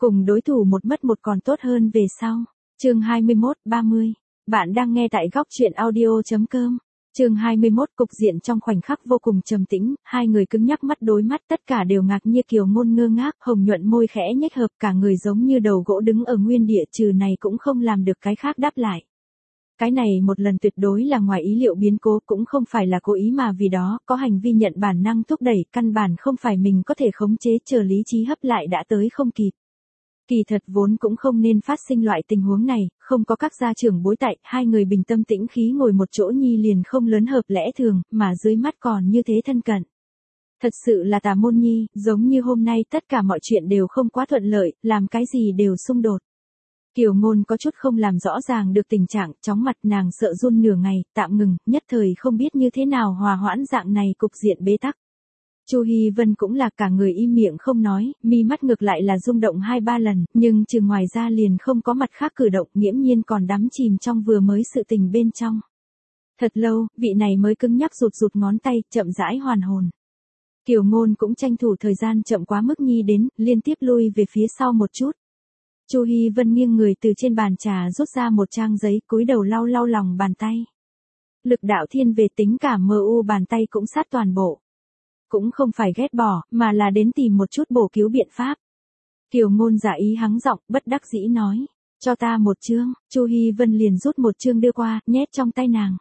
Cùng đối thủ một mất một còn tốt hơn về sau. Chương 21, 30. Bạn đang nghe tại góc truyện audio.com. Chương 21, cục diện trong khoảnh khắc vô cùng trầm tĩnh, hai người cứng nhắc mắt đối mắt, tất cả đều ngạc như Kiều Ngôn ngơ ngác, hồng nhuận môi khẽ nhếch hợp, cả người giống như đầu gỗ đứng ở nguyên địa, trừ này cũng không làm được cái khác đáp lại. Cái này một lần tuyệt đối là ngoài ý liệu biến cố, cũng không phải là cố ý mà vì đó, có hành vi nhận bản năng thúc đẩy, căn bản không phải mình có thể khống chế, chờ lý trí hấp lại đã tới không kịp. Kỳ thật vốn cũng không nên phát sinh loại tình huống này, không có các gia trưởng bối tại, hai người bình tâm tĩnh khí ngồi một chỗ nhi liền không lớn hợp lẽ thường, mà dưới mắt còn như thế thân cận. Thật sự là tà môn nhi, giống như hôm nay tất cả mọi chuyện đều không quá thuận lợi, làm cái gì đều xung đột. Kiều Ngôn có chút không làm rõ ràng được tình trạng, chóng mặt nàng sợ run nửa ngày, tạm ngừng, nhất thời không biết như thế nào hòa hoãn dạng này cục diện bế tắc. Chu Hi Vân cũng là cả người im miệng không nói, mi mắt ngược lại là rung động 2-3 lần, nhưng trừ ngoài ra liền không có mặt khác cử động, nghiễm nhiên còn đắm chìm trong vừa mới sự tình bên trong. Thật lâu, vị này mới cứng nhắc rụt rụt ngón tay, chậm rãi hoàn hồn. Kiều Ngôn cũng tranh thủ thời gian chậm quá mức nhi đến, liên tiếp lui về phía sau một chút. Chu Hi Vân nghiêng người từ trên bàn trà rút ra một trang giấy, cúi đầu lau lau lòng bàn tay. Lực đạo thiên về tính cả mờ u bàn tay cũng sát toàn bộ. Cũng không phải ghét bỏ, mà là đến tìm một chút bổ cứu biện pháp. Kiều Ngôn giả ý hắng giọng, bất đắc dĩ nói, cho ta một chương. Chu Hi Vân liền rút một chương đưa qua, nhét trong tay nàng.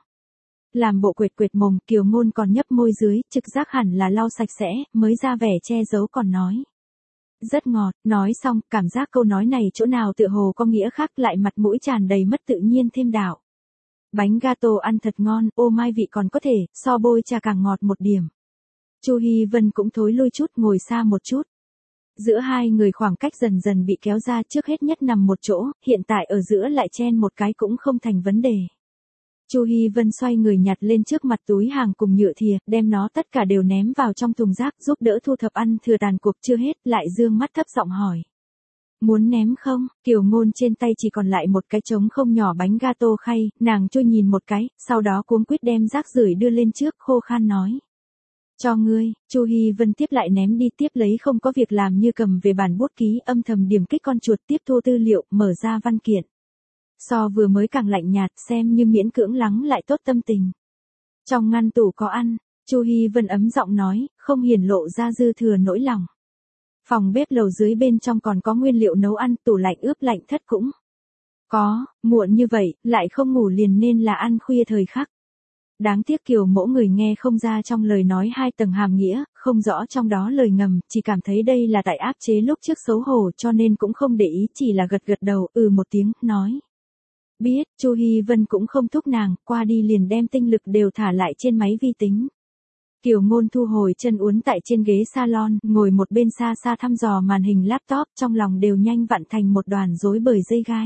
Làm bộ quệt quệt mồm, Kiều Ngôn còn nhấp môi dưới, trực giác hẳn là lau sạch sẽ, mới ra vẻ che giấu còn nói. Rất ngọt, nói xong, cảm giác câu nói này chỗ nào tựa hồ có nghĩa khác, lại mặt mũi tràn đầy mất tự nhiên thêm đạo. Bánh gato ăn thật ngon, ô mai vị còn có thể, so bôi trà càng ngọt một điểm. Chu Hi Vân cũng thối lui chút, ngồi xa một chút. Giữa hai người khoảng cách dần dần bị kéo ra, trước hết nhất nằm một chỗ, hiện tại ở giữa lại chen một cái cũng không thành vấn đề. Chu Hi Vân xoay người nhặt lên trước mặt túi hàng cùng nhựa thìa, đem nó tất cả đều ném vào trong thùng rác, giúp đỡ thu thập ăn thừa tàn cuộc chưa hết, lại dương mắt thấp giọng hỏi. Muốn ném không? Kiều Ngôn trên tay chỉ còn lại một cái trống không nhỏ bánh gato khay, nàng trôi nhìn một cái, sau đó cuống quýt đem rác rưởi đưa lên trước, khô khan nói. Cho ngươi. Chu Hi Vân tiếp lại ném đi, tiếp lấy không có việc làm như cầm về bản bút ký, âm thầm điểm kích con chuột, tiếp thu tư liệu, mở ra văn kiện. So vừa mới càng lạnh nhạt, xem như miễn cưỡng lắng lại tốt tâm tình. Trong ngăn tủ có ăn. Chu Hi Vân ấm giọng nói, không hiển lộ ra dư thừa nỗi lòng. Phòng bếp lầu dưới bên trong còn có nguyên liệu nấu ăn, tủ lạnh ướp lạnh thất cũng có, muộn như vậy, lại không ngủ liền nên là ăn khuya thời khắc. Đáng tiếc Kiều mỗ người nghe không ra trong lời nói hai tầng hàm nghĩa, không rõ trong đó lời ngầm, chỉ cảm thấy đây là tại áp chế lúc trước xấu hổ, cho nên cũng không để ý, chỉ là gật gật đầu, một tiếng, nói. Biết. Chu Hi Vân cũng không thúc nàng, qua đi liền đem tinh lực đều thả lại trên máy vi tính. Kiều Ngôn thu hồi chân uốn tại trên ghế salon, ngồi một bên xa xa thăm dò màn hình laptop, trong lòng đều nhanh vặn thành một đoàn rối bời dây gai.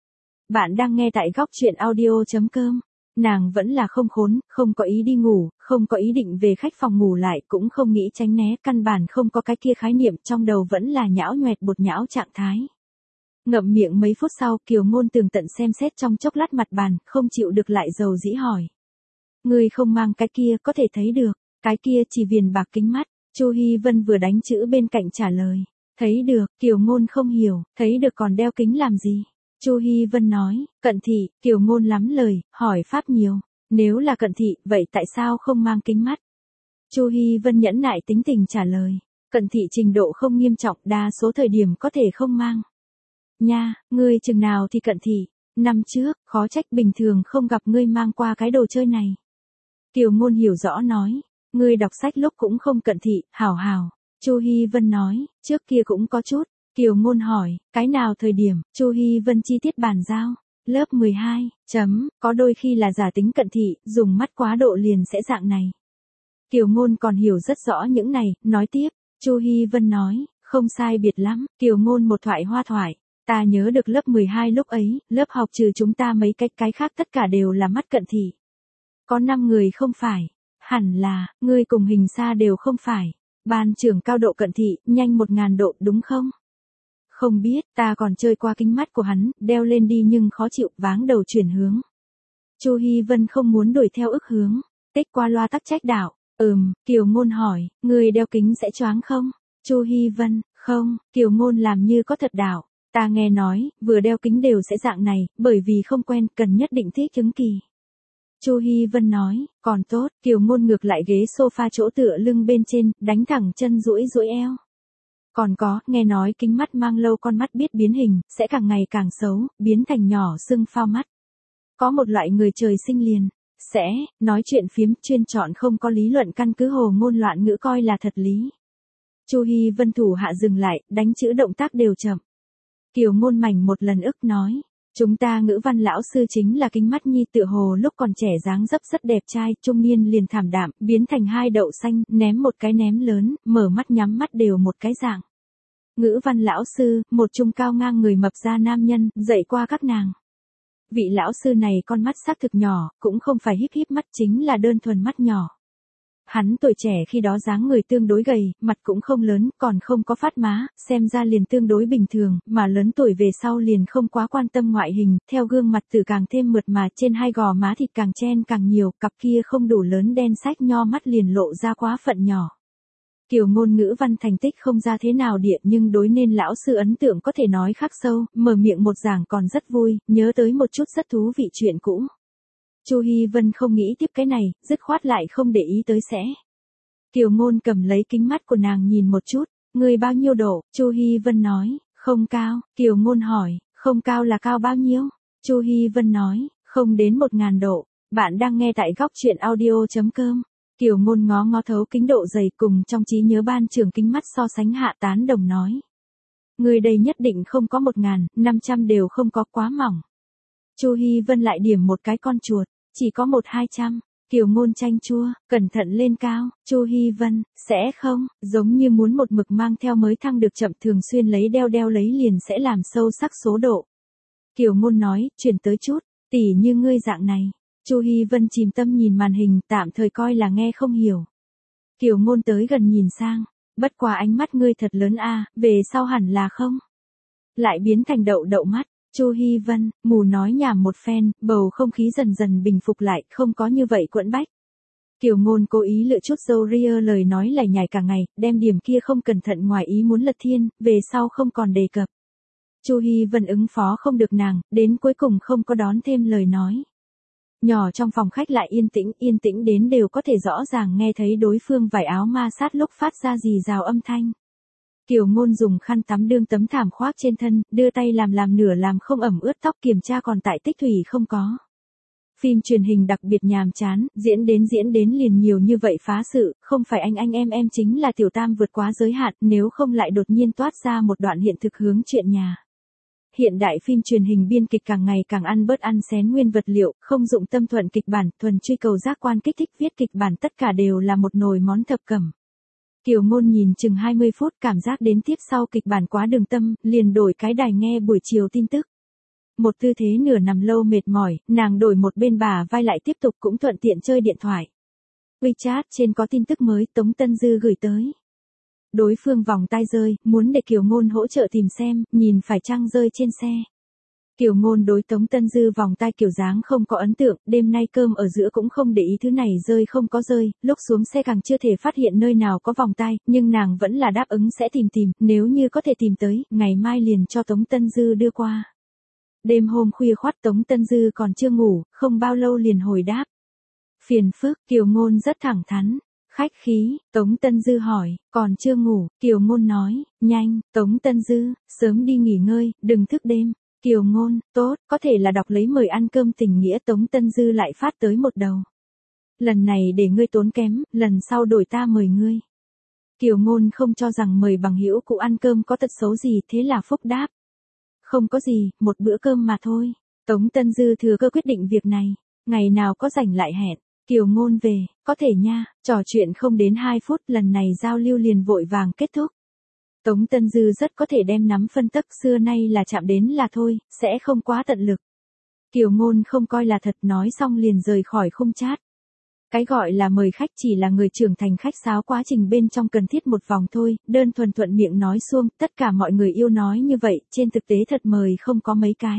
Bạn đang nghe tại góc truyện audio.com. Nàng vẫn là không khốn, không có ý đi ngủ, không có ý định về khách phòng ngủ lại, cũng không nghĩ tránh né, căn bản không có cái kia khái niệm, trong đầu vẫn là nhão nhoẹt bột nhão trạng thái. Ngậm miệng mấy phút sau, Kiều Ngôn tường tận xem xét trong chốc lát mặt bàn, không chịu được lại dầu dĩ hỏi. Người không mang cái kia có thể thấy được, cái kia chỉ viền bạc kính mắt. Chu Hi Vân vừa đánh chữ bên cạnh trả lời. Thấy được. Kiều Ngôn không hiểu, thấy được còn đeo kính làm gì? Chu Hi Vân nói, cận thị. Kiều Ngôn lắm lời, hỏi pháp nhiều. Nếu là cận thị, vậy tại sao không mang kính mắt? Chu Hi Vân nhẫn nại tính tình trả lời. Cận thị trình độ không nghiêm trọng, đa số thời điểm có thể không mang. Nha, ngươi chừng nào thì cận thị? Năm trước, khó trách bình thường không gặp ngươi mang qua cái đồ chơi này. Kiều Ngôn hiểu rõ nói. Ngươi đọc sách lúc cũng không cận thị, hảo hảo. Chu Hi Vân nói, trước kia cũng có chút. Kiều Ngôn hỏi, cái nào thời điểm? Chu Hi Vân chi tiết bàn giao. Lớp 12, có đôi khi là giả tính cận thị, dùng mắt quá độ liền sẽ dạng này. Kiều Ngôn còn hiểu rất rõ những này, nói tiếp. Chu Hi Vân nói, không sai biệt lắm. Kiều Ngôn một thoại hoa thoại. Ta nhớ được lớp 12 lúc ấy, lớp học trừ chúng ta mấy cái khác tất cả đều là mắt cận thị. Có 5 người không phải. Hẳn là, ngươi cùng Hình Sa đều không phải. Ban trưởng cao độ cận thị, nhanh 1000 độ đúng không? Không biết, ta còn chơi qua kính mắt của hắn, đeo lên đi nhưng khó chịu, váng đầu chuyển hướng. Chu Hi Vân không muốn đuổi theo ức hướng. Tích qua loa tắc trách đạo. Kiều Ngôn hỏi, ngươi đeo kính sẽ choáng không? Chu Hi Vân, Không, Kiều Ngôn làm như có thật đạo. Ta nghe nói, vừa đeo kính đều sẽ dạng này, bởi vì không quen, cần nhất định thích ứng kỳ. Chu Hi Vân nói, còn tốt, Kiều Ngôn ngược lại ghế sofa chỗ tựa lưng bên trên, đánh thẳng chân duỗi duỗi eo. Còn có, nghe nói kính mắt mang lâu con mắt biết biến hình, sẽ càng ngày càng xấu, biến thành nhỏ sưng phao mắt. Có một loại người trời sinh liền, sẽ, nói chuyện phiếm chuyên chọn không có lý luận căn cứ hồ ngôn loạn ngữ coi là thật lý. Chu Hi Vân thủ hạ dừng lại, đánh chữ động tác đều chậm. Kiều Ngôn mảnh một lần ức nói. Chúng ta ngữ văn lão sư chính là kính mắt nhi tựa hồ lúc còn trẻ dáng dấp rất đẹp trai, trung niên liền thảm đạm, biến thành hai đậu xanh, ném một cái ném lớn, mở mắt nhắm mắt đều một cái dạng. Ngữ văn lão sư, một trung cao ngang người mập ra nam nhân, dạy qua các nàng. Vị lão sư này con mắt xác thực nhỏ, cũng không phải híp híp mắt chính là đơn thuần mắt nhỏ. Hắn tuổi trẻ khi đó dáng người tương đối gầy, mặt cũng không lớn, còn không có phát má, xem ra liền tương đối bình thường, mà lớn tuổi về sau liền không quá quan tâm ngoại hình, theo gương mặt từ càng thêm mượt mà trên hai gò má thịt càng chen càng nhiều, cặp kia không đủ lớn đen sách nho mắt liền lộ ra quá phận nhỏ. Kiều Ngôn ngữ văn thành tích không ra thế nào địa nhưng đối nên lão sư ấn tượng có thể nói khắc sâu, mở miệng một giảng còn rất vui, nhớ tới một chút rất thú vị chuyện cũ. Chu Hi Vân không nghĩ tiếp cái này, dứt khoát lại không để ý tới sẽ. Kiều Ngôn cầm lấy kính mắt của nàng nhìn một chút, người bao nhiêu độ, Chu Hi Vân nói, không cao, Kiều Ngôn hỏi, không cao là cao bao nhiêu? Chu Hi Vân nói, không đến 1000 độ, bạn đang nghe tại góc truyện audio.com. Kiều Ngôn ngó ngó thấu kính độ dày cùng trong trí nhớ ban trường kính mắt so sánh hạ tán đồng nói. Người đây nhất định không có 1500 đều không có quá mỏng. Chu Hi Vân lại điểm một cái con chuột, chỉ có 1-200. Kiều Ngôn chanh chua, cẩn thận lên cao, Chu Hi Vân, sẽ không, giống như muốn một mực mang theo mới thăng được chậm thường xuyên lấy đeo lấy liền sẽ làm sâu sắc số độ. Kiều Ngôn nói, chuyển tới chút, tỉ như ngươi dạng này. Chu Hi Vân chìm tâm nhìn màn hình, tạm thời coi là nghe không hiểu. Kiều Ngôn tới gần nhìn sang, bất quá ánh mắt ngươi thật lớn a, về sau hẳn là không. Lại biến thành đậu mắt. Chu Hi Vân, mù nói nhảm một phen, bầu không khí dần dần bình phục lại, không có như vậy quẫn bách. Kiều Ngôn cố ý lựa chút dâu ria lời nói lải nhải cả ngày, đem điểm kia không cẩn thận ngoài ý muốn lật thiên, về sau không còn đề cập. Chu Hi Vân ứng phó không được nàng, đến cuối cùng không có đón thêm lời nói. Nhỏ trong phòng khách lại yên tĩnh đến đều có thể rõ ràng nghe thấy đối phương vải áo ma sát lúc phát ra rì rào âm thanh. Kiều Ngôn dùng khăn tắm đương tấm thảm khoác trên thân, đưa tay làm nửa làm không ẩm ướt tóc kiểm tra còn tại tích thủy không có. Phim truyền hình đặc biệt nhàm chán, diễn đến liền nhiều như vậy phá sự, không phải anh em chính là tiểu tam vượt quá giới hạn, nếu không lại đột nhiên toát ra một đoạn hiện thực hướng chuyện nhà. Hiện đại phim truyền hình biên kịch càng ngày càng ăn bớt ăn xén nguyên vật liệu, không dụng tâm thuận kịch bản, thuần truy cầu giác quan kích thích viết kịch bản tất cả đều là một nồi món thập cẩm. Kiều Ngôn nhìn chừng 20 phút cảm giác đến tiếp sau kịch bản quá đường tâm, liền đổi cái đài nghe buổi chiều tin tức. Một tư thế nửa nằm lâu mệt mỏi, nàng đổi một bên bả vai lại tiếp tục cũng thuận tiện chơi điện thoại. WeChat trên có tin tức mới Tống Tân Dư gửi tới. Đối phương vòng tai rơi, muốn để Kiều Ngôn hỗ trợ tìm xem, nhìn phải chăng rơi trên xe. Kiều Ngôn đối Tống Tân Dư vòng tai kiểu dáng không có ấn tượng, đêm nay cơm ở giữa cũng không để ý thứ này rơi không có rơi, lúc xuống xe càng chưa thể phát hiện nơi nào có vòng tai, nhưng nàng vẫn là đáp ứng sẽ tìm, nếu như có thể tìm tới, ngày mai liền cho Tống Tân Dư đưa qua. Đêm hôm khuya khoắt Tống Tân Dư còn chưa ngủ, không bao lâu liền hồi đáp. Phiền phức, Kiều Ngôn rất thẳng thắn. Khách khí, Tống Tân Dư hỏi, còn chưa ngủ, Kiều Ngôn nói, nhanh, Tống Tân Dư, sớm đi nghỉ ngơi, đừng thức đêm. Kiều Ngôn, tốt, có thể là đọc lấy mời ăn cơm tình nghĩa Tống Tân Dư lại phát tới một đầu. Lần này để ngươi tốn kém, lần sau đổi ta mời ngươi. Kiều Ngôn không cho rằng mời bằng hữu cụ ăn cơm có tật xấu gì thế là phúc đáp. Không có gì, một bữa cơm mà thôi. Tống Tân Dư thừa cơ quyết định việc này, ngày nào có rảnh lại hẹn. Kiều Ngôn về, có thể nha, trò chuyện không đến 2 phút lần này giao lưu liền vội vàng kết thúc. Tống Tân Dư rất có thể đem nắm phân tấc xưa nay là chạm đến là thôi, sẽ không quá tận lực. Kiều Ngôn không coi là thật nói xong liền rời khỏi khung chat. Cái gọi là mời khách chỉ là người trưởng thành khách sáo quá trình bên trong cần thiết một vòng thôi, đơn thuần thuận miệng nói suông, tất cả mọi người yêu nói như vậy, trên thực tế thật mời không có mấy cái.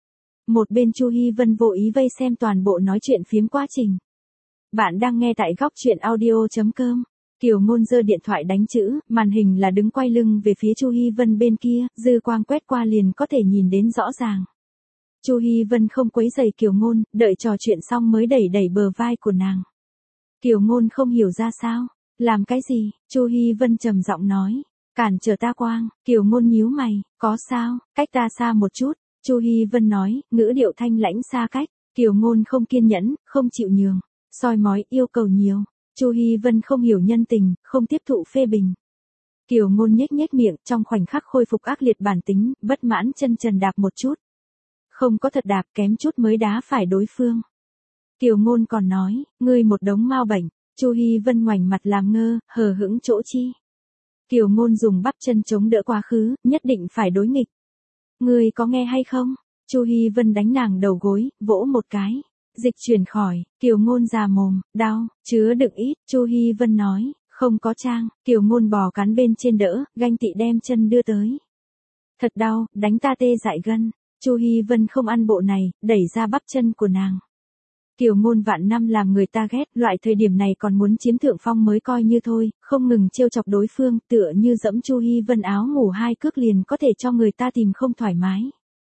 Một bên Chu Hi Vân vô ý vây xem toàn bộ nói chuyện phiếm quá trình. Bạn đang nghe tại góc truyện audio.com. Kiều Ngôn giơ điện thoại đánh chữ, màn hình là đứng quay lưng về phía Chu Hi Vân bên kia, dư quang quét qua liền có thể nhìn đến rõ ràng. Chu Hi Vân không quấy rầy Kiều Ngôn, đợi trò chuyện xong mới đẩy đẩy bờ vai của nàng. Kiều Ngôn không hiểu ra sao, làm cái gì, Chu Hi Vân trầm giọng nói, cản trở ta quang, Kiều Ngôn nhíu mày, có sao, cách ta xa một chút, Chu Hi Vân nói, ngữ điệu thanh lãnh xa cách, Kiều Ngôn không kiên nhẫn, không chịu nhường, soi mói, yêu cầu nhiều. Chu Hi Vân không hiểu nhân tình, không tiếp thụ phê bình. Kiều Ngôn nhếch nhếch miệng, trong khoảnh khắc khôi phục ác liệt bản tính, bất mãn chân trần đạp một chút. Không có thật đạp, kém chút mới đá phải đối phương. Kiều Ngôn còn nói, ngươi một đống mau bệnh. Chu Hi Vân ngoảnh mặt làm ngơ, hờ hững chỗ chi. Kiều Ngôn dùng bắp chân chống đỡ quá khứ, nhất định phải đối nghịch. Ngươi có nghe hay không? Chu Hi Vân đánh nàng đầu gối, vỗ một cái. Dịch chuyển khỏi, Kiều Ngôn già mồm, đau, chứa đựng ít, Chu Hi Vân nói, không có trang, Kiều Ngôn bò cắn bên trên đỡ, ganh tị đem chân đưa tới. Thật đau, đánh ta tê dại gân, Chu Hi Vân không ăn bộ này, đẩy ra bắp chân của nàng. Kiều Ngôn vạn năm làm người ta ghét, loại thời điểm này còn muốn chiếm thượng phong mới coi như thôi, không ngừng trêu chọc đối phương, tựa như dẫm Chu Hi Vân áo ngủ 2 cước liền có thể cho người ta tìm không thoải mái.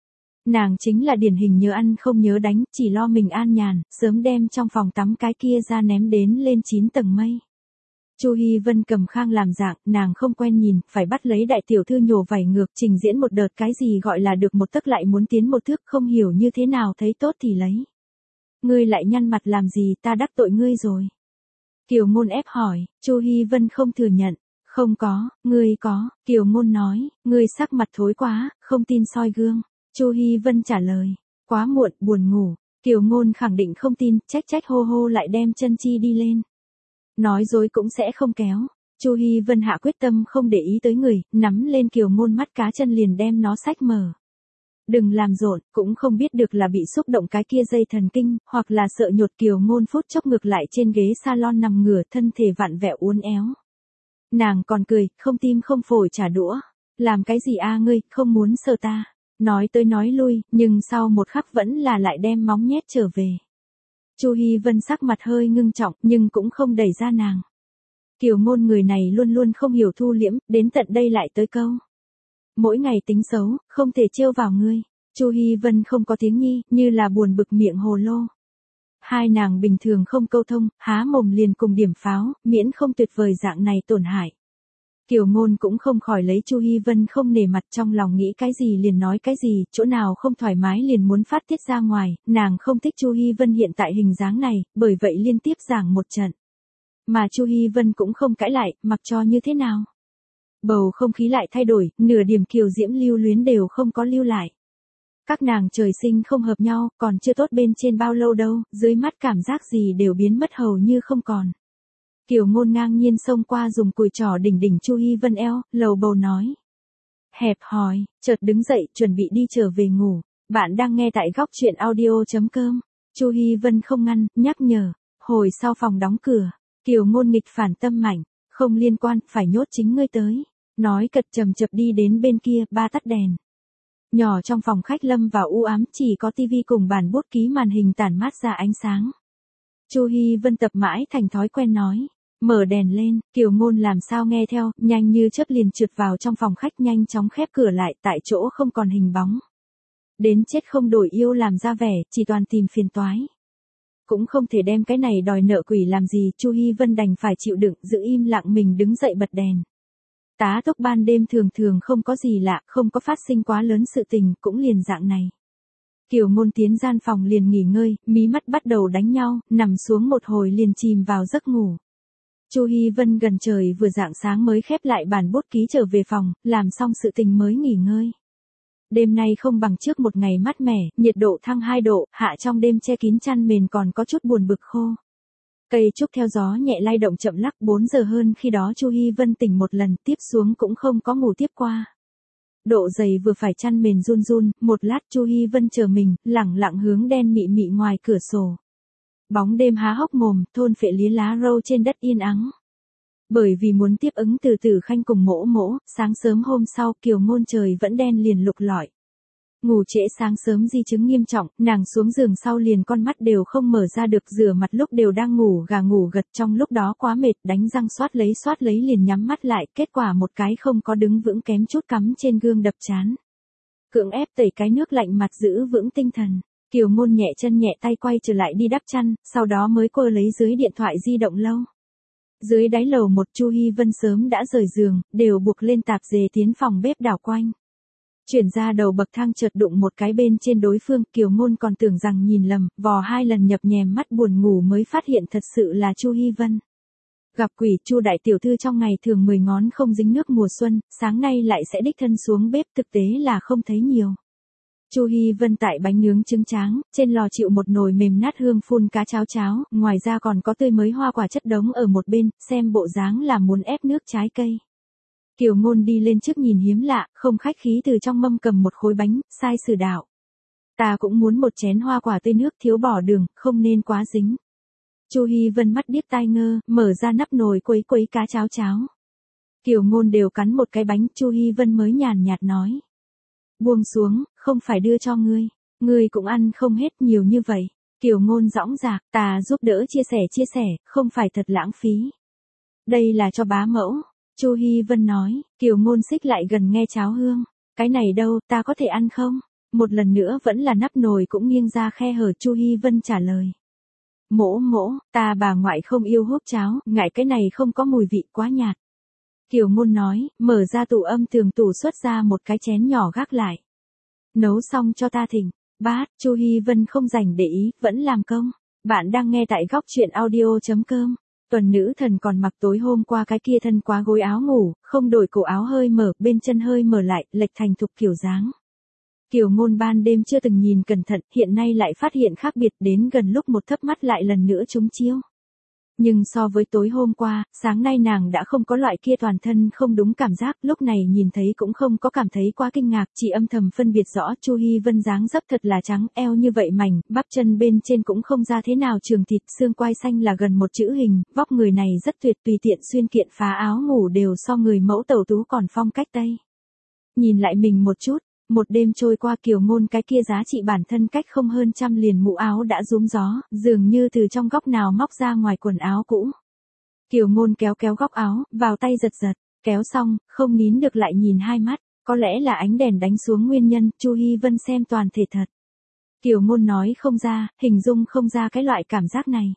Nàng chính là điển hình nhớ ăn không nhớ đánh, chỉ lo mình an nhàn, sớm đem trong phòng tắm cái kia ra ném đến lên 9 tầng mây. Chu Hi Vân cầm khang làm dạng, nàng không quen nhìn, phải bắt lấy đại tiểu thư nhổ vảy ngược, trình diễn một đợt cái gì gọi là được một tấc lại muốn tiến một thước, không hiểu như thế nào thấy tốt thì lấy. Ngươi lại nhăn mặt làm gì, ta đắc tội ngươi rồi. Kiều Ngôn ép hỏi, Chu Hi Vân không thừa nhận. Không có, ngươi có, Kiều Ngôn nói, ngươi sắc mặt thối quá, không tin soi gương. Chu Hi Vân trả lời, quá muộn, buồn ngủ. Kiều Ngôn khẳng định không tin, trách hô hô lại đem chân chi đi lên. Nói dối cũng sẽ không kéo. Chu Hi Vân hạ quyết tâm không để ý tới người, nắm lên Kiều Ngôn mắt cá chân liền đem nó xách mở. Đừng làm rộn, cũng không biết được là bị xúc động cái kia dây thần kinh, hoặc là sợ nhột. Kiều Ngôn phút chốc ngược lại trên ghế salon nằm ngửa, thân thể vặn vẹo uốn éo. Nàng còn cười, không tim không phổi trả đũa. Làm cái gì a ngươi, không muốn sờ ta. Nói tới nói lui, nhưng sau một khắc vẫn là lại đem móng nhét trở về. Chu Hi Vân sắc mặt hơi ngưng trọng, nhưng cũng không đẩy ra nàng. Kiều Ngôn người này luôn luôn không hiểu thu liễm, đến tận đây lại tới câu. Mỗi ngày tính xấu, không thể trêu vào ngươi. Chu Hi Vân không có tiếng nhi, như là buồn bực miệng hồ lô. Hai nàng bình thường không câu thông, há mồm liền cùng điểm pháo, miễn không tuyệt vời dạng này tổn hại. Kiều Ngôn cũng không khỏi lấy Chu Hi Vân không nể mặt, trong lòng nghĩ cái gì liền nói cái gì, chỗ nào không thoải mái liền muốn phát tiết ra ngoài, nàng không thích Chu Hi Vân hiện tại hình dáng này, bởi vậy liên tiếp giảng một trận. Mà Chu Hi Vân cũng không cãi lại, mặc cho như thế nào. Bầu không khí lại thay đổi, nửa điểm kiều diễm lưu luyến đều không có lưu lại. Các nàng trời sinh không hợp nhau, còn chưa tốt bên trên bao lâu đâu, dưới mắt cảm giác gì đều biến mất hầu như không còn. Kiều Ngôn ngang nhiên xông qua dùng cùi trỏ đỉnh đỉnh Chu Hi Vân eo, lầu bầu nói. Hẹp hòi, chợt đứng dậy, chuẩn bị đi trở về ngủ. Bạn đang nghe tại góc truyện audio.com. Chu Hi Vân không ngăn, nhắc nhở. Hồi sau phòng đóng cửa. Kiều Ngôn nghịch phản tâm mạnh. Không liên quan, phải nhốt chính ngươi tới. Nói cật chậm chập đi đến bên kia, ba tắt đèn. Nhỏ trong phòng khách lâm vào u ám, chỉ có tivi cùng bàn bút ký màn hình tản mát ra ánh sáng. Chu Hi Vân tập mãi thành thói quen nói. Mở đèn lên, Kiều Ngôn làm sao nghe theo, nhanh như chớp liền trượt vào trong phòng khách, nhanh chóng khép cửa lại, tại chỗ không còn hình bóng. Đến chết không đổi yêu làm ra vẻ, chỉ toàn tìm phiền toái. Cũng không thể đem cái này đòi nợ quỷ làm gì, Chu Hi Vân đành phải chịu đựng, giữ im lặng mình đứng dậy bật đèn. Tá túc ban đêm thường thường không có gì lạ, không có phát sinh quá lớn sự tình, cũng liền dạng này. Kiều Ngôn tiến gian phòng liền nghỉ ngơi, mí mắt bắt đầu đánh nhau, nằm xuống một hồi liền chìm vào giấc ngủ. Chu Hi Vân gần trời vừa rạng sáng mới khép lại bản bút ký trở về phòng, làm xong sự tình mới nghỉ ngơi. Đêm nay không bằng trước một ngày mát mẻ, nhiệt độ thăng 2 độ, hạ trong đêm che kín chăn mền còn có chút buồn bực khô. Cây trúc theo gió nhẹ lay động chậm lắc, 4 giờ hơn khi đó Chu Hi Vân tỉnh một lần, tiếp xuống cũng không có ngủ tiếp qua. Độ dày vừa phải, chăn mền run run, một lát Chu Hi Vân chờ mình, lẳng lặng hướng đen mị mị ngoài cửa sổ. Bóng đêm há hốc mồm, thôn phệ lía lá râu trên đất yên ắng. Bởi vì muốn tiếp ứng từ Tử Khanh cùng mỗ mỗ, sáng sớm hôm sau Kiều Ngôn trời vẫn đen liền lục lọi. Ngủ trễ sáng sớm di chứng nghiêm trọng, nàng xuống giường sau liền con mắt đều không mở ra được, rửa mặt lúc đều đang ngủ gà ngủ gật, trong lúc đó quá mệt đánh răng xoát lấy liền nhắm mắt lại, kết quả một cái không có đứng vững kém chút cắm trên gương đập chán. Cưỡng ép tẩy cái nước lạnh mặt giữ vững tinh thần. Kiều Ngôn nhẹ chân nhẹ tay quay trở lại đi đắp chăn, sau đó mới cô lấy dưới điện thoại di động lâu. Dưới đáy lầu một Chu Hi Vân sớm đã rời giường, đều buộc lên tạp dề tiến phòng bếp đảo quanh. Chuyển ra đầu bậc thang chợt đụng một cái bên trên đối phương, Kiều Ngôn còn tưởng rằng nhìn lầm, vò 2 lần nhập nhèm mắt buồn ngủ mới phát hiện thật sự là Chu Hi Vân. Gặp quỷ, Chu đại tiểu thư trong ngày thường 10 ngón không dính nước mùa xuân, sáng nay lại sẽ đích thân xuống bếp, thực tế là không thấy nhiều. Chu Hi Vân tại bánh nướng trứng tráng, trên lò chịu một nồi mềm nát hương phun cá cháo, ngoài ra còn có tươi mới hoa quả chất đống ở một bên, xem bộ dáng là muốn ép nước trái cây. Kiều Ngôn đi lên trước nhìn hiếm lạ, không khách khí từ trong mâm cầm một khối bánh, sai sử đạo. Ta cũng muốn một chén hoa quả tươi nước thiếu bỏ đường, không nên quá dính. Chu Hi Vân mắt điếc tai ngơ, mở ra nắp nồi quấy cá cháo. Kiều Ngôn đều cắn một cái bánh, Chu Hi Vân mới nhàn nhạt nói. Buông xuống, không phải đưa cho ngươi. Ngươi cũng ăn không hết nhiều như vậy. Kiều Ngôn dõng dạc, ta giúp đỡ chia sẻ, không phải thật lãng phí. Đây là cho bá mẫu. Chu Hi Vân nói, Kiều Ngôn xích lại gần nghe cháo hương. Cái này đâu, ta có thể ăn không? Một lần nữa vẫn là nắp nồi cũng nghiêng ra khe hở, Chu Hi Vân trả lời. Mỗ, ta bà ngoại không yêu húp cháo, ngại cái này không có mùi vị quá nhạt. Kiều Ngôn nói, mở ra tủ âm tường tủ xuất ra một cái chén nhỏ gác lại. Nấu xong cho ta thỉnh. Bát, Chu Hi Vân không rảnh để ý, vẫn làm công. Bạn đang nghe tại góc truyện audio.com. Tuần nữ thần còn mặc tối hôm qua cái kia thân quá gối áo ngủ, không đổi cổ áo hơi mở, bên chân hơi mở lại, lệch thành thục kiểu dáng. Kiều Ngôn ban đêm chưa từng nhìn cẩn thận, hiện nay lại phát hiện khác biệt, đến gần lúc một thấp mắt lại lần nữa trúng chiêu. Nhưng so với tối hôm qua, sáng nay nàng đã không có loại kia toàn thân không đúng cảm giác, lúc này nhìn thấy cũng không có cảm thấy quá kinh ngạc, chỉ âm thầm phân biệt rõ Chu Hi Vân dáng dấp thật là trắng, eo như vậy mảnh, bắp chân bên trên cũng không ra thế nào trường thịt, xương quai xanh là gần một chữ hình, vóc người này rất tuyệt, tùy tiện xuyên kiện phá áo ngủ đều so người mẫu tẩu tú còn phong cách Tây. Nhìn lại mình một chút. Một đêm trôi qua, Kiều Ngôn cái kia giá trị bản thân cách không hơn trăm liền mũ áo đã rúm gió, dường như từ trong góc nào móc ra ngoài quần áo cũ. Kiều Ngôn kéo góc áo, vào tay giật, kéo xong, không nín được lại nhìn hai mắt, có lẽ là ánh đèn đánh xuống nguyên nhân, Chu Hi Vân xem toàn thể thật. Kiều Ngôn nói không ra, hình dung không ra cái loại cảm giác này.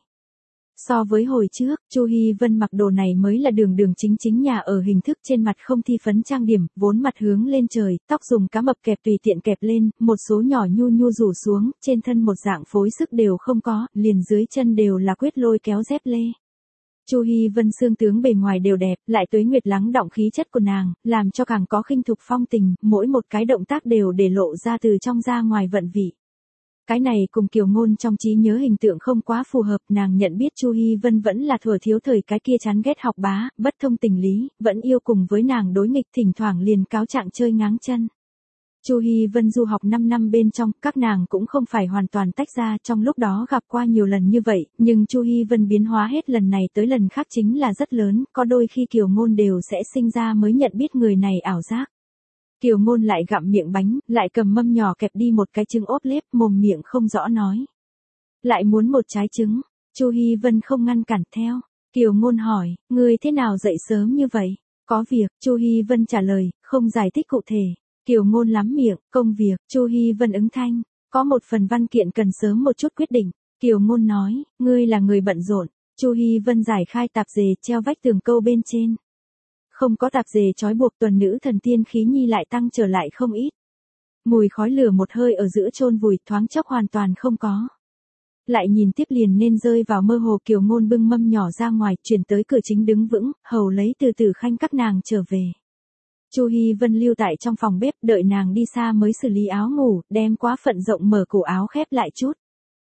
So với hồi trước, Chu Hi Vân mặc đồ này mới là đường chính nhà ở, hình thức trên mặt không thi phấn trang điểm, vốn mặt hướng lên trời, tóc dùng cá mập kẹp tùy tiện kẹp lên, một số nhỏ nhu rủ xuống, trên thân một dạng phối sức đều không có, liền dưới chân đều là quyết lôi kéo dép lê. Chu Hi Vân xương tướng bề ngoài đều đẹp, lại tuế nguyệt lắng đọng khí chất của nàng, làm cho càng có khinh thục phong tình, mỗi một cái động tác đều để lộ ra từ trong ra ngoài vận vị. Cái này cùng Kiều Ngôn trong trí nhớ hình tượng không quá phù hợp, nàng nhận biết Chu Hi Vân vẫn là thuở thiếu thời cái kia chán ghét học bá, bất thông tình lý, vẫn yêu cùng với nàng đối nghịch, thỉnh thoảng liền cáo trạng chơi ngáng chân. Chu Hi Vân du học 5 năm bên trong, các nàng cũng không phải hoàn toàn tách ra, trong lúc đó gặp qua nhiều lần như vậy, nhưng Chu Hi Vân biến hóa hết lần này tới lần khác chính là rất lớn, có đôi khi Kiều Ngôn đều sẽ sinh ra mới nhận biết người này ảo giác. Kiều Ngôn lại gặm miệng bánh, lại cầm mâm nhỏ kẹp đi một cái trứng ốp lép, mồm miệng không rõ nói. Lại muốn một trái trứng, Chu Hi Vân không ngăn cản theo. Kiều Ngôn hỏi, ngươi thế nào dậy sớm như vậy? Có việc, Chu Hi Vân trả lời, không giải thích cụ thể. Kiều Ngôn lắm miệng, công việc, Chu Hi Vân ứng thanh. Có một phần văn kiện cần sớm một chút quyết định. Kiều Ngôn nói, ngươi là người bận rộn. Chu Hi Vân giải khai tạp dề treo vách tường câu bên trên. Không có tạp dề trói buộc, tuần nữ thần tiên khí nhi lại tăng trở lại không ít. Mùi khói lửa một hơi ở giữa chôn vùi, thoáng chốc hoàn toàn không có. Lại nhìn tiếp liền nên rơi vào mơ hồ. Kiều Ngôn bưng mâm nhỏ ra ngoài, chuyển tới cửa chính đứng vững, hầu lấy từ từ khanh các nàng trở về. Chu Hi Vân lưu tại trong phòng bếp, đợi nàng đi xa mới xử lý áo ngủ, đem quá phận rộng mở cổ áo khép lại chút.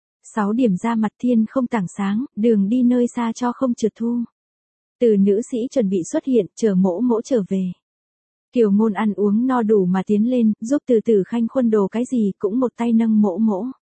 6 điểm ra mặt thiên không tảng sáng, đường đi nơi xa cho không trượt thu. Từ nữ sĩ chuẩn bị xuất hiện, chờ mỗ trở về. Kiều Ngôn ăn uống no đủ mà tiến lên, giúp từ từ khanh khuân đồ cái gì, cũng một tay nâng mỗ.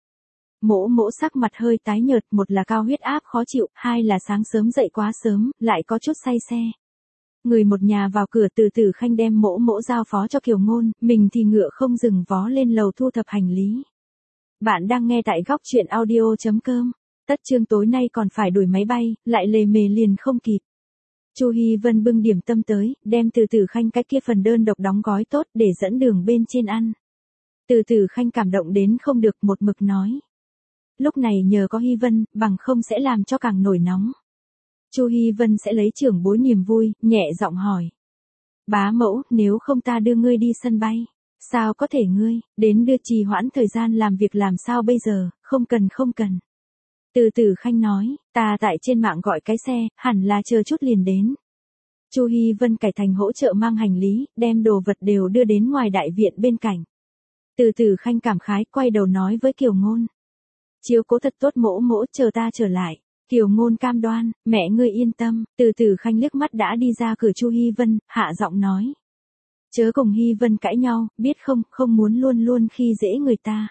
Mỗ sắc mặt hơi tái nhợt, một là cao huyết áp khó chịu, hai là sáng sớm dậy quá sớm, lại có chút say xe. Người một nhà vào cửa, Từ Tử Khanh đem Mỗ Mỗ giao phó cho Kiều Ngôn, mình thì ngựa không dừng vó lên lầu thu thập hành lý. Bạn đang nghe tại góc chuyện audio.com. Tất chương tối nay còn phải đuổi máy bay, lại lề mề liền không kịp. Chu Hi Vân bưng điểm tâm tới, đem Từ Tử Khanh cái kia phần đơn độc đóng gói tốt để dẫn đường bên trên ăn. Từ Tử Khanh cảm động đến không được, một mực nói. Lúc này nhờ có Hi Vân, bằng không sẽ làm cho càng nổi nóng. Chu Hi Vân sẽ lấy trưởng bối niềm vui, nhẹ giọng hỏi. Bá mẫu, nếu không ta đưa ngươi đi sân bay. Sao có thể ngươi, đến đưa trì hoãn thời gian làm việc làm sao bây giờ, không cần. Từ Tử Khanh nói, ta tại trên mạng gọi cái xe, hẳn là chờ chút liền đến. Chu Hi Vân cải thành hỗ trợ mang hành lý, đem đồ vật đều đưa đến ngoài đại viện bên cạnh. Từ Tử Khanh cảm khái quay đầu nói với Kiều Ngôn. Chiếu cố thật tốt Mỗ Mỗ, chờ ta trở lại. Kiều Ngôn cam đoan, mẹ ngươi yên tâm. Từ Tử Khanh liếc mắt đã đi ra cửa Chu Hi Vân, hạ giọng nói. Chớ cùng Hi Vân cãi nhau, biết không muốn luôn khi dễ người ta.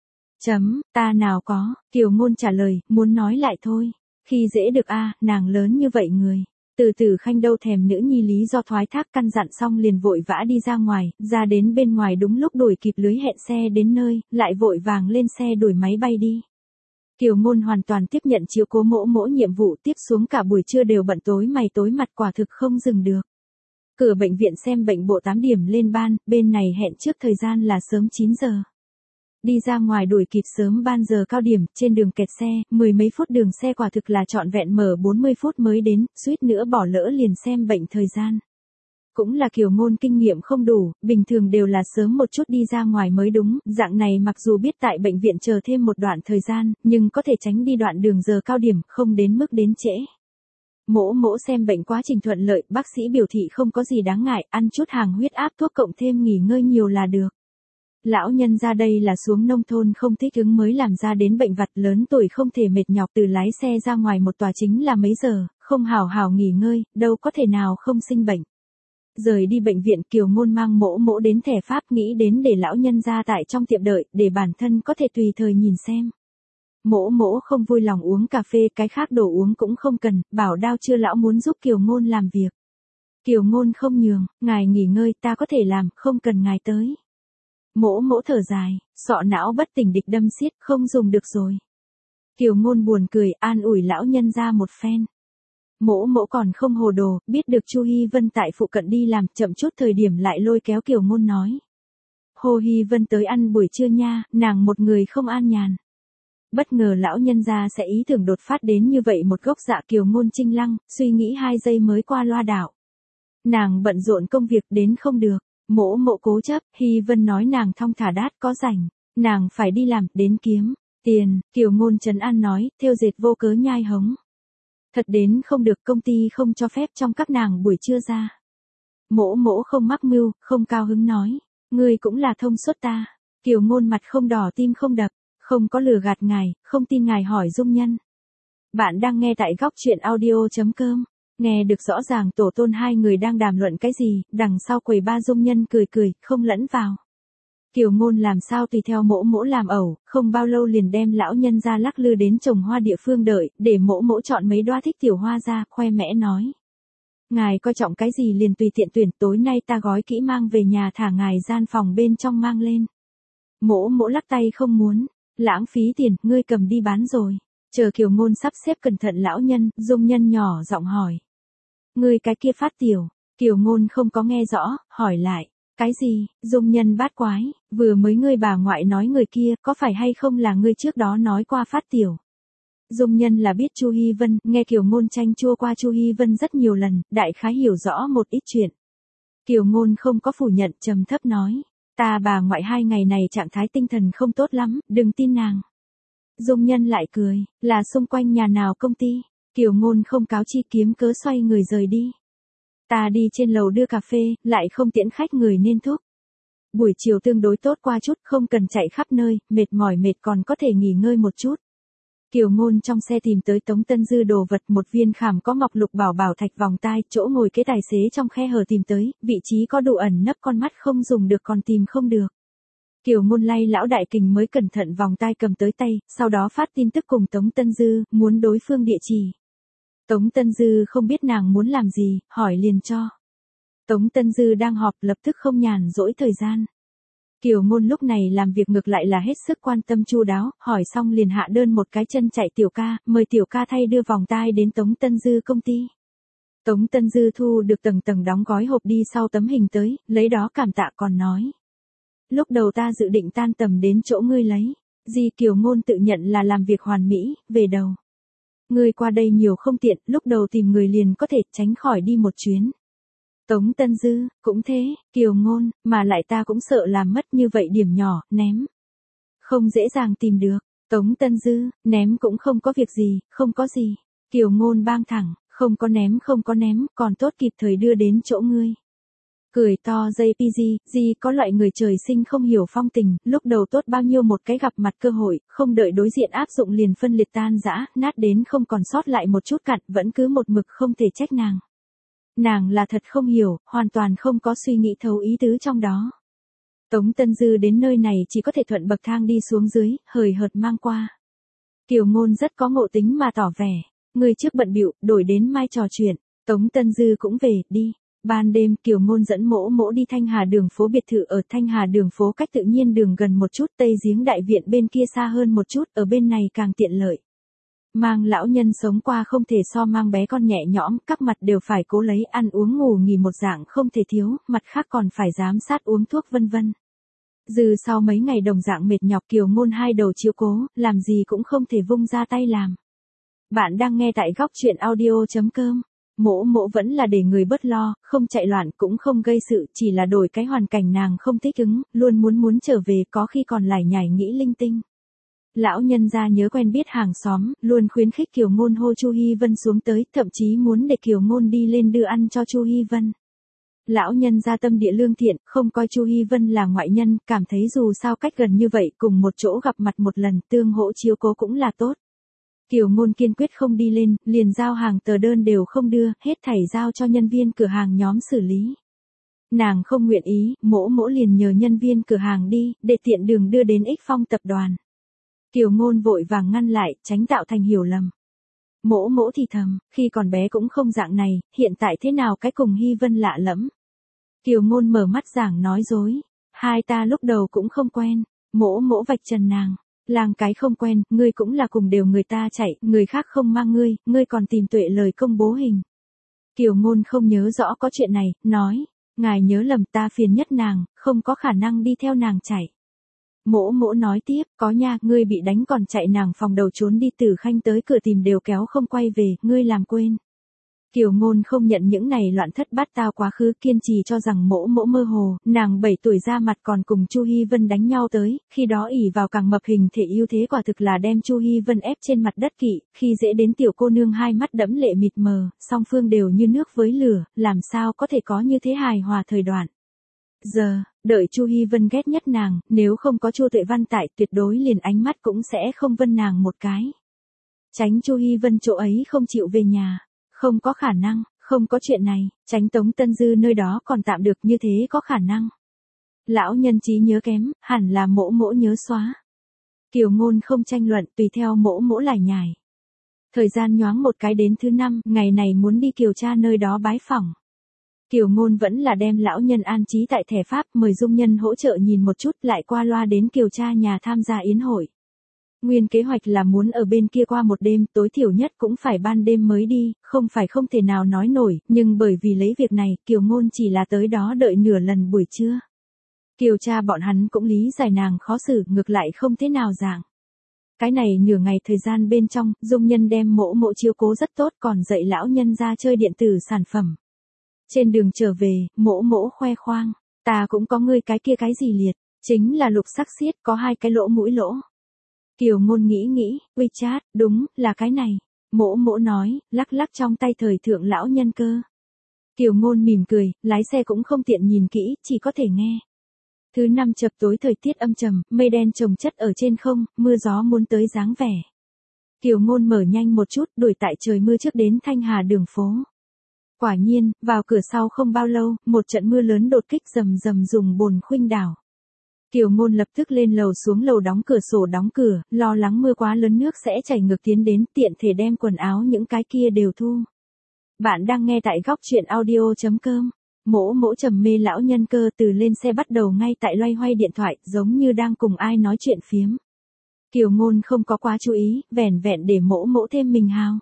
Ta nào có, Kiều Ngôn trả lời, muốn nói lại thôi. Khi dễ được nàng lớn như vậy người. Từ Tử Khanh đâu thèm nữ nhi lý do thoái thác, căn dặn xong liền vội vã đi ra ngoài, ra đến bên ngoài đúng lúc đuổi kịp lưới hẹn xe đến nơi, lại vội vàng lên xe đuổi máy bay đi. Kiều Ngôn hoàn toàn tiếp nhận chiếu cố Mỗ Mỗ nhiệm vụ, tiếp xuống cả buổi trưa đều bận tối mày tối mặt, quả thực không dừng được. Cửa bệnh viện xem bệnh bộ 8 điểm lên ban, bên này hẹn trước thời gian là sớm 9 giờ. Đi ra ngoài đuổi kịp sớm ban giờ cao điểm, trên đường kẹt xe, mười mấy phút đường xe quả thực là trọn vẹn mở 40 phút mới đến, suýt nữa bỏ lỡ liền xem bệnh thời gian. Cũng là Kiều Ngôn kinh nghiệm không đủ, bình thường đều là sớm một chút đi ra ngoài mới đúng, dạng này mặc dù biết tại bệnh viện chờ thêm một đoạn thời gian, nhưng có thể tránh đi đoạn đường giờ cao điểm, không đến mức đến trễ. Mỗ Mỗ xem bệnh quá trình thuận lợi, bác sĩ biểu thị không có gì đáng ngại, ăn chút hàng huyết áp thuốc cộng thêm nghỉ ngơi nhiều là được. Lão nhân ra đây là xuống nông thôn không thích ứng mới làm ra đến bệnh vặt, lớn tuổi không thể mệt nhọc, từ lái xe ra ngoài một tòa chính là mấy giờ, không hào hào nghỉ ngơi, đâu có thể nào không sinh bệnh. Rời đi bệnh viện, Kiều Ngôn mang Mỗ Mỗ đến thẻ Pháp, nghĩ đến để lão nhân ra tại trong tiệm đợi, để bản thân có thể tùy thời nhìn xem. Mỗ Mỗ không vui lòng uống cà phê, cái khác đồ uống cũng không cần, bảo đao chưa lão muốn giúp Kiều Ngôn làm việc. Kiều Ngôn không nhường, ngài nghỉ ngơi, ta có thể làm, không cần ngài tới. Mỗ Mỗ thở dài, sọ não bất tỉnh địch đâm xiết, không dùng được rồi. Kiều Ngôn buồn cười, an ủi lão nhân ra một phen. Mỗ Mỗ còn không hồ đồ, biết được Chu Hi Vân tại phụ cận đi làm, chậm chút thời điểm lại lôi kéo Kiều Ngôn nói. Hồ Hi Vân tới ăn buổi trưa nha, nàng một người không an nhàn. Bất ngờ lão nhân gia sẽ ý tưởng đột phát đến như vậy một gốc dạ, Kiều Ngôn chinh lăng, suy nghĩ 2 giây mới qua loa đảo. Nàng bận rộn công việc đến không được, Mỗ Mỗ cố chấp, Hi Vân nói nàng thong thả đát có rảnh, nàng phải đi làm, đến kiếm tiền, Kiều Ngôn trấn an nói, thêu dệt vô cớ nhai hống. Thật đến không được, công ty không cho phép trong các nàng buổi trưa ra. Mỗ Mỗ không mắc mưu, không cao hứng nói, ngươi cũng là thông suốt ta. Kiều Ngôn mặt không đỏ tim không đập, không có lừa gạt ngài, không tin ngài hỏi Dung Nhân. Bạn đang nghe tại góc chuyện audio.com. Nghe được rõ ràng tổ tôn hai người đang đàm luận cái gì, đằng sau quầy ba Dung Nhân cười, không lẫn vào. Kiều Ngôn làm sao tùy theo Mỗ Mỗ làm ẩu, không bao lâu liền đem lão nhân ra lắc lư đến trồng hoa địa phương đợi, để Mỗ Mỗ chọn mấy đóa thích tiểu hoa ra, khoe mẽ nói. Ngài coi trọng cái gì liền tùy tiện tuyển, tối nay ta gói kỹ mang về nhà thả ngài gian phòng bên trong mang lên. Mỗ Mỗ lắc tay không muốn, lãng phí tiền, ngươi cầm đi bán rồi. Chờ Kiều Ngôn sắp xếp cẩn thận lão nhân, Dung Nhân nhỏ giọng hỏi. Ngươi cái kia phát tiểu, Kiều Ngôn không có nghe rõ, hỏi lại. Cái gì, Dung Nhân bát quái, vừa mới ngươi bà ngoại nói người kia, có phải hay không là ngươi trước đó nói qua phát tiểu. Dung Nhân là biết Chu Hi Vân, nghe Kiều Ngôn tranh chua qua Chu Hi Vân rất nhiều lần, đại khái hiểu rõ một ít chuyện. Kiều Ngôn không có phủ nhận, trầm thấp nói. Ta bà ngoại 2 ngày này trạng thái tinh thần không tốt lắm, đừng tin nàng. Dung Nhân lại cười, là xung quanh nhà nào công ty. Kiều Ngôn không cáo chi kiếm cớ xoay người rời đi. Ta đi trên lầu đưa cà phê, lại không tiễn khách người nên thúc. Buổi chiều tương đối tốt qua chút, không cần chạy khắp nơi, mệt mỏi mệt còn có thể nghỉ ngơi một chút. Kiều Ngôn trong xe tìm tới Tống Tân Dư đồ vật, một viên khảm có ngọc lục bảo bảo thạch vòng tai, chỗ ngồi kế tài xế trong khe hở tìm tới, vị trí có độ ẩn nấp con mắt không dùng được còn tìm không được. Kiều Ngôn lay lão đại kình mới cẩn thận vòng tai cầm tới tay, sau đó phát tin tức cùng Tống Tân Dư, muốn đối phương địa chỉ. Tống Tân Dư không biết nàng muốn làm gì, hỏi liền cho. Tống Tân Dư đang họp lập tức không nhàn rỗi thời gian. Kiều Ngôn lúc này làm việc ngược lại là hết sức quan tâm chu đáo, hỏi xong liền hạ đơn một cái chân chạy tiểu ca, mời tiểu ca thay đưa vòng tai đến Tống Tân Dư công ty. Tống Tân Dư thu được tầng tầng đóng gói hộp đi sau tấm hình tới, lấy đó cảm tạ còn nói. Lúc đầu ta dự định tan tầm đến chỗ ngươi lấy, gì Kiều Ngôn tự nhận là làm việc hoàn mỹ, về đầu. Ngươi qua đây nhiều không tiện, lúc đầu tìm người liền có thể tránh khỏi đi một chuyến. Tống Tân Dư, cũng thế, Kiều Ngôn, mà lại ta cũng sợ làm mất như vậy điểm nhỏ, ném. Không dễ dàng tìm được, Tống Tân Dư, ném cũng không có việc gì, không có gì. Kiều Ngôn bang thẳng, không có ném, còn tốt kịp thời đưa đến chỗ ngươi. Cười to JPG, gì có loại người trời sinh không hiểu phong tình, lúc đầu tốt bao nhiêu một cái gặp mặt cơ hội, không đợi đối diện áp dụng liền phân liệt tan rã, nát đến không còn sót lại một chút cặn, vẫn cứ một mực không thể trách nàng. Nàng là thật không hiểu, hoàn toàn không có suy nghĩ thấu ý tứ trong đó. Tống Tân Dư đến nơi này chỉ có thể thuận bậc thang đi xuống dưới, hời hợt mang qua. Kiều Ngôn rất có ngộ tính mà tỏ vẻ, người trước bận bịu, đổi đến mai trò chuyện. Tống Tân Dư cũng về, đi. Ban đêm Kiều Ngôn dẫn mỗ mỗ đi Thanh Hà đường phố biệt thự ở Thanh Hà đường phố cách tự nhiên đường gần một chút, Tây Giếng đại viện bên kia xa hơn một chút, ở bên này càng tiện lợi. Mang lão nhân sống qua không thể so mang bé con nhẹ nhõm, các mặt đều phải cố lấy, ăn uống ngủ nghỉ một dạng không thể thiếu, mặt khác còn phải giám sát uống thuốc vân vân. Dừ sau mấy ngày đồng dạng mệt nhọc Kiều Ngôn hai đầu chiếu cố, làm gì cũng không thể vung ra tay làm. Bạn đang nghe tại góc chuyện audio.com. Mỗ mỗ vẫn là để người bớt lo, không chạy loạn cũng không gây sự, chỉ là đổi cái hoàn cảnh nàng không thích ứng, luôn muốn trở về, có khi còn lải nhải nghĩ linh tinh. Lão nhân gia nhớ quen biết hàng xóm, luôn khuyến khích Kiều Ngôn hô Chu Hi Vân xuống tới, thậm chí muốn để Kiều Ngôn đi lên đưa ăn cho Chu Hi Vân. Lão nhân gia tâm địa lương thiện, không coi Chu Hi Vân là ngoại nhân, cảm thấy dù sao cách gần như vậy cùng một chỗ gặp mặt một lần, tương hỗ chiếu cố cũng là tốt. Kiều Ngôn kiên quyết không đi lên, liền giao hàng tờ đơn đều không đưa, hết thảy giao cho nhân viên cửa hàng nhóm xử lý. Nàng không nguyện ý, mỗ liền nhờ nhân viên cửa hàng đi, để tiện đường đưa đến Ích Phong tập đoàn. Kiều Ngôn vội vàng ngăn lại, tránh tạo thành hiểu lầm. Mỗ thì thầm, khi còn bé cũng không dạng này, hiện tại thế nào cái cùng Hi Vân lạ lẫm. Kiều Ngôn mở mắt giảng nói dối, hai ta lúc đầu cũng không quen, mỗ vạch trần nàng. Làng cái không quen, ngươi cũng là cùng đều người ta chạy, người khác không mang ngươi còn tìm Tuệ lời công bố hình. Kiều Ngôn không nhớ rõ có chuyện này, nói, ngài nhớ lầm, ta phiền nhất nàng, không có khả năng đi theo nàng chạy. Mỗ nói tiếp, có nha, ngươi bị đánh còn chạy nàng phòng đầu trốn đi, Tử Khanh tới cửa tìm đều kéo không quay về, ngươi làm quên. Kiều Ngôn không nhận những này loạn thất bát tao quá khứ, kiên trì cho rằng mỗ mơ hồ, nàng 7 tuổi ra mặt còn cùng Chu Hi Vân đánh nhau tới, khi đó ỷ vào càng mập hình thể ưu thế quả thực là đem Chu Hi Vân ép trên mặt đất kỵ, khi dễ đến tiểu cô nương hai mắt đẫm lệ mịt mờ, song phương đều như nước với lửa, làm sao có thể có như thế hài hòa thời đoạn. Giờ, đợi Chu Hi Vân ghét nhất nàng, nếu không có Chu Tuệ Văn tại, tuyệt đối liền ánh mắt cũng sẽ không vân nàng một cái. Tránh Chu Hi Vân chỗ ấy không chịu về nhà. Không có khả năng, không có chuyện này, tránh Tống Tân Dư nơi đó còn tạm được, như thế có khả năng. Lão nhân trí nhớ kém, hẳn là mỗ nhớ xóa. Kiều Ngôn không tranh luận, tùy theo mỗ lải nhải. Thời gian nhoáng một cái đến thứ 5, ngày này muốn đi Kiều cha nơi đó bái phỏng. Kiều Ngôn vẫn là đem lão nhân an trí tại thẻ Pháp, mời dung nhân hỗ trợ nhìn một chút, lại qua loa đến Kiều cha nhà tham gia yến hội. Nguyên kế hoạch là muốn ở bên kia qua một đêm, tối thiểu nhất cũng phải ban đêm mới đi, không phải không thể nào nói nổi, nhưng bởi vì lấy việc này, Kiều Ngôn chỉ là tới đó đợi nửa lần buổi trưa. Kiều cha bọn hắn cũng lý giải nàng khó xử, ngược lại không thế nào dạng. Cái này nửa ngày thời gian bên trong, dung nhân đem mỗ chiếu cố rất tốt, còn dạy lão nhân ra chơi điện tử sản phẩm. Trên đường trở về, mỗ khoe khoang, ta cũng có ngươi cái kia cái gì liệt, chính là lục sắc xiết, có 2 cái lỗ mũi lỗ. Kiều Ngôn nghĩ, WeChat, đúng, là cái này. Mỗ nói, lắc trong tay thời thượng lão nhân cơ. Kiều Ngôn mỉm cười, lái xe cũng không tiện nhìn kỹ, chỉ có thể nghe. Thứ 5 chập tối thời tiết âm trầm, mây đen chồng chất ở trên không, mưa gió muốn tới dáng vẻ. Kiều Ngôn mở nhanh một chút, đuổi tại trời mưa trước đến Thanh Hà đường phố. Quả nhiên, vào cửa sau không bao lâu, một trận mưa lớn đột kích rầm dùng bồn khuynh đảo. Kiều Ngôn lập tức lên lầu xuống lầu đóng cửa sổ đóng cửa, lo lắng mưa quá lớn nước sẽ chảy ngược tiến đến, tiện thể đem quần áo những cái kia đều thu. Bạn đang nghe tại góc chuyện audio.com. Mỗ mỗ trầm mê lão nhân cơ, từ lên xe bắt đầu ngay tại loay hoay điện thoại, giống như đang cùng ai nói chuyện phiếm. Kiều Ngôn không có quá chú ý, vẻn vẹn để mỗ mỗ thêm mình hào.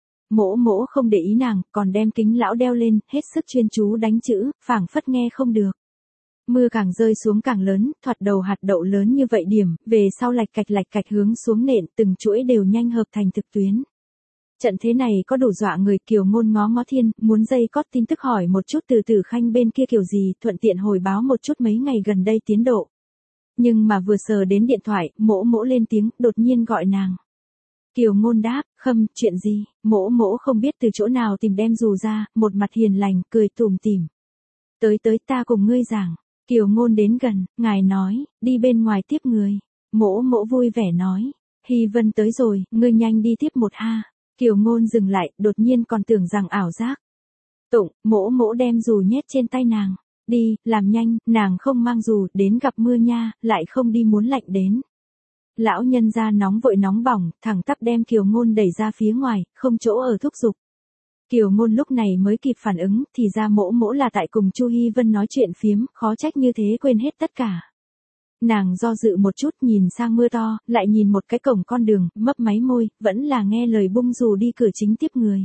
Mỗ mỗ không để ý nàng, còn đem kính lão đeo lên, hết sức chuyên chú đánh chữ, phảng phất nghe không được. Mưa càng rơi xuống càng lớn, thoạt đầu hạt đậu lớn như vậy điểm, về sau lạch cạch hướng xuống nện, từng chuỗi đều nhanh hợp thành thực tuyến. Trận thế này có đủ dọa người. Kiều Ngôn ngó ngó thiên, muốn dây cót tin tức hỏi một chút từ Tử Khanh bên kia kiểu gì, thuận tiện hồi báo một chút mấy ngày gần đây tiến độ. Nhưng mà vừa sờ đến điện thoại, mỗ mỗ lên tiếng, đột nhiên gọi nàng. Kiều Ngôn đáp, Khâm, chuyện gì? Mỗ mỗ không biết từ chỗ nào tìm đem dù ra, một mặt hiền lành, cười tủm tỉm. Tới ta cùng ngươi giảng. Kiều Ngôn đến gần, ngài nói, đi bên ngoài tiếp người. Mỗ mỗ vui vẻ nói, Hy Vân tới rồi, ngươi nhanh đi tiếp một ha. Kiều Ngôn dừng lại, đột nhiên còn tưởng rằng ảo giác. Tụng, mỗ mỗ đem dù nhét trên tay nàng. Đi, làm nhanh, nàng không mang dù, đến gặp mưa nha, lại không đi muốn lạnh đến. Lão nhân ra nóng vội nóng bỏng, thẳng tắp đem Kiều Ngôn đẩy ra phía ngoài, không chỗ ở thúc giục. Kiều Ngôn lúc này mới kịp phản ứng, thì ra mỗ mỗ là tại cùng Chu Hy Vân nói chuyện phiếm, khó trách như thế quên hết tất cả. Nàng do dự một chút, nhìn sang mưa to, lại nhìn một cái cổng con đường, mấp máy môi, vẫn là nghe lời bung dù đi cửa chính tiếp người.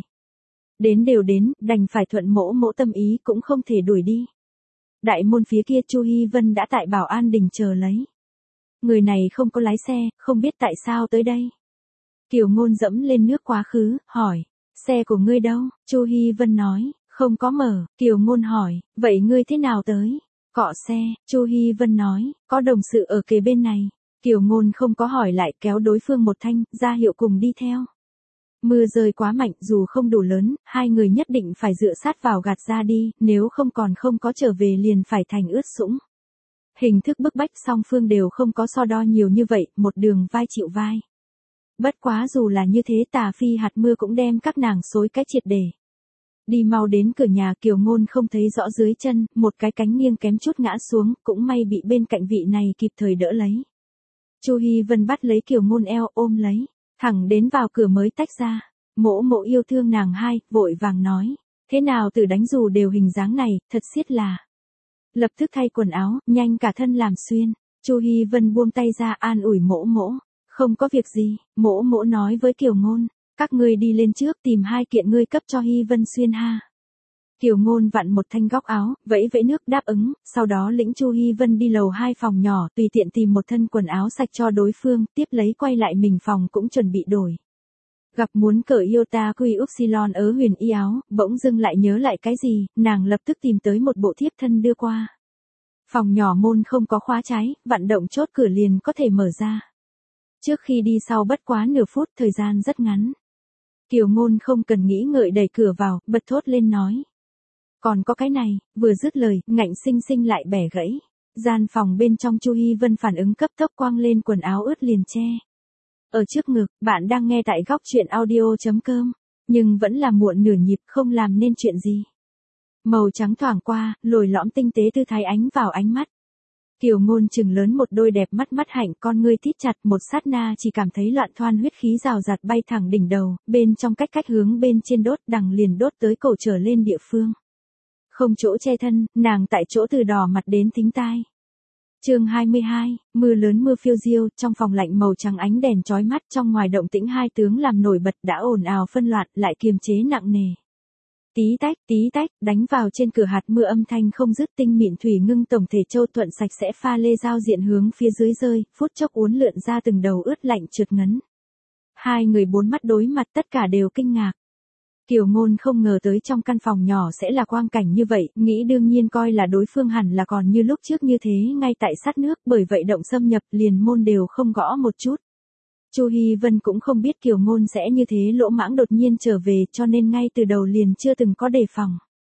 Đến đều đến, đành phải thuận mỗ mỗ tâm ý, cũng không thể đuổi đi. Đại môn phía kia Chu Hy Vân đã tại Bảo An Đình chờ lấy. Người này không có lái xe, không biết tại sao tới đây. Kiều Ngôn dẫm lên nước quá khứ, hỏi, xe của ngươi đâu? Chu Hy Vân nói, không có mở. Kiều Ngôn hỏi, vậy ngươi thế nào tới? Cọ xe. Chu Hy Vân nói, có đồng sự ở kế bên này. Kiều Ngôn không có hỏi lại, kéo đối phương một thanh, ra hiệu cùng đi theo. Mưa rơi quá mạnh, dù không đủ lớn, hai người nhất định phải dựa sát vào gạt ra đi, nếu không còn không có trở về liền phải thành ướt sũng. Hình thức bức bách song phương đều không có so đo nhiều như vậy, một đường vai chịu vai. Bất quá dù là như thế, tà phi hạt mưa cũng đem các nàng xối cái triệt để. Đi mau đến cửa nhà, Kiều Ngôn không thấy rõ dưới chân, một cái cánh nghiêng kém chút ngã xuống, cũng may bị bên cạnh vị này kịp thời đỡ lấy. Chu Hy Vân bắt lấy Kiều Ngôn eo, ôm lấy, thẳng đến vào cửa mới tách ra. Mỗ mỗ yêu thương nàng hai, vội vàng nói, thế nào từ đánh dù đều hình dáng này, thật xiết là. Lập tức thay quần áo, nhanh cả thân làm xuyên. Chu Hy Vân buông tay ra, an ủi mỗ mỗ, không có việc gì. Mỗ mỗ nói với Kiều Ngôn, các ngươi đi lên trước tìm hai kiện ngươi cấp cho Hy Vân xuyên ha. Kiều Ngôn vặn một thanh góc áo, vẫy vẫy nước đáp ứng, sau đó lĩnh Chu Hy Vân đi lầu 2 phòng nhỏ, tùy tiện tìm một thân quần áo sạch cho đối phương, tiếp lấy quay lại mình phòng cũng chuẩn bị đổi. Gặp muốn cởi Iota Quy Upsilon ớ huyền y áo, bỗng dưng lại nhớ lại cái gì, nàng lập tức tìm tới một bộ thiếp thân đưa qua. Phòng nhỏ môn không có khóa trái, vặn động chốt cửa liền có thể mở ra. Trước khi đi sau bất quá nửa phút, thời gian rất ngắn. Kiều Ngôn không cần nghĩ ngợi đẩy cửa vào, bật thốt lên nói. Còn có cái này, vừa dứt lời, ngạnh sinh sinh lại bẻ gãy. Gian phòng bên trong Chu Hy Vân phản ứng cấp tốc quăng lên quần áo ướt liền che. Ở trước ngực, bạn đang nghe tại góc truyện audio.com, nhưng vẫn là muộn nửa nhịp, không làm nên chuyện gì. Màu trắng thoảng qua, lồi lõm tinh tế tư thái ánh vào ánh mắt. Kiều Ngôn chừng lớn một đôi đẹp mắt hạnh, con ngươi thít chặt, một sát na chỉ cảm thấy loạn thoan huyết khí rào rạt bay thẳng đỉnh đầu, bên trong cách hướng bên trên đốt, đằng liền đốt tới cổ trở lên địa phương. Không chỗ che thân, nàng tại chỗ từ đỏ mặt đến thính tai. Chương 22, mưa lớn mưa phiêu diêu, trong phòng lạnh màu trắng ánh đèn chói mắt, trong ngoài động tĩnh hai tướng làm nổi bật, đã ồn ào phân loạn, lại kiềm chế nặng nề. Tí tách, đánh vào trên cửa hạt mưa âm thanh không dứt, tinh mịn thủy ngưng tổng thể châu thuận sạch sẽ pha lê giao diện hướng phía dưới rơi, phút chốc uốn lượn ra từng đầu ướt lạnh trượt ngấn. Hai người bốn mắt đối mặt tất cả đều kinh ngạc. Kiều Ngôn không ngờ tới trong căn phòng nhỏ sẽ là quang cảnh như vậy, nghĩ đương nhiên coi là đối phương hẳn là còn như lúc trước như thế ngay tại sát nước, bởi vậy động xâm nhập liền môn đều không gõ một chút. Chu Hy Vân cũng không biết Kiều Ngôn sẽ như thế lỗ mãng đột nhiên trở về, cho nên ngay từ đầu liền chưa từng có đề phòng.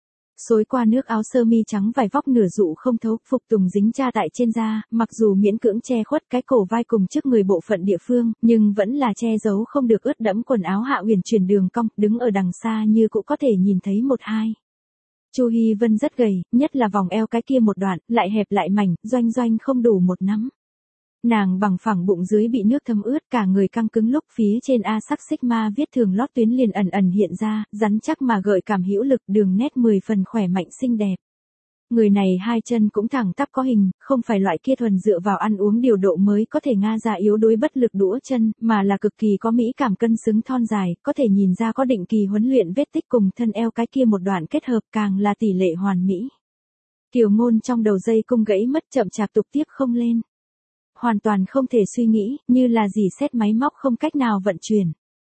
Xối qua nước áo sơ mi trắng vải vóc nửa dụ không thấu, phục tùng dính cha tại trên da, mặc dù miễn cưỡng che khuất cái cổ vai cùng trước người bộ phận địa phương, nhưng vẫn là che giấu không được ướt đẫm quần áo hạ uyển chuyển đường cong, đứng ở đằng xa như cũng có thể nhìn thấy một hai. Chu Hy Vân rất gầy, nhất là vòng eo cái kia một đoạn, lại hẹp lại mảnh, doanh không đủ một nắm. Nàng bằng phẳng bụng dưới bị nước thấm ướt, cả người căng cứng, lúc phía trên A sắc sigma viết thường lót tuyến liền ẩn hiện ra, rắn chắc mà gợi cảm hữu lực, đường nét 10 phần khỏe mạnh xinh đẹp. Người này hai chân cũng thẳng tắp có hình, không phải loại kia thuần dựa vào ăn uống điều độ mới có thể nga ra yếu đuối bất lực đũa chân, mà là cực kỳ có mỹ cảm cân xứng thon dài, có thể nhìn ra có định kỳ huấn luyện vết tích cùng thân eo cái kia một đoạn kết hợp càng là tỷ lệ hoàn mỹ. Kiều Ngôn trong đầu dây cung gãy mất chậm chạp tục tiếp không lên. Hoàn toàn không thể suy nghĩ, như là dỉ sét máy móc không cách nào vận chuyển.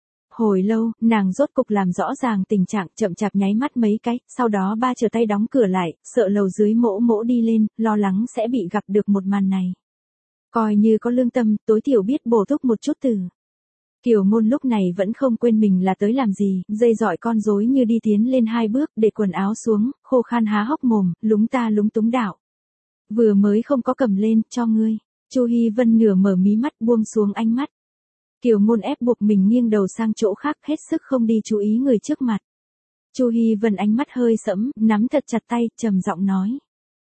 Hồi lâu, nàng rốt cục làm rõ ràng tình trạng chậm chạp nháy mắt mấy cái, sau đó ba trở tay đóng cửa lại, sợ lầu dưới mỗ mỗ đi lên, lo lắng sẽ bị gặp được một màn này. Coi như có lương tâm, tối thiểu biết bổ túc một chút từ. Kiều Ngôn lúc này vẫn không quên mình là tới làm gì, dây dọi con rối như đi tiến lên hai bước, để quần áo xuống, khô khan há hốc mồm, lúng ta lúng túng đạo. Vừa mới không có cầm lên, cho ngươi. Chu Hi Vân nửa mở mí mắt buông xuống ánh mắt. Kiều Ngôn ép buộc mình nghiêng đầu sang chỗ khác hết sức không đi chú ý người trước mặt. Chu Hi Vân ánh mắt hơi sẫm, nắm thật chặt tay, trầm giọng nói.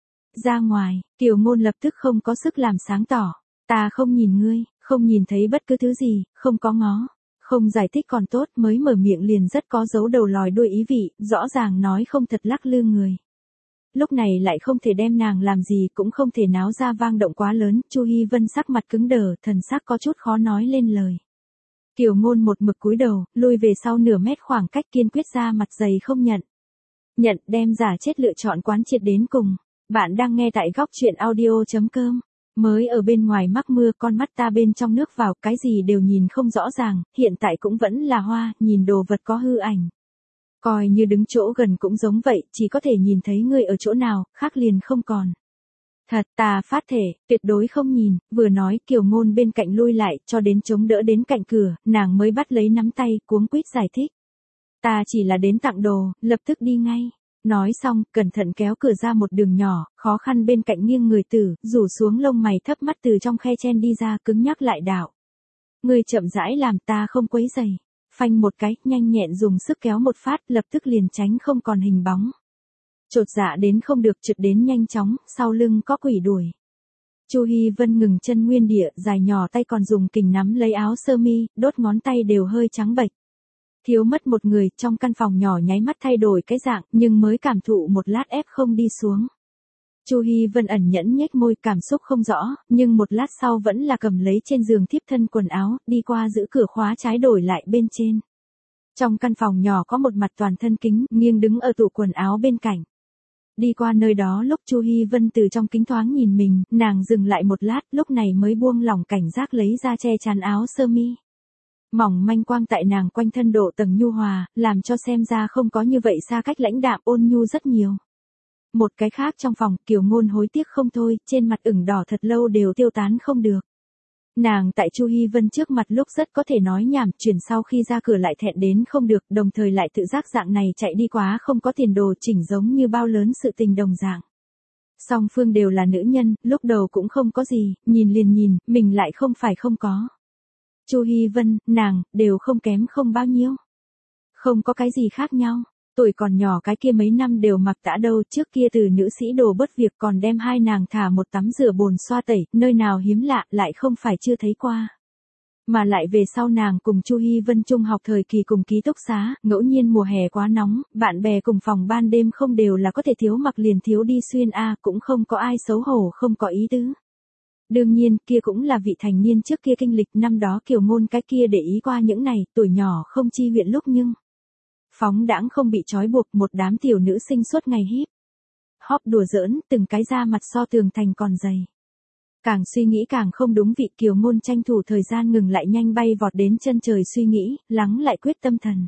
Ra ngoài, Kiều Ngôn lập tức không có sức làm sáng tỏ. Ta không nhìn ngươi, không nhìn thấy bất cứ thứ gì, không có ngó. Không giải thích còn tốt, mới mở miệng liền rất có dấu đầu lòi đuôi ý vị, rõ ràng nói không thật lắc lư người. Lúc này lại không thể đem nàng làm gì cũng không thể náo ra vang động quá lớn, Chu Hi Vân sắc mặt cứng đờ, thần sắc có chút khó nói lên lời. Kiều Ngôn một mực cúi đầu, lui về sau nửa mét khoảng cách kiên quyết ra mặt dày không nhận. Nhận đem giả chết lựa chọn quán triệt đến cùng. Bạn đang nghe tại góc truyện audio.com. Mới ở bên ngoài mắc mưa con mắt ta bên trong nước vào cái gì đều nhìn không rõ ràng, hiện tại cũng vẫn là hoa, nhìn đồ vật có hư ảnh. Coi như đứng chỗ gần cũng giống vậy, chỉ có thể nhìn thấy ngươi ở chỗ nào, khác liền không còn. Thật, ta phát thể, tuyệt đối không nhìn, vừa nói Kiều Ngôn bên cạnh lui lại, cho đến chống đỡ đến cạnh cửa, nàng mới bắt lấy nắm tay, cuống quýt giải thích. Ta chỉ là đến tặng đồ, lập tức đi ngay. Nói xong, cẩn thận kéo cửa ra một đường nhỏ, khó khăn bên cạnh nghiêng người tử, rủ xuống lông mày thấp mắt từ trong khe chen đi ra cứng nhắc lại đạo. Ngươi chậm rãi làm ta không quấy giày. Phanh một cái, nhanh nhẹn dùng sức kéo một phát, lập tức liền tránh không còn hình bóng. Chột dạ đến không được trượt đến nhanh chóng, sau lưng có quỷ đuổi. Chu Hi Vân ngừng chân nguyên địa, dài nhỏ tay còn dùng kình nắm lấy áo sơ mi, đốt ngón tay đều hơi trắng bệch. Thiếu mất một người, trong căn phòng nhỏ nháy mắt thay đổi cái dạng, nhưng mới cảm thụ một lát ép không đi xuống. Chu Hi Vân ẩn nhẫn nhếch môi, cảm xúc không rõ, nhưng một lát sau vẫn là cầm lấy trên giường thiếp thân quần áo, đi qua giữ cửa khóa trái đổi lại bên trên. Trong căn phòng nhỏ có một mặt toàn thân kính, nghiêng đứng ở tủ quần áo bên cạnh. Đi qua nơi đó lúc Chu Hi Vân từ trong kính thoáng nhìn mình, nàng dừng lại một lát, lúc này mới buông lỏng cảnh giác lấy ra che chắn áo sơ mi. Mỏng manh quang tại nàng quanh thân độ tầng nhu hòa, làm cho xem ra không có như vậy xa cách lãnh đạm ôn nhu rất nhiều. Một cái khác trong phòng, Kiều Ngôn hối tiếc không thôi, trên mặt ửng đỏ thật lâu đều tiêu tán không được. Nàng tại Chu Hi Vân trước mặt lúc rất có thể nói nhảm, chuyển sau khi ra cửa lại thẹn đến không được, đồng thời lại tự giác dạng này chạy đi quá không có tiền đồ chỉnh giống như bao lớn sự tình đồng dạng. Song phương đều là nữ nhân, lúc đầu cũng không có gì, nhìn liền nhìn, mình lại không phải không có. Chu Hi Vân, nàng, đều không kém không bao nhiêu. Không có cái gì khác nhau. Tuổi còn nhỏ cái kia mấy năm đều mặc tã đâu, trước kia từ nữ sĩ đồ bớt việc còn đem hai nàng thả một tắm rửa bồn xoa tẩy, nơi nào hiếm lạ, lại không phải chưa thấy qua. Mà lại về sau nàng cùng Chu Hi Vân trung học thời kỳ cùng ký túc xá, ngẫu nhiên mùa hè quá nóng, bạn bè cùng phòng ban đêm không đều là có thể thiếu mặc liền thiếu đi xuyên a, cũng không có ai xấu hổ không có ý tứ. Đương nhiên, kia cũng là vị thành niên trước kia kinh lịch năm đó Kiều Ngôn cái kia để ý qua những này, tuổi nhỏ không chi huyện lúc nhưng phóng đãng không bị trói buộc, một đám tiểu nữ sinh suốt ngày híp hop đùa giỡn, từng cái da mặt so tường thành còn dày. Càng suy nghĩ càng không đúng vị, Kiều Ngôn tranh thủ thời gian ngừng lại nhanh bay vọt đến chân trời suy nghĩ, lắng lại quyết tâm thần.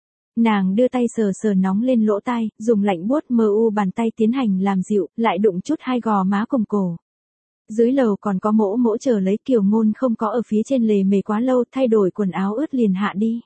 Nàng đưa tay sờ sờ nóng lên lỗ tai, dùng lạnh buốt mờ u bàn tay tiến hành làm dịu, lại đụng chút hai gò má cùng cổ. Dưới lầu còn có mỗ mỗ chờ lấy, Kiều Ngôn không có ở phía trên lề mề quá lâu, thay đổi quần áo ướt liền hạ đi.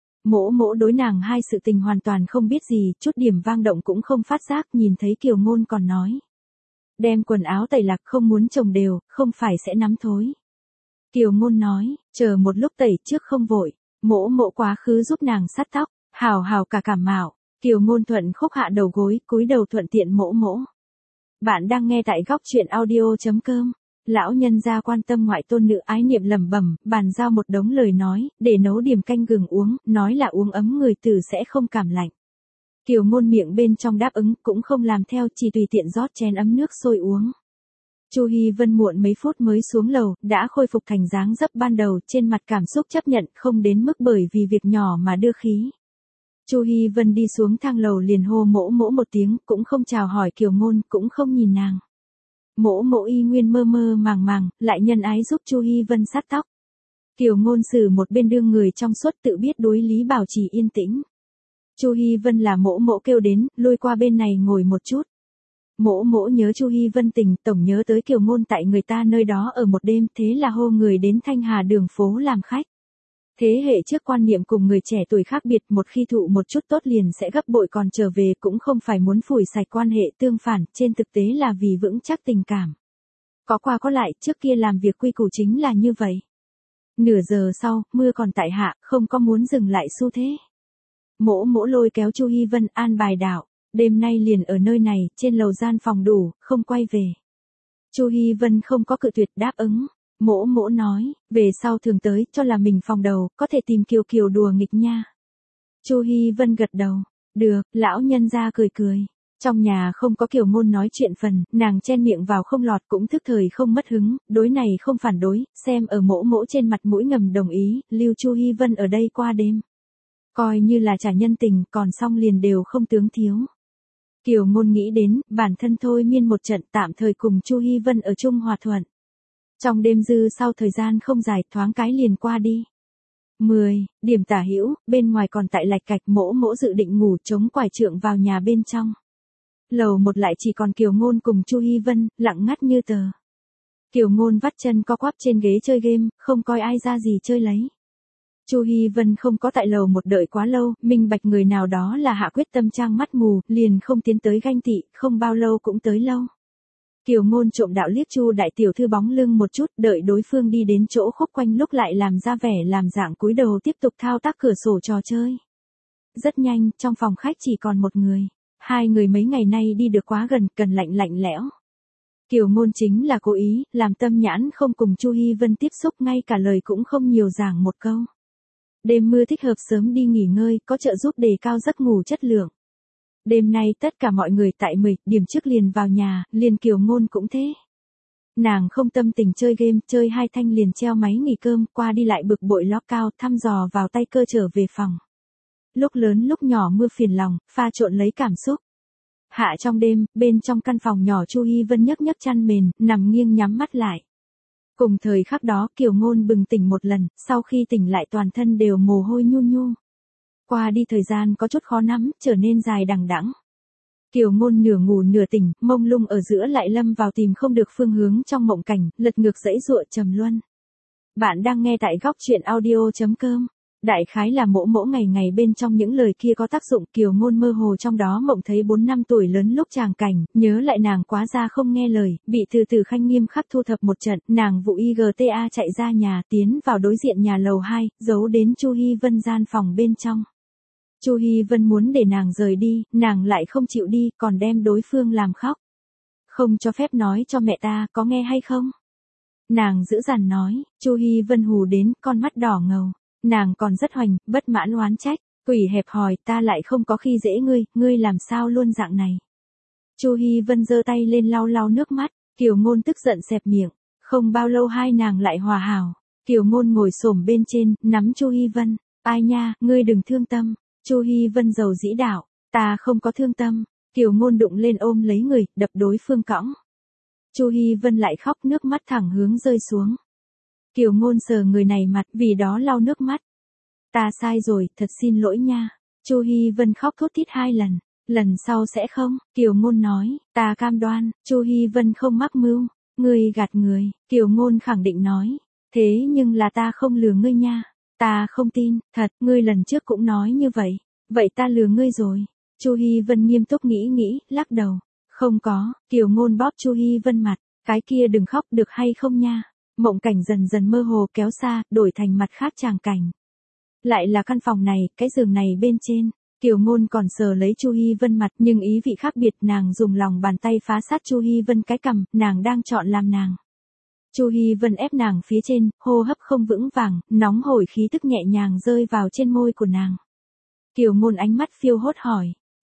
Mỗ mỗ đối nàng hai sự tình hoàn toàn không biết gì, chút điểm vang động cũng không phát giác, nhìn thấy Kiều Ngôn còn nói. Đem quần áo tẩy lạc không muốn chồng đều, không phải sẽ nắm thối. Kiều Ngôn nói, chờ một lúc tẩy trước không vội, mỗ mỗ quá khứ giúp nàng sát tóc, hào hào cả cảm mạo. Kiều Ngôn thuận khúc hạ đầu gối, cúi đầu thuận tiện mỗ mỗ. Bạn đang nghe tại góc truyện audio.com. Lão nhân gia quan tâm ngoại tôn nữ ái niệm lẩm bẩm, bàn giao một đống lời nói, để nấu điểm canh gừng uống, nói là uống ấm người tử sẽ không cảm lạnh. Kiều Ngôn miệng bên trong đáp ứng, cũng không làm theo, chỉ tùy tiện rót chén ấm nước sôi uống. Chu Hi Vân muộn mấy phút mới xuống lầu, đã khôi phục thành dáng dấp ban đầu, trên mặt cảm xúc chấp nhận, không đến mức bởi vì việc nhỏ mà đưa khí. Chu Hi Vân đi xuống thang lầu liền hô mỗ mỗ một tiếng, cũng không chào hỏi Kiều Ngôn, cũng không nhìn nàng. Mỗ mỗ y nguyên mơ mơ màng màng, lại nhân ái giúp Chu Hi Vân sát tóc. Kiều Ngôn xử một bên đương người trong suốt, tự biết đối lý bảo trì yên tĩnh. Chu Hi Vân là mỗ mỗ kêu đến, lui qua bên này ngồi một chút. Mỗ mỗ nhớ Chu Hi Vân tình, tổng nhớ tới Kiều Ngôn tại người ta nơi đó ở một đêm, thế là hô người đến Thanh Hà đường phố làm khách. Thế hệ trước quan niệm cùng người trẻ tuổi khác biệt, một khi thụ một chút tốt liền sẽ gấp bội, còn trở về cũng không phải muốn phủi sạch quan hệ, tương phản, trên thực tế là vì vững chắc tình cảm. Có qua có lại, trước kia làm việc quy củ chính là như vậy. Nửa giờ sau, mưa còn tại hạ, không có muốn dừng lại xu thế. Mỗ mỗ lôi kéo Chu Hi Vân an bài đạo, đêm nay liền ở nơi này, trên lầu gian phòng đủ, không quay về. Chu Hi Vân không có cự tuyệt, đáp ứng. Mỗ mỗ nói, về sau thường tới, cho là mình phòng đầu, có thể tìm Kiều Kiều đùa nghịch nha. Chu Hi Vân gật đầu, được, lão nhân gia cười cười. Trong nhà không có Kiều Ngôn nói chuyện phần, nàng chen miệng vào không lọt, cũng thức thời không mất hứng, đối này không phản đối, xem ở mỗ mỗ trên mặt mũi ngầm đồng ý, lưu Chu Hi Vân ở đây qua đêm. Coi như là trả nhân tình, còn xong liền đều không tướng thiếu. Kiều Ngôn nghĩ đến, bản thân thôi miên một trận, tạm thời cùng Chu Hi Vân ở chung hòa thuận. Trong đêm dư sau thời gian không dài, thoáng cái liền qua đi. 10 điểm tả hữu, bên ngoài còn tại lạch cạch, mỗ mỗ dự định ngủ, chống quải trượng vào nhà bên trong. Lầu một lại chỉ còn Kiều Ngôn cùng Chu Hi Vân, lặng ngắt như tờ. Kiều Ngôn vắt chân co quắp trên ghế chơi game, không coi ai ra gì chơi lấy. Chu Hi Vân không có tại lầu một đợi quá lâu, minh bạch người nào đó là hạ quyết tâm trang mắt mù, liền không tiến tới ganh tị, không bao lâu cũng tới lâu. Kiều Ngôn trộm đạo liếc Chu đại tiểu thư bóng lưng một chút, đợi đối phương đi đến chỗ khúc quanh lúc lại làm ra vẻ làm dạng cúi đầu tiếp tục thao tác cửa sổ trò chơi. Rất nhanh, trong phòng khách chỉ còn một người. Hai người mấy ngày nay đi được quá gần, cần lạnh lạnh lẽo. Kiều Ngôn chính là cố ý, làm tâm nhãn không cùng Chu Hi Vân tiếp xúc, ngay cả lời cũng không nhiều giảng một câu. Đêm mưa thích hợp sớm đi nghỉ ngơi, có trợ giúp đề cao giấc ngủ chất lượng. Đêm nay tất cả mọi người tại 10 điểm trước liền vào nhà, liền Kiều Ngôn cũng thế. Nàng không tâm tình chơi game, chơi hai thanh liền treo máy nghỉ cơm, qua đi lại bực bội lót cao, thăm dò vào tay cơ trở về phòng. Lúc lớn lúc nhỏ mưa phiền lòng, pha trộn lấy cảm xúc. Hạ trong đêm, bên trong căn phòng nhỏ Chu Hi Vân nhấc nhấc chăn mền, nằm nghiêng nhắm mắt lại. Cùng thời khắc đó Kiều Ngôn bừng tỉnh một lần, sau khi tỉnh lại toàn thân đều mồ hôi nhu nhu. Qua đi thời gian có chút khó nắm, trở nên dài đằng đẵng. Kiều Ngôn nửa ngủ nửa tỉnh, mông lung ở giữa lại lâm vào tìm không được phương hướng trong mộng cảnh, lật ngược dãy giụa trầm luân. Bạn đang nghe tại góc truyện audio.com. Đại khái là mỗ mỗ ngày ngày bên trong những lời kia có tác dụng, Kiều Ngôn mơ hồ trong đó mộng thấy 4 năm tuổi lớn lúc tràng cảnh, nhớ lại nàng quá ra không nghe lời, bị từ khanh nghiêm khắc thu thập một trận, nàng vụ IGTA chạy ra nhà, tiến vào đối diện nhà lầu 2, giấu đến Chu Hi Vân gian phòng bên trong. Chu Hi Vân muốn để nàng rời đi, nàng lại không chịu đi, còn đem đối phương làm khóc. Không cho phép nói cho mẹ ta, có nghe hay không? Nàng dữ dằn nói, Chu Hi Vân hù đến, con mắt đỏ ngầu. Nàng còn rất hoành, bất mãn oán trách, quỷ hẹp hòi, ta lại không có khi dễ ngươi làm sao luôn dạng này. Chu Hi Vân giơ tay lên lau lau nước mắt, Kiều Ngôn tức giận xẹp miệng, không bao lâu hai nàng lại hòa hảo. Kiều Ngôn ngồi xổm bên trên, nắm Chu Hi Vân, ai nha, ngươi đừng thương tâm. Chu Hi Vân dầu dĩ đạo, ta không có thương tâm. Kiều Ngôn đụng lên ôm lấy người, đập đối phương cõng. Chu Hi Vân lại khóc, nước mắt thẳng hướng rơi xuống. Kiều Ngôn sờ người này mặt, vì đó lau nước mắt. Ta sai rồi, thật xin lỗi nha. Chu Hi Vân khóc thút thít 2 lần. Lần sau sẽ không, Kiều Ngôn nói, ta cam đoan. Chu Hi Vân không mắc mưu. Ngươi gạt người, Kiều Ngôn khẳng định nói. Thế nhưng là ta không lừa ngươi nha. Ta không tin, thật, ngươi lần trước cũng nói như vậy. Vậy ta lừa ngươi rồi. Chu Hi Vân nghiêm túc nghĩ, lắc đầu. Không có, Kiều Ngôn bóp Chu Hi Vân mặt. Cái kia đừng khóc được hay không nha. Mộng cảnh dần dần mơ hồ kéo xa, đổi thành mặt khác tràng cảnh. Lại là căn phòng này, cái giường này bên trên. Kiều Ngôn còn sờ lấy Chu Hi Vân mặt, nhưng ý vị khác biệt, nàng dùng lòng bàn tay phá sát Chu Hi Vân cái cằm, nàng đang chọn làm nàng. Chu Hi Vân ép nàng phía trên, hô hấp không vững vàng, nóng hổi khí tức nhẹ nhàng rơi vào trên môi của nàng. Kiều Ngôn ánh mắt phiêu hốt hỏi,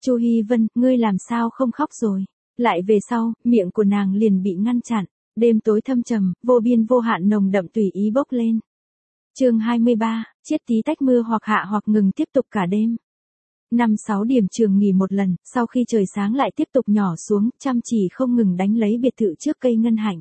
Chu Hi Vân, ngươi làm sao không khóc rồi? Lại về sau, miệng của nàng liền bị ngăn chặn. Đêm tối thâm trầm, vô biên vô hạn nồng đậm tùy ý bốc lên. Chương 23, chiết tí tách mưa hoặc hạ hoặc ngừng tiếp tục cả đêm. 5-6 điểm trường nghỉ một lần, sau khi trời sáng lại tiếp tục nhỏ xuống, chăm chỉ không ngừng đánh lấy biệt thự trước cây ngân hạnh.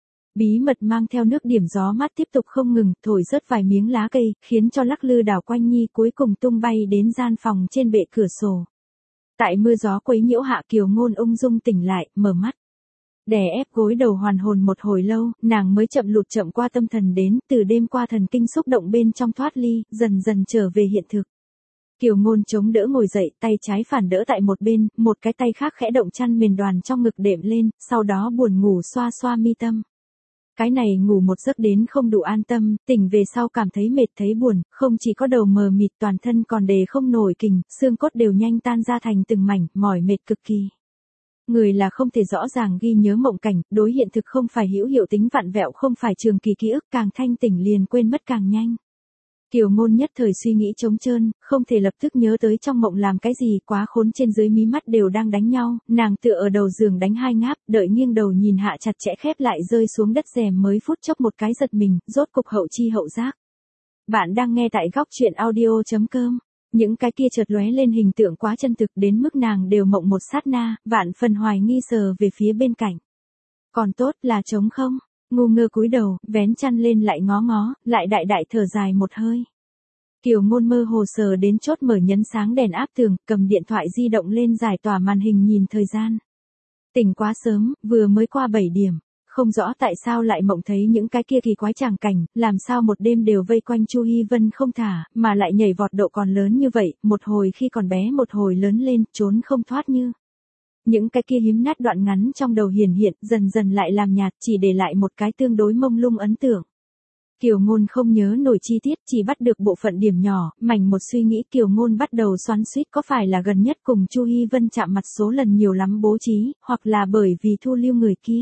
Bí mật mang theo nước điểm gió mát tiếp tục không ngừng, thổi rớt vài miếng lá cây, khiến cho lắc lư đảo quanh nhi cuối cùng tung bay đến gian phòng trên bệ cửa sổ. Tại mưa gió quấy nhiễu hạ Kiều Ngôn ung dung tỉnh lại, mở mắt. Đè ép gối đầu hoàn hồn một hồi lâu, nàng mới chậm lụt chậm qua tâm thần đến, từ đêm qua thần kinh xúc động bên trong thoát ly, dần dần trở về hiện thực. Kiều Ngôn chống đỡ ngồi dậy, tay trái phản đỡ tại một bên, một cái tay khác khẽ động chăn mền đoàn trong ngực đệm lên, sau đó buồn ngủ xoa xoa mi tâm. Cái này ngủ một giấc đến không đủ an tâm, tỉnh về sau cảm thấy mệt thấy buồn, không chỉ có đầu mờ mịt toàn thân còn đề không nổi kình, xương cốt đều nhanh tan ra thành từng mảnh, mỏi mệt cực kỳ. Người là không thể rõ ràng ghi nhớ mộng cảnh, đối hiện thực không phải hữu hiệu tính vặn vẹo, không phải trường kỳ ký ức, càng thanh tỉnh liền quên mất càng nhanh. Kiều Ngôn nhất thời suy nghĩ trống trơn, không thể lập tức nhớ tới trong mộng làm cái gì, quá khốn, trên dưới mí mắt đều đang đánh nhau, nàng tựa ở đầu giường đánh hai ngáp, đợi nghiêng đầu nhìn hạ chặt chẽ khép lại rơi xuống đất rèm mới phút chốc một cái giật mình, rốt cục hậu chi hậu giác. Bạn đang nghe tại góc truyện audio.com. Những cái kia chợt lóe lên hình tượng quá chân thực đến mức nàng đều mộng một sát na, vạn phần hoài nghi sờ về phía bên cạnh. Còn tốt là trống không, ngu ngơ cúi đầu, vén chăn lên lại ngó ngó, lại đại đại thở dài một hơi. Kiều Ngôn mơ hồ sờ đến chốt mở nhấn sáng đèn áp tường, cầm điện thoại di động lên giải tỏa màn hình nhìn thời gian. Tỉnh quá sớm, vừa mới qua 7 điểm. Không rõ tại sao lại mộng thấy những cái kia kỳ quái tràng cảnh, làm sao một đêm đều vây quanh Chu Hi Vân không thả, mà lại nhảy vọt độ còn lớn như vậy, một hồi khi còn bé một hồi lớn lên, trốn không thoát như. Những cái kia hiếm nát đoạn ngắn trong đầu hiển hiện, dần dần lại làm nhạt, chỉ để lại một cái tương đối mông lung ấn tượng. Kiều Ngôn không nhớ nổi chi tiết, chỉ bắt được bộ phận điểm nhỏ, mảnh một suy nghĩ Kiều Ngôn bắt đầu xoắn xuýt có phải là gần nhất cùng Chu Hi Vân chạm mặt số lần nhiều lắm bố trí, hoặc là bởi vì thu lưu người kia.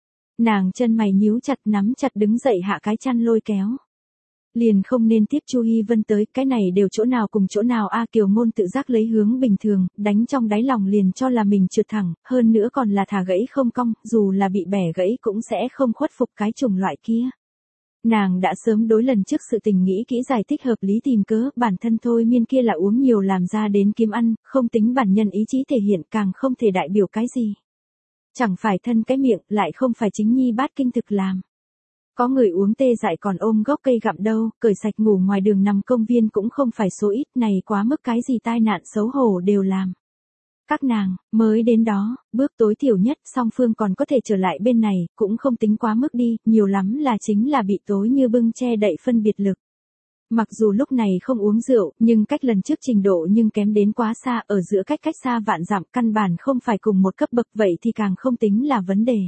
Nàng chân mày nhíu chặt nắm chặt đứng dậy hạ cái chăn lôi kéo. Liền không nên tiếp Chu Hi Vân tới, cái này đều chỗ nào cùng chỗ nào a. Kiều Ngôn tự giác lấy hướng bình thường, đánh trong đáy lòng liền cho là mình trượt thẳng, hơn nữa còn là thả gãy không cong, dù là bị bẻ gãy cũng sẽ không khuất phục cái chủng loại kia. Nàng đã sớm đối lần trước sự tình nghĩ kỹ giải thích hợp lý tìm cớ, bản thân thôi miên kia là uống nhiều làm ra đến kiếm ăn, không tính bản nhân ý chí thể hiện, càng không thể đại biểu cái gì. Chẳng phải thân cái miệng, lại không phải chính nhi bát kinh thực làm. Có người uống tê dại còn ôm gốc cây gặm đâu, cởi sạch ngủ ngoài đường nằm công viên cũng không phải số ít, này quá mức cái gì tai nạn xấu hổ đều làm. Các nàng, mới đến đó, bước tối thiểu nhất song phương còn có thể trở lại bên này, cũng không tính quá mức đi, nhiều lắm là chính là bị tối như bưng che đậy phân biệt lực. Mặc dù lúc này không uống rượu, nhưng cách lần trước trình độ nhưng kém đến quá xa, ở giữa cách xa vạn dặm, căn bản không phải cùng một cấp bậc, vậy thì càng không tính là vấn đề.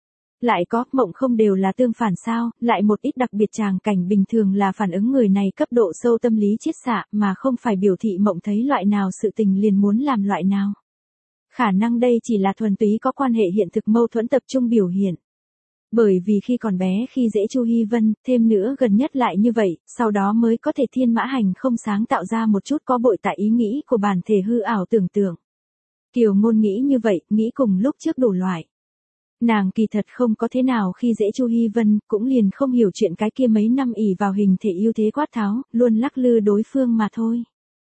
Lại có, mộng không đều là tương phản sao, lại một ít đặc biệt tràng cảnh bình thường là phản ứng người này cấp độ sâu tâm lý chiết xạ, mà không phải biểu thị mộng thấy loại nào sự tình liền muốn làm loại nào. Khả năng đây chỉ là thuần túy có quan hệ hiện thực mâu thuẫn tập trung biểu hiện. Bởi vì khi còn bé khi dễ Chu Hi Vân, thêm nữa gần nhất lại như vậy, sau đó mới có thể thiên mã hành không sáng tạo ra một chút có bội tại ý nghĩ của bản thể hư ảo tưởng tượng. Kiều Ngôn nghĩ như vậy, nghĩ cùng lúc trước đủ loại. Nàng kỳ thật không có thế nào khi dễ Chu Hi Vân, cũng liền không hiểu chuyện cái kia mấy năm ỷ vào hình thể ưu thế quát tháo, luôn lắc lư đối phương mà thôi.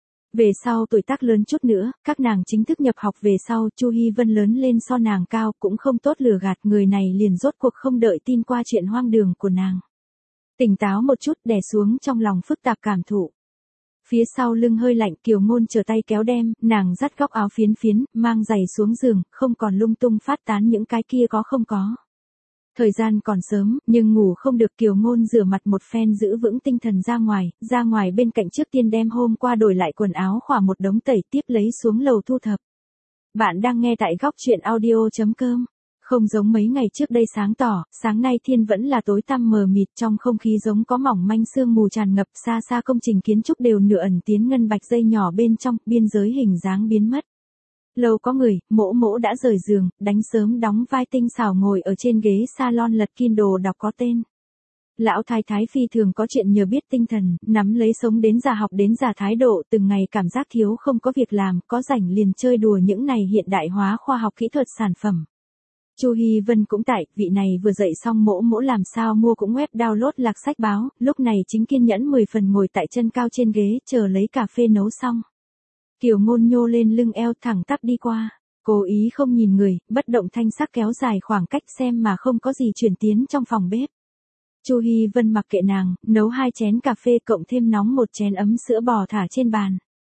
Về sau tuổi tác lớn chút nữa, các nàng chính thức nhập học về sau, Chu Hi Vân lớn lên so nàng cao, cũng không tốt lừa gạt, người này liền rốt cuộc không đợi tin qua chuyện hoang đường của nàng. Tỉnh táo một chút, đè xuống trong lòng phức tạp cảm thụ. Phía sau lưng hơi lạnh, Kiều Ngôn trở tay kéo đem, nàng dắt góc áo phiến phiến, mang giày xuống giường, không còn lung tung phát tán những cái kia có không có. Thời gian còn sớm, nhưng ngủ không được, Kiều Ngôn rửa mặt một phen giữ vững tinh thần ra ngoài bên cạnh trước tiên đem hôm qua đổi lại quần áo khỏa một đống tẩy, tiếp lấy xuống lầu thu thập. Bạn đang nghe tại góc truyện audio.com. Không giống mấy ngày trước đây sáng tỏ, sáng nay thiên vẫn là tối tăm mờ mịt, trong không khí giống có mỏng manh sương mù tràn ngập, xa xa công trình kiến trúc đều nửa ẩn tiến ngân bạch dây nhỏ bên trong, biên giới hình dáng biến mất. Lâu có người, mỗ mỗ đã rời giường, đánh sớm đóng vai tinh xảo ngồi ở trên ghế salon lật Kindle đọc có tên. Lão thái thái phi thường có chuyện nhờ biết tinh thần, nắm lấy sống đến già học đến già thái độ, từng ngày cảm giác thiếu không có việc làm, có rảnh liền chơi đùa những này hiện đại hóa khoa học kỹ thuật sản phẩm. Chu Hi Vân cũng tại, vị này vừa dậy xong mỗ mỗ làm sao mua cũng web download lạc sách báo, lúc này chính kiên nhẫn 10 phần ngồi tại chân cao trên ghế, chờ lấy cà phê nấu xong. Kiều Ngôn nhô lên lưng eo thẳng tắp đi qua, cố ý không nhìn người, bất động thanh sắc kéo dài khoảng cách xem mà không có gì chuyển tiến trong phòng bếp. Chu Hi Vân mặc kệ nàng, nấu 2 chén cà phê cộng thêm nóng 1 chén ấm sữa bò thả trên bàn.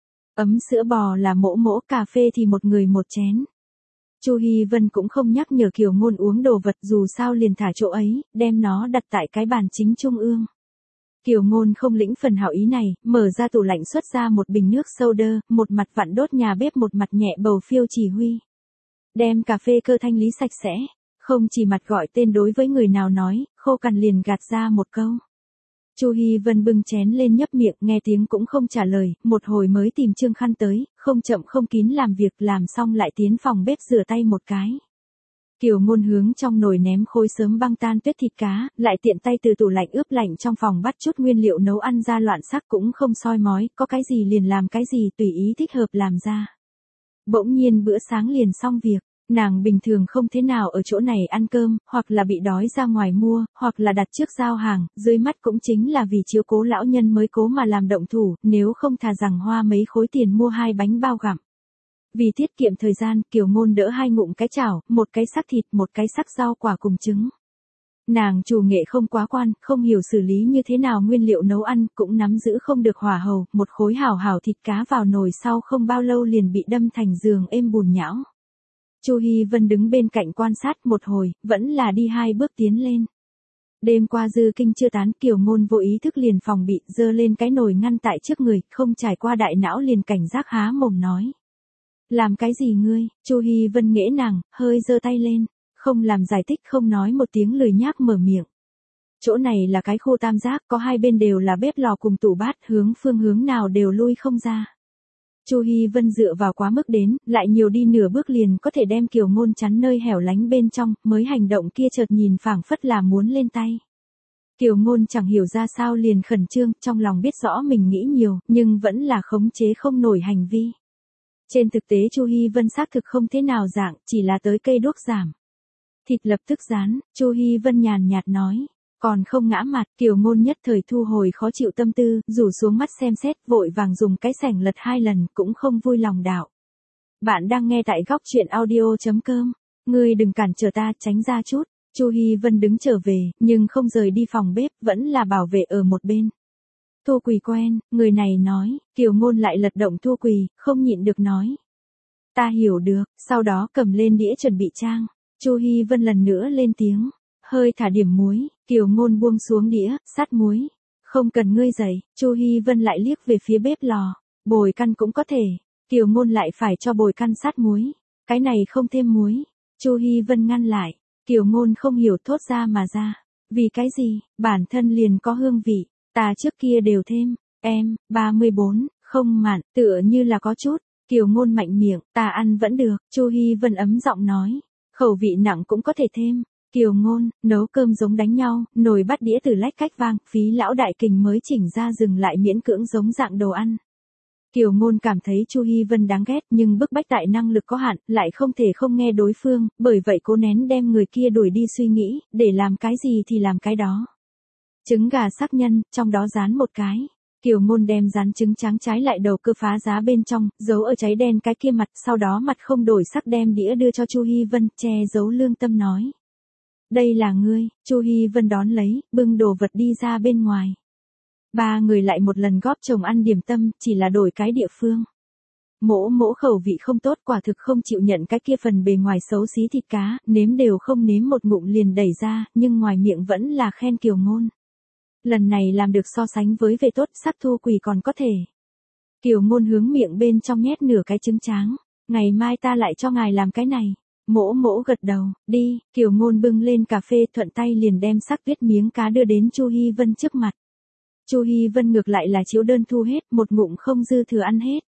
Ấm sữa bò là mỗ mỗ, cà phê thì một người 1 chén. Chu Hi Vân cũng không nhắc nhở Kiều Ngôn uống đồ vật, dù sao liền thả chỗ ấy, đem nó đặt tại cái bàn chính trung ương. Kiều Ngôn không lĩnh phần hảo ý này, mở ra tủ lạnh xuất ra một bình nước soda, một mặt vặn đốt nhà bếp một mặt nhẹ bầu phiêu chỉ huy. Đem cà phê cơ thanh lý sạch sẽ, không chỉ mặt gọi tên đối với người nào nói, khô cằn liền gạt ra một câu. Chu Hi Vân bưng chén lên nhấp miệng, nghe tiếng cũng không trả lời, một hồi mới tìm trương khăn tới, không chậm không kín làm việc, làm xong lại tiến phòng bếp rửa tay một cái. Kiều Ngôn hướng trong nồi ném khối sớm băng tan tuyết thịt cá, lại tiện tay từ tủ lạnh ướp lạnh trong phòng bắt chút nguyên liệu nấu ăn ra loạn sắc, cũng không soi mói, có cái gì liền làm cái gì tùy ý thích hợp làm ra. Bỗng nhiên bữa sáng liền xong việc. Nàng bình thường không thế nào ở chỗ này ăn cơm, hoặc là bị đói ra ngoài mua, hoặc là đặt trước giao hàng, dưới mắt cũng chính là vì chiếu cố lão nhân mới cố mà làm động thủ, nếu không thà rằng hoa mấy khối tiền mua 2 bánh bao gặm. Vì tiết kiệm thời gian, Kiều Ngôn đỡ 2 ngụm cái chảo, một cái sắc thịt, một cái sắc rau quả cùng trứng. Nàng chủ nghệ không quá quan, không hiểu xử lý như thế nào nguyên liệu nấu ăn, cũng nắm giữ không được hỏa hầu, một khối hảo hảo thịt cá vào nồi sau không bao lâu liền bị đâm thành giường êm bùn nhão. Chu Hi Vân đứng bên cạnh quan sát một hồi, vẫn là đi 2 bước tiến lên. Đêm qua dư kinh chưa tán, Kiều Ngôn vô ý thức liền phòng bị, giơ lên cái nồi ngăn tại trước người, không trải qua đại não liền cảnh giác há mồm nói. Làm cái gì ngươi? Chu Hi Vân nghễ nàng, hơi giơ tay lên, không làm giải thích, không nói một tiếng, lười nhác mở miệng. Chỗ này là cái khu tam giác, có 2 bên đều là bếp lò cùng tủ bát, phương hướng nào đều lui không ra. Chu Hi Vân dựa vào quá mức đến, lại nhiều đi nửa bước liền có thể đem Kiều Ngôn chắn nơi hẻo lánh bên trong, mới hành động kia chợt nhìn phảng phất là muốn lên tay. Kiều Ngôn chẳng hiểu ra sao liền khẩn trương, trong lòng biết rõ mình nghĩ nhiều, nhưng vẫn là khống chế không nổi hành vi. Trên thực tế Chu Hi Vân xác thực không thế nào dạng, chỉ là tới cây đuốc giảm. Thịt lập tức rán, Chu Hi Vân nhàn nhạt nói. Còn không ngã mặt, Kiều Ngôn nhất thời thu hồi khó chịu tâm tư, rủ xuống mắt xem xét, vội vàng dùng cái sẻng lật 2 lần, cũng không vui lòng đạo. Bạn đang nghe tại góc truyện audio.com. Ngươi đừng cản trở ta, tránh ra chút. Chu Hi Vân đứng trở về, nhưng không rời đi phòng bếp, vẫn là bảo vệ ở một bên. Thu Quỳ quen, người này nói, Kiều Ngôn lại lật động Thu Quỳ, không nhịn được nói. Ta hiểu được, sau đó cầm lên đĩa chuẩn bị trang. Chu Hi Vân lần nữa lên tiếng. Hơi thả điểm muối, Kiều Ngôn buông xuống đĩa, sát muối. Không cần ngươi dạy, Chu Hi Vân lại liếc về phía bếp lò. Bồi căn cũng có thể, Kiều Ngôn lại phải cho bồi căn sát muối. Cái này không thêm muối. Chu Hi Vân ngăn lại, Kiều Ngôn không hiểu thốt ra mà ra. Vì cái gì, bản thân liền có hương vị, ta trước kia đều thêm, em, 34, không mặn, tựa như là có chút. Kiều Ngôn mạnh miệng, ta ăn vẫn được, Chu Hi Vân ấm giọng nói. Khẩu vị nặng cũng có thể thêm. Kiều Ngôn, nấu cơm giống đánh nhau, nồi bắt đĩa từ lách cách vang, phí lão đại kình mới chỉnh ra dừng lại miễn cưỡng giống dạng đồ ăn. Kiều Ngôn cảm thấy Chu Hi Vân đáng ghét, nhưng bức bách tại năng lực có hạn, lại không thể không nghe đối phương, bởi vậy cố nén đem người kia đuổi đi suy nghĩ, để làm cái gì thì làm cái đó. Trứng gà sắc nhân, trong đó rán một cái. Kiều Ngôn đem rán trứng trắng trái lại đầu cơ phá giá bên trong, giấu ở cháy đen cái kia mặt, sau đó mặt không đổi sắc đem đĩa đưa cho Chu Hi Vân, che giấu lương tâm nói. Đây là ngươi, Chu Hi Vân đón lấy, bưng đồ vật đi ra bên ngoài. 3 người lại một lần góp chồng ăn điểm tâm, chỉ là đổi cái địa phương. Mỗ mỗ khẩu vị không tốt, quả thực không chịu nhận cái kia phần bề ngoài xấu xí thịt cá, nếm đều không nếm một ngụm liền đẩy ra, nhưng ngoài miệng vẫn là khen Kiều Ngôn. Lần này làm được so sánh với về tốt, sắc Thu Quỳ còn có thể. Kiều Ngôn hướng miệng bên trong nhét nửa cái trứng tráng, ngày mai ta lại cho ngài làm cái này. Mỗ mỗ gật đầu, đi, Kiều Ngôn bưng lên cà phê thuận tay liền đem sắc viết miếng cá đưa đến Chu Hi Vân trước mặt. Chu Hi Vân ngược lại là chiếu đơn thu hết, một ngụm không dư thừa ăn hết.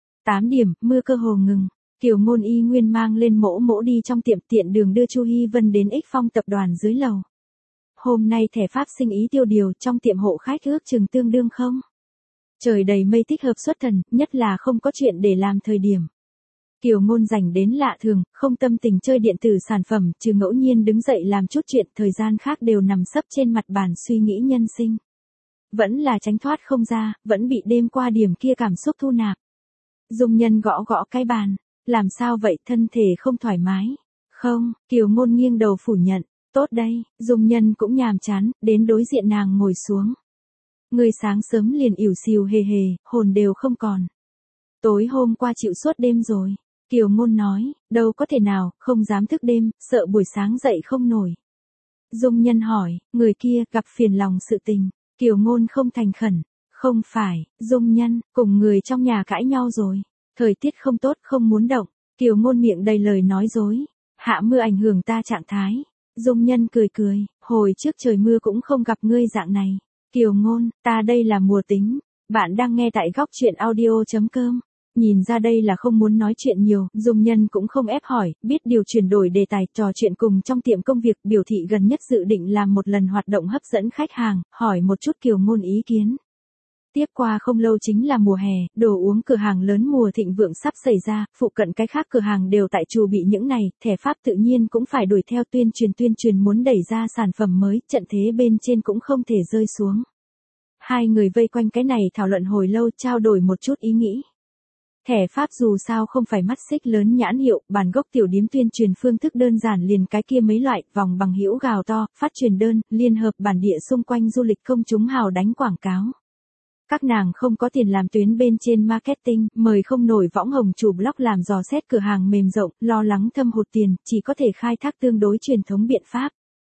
8 điểm, mưa cơ hồ ngừng. Kiều Ngôn y nguyên mang lên mỗ mỗ đi trong tiệm, tiện đường đưa Chu Hi Vân đến Ích Phong tập đoàn dưới lầu. hôm nay thẻ Pháp sinh ý tiêu điều trong tiệm hộ khách ước chừng tương đương không? Trời đầy mây thích hợp xuất thần, nhất là không có chuyện để làm thời điểm. Kiều Ngôn rảnh đến lạ thường, không tâm tình chơi điện tử sản phẩm, trừ ngẫu nhiên đứng dậy làm chút chuyện, thời gian khác đều nằm sấp trên mặt bàn suy nghĩ nhân sinh. Vẫn là tránh thoát không ra, vẫn bị đêm qua điểm kia cảm xúc thu nạp. Dung Nhân gõ gõ cái bàn, làm sao vậy, thân thể không thoải mái? Không, Kiều Ngôn nghiêng đầu phủ nhận, tốt đây, Dung Nhân cũng nhàm chán, đến đối diện nàng ngồi xuống. Người sáng sớm liền ỉu xìu hề hề, hồn đều không còn. Tối hôm qua chịu suốt đêm rồi. Kiều Ngôn nói, đâu có thể nào, không dám thức đêm, sợ buổi sáng dậy không nổi. Dung Nhân hỏi, người kia gặp phiền lòng sự tình. Kiều Ngôn không thành khẩn, không phải, Dung Nhân, cùng người trong nhà cãi nhau rồi. Thời tiết không tốt không muốn động. Kiều Ngôn miệng đầy lời nói dối. Hạ mưa ảnh hưởng ta trạng thái. Dung Nhân cười cười, hồi trước trời mưa cũng không gặp ngươi dạng này. Kiều Ngôn, ta đây là mùa tính. Bạn đang nghe tại góc truyện audio.com. Nhìn ra đây là không muốn nói chuyện nhiều, Dung Nhân cũng không ép hỏi, biết điều chuyển đổi đề tài, trò chuyện cùng trong tiệm công việc, biểu thị gần nhất dự định làm một lần hoạt động hấp dẫn khách hàng, hỏi một chút Kiều Ngôn ý kiến. Tiếp qua không lâu chính là mùa hè, đồ uống cửa hàng lớn mùa thịnh vượng sắp xảy ra, phụ cận cái khác cửa hàng đều tại chuẩn bị những này, thẻ Pháp tự nhiên cũng phải đuổi theo tuyên truyền muốn đẩy ra sản phẩm mới, trận thế bên trên cũng không thể rơi xuống. Hai người vây quanh cái này thảo luận hồi lâu, trao đổi một chút ý nghĩ. Thẻ Pháp dù sao không phải mắt xích lớn nhãn hiệu, bản gốc tiểu điếm tuyên truyền phương thức đơn giản liền cái kia mấy loại, vòng bằng hữu gào to, phát truyền đơn, liên hợp bản địa xung quanh du lịch công chúng hào đánh quảng cáo. Các nàng không có tiền làm tuyến bên trên marketing, mời không nổi võng hồng chủ blog làm dò xét cửa hàng mềm rộng, lo lắng thâm hụt tiền, chỉ có thể khai thác tương đối truyền thống biện pháp.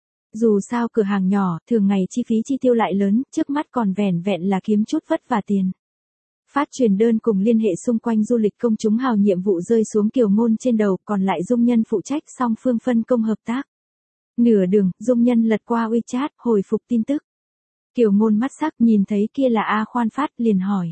Dù sao cửa hàng nhỏ, thường ngày chi phí chi tiêu lại lớn, trước mắt còn vẻn vẹn là kiếm chút vất vả tiền. Phát truyền đơn cùng liên hệ xung quanh du lịch công chúng hào nhiệm vụ rơi xuống Kiều Ngôn trên đầu, còn lại Dung Nhân phụ trách, song phương phân công hợp tác. Nửa đường, Dung Nhân lật qua WeChat, hồi phục tin tức. Kiều Ngôn mắt sắc nhìn thấy kia là A Khoan phát, liền hỏi.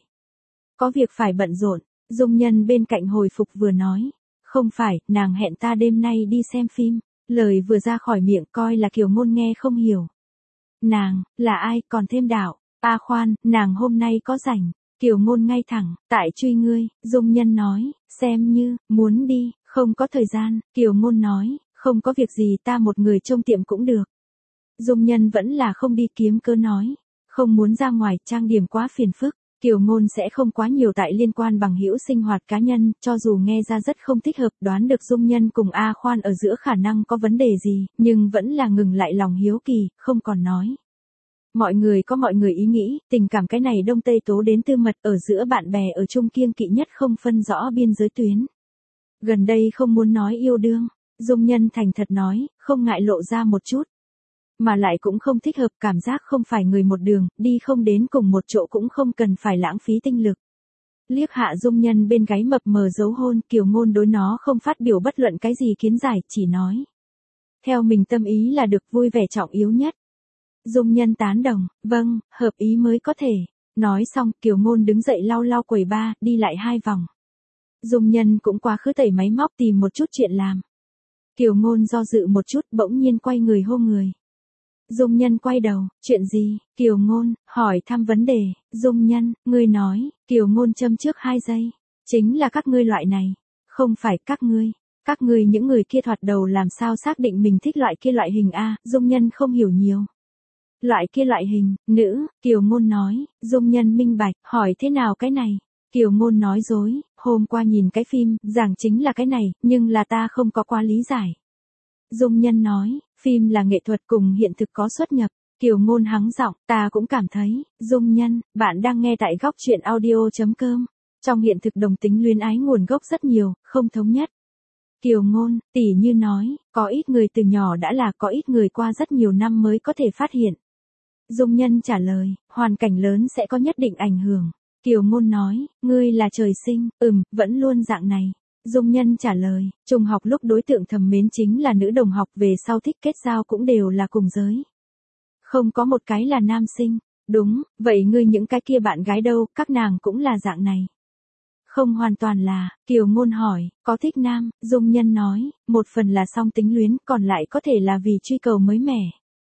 Có việc phải bận rộn, Dung Nhân bên cạnh hồi phục vừa nói. Không phải, nàng hẹn ta đêm nay đi xem phim, lời vừa ra khỏi miệng coi là Kiều Ngôn nghe không hiểu. Nàng, là ai, còn thêm đạo, A Khoan, nàng hôm nay có rảnh. Kiều Ngôn ngay thẳng, tại truy ngươi, Dung Nhân nói, xem như, muốn đi, không có thời gian, Kiều Ngôn nói, không có việc gì ta một người trông tiệm cũng được. Dung Nhân vẫn là không đi kiếm cớ nói, không muốn ra ngoài, trang điểm quá phiền phức, Kiều Ngôn sẽ không quá nhiều tại liên quan bằng hữu sinh hoạt cá nhân, cho dù nghe ra rất không thích hợp, đoán được Dung Nhân cùng A Khoan ở giữa khả năng có vấn đề gì, nhưng vẫn là ngừng lại lòng hiếu kỳ, không còn nói. Mọi người có mọi người ý nghĩ, tình cảm cái này đông tây tố đến tư mật, ở giữa bạn bè ở chung kiêng kỵ nhất không phân rõ biên giới tuyến. Gần đây không muốn nói yêu đương, Dung Nhân thành thật nói, không ngại lộ ra một chút. Mà lại cũng không thích hợp, cảm giác không phải người một đường, đi không đến cùng một chỗ cũng không cần phải lãng phí tinh lực. Liếc hạ Dung Nhân bên gáy mập mờ dấu hôn, Kiều Ngôn đối nó không phát biểu bất luận cái gì kiến giải, chỉ nói. Theo mình tâm ý là được, vui vẻ trọng yếu nhất. Dung Nhân tán đồng, vâng, hợp ý mới có thể. Nói xong, Kiều Ngôn đứng dậy lau lau quầy bar, đi lại 2 vòng. Dung Nhân cũng quá khứ tẩy máy móc tìm một chút chuyện làm. Kiều Ngôn do dự một chút, bỗng nhiên quay người hô người. Dung Nhân quay đầu, chuyện gì? Kiều Ngôn, hỏi thăm vấn đề. Dung Nhân, ngươi nói, Kiều Ngôn châm trước 2 giây. Chính là các ngươi loại này. Không phải các ngươi. Các ngươi những người kia thoạt đầu làm sao xác định mình thích loại kia loại hình A, Dung Nhân không hiểu nhiều. Loại kia loại hình, nữ, Kiều Ngôn nói, Dung Nhân minh bạch, hỏi thế nào cái này? Kiều Ngôn nói dối, hôm qua nhìn cái phim, giảng chính là cái này, nhưng là ta không có qua lý giải. Dung Nhân nói, phim là nghệ thuật cùng hiện thực có xuất nhập. Kiều Ngôn hắng giọng, ta cũng cảm thấy, Dung Nhân, bạn đang nghe tại góc truyện audio.com. Trong hiện thực đồng tính luyến ái nguồn gốc rất nhiều, không thống nhất. Kiều Ngôn, tỉ như nói, có ít người từ nhỏ đã là, có ít người qua rất nhiều năm mới có thể phát hiện. Dung Nhân trả lời, hoàn cảnh lớn sẽ có nhất định ảnh hưởng. Kiều Ngôn nói, ngươi là trời sinh, vẫn luôn dạng này. Dung Nhân trả lời, trung học lúc đối tượng thầm mến chính là nữ đồng học, về sau thích kết giao cũng đều là cùng giới. Không có một cái là nam sinh. Đúng, vậy ngươi những cái kia bạn gái đâu, các nàng cũng là dạng này. Không hoàn toàn là, Kiều Ngôn hỏi, có thích nam, Dung Nhân nói, một phần là song tính luyến, còn lại có thể là vì truy cầu mới mẻ.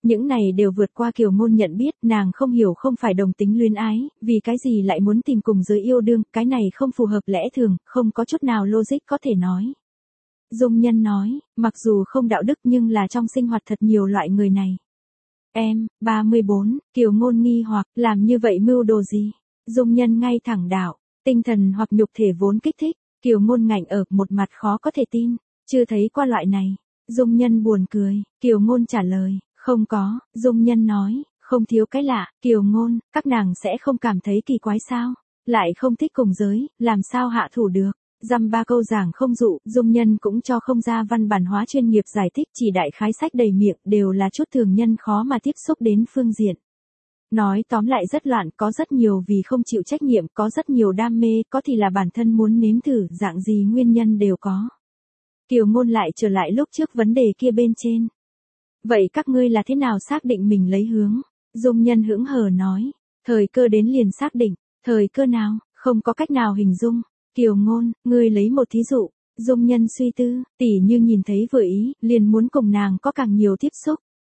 Những này đều vượt qua Kiều Ngôn nhận biết, nàng không hiểu không phải đồng tính luyến ái, vì cái gì lại muốn tìm cùng giới yêu đương, cái này không phù hợp lẽ thường, không có chút nào logic có thể nói. Dung Nhân nói, mặc dù không đạo đức nhưng là trong sinh hoạt thật nhiều loại người này. Em, 34, Kiều Ngôn nghi hoặc, làm như vậy mưu đồ gì? Dung Nhân ngay thẳng đạo, tinh thần hoặc nhục thể vốn kích thích, Kiều Ngôn ngạnh ở một mặt khó có thể tin, chưa thấy qua loại này. Dung Nhân buồn cười, Kiều Ngôn trả lời, không có, Dung Nhân nói, không thiếu cái lạ, Kiều Ngôn, các nàng sẽ không cảm thấy kỳ quái sao? Lại không thích cùng giới, làm sao hạ thủ được? Dăm ba câu giảng không dụ, Dung Nhân cũng cho không ra văn bản hóa chuyên nghiệp giải thích, chỉ đại khái sách đầy miệng, đều là chút thường nhân khó mà tiếp xúc đến phương diện. Nói tóm lại rất loạn, có rất nhiều vì không chịu trách nhiệm, có rất nhiều đam mê, có thì là bản thân muốn nếm thử, dạng gì nguyên nhân đều có. Kiều Ngôn lại trở lại lúc trước vấn đề kia bên trên. Vậy các ngươi là thế nào xác định mình lấy hướng? Dung Nhân hững hờ nói, thời cơ đến liền xác định, thời cơ nào, không có cách nào hình dung. Kiều Ngôn, ngươi lấy một thí dụ. Dung Nhân suy tư, tỉ như nhìn thấy vừa ý, liền muốn cùng nàng có càng nhiều tiếp xúc.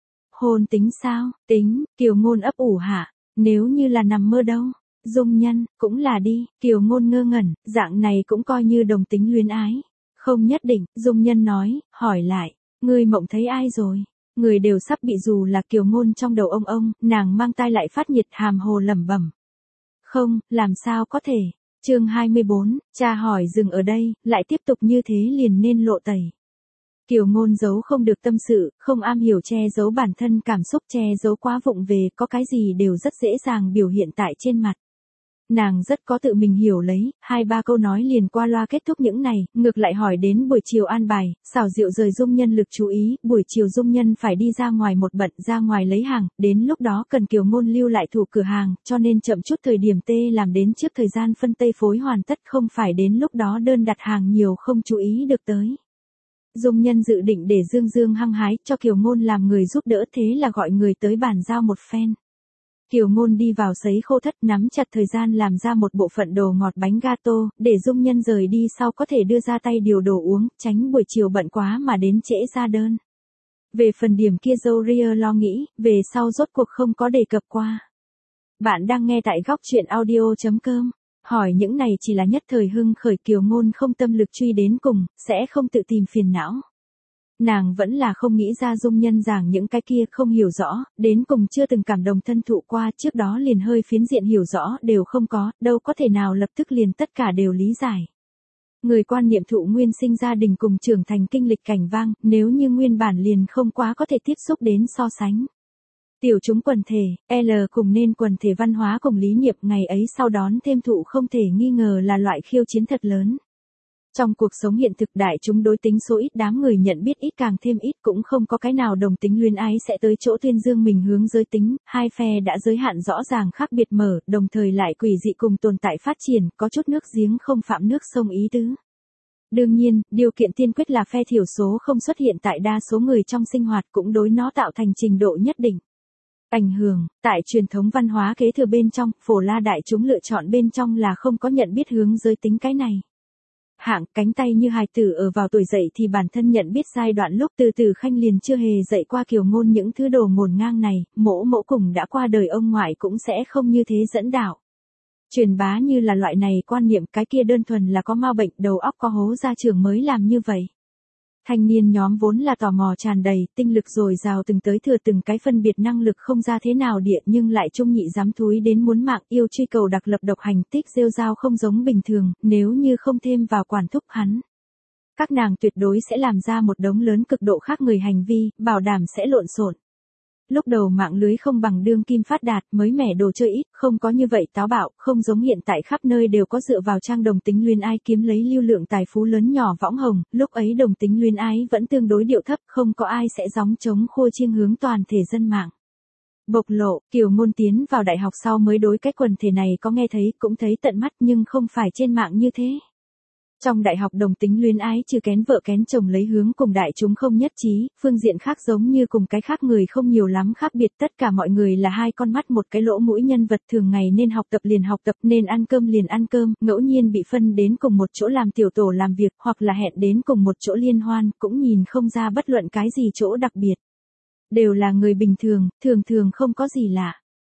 Hôn tính sao? Tính, Kiều Ngôn ấp ủ hạ, nếu như là nằm mơ đâu? Dung Nhân, cũng là đi, Kiều Ngôn ngơ ngẩn, dạng này cũng coi như đồng tính luyến ái. Không nhất định, Dung Nhân nói, hỏi lại, ngươi mộng thấy ai rồi? Người đều sắp bị dù là Kiều Ngôn trong đầu ông, nàng mang tai lại phát nhiệt hàm hồ lẩm bẩm. Không, làm sao có thể? Chương 24, cha hỏi dừng ở đây, lại tiếp tục như thế liền nên lộ tẩy. Kiều Ngôn giấu không được tâm sự, không am hiểu che giấu bản thân cảm xúc, che giấu quá vụng về, có cái gì đều rất dễ dàng biểu hiện tại trên mặt. Nàng rất có tự mình hiểu lấy, 2-3 câu nói liền qua loa kết thúc những này, ngược lại hỏi đến buổi chiều an bài, xảo diệu rời Dung Nhân lực chú ý, buổi chiều Dung Nhân phải đi ra ngoài một bận ra ngoài lấy hàng, đến lúc đó cần Kiều Ngôn lưu lại thủ cửa hàng, cho nên chậm chút thời điểm tê làm đến trước thời gian phân tây phối hoàn tất, không phải đến lúc đó đơn đặt hàng nhiều không chú ý được tới. Dung Nhân dự định để Dương Dương hăng hái cho Kiều Ngôn làm người giúp đỡ, thế là gọi người tới bàn giao một phen. Kiều Ngôn đi vào sấy khô thất, nắm chặt thời gian làm ra một bộ phận đồ ngọt bánh gato, để Dung Nhân rời đi sau có thể đưa ra tay điều đồ uống, tránh buổi chiều bận quá mà đến trễ ra đơn. Về phần điểm kia Zoria lo nghĩ, về sau rốt cuộc không có đề cập qua. Bạn đang nghe tại góc truyện audio.com. Hỏi những này chỉ là nhất thời hưng khởi, Kiều Ngôn không tâm lực truy đến cùng, sẽ không tự tìm phiền não. Nàng vẫn là không nghĩ ra Dung Nhân giảng những cái kia không hiểu rõ, đến cùng chưa từng cảm đồng thân thụ qua, trước đó liền hơi phiến diện hiểu rõ đều không có, đâu có thể nào lập tức liền tất cả đều lý giải. Người quan niệm thụ nguyên sinh gia đình cùng trưởng thành kinh lịch cảnh vang, nếu như nguyên bản liền không quá có thể tiếp xúc đến so sánh. Tiểu chúng quần thể, L cùng nên quần thể văn hóa cùng lý nghiệp ngày ấy sau đón thêm thụ không thể nghi ngờ là loại khiêu chiến thật lớn. Trong cuộc sống hiện thực đại chúng đối tính số ít, đám người nhận biết ít càng thêm ít, cũng không có cái nào đồng tính luyến ái sẽ tới chỗ tuyên dương mình hướng giới tính, hai phe đã giới hạn rõ ràng khác biệt mở, đồng thời lại quỷ dị cùng tồn tại phát triển, có chút nước giếng không phạm nước sông ý tứ. Đương nhiên, điều kiện tiên quyết là phe thiểu số không xuất hiện tại đa số người trong sinh hoạt, cũng đối nó tạo thành trình độ nhất định. Ảnh hưởng, tại truyền thống văn hóa kế thừa bên trong, phổ la đại chúng lựa chọn bên trong là không có nhận biết hướng giới tính cái này. Hạng cánh tay như hài tử ở vào tuổi dậy thì bản thân nhận biết giai đoạn lúc từ từ Khanh liền chưa hề dạy qua Kiều Ngôn những thứ đồ ngổn ngang này, mỗ cùng đã qua đời ông ngoại cũng sẽ không như thế dẫn đạo. Truyền bá như là loại này quan niệm, cái kia đơn thuần là có ma bệnh, đầu óc có hố ra trường mới làm như vậy. Thanh niên nhóm vốn là tò mò tràn đầy, tinh lực dồi dào từng tới thừa từng cái phân biệt năng lực không ra thế nào địa, nhưng lại trung nhị dám thúi đến muốn mạng, yêu truy cầu đặc lập độc hành, tích rêu rao không giống bình thường, nếu như không thêm vào quản thúc hắn. Các nàng tuyệt đối sẽ làm ra một đống lớn cực độ khác người hành vi, bảo đảm sẽ lộn xộn. Lúc đầu mạng lưới không bằng đương kim phát đạt, mới mẻ đồ chơi ít, không có như vậy táo bạo, không giống hiện tại khắp nơi đều có dựa vào trang đồng tính luyến ái kiếm lấy lưu lượng tài phú lớn nhỏ võng hồng, lúc ấy đồng tính luyến ái vẫn tương đối điệu thấp, không có ai sẽ gióng trống khua chiêng hướng toàn thể dân mạng. Bộc lộ, Kiều Ngôn tiến vào đại học sau mới đối cái quần thể này có nghe thấy, cũng thấy tận mắt nhưng không phải trên mạng như thế. Trong đại học đồng tính luyến ái trừ kén vợ kén chồng lấy hướng cùng đại chúng không nhất trí, phương diện khác giống như cùng cái khác người không nhiều lắm khác biệt, tất cả mọi người là hai con mắt một cái lỗ mũi nhân vật, thường ngày nên học tập liền học tập, nên ăn cơm liền ăn cơm, ngẫu nhiên bị phân đến cùng một chỗ làm tiểu tổ làm việc, hoặc là hẹn đến cùng một chỗ liên hoan, cũng nhìn không ra bất luận cái gì chỗ đặc biệt. Đều là người bình thường, thường thường không có gì lạ.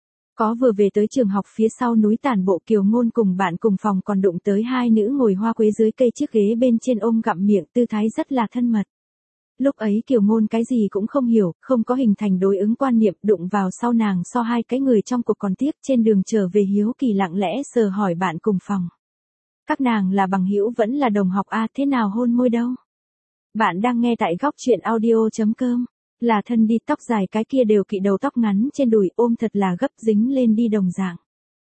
Có vừa về tới trường học phía sau núi tản bộ Kiều Ngôn cùng bạn cùng phòng còn đụng tới hai nữ ngồi hoa quế dưới cây chiếc ghế bên trên ôm gặm miệng tư thái rất là thân mật. Lúc ấy Kiều Ngôn cái gì cũng không hiểu, không có hình thành đối ứng quan niệm đụng vào sau nàng so hai cái người trong cuộc còn tiếc trên đường trở về hiếu kỳ lặng lẽ sờ hỏi bạn cùng phòng. Các nàng là bằng hữu vẫn là đồng học a thế nào hôn môi đâu? Bạn đang nghe tại góc chuyện audio.com. Là thân đi tóc dài cái kia đều kỵ đầu tóc ngắn trên đùi ôm thật là gấp dính lên đi đồng dạng.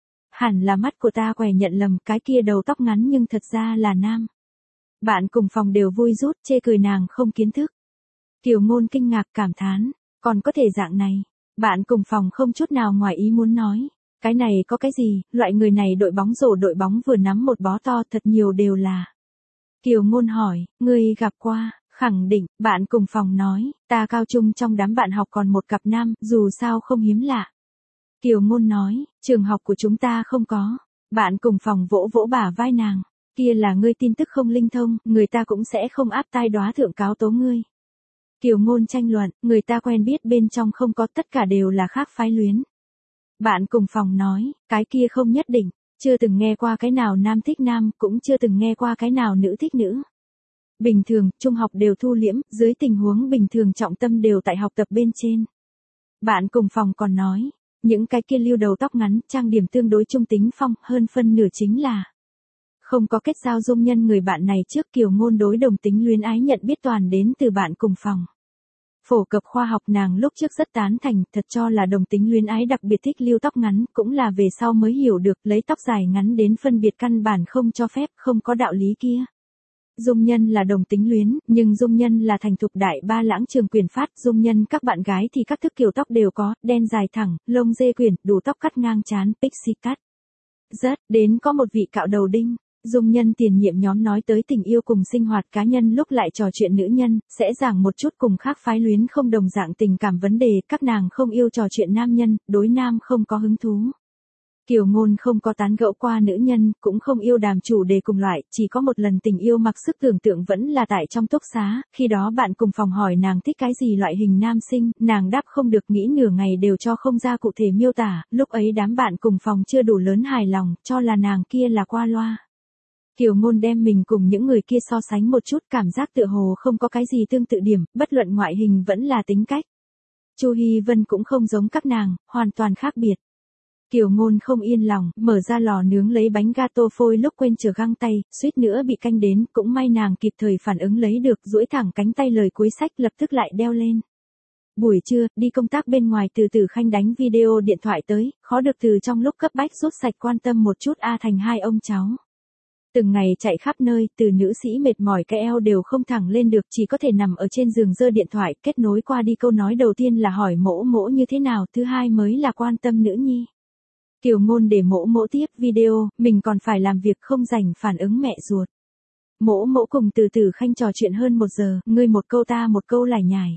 Hẳn là mắt của ta quẻ nhận lầm cái kia đầu tóc ngắn nhưng thật ra là nam. Bạn cùng phòng đều vui rút chê cười nàng không kiến thức. Kiều Ngôn kinh ngạc cảm thán, còn có thể dạng này. Bạn cùng phòng không chút nào ngoài ý muốn nói. Cái này có cái gì, loại người này đội bóng vừa nắm một bó to thật nhiều đều là. Kiều Ngôn hỏi, ngươi gặp qua, khẳng định, bạn cùng phòng nói, ta cao trung trong đám bạn học còn một cặp nam, dù sao không hiếm lạ. Kiều Ngôn nói, trường học của chúng ta không có. Bạn cùng phòng vỗ vỗ bả vai nàng, kia là ngươi tin tức không linh thông, người ta cũng sẽ không áp tai đoá thượng cáo tố ngươi. Kiều Ngôn tranh luận, người ta quen biết bên trong không có tất cả đều là khác phái luyến. Bạn cùng phòng nói, cái kia không nhất định, chưa từng nghe qua cái nào nam thích nam, cũng chưa từng nghe qua cái nào nữ thích nữ. Bình thường, trung học đều thu liễm, dưới tình huống bình thường trọng tâm đều tại học tập bên trên. Bạn cùng phòng còn nói, những cái kia lưu đầu tóc ngắn, trang điểm tương đối trung tính phong, hơn phân nửa chính là không có kết giao dung nhân người bạn này trước Kiều Ngôn đối đồng tính luyến ái nhận biết toàn đến từ bạn cùng phòng. Phổ cập khoa học nàng lúc trước rất tán thành, thật cho là đồng tính luyến ái đặc biệt thích lưu tóc ngắn, cũng là về sau mới hiểu được lấy tóc dài ngắn đến phân biệt căn bản không cho phép, không có đạo lý kia. Dung nhân là đồng tính luyến, nhưng dung nhân là thành thục đại ba lãng trường quyền phát, dung nhân các bạn gái thì các thức kiểu tóc đều có, đen dài thẳng, lông dê quyển, đủ tóc cắt ngang trán, pixie cắt. Rất, đến có một vị cạo đầu đinh. Dung nhân tiền nhiệm nhóm nói tới tình yêu cùng sinh hoạt cá nhân lúc lại trò chuyện nữ nhân, sẽ giảng một chút cùng khác phái luyến không đồng dạng tình cảm vấn đề, các nàng không yêu trò chuyện nam nhân, đối nam không có hứng thú. Kiều Ngôn không có tán gẫu qua nữ nhân, cũng không yêu đàm chủ đề cùng loại, chỉ có một lần tình yêu mặc sức tưởng tượng vẫn là tại trong túc xá, khi đó bạn cùng phòng hỏi nàng thích cái gì loại hình nam sinh, nàng đáp không được nghĩ nửa ngày đều cho không ra cụ thể miêu tả, lúc ấy đám bạn cùng phòng chưa đủ lớn hài lòng, cho là nàng kia là qua loa. Kiều Ngôn đem mình cùng những người kia so sánh một chút cảm giác tựa hồ không có cái gì tương tự điểm, bất luận ngoại hình vẫn là tính cách. Chu Hi Vân cũng không giống các nàng, hoàn toàn khác biệt. Kiều Ngôn không yên lòng, mở ra lò nướng lấy bánh gato phôi lúc quên chừa găng tay, suýt nữa bị canh đến, cũng may nàng kịp thời phản ứng lấy được, duỗi thẳng cánh tay lời cuối sách lập tức lại đeo lên. Buổi trưa, đi công tác bên ngoài từ Tử Khanh đánh video điện thoại tới, khó được từ trong lúc cấp bách rút sạch quan tâm một chút thành hai ông cháu. Từng ngày chạy khắp nơi, từ nữ sĩ mệt mỏi cái eo đều không thẳng lên được, chỉ có thể nằm ở trên giường giơ điện thoại, kết nối qua đi câu nói đầu tiên là hỏi mỗ mỗ như thế nào, thứ hai mới là quan tâm nữ nhi. Kiều Ngôn để mỗ mỗ tiếp video, mình còn phải làm việc không rảnh phản ứng mẹ ruột. Mỗ mỗ cùng từ Tử Khanh trò chuyện hơn 1 giờ, ngươi một câu ta một câu lải nhải.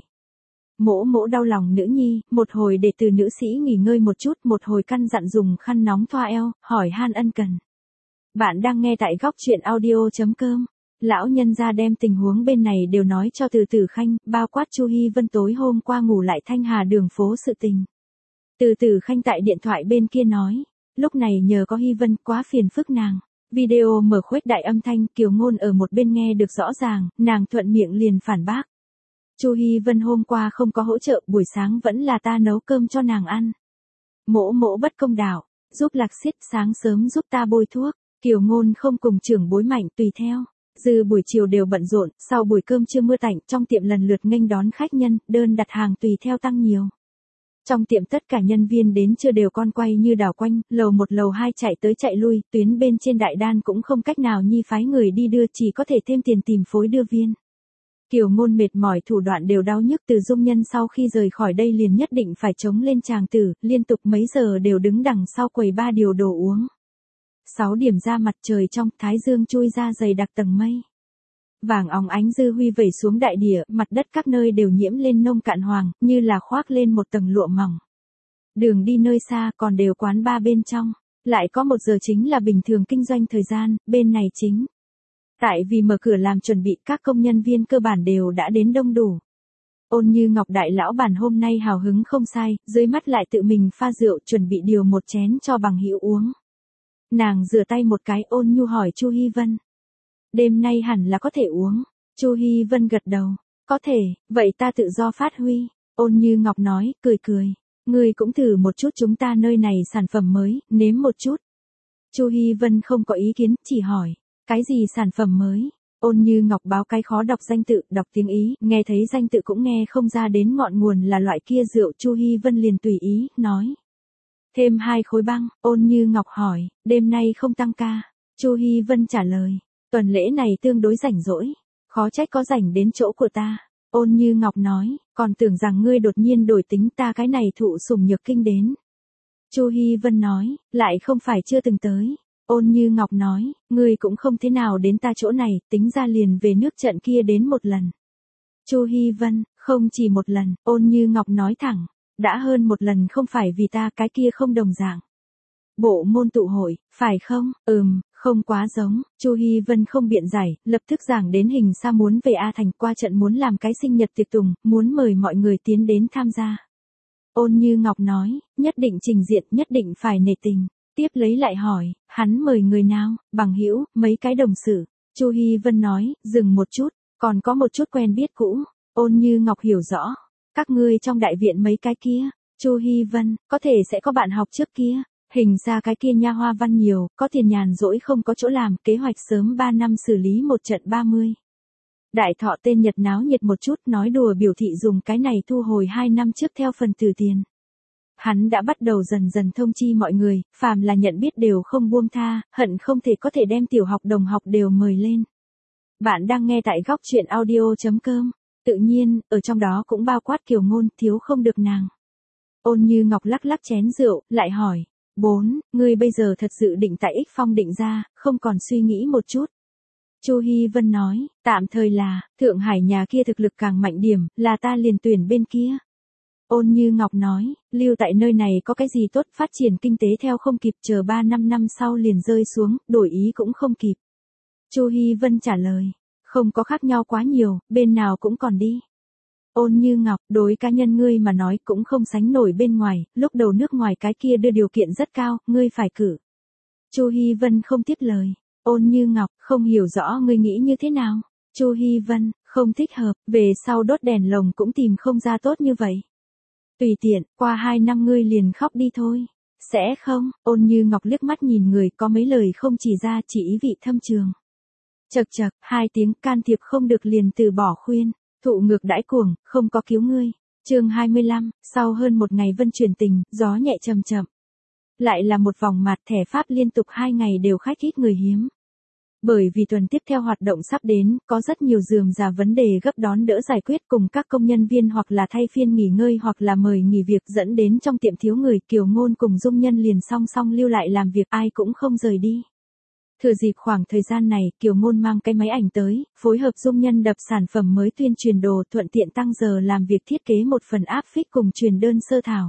Mỗ mỗ đau lòng nữ nhi, một hồi để từ nữ sĩ nghỉ ngơi một chút, một hồi căn dặn dùng khăn nóng thoa eo, hỏi han ân cần. Bạn đang nghe tại góc chuyện audio.com. Lão nhân gia đem tình huống bên này đều nói cho từ Tử Khanh, bao quát Chu Hi Vân tối hôm qua ngủ lại Thanh Hà đường phố sự tình. Từ Tử Khanh tại điện thoại bên kia nói, lúc này nhờ có Hi Vân quá phiền phức nàng. Video mở khuếch đại âm thanh, Kiều Ngôn ở một bên nghe được rõ ràng, nàng thuận miệng liền phản bác. Chu Hi Vân hôm qua không có hỗ trợ, buổi sáng vẫn là ta nấu cơm cho nàng ăn. Mỗ mỗ bất công đạo, giúp Lạc Xiết sáng sớm giúp ta bôi thuốc. Kiều Ngôn không cùng trưởng bối Mạnh tùy theo. Dư buổi chiều đều bận rộn, sau buổi cơm trưa mưa tạnh, trong tiệm lần lượt nghênh đón khách nhân, đơn đặt hàng tùy theo tăng nhiều. Trong tiệm tất cả nhân viên đến chưa đều con quay như đảo quanh, lầu 1 lầu 2 chạy tới chạy lui, tuyến bên trên đại đan cũng không cách nào nhi phái người đi đưa, chỉ có thể thêm tiền tìm phối đưa viên. Kiều Ngôn mệt mỏi thủ đoạn đều đau nhức, từ dung nhân sau khi rời khỏi đây liền nhất định phải chống lên tràng tử, liên tục mấy giờ đều đứng đằng sau quầy ba điều đồ uống. 6 điểm ra mặt trời trong, thái dương chui ra dày đặc tầng mây. Vàng óng ánh dư huy vẩy xuống đại địa, mặt đất các nơi đều nhiễm lên nông cạn hoàng, như là khoác lên một tầng lụa mỏng. Đường đi nơi xa còn đều quán bar bên trong, lại có 1 giờ chính là bình thường kinh doanh thời gian, bên này chính. Tại vì mở cửa làm chuẩn bị, các công nhân viên cơ bản đều đã đến đông đủ. Ôn Như Ngọc đại lão bản hôm nay hào hứng không sai, dưới mắt lại tự mình pha rượu chuẩn bị điều một chén cho bằng hữu uống. Nàng rửa tay một cái ôn nhu hỏi Chu Hi Vân. Đêm nay hẳn là có thể uống. Chu Hi Vân gật đầu. Có thể, vậy ta tự do phát huy. Ôn Như Ngọc nói, cười cười. Ngươi cũng thử một chút chúng ta nơi này sản phẩm mới, nếm một chút. Chu Hi Vân không có ý kiến, chỉ hỏi. Cái gì sản phẩm mới? Ôn Như Ngọc báo cái khó đọc danh tự, đọc tiếng Ý, nghe thấy danh tự cũng nghe không ra đến ngọn nguồn là loại kia rượu. Chu Hi Vân liền tùy ý, nói. Thêm 2 khối băng, Ôn Như Ngọc hỏi, đêm nay không tăng ca. Chu Hi Vân trả lời, tuần lễ này tương đối rảnh rỗi, khó trách có rảnh đến chỗ của ta. Ôn Như Ngọc nói, còn tưởng rằng ngươi đột nhiên đổi tính ta cái này thụ sủng nhược kinh đến. Chu Hi Vân nói, lại không phải chưa từng tới. Ôn Như Ngọc nói, ngươi cũng không thế nào đến ta chỗ này, tính ra liền về nước trận kia đến một lần. Chu Hi Vân, không chỉ một lần, Ôn Như Ngọc nói thẳng, đã hơn một lần không phải vì ta, cái kia không đồng dạng. Bộ môn tụ hội, phải không? Không quá giống. Chu Hi Vân không biện giải, lập tức giảng đến hình xa muốn về A Thành, qua trận muốn làm cái sinh nhật tiệc tùng, muốn mời mọi người tiến đến tham gia. Ôn Như Ngọc nói, nhất định trình diện, nhất định phải nể tình. Tiếp lấy lại hỏi, hắn mời người nào? Bằng hữu, mấy cái đồng sự. Chu Hi Vân nói, dừng một chút, còn có một chút quen biết cũ. Ôn Như Ngọc hiểu rõ. Các ngươi trong đại viện mấy cái kia. Chu Hi Vân, có thể sẽ có bạn học trước kia. Hình ra cái kia nha hoa văn nhiều, có tiền nhàn rỗi không có chỗ làm, kế hoạch sớm 3 năm xử lý một trận 30. Đại thọ tên nhật náo nhiệt một chút, nói đùa biểu thị dùng cái này thu hồi 2 năm trước theo phần từ tiền. Hắn đã bắt đầu dần dần thông chi mọi người, phàm là nhận biết đều không buông tha, hận không thể có thể đem tiểu học đồng học đều mời lên. Bạn đang nghe tại góc truyện audio.com. Tự nhiên, ở trong đó cũng bao quát Kiều Ngôn, thiếu không được nàng. Ôn Như Ngọc lắc lắc chén rượu, lại hỏi. 4, ngươi bây giờ thật sự định tại Ích Phong định ra, không còn suy nghĩ một chút. Chu Hi Vân nói, tạm thời là, Thượng Hải nhà kia thực lực càng mạnh điểm, là ta liền tuyển bên kia. Ôn Như Ngọc nói, lưu tại nơi này có cái gì tốt, phát triển kinh tế theo không kịp, chờ 3-5 năm sau liền rơi xuống, đổi ý cũng không kịp. Chu Hi Vân trả lời, không có khác nhau quá nhiều, bên nào cũng còn đi. Ôn Như Ngọc, đối cá nhân ngươi mà nói cũng không sánh nổi bên ngoài, lúc đầu nước ngoài cái kia đưa điều kiện rất cao, ngươi phải cử. Chu Hi Vân không tiếp lời. Ôn Như Ngọc, không hiểu rõ ngươi nghĩ như thế nào. Chu Hi Vân, không thích hợp, về sau đốt đèn lồng cũng tìm không ra tốt như vậy. Tùy tiện, qua 2 năm ngươi liền khóc đi thôi. Sẽ không? Ôn Như Ngọc liếc mắt nhìn người, có mấy lời không chỉ ra, chỉ ý vị thâm trường. Chậc chậc, 2 tiếng can thiệp không được liền từ bỏ khuyên. Thụ ngược đãi cuồng, không có cứu ngươi. Chương 25, sau hơn một ngày vân chuyển tình, gió nhẹ chậm chậm. Lại là một vòng mặt thẻ Pháp liên tục 2 ngày đều khách ít người hiếm. Bởi vì tuần tiếp theo hoạt động sắp đến, có rất nhiều rườm rà vấn đề gấp đón đỡ giải quyết cùng các công nhân viên hoặc là thay phiên nghỉ ngơi hoặc là mời nghỉ việc dẫn đến trong tiệm thiếu người. Kiều Ngôn cùng Dung Nhân liền song song lưu lại làm việc, ai cũng không rời đi. Thừa dịp khoảng thời gian này, Kiều Ngôn mang cái máy ảnh tới, phối hợp Dung Nhân đập sản phẩm mới tuyên truyền đồ, thuận tiện tăng giờ làm việc thiết kế một phần áp phích cùng truyền đơn sơ thảo.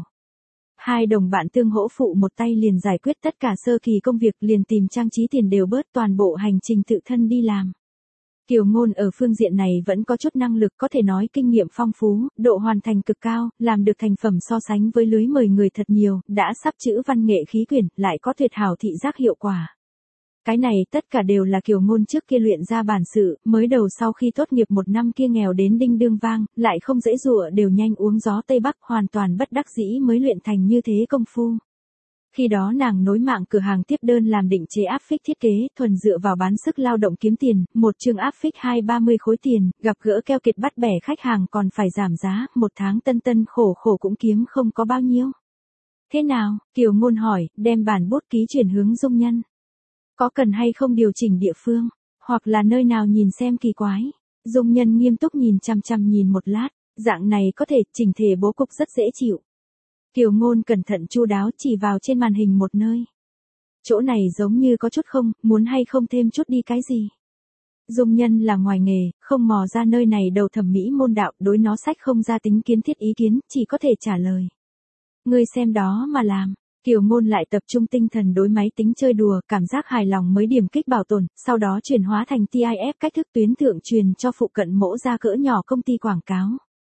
2 đồng bạn tương hỗ phụ một tay liền giải quyết tất cả sơ kỳ công việc, liền tìm trang trí tiền đều bớt, toàn bộ hành trình tự thân đi làm. Kiều Ngôn ở phương diện này vẫn có chút năng lực, có thể nói kinh nghiệm phong phú, độ hoàn thành cực cao, làm được thành phẩm so sánh với lưới mời người thật nhiều, đã sắp chữ văn nghệ khí quyển, lại có tuyệt hảo thị giác hiệu quả. Cái này tất cả đều là Kiều Ngôn trước kia luyện ra bản sự, mới đầu sau khi tốt nghiệp 1 năm kia nghèo đến đinh đương vang, lại không dễ dụa đều nhanh uống gió Tây Bắc, hoàn toàn bất đắc dĩ mới luyện thành như thế công phu. Khi đó nàng nối mạng cửa hàng tiếp đơn làm định chế áp phích thiết kế, thuần dựa vào bán sức lao động kiếm tiền, một chương áp phích 20-30 khối tiền, gặp gỡ keo kiệt bắt bẻ khách hàng còn phải giảm giá, 1 tháng tân tân khổ khổ cũng kiếm không có bao nhiêu. Thế nào? Kiều Ngôn hỏi, đem bản bút ký chuyển hướng Dung Nhân. Có cần hay không điều chỉnh địa phương, hoặc là nơi nào nhìn xem kỳ quái. Dung Nhân nghiêm túc nhìn chằm chằm nhìn một lát, dạng này có thể chỉnh thể bố cục rất dễ chịu. Kiều Ngôn cẩn thận chu đáo chỉ vào trên màn hình một nơi. Chỗ này giống như có chút không, muốn hay không thêm chút đi cái gì. Dung Nhân là ngoài nghề, không mò ra nơi này đầu thẩm mỹ môn đạo, đối nó sách không ra tính kiến thiết ý kiến, chỉ có thể trả lời. Ngươi xem đó mà làm. Kiều Ngôn lại tập trung tinh thần đối máy tính chơi đùa, cảm giác hài lòng mới điểm kích bảo tồn, sau đó chuyển hóa thành TIF cách thức tuyến thượng truyền cho phụ cận mẫu ra cỡ nhỏ công ty quảng cáo.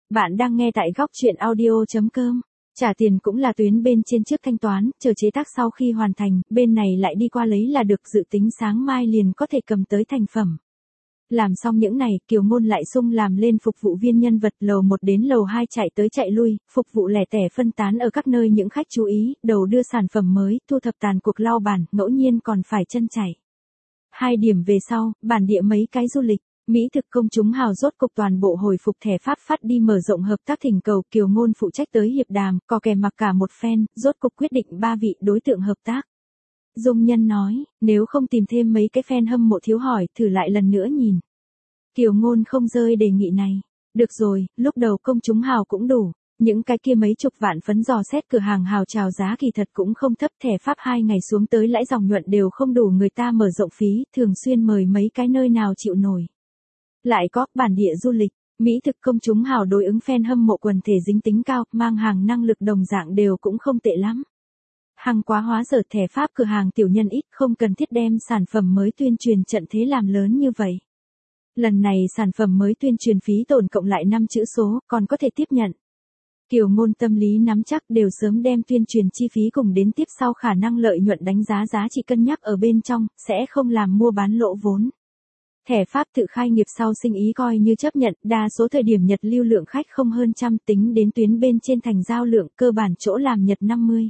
Bạn đang nghe tại góc chuyện audio.com. Trả tiền cũng là tuyến bên trên trước thanh toán, chờ chế tác sau khi hoàn thành, bên này lại đi qua lấy là được, dự tính sáng mai liền có thể cầm tới thành phẩm. Làm xong những này, Kiều Ngôn lại sung làm lên phục vụ viên nhân vật, lầu 1 đến lầu 2 chạy tới chạy lui, phục vụ lẻ tẻ phân tán ở các nơi những khách chú ý, đầu đưa sản phẩm mới, thu thập tàn cuộc lau bàn, ngẫu nhiên còn phải chân chạy. 2 điểm về sau, bản địa mấy cái du lịch, mỹ thực công chúng hào rốt cục toàn bộ hồi phục thẻ Pháp phát đi mở rộng hợp tác thỉnh cầu, Kiều Ngôn phụ trách tới hiệp đàm, có kèm mặc cả một phen, rốt cục quyết định 3 vị đối tượng hợp tác. Dung Nhân nói, nếu không tìm thêm mấy cái fan hâm mộ thiếu hỏi, thử lại lần nữa nhìn. Kiều Ngôn không rơi đề nghị này. Được rồi, lúc đầu công chúng hào cũng đủ. Những cái kia mấy chục vạn phấn dò xét cửa hàng hào chào giá kỳ thật cũng không thấp, thẻ Pháp 2 ngày xuống tới lãi dòng nhuận đều không đủ người ta mở rộng phí, thường xuyên mời mấy cái nơi nào chịu nổi. Lại có bản địa du lịch, mỹ thực công chúng hào đối ứng fan hâm mộ quần thể dính tính cao, mang hàng năng lực đồng dạng đều cũng không tệ lắm. Hàng quá hóa dở, thẻ Pháp cửa hàng tiểu nhân ít, không cần thiết đem sản phẩm mới tuyên truyền trận thế làm lớn như vậy. Lần này sản phẩm mới tuyên truyền phí tổn cộng lại 5 chữ số, còn có thể tiếp nhận. Kiều Ngôn tâm lý nắm chắc, đều sớm đem tuyên truyền chi phí cùng đến tiếp sau khả năng lợi nhuận đánh giá giá trị cân nhắc ở bên trong, sẽ không làm mua bán lỗ vốn. Thẻ Pháp tự khai nghiệp sau sinh ý coi như chấp nhận, đa số thời điểm Nhật lưu lượng khách không hơn trăm, tính đến tuyến bên trên thành giao lượng, cơ bản chỗ làm Nhật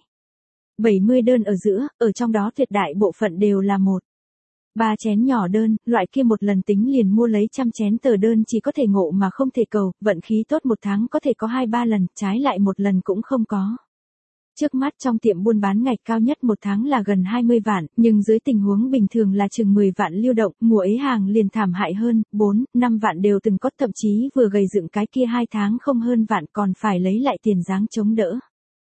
50-70 đơn ở giữa, ở trong đó tuyệt đại bộ phận đều là 1-3 chén nhỏ đơn, loại kia một lần tính liền mua lấy trăm chén tờ đơn chỉ có thể ngộ mà không thể cầu, vận khí tốt một tháng có thể có 2-3 lần, trái lại một lần cũng không có. Trước mắt trong tiệm buôn bán ngạch cao nhất một tháng là gần 20 vạn, nhưng dưới tình huống bình thường là chừng 10 vạn lưu động, mùa ấy hàng liền thảm hại hơn, 4-5 vạn đều từng có, thậm chí vừa gầy dựng cái kia 2 tháng không hơn vạn còn phải lấy lại tiền dáng chống đỡ.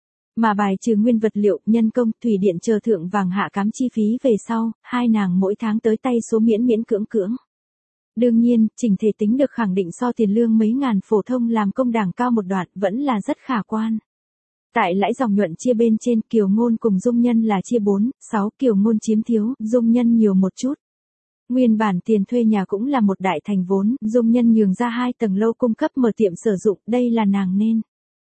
Mà bài trừ nguyên vật liệu, nhân công, thủy điện chờ thượng vàng hạ cám chi phí về sau, hai nàng mỗi tháng tới tay số miễn miễn cưỡng. Đương nhiên, chỉnh thể tính được khẳng định so tiền lương mấy ngàn phổ thông làm công đảng cao một đoạn, vẫn là rất khả quan. Tại lãi dòng nhuận chia bên trên, Kiều Ngôn cùng Dung Nhân là chia 4-6, Kiều Ngôn chiếm thiếu, Dung Nhân nhiều một chút. Nguyên bản tiền thuê nhà cũng là một đại thành vốn, Dung Nhân nhường ra 2 tầng lâu cung cấp mở tiệm sử dụng, đây là nàng nên.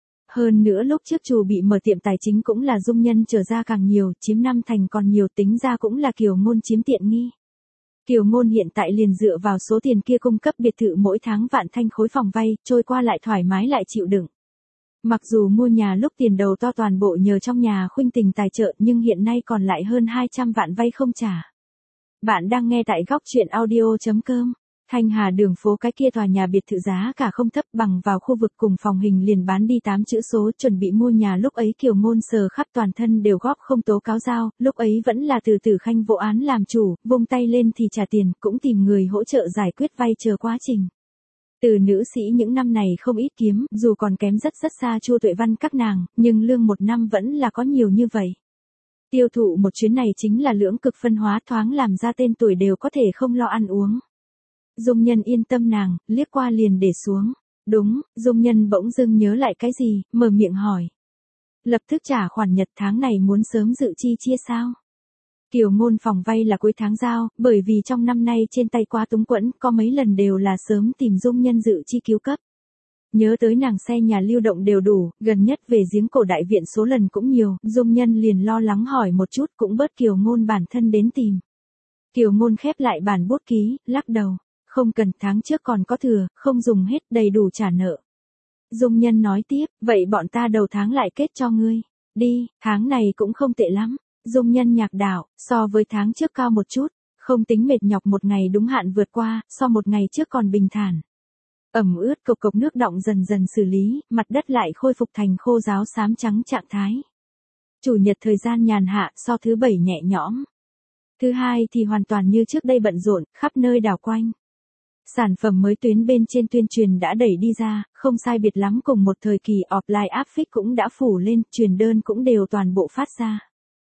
Hơn nữa lúc trước chủ bị mở tiệm tài chính cũng là Dung Nhân trở ra càng nhiều, chiếm 5 thành còn nhiều, tính ra cũng là Kiều Ngôn chiếm tiện nghi. Kiều Ngôn hiện tại liền dựa vào số tiền kia cung cấp biệt thự mỗi tháng vạn thanh khối phòng vay, trôi qua lại thoải mái lại chịu đựng. Mặc dù mua nhà lúc tiền đầu to toàn bộ nhờ trong nhà khuynh tình tài trợ, nhưng hiện nay còn lại hơn 200 vạn vay không trả. Bạn đang nghe tại góc chuyện audio.com. Thanh Hà đường phố cái kia tòa nhà biệt thự giá cả không thấp, bằng vào khu vực cùng phòng hình liền bán đi 8 chữ số, chuẩn bị mua nhà lúc ấy Kiều Ngôn sờ khắp toàn thân đều góp không tố cáo giao, lúc ấy vẫn là từ Tử Khanh vô án làm chủ, vung tay lên thì trả tiền, cũng tìm người hỗ trợ giải quyết vay chờ quá trình. Từ nữ sĩ những năm này không ít kiếm, dù còn kém rất xa Chu Tuệ Văn các nàng, nhưng lương một năm vẫn là có nhiều như vậy. Tiêu thụ một chuyến này chính là lưỡng cực phân hóa, thoáng làm ra tên tuổi đều có thể không lo ăn uống. Dung Nhân yên tâm nàng, liếc qua liền để xuống. Đúng, Dung Nhân bỗng dưng nhớ lại cái gì, mở miệng hỏi. Lập tức trả khoản Nhật, tháng này muốn sớm dự chi chia sao? Kiều Ngôn phòng vay là cuối tháng giao, bởi vì trong năm nay trên tay quá túng quẫn, có mấy lần đều là sớm tìm Dung Nhân dự chi cứu cấp. Nhớ tới nàng xe nhà lưu động đều đủ, gần nhất về giếng cổ đại viện số lần cũng nhiều, Dung Nhân liền lo lắng hỏi một chút, cũng bớt Kiều Ngôn bản thân đến tìm. Kiều Ngôn khép lại bản bút ký, lắc đầu. Không cần, tháng trước còn có thừa, không dùng hết, đầy đủ trả nợ. Dung Nhân nói tiếp, vậy bọn ta đầu tháng lại kết cho ngươi. Đi, tháng này cũng không tệ lắm. Dung Nhân nhạc đảo, so với tháng trước cao một chút, không tính mệt nhọc, một ngày đúng hạn vượt qua, so một ngày trước còn bình thản. Ẩm ướt cộc cộc nước đọng dần dần xử lý, mặt đất lại khôi phục thành khô ráo xám trắng trạng thái. Chủ nhật thời gian nhàn hạ, so thứ bảy nhẹ nhõm. Thứ hai thì hoàn toàn như trước đây bận rộn, khắp nơi đảo quanh. Sản phẩm mới tuyến bên trên tuyên truyền đã đẩy đi ra, không sai biệt lắm cùng một thời kỳ offline áp phích cũng đã phủ lên, truyền đơn cũng đều toàn bộ phát ra.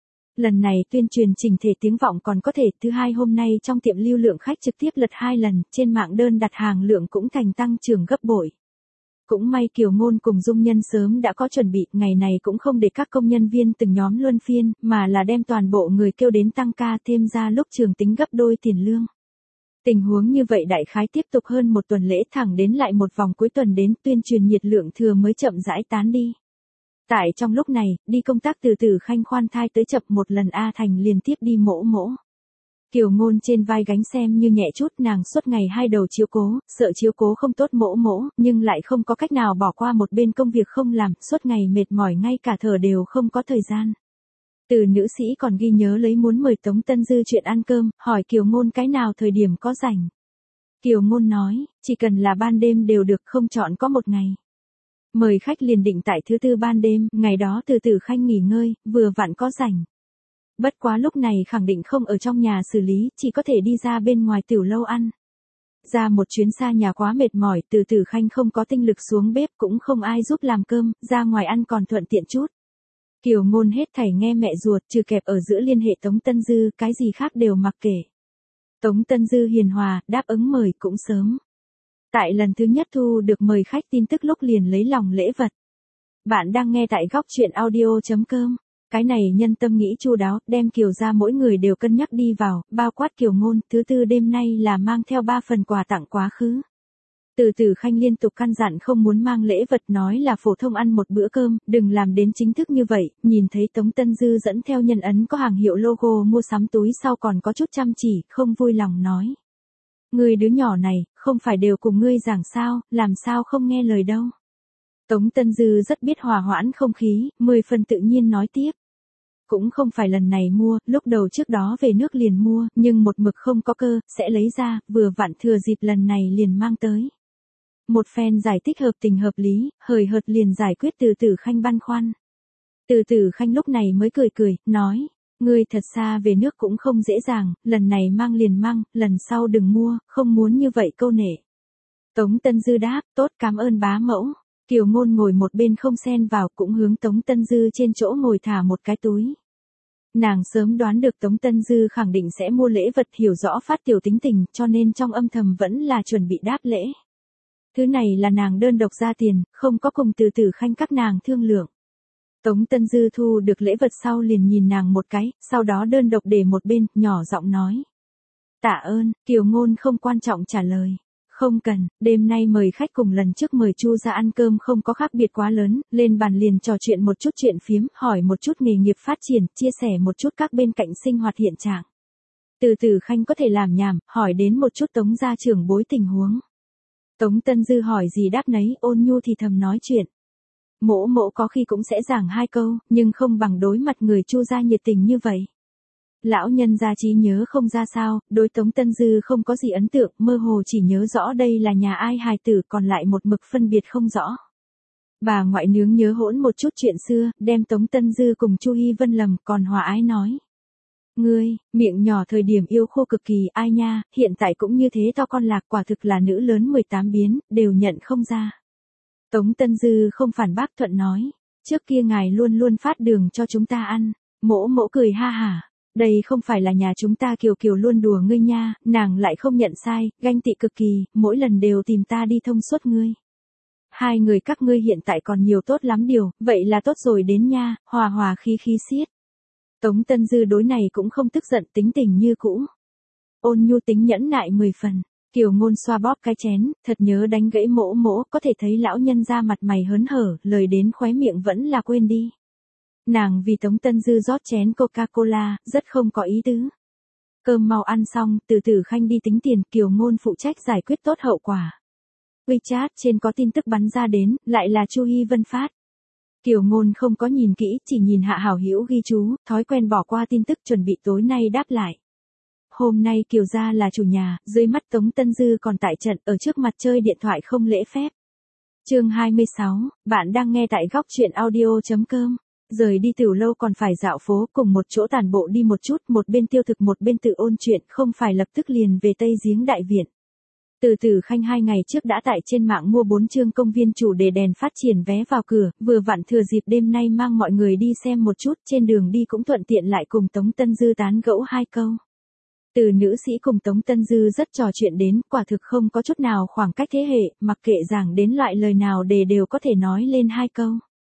Lần này tuyên truyền chỉnh thể tiếng vọng còn có thể, thứ hai hôm nay trong tiệm lưu lượng khách trực tiếp lật 2 lần, trên mạng đơn đặt hàng lượng cũng thành tăng trưởng gấp bội. Cũng may Kiều Ngôn cùng Dung Nhân sớm đã có chuẩn bị, ngày này cũng không để các công nhân viên từng nhóm luân phiên, mà là đem toàn bộ người kêu đến tăng ca, thêm ra lúc trường tính gấp đôi tiền lương. Tình huống như vậy đại khái tiếp tục hơn một tuần lễ thẳng đến lại một vòng cuối tuần đến tuyên truyền nhiệt lượng thừa mới chậm rãi tán đi. Tại trong lúc này, đi công tác từ Tử Khanh khoan thai tới chập một lần A Thành liên tiếp đi mỗ mỗ. Kiều Ngôn trên vai gánh xem như nhẹ chút, nàng suốt ngày hai đầu chiếu cố, sợ chiếu cố không tốt mỗ mỗ, nhưng lại không có cách nào bỏ qua một bên công việc không làm, suốt ngày mệt mỏi ngay cả thở đều không có thời gian. Từ nữ sĩ còn ghi nhớ lấy muốn mời Tống Tân Dư chuyện ăn cơm, hỏi Kiều Ngôn cái nào thời điểm có rảnh. Kiều Ngôn nói, chỉ cần là ban đêm đều được, không chọn có một ngày. Mời khách liền định tại thứ tư ban đêm, ngày đó từ Tử Khanh nghỉ ngơi, vừa vặn có rảnh. Bất quá lúc này khẳng định không ở trong nhà xử lý, chỉ có thể đi ra bên ngoài tiểu lâu ăn. Ra một chuyến xa nhà quá mệt mỏi, từ Tử Khanh không có tinh lực xuống bếp, cũng không ai giúp làm cơm, ra ngoài ăn còn thuận tiện chút. Kiều Ngôn hết thảy nghe mẹ ruột, trừ kẹp ở giữa liên hệ Tống Tân Dư, cái gì khác đều mặc kệ. Tống Tân Dư hiền hòa, đáp ứng mời cũng sớm. Tại lần thứ nhất thu được mời khách tin tức lúc liền lấy lòng lễ vật. Bạn đang nghe tại góc chuyện audio.com. Cái này nhân tâm nghĩ chu đáo, đem Kiều ra mỗi người đều cân nhắc đi vào, bao quát Kiều Ngôn, thứ tư đêm nay là mang theo 3 phần quà tặng quá khứ. Từ Tử Khanh liên tục căn dặn không muốn mang lễ vật, nói là phổ thông ăn một bữa cơm, đừng làm đến chính thức như vậy, nhìn thấy Tống Tân Dư dẫn theo nhân ấn có hàng hiệu logo mua sắm túi sau còn có chút chăm chỉ, không vui lòng nói. Người đứa nhỏ này, không phải đều cùng ngươi giảng sao, làm sao không nghe lời đâu. Tống Tân Dư rất biết hòa hoãn không khí, 10 phần tự nhiên nói tiếp. Cũng không phải lần này mua, lúc đầu trước đó về nước liền mua, nhưng một mực không có cơ, sẽ lấy ra, vừa vặn thừa dịp lần này liền mang tới. Một phen giải thích hợp tình hợp lý, hời hợt liền giải quyết Từ Tử Khanh băn khoăn. Từ Tử Khanh lúc này mới cười cười, nói, ngươi thật xa về nước cũng không dễ dàng, lần này mang liền mang, lần sau đừng mua, không muốn như vậy câu nể. Tống Tân Dư đáp, tốt cảm ơn bá mẫu. Kiều Ngôn ngồi một bên không xen vào, cũng hướng Tống Tân Dư trên chỗ ngồi thả một cái túi. Nàng sớm đoán được Tống Tân Dư khẳng định sẽ mua lễ vật, hiểu rõ phát tiểu tính tình, cho nên trong âm thầm vẫn là chuẩn bị đáp lễ. Thứ này là nàng đơn độc ra tiền, không có cùng Từ Tử Khanh các nàng thương lượng. Tống Tân Dư thu được lễ vật sau liền nhìn nàng một cái, sau đó đơn độc để một bên, nhỏ giọng nói. Tạ ơn, Kiều Ngôn không quan trọng trả lời. Không cần, đêm nay mời khách cùng lần trước mời Chu ra ăn cơm không có khác biệt quá lớn, lên bàn liền trò chuyện một chút chuyện phiếm, hỏi một chút nghề nghiệp phát triển, chia sẻ một chút các bên cạnh sinh hoạt hiện trạng. Từ Tử Khanh có thể làm nhảm, hỏi đến một chút Tống gia trưởng bối tình huống. Tống Tân Dư hỏi gì đáp nấy, ôn nhu thì thầm nói chuyện. Mỗ mỗ có khi cũng sẽ giảng 2 câu, nhưng không bằng đối mặt người Chu gia nhiệt tình như vậy. Lão nhân gia trí nhớ không ra sao, đối Tống Tân Dư không có gì ấn tượng, mơ hồ chỉ nhớ rõ đây là nhà ai hài tử, còn lại một mực phân biệt không rõ. Bà ngoại nướng nhớ hỗn một chút chuyện xưa, đem Tống Tân Dư cùng Chu Hi Vân lầm, còn hòa ái nói. Ngươi, miệng nhỏ thời điểm yêu khô cực kỳ, ai nha, hiện tại cũng như thế to con lạc, quả thực là nữ lớn 18 biến, đều nhận không ra. Tống Tân Dư không phản bác, thuận nói, trước kia ngài luôn luôn phát đường cho chúng ta ăn. Mỗ mỗ cười ha hả. Đây không phải là nhà chúng ta, Kiều Kiều luôn đùa ngươi nha, nàng lại không nhận sai, ganh tị cực kỳ, mỗi lần đều tìm ta đi thông suốt ngươi. Hai người các ngươi hiện tại còn nhiều tốt lắm điều, vậy là tốt rồi đến nha, hòa hòa khí khí xiết. Tống Tân Dư đối này cũng không tức giận, tính tình như cũ. Ôn nhu tính nhẫn nại 10 phần. Kiều Ngôn xoa bóp cái chén, thật nhớ đánh gãy mỗ mỗ, có thể thấy lão nhân ra mặt mày hớn hở, lời đến khóe miệng vẫn là quên đi. Nàng vì Tống Tân Dư rót chén Coca-Cola, rất không có ý tứ. Cơm mau ăn xong, Từ Tử Khanh đi tính tiền, Kiều Ngôn phụ trách giải quyết tốt hậu quả. WeChat trên có tin tức bắn ra đến, lại là Chu Hi Vân phát. Kiều Ngôn không có nhìn kỹ, chỉ nhìn hạ hảo hữu ghi chú, thói quen bỏ qua tin tức chuẩn bị tối nay đáp lại. Hôm nay Kiều gia là chủ nhà, dưới mắt Tống Tân Dư còn tại trận, ở trước mặt chơi điện thoại không lễ phép. Chương 26, bạn đang nghe tại góc chuyện audio.com. Rời đi tiểu lâu còn phải dạo phố, cùng một chỗ tản bộ đi một chút, một bên tiêu thực một bên tự ôn chuyện, không phải lập tức liền về Tây Giếng Đại Viện. Từ Tử Khanh 2 ngày trước đã tại trên mạng mua 4 chương công viên chủ đề đèn phát triển vé vào cửa, vừa vặn thừa dịp đêm nay mang mọi người đi xem một chút, trên đường đi cũng thuận tiện lại cùng Tống Tân Dư tán gẫu 2 câu. Từ nữ sĩ cùng Tống Tân Dư rất trò chuyện đến, quả thực không có chút nào khoảng cách thế hệ, mặc kệ giảng đến loại lời nào đều có thể nói lên 2 câu.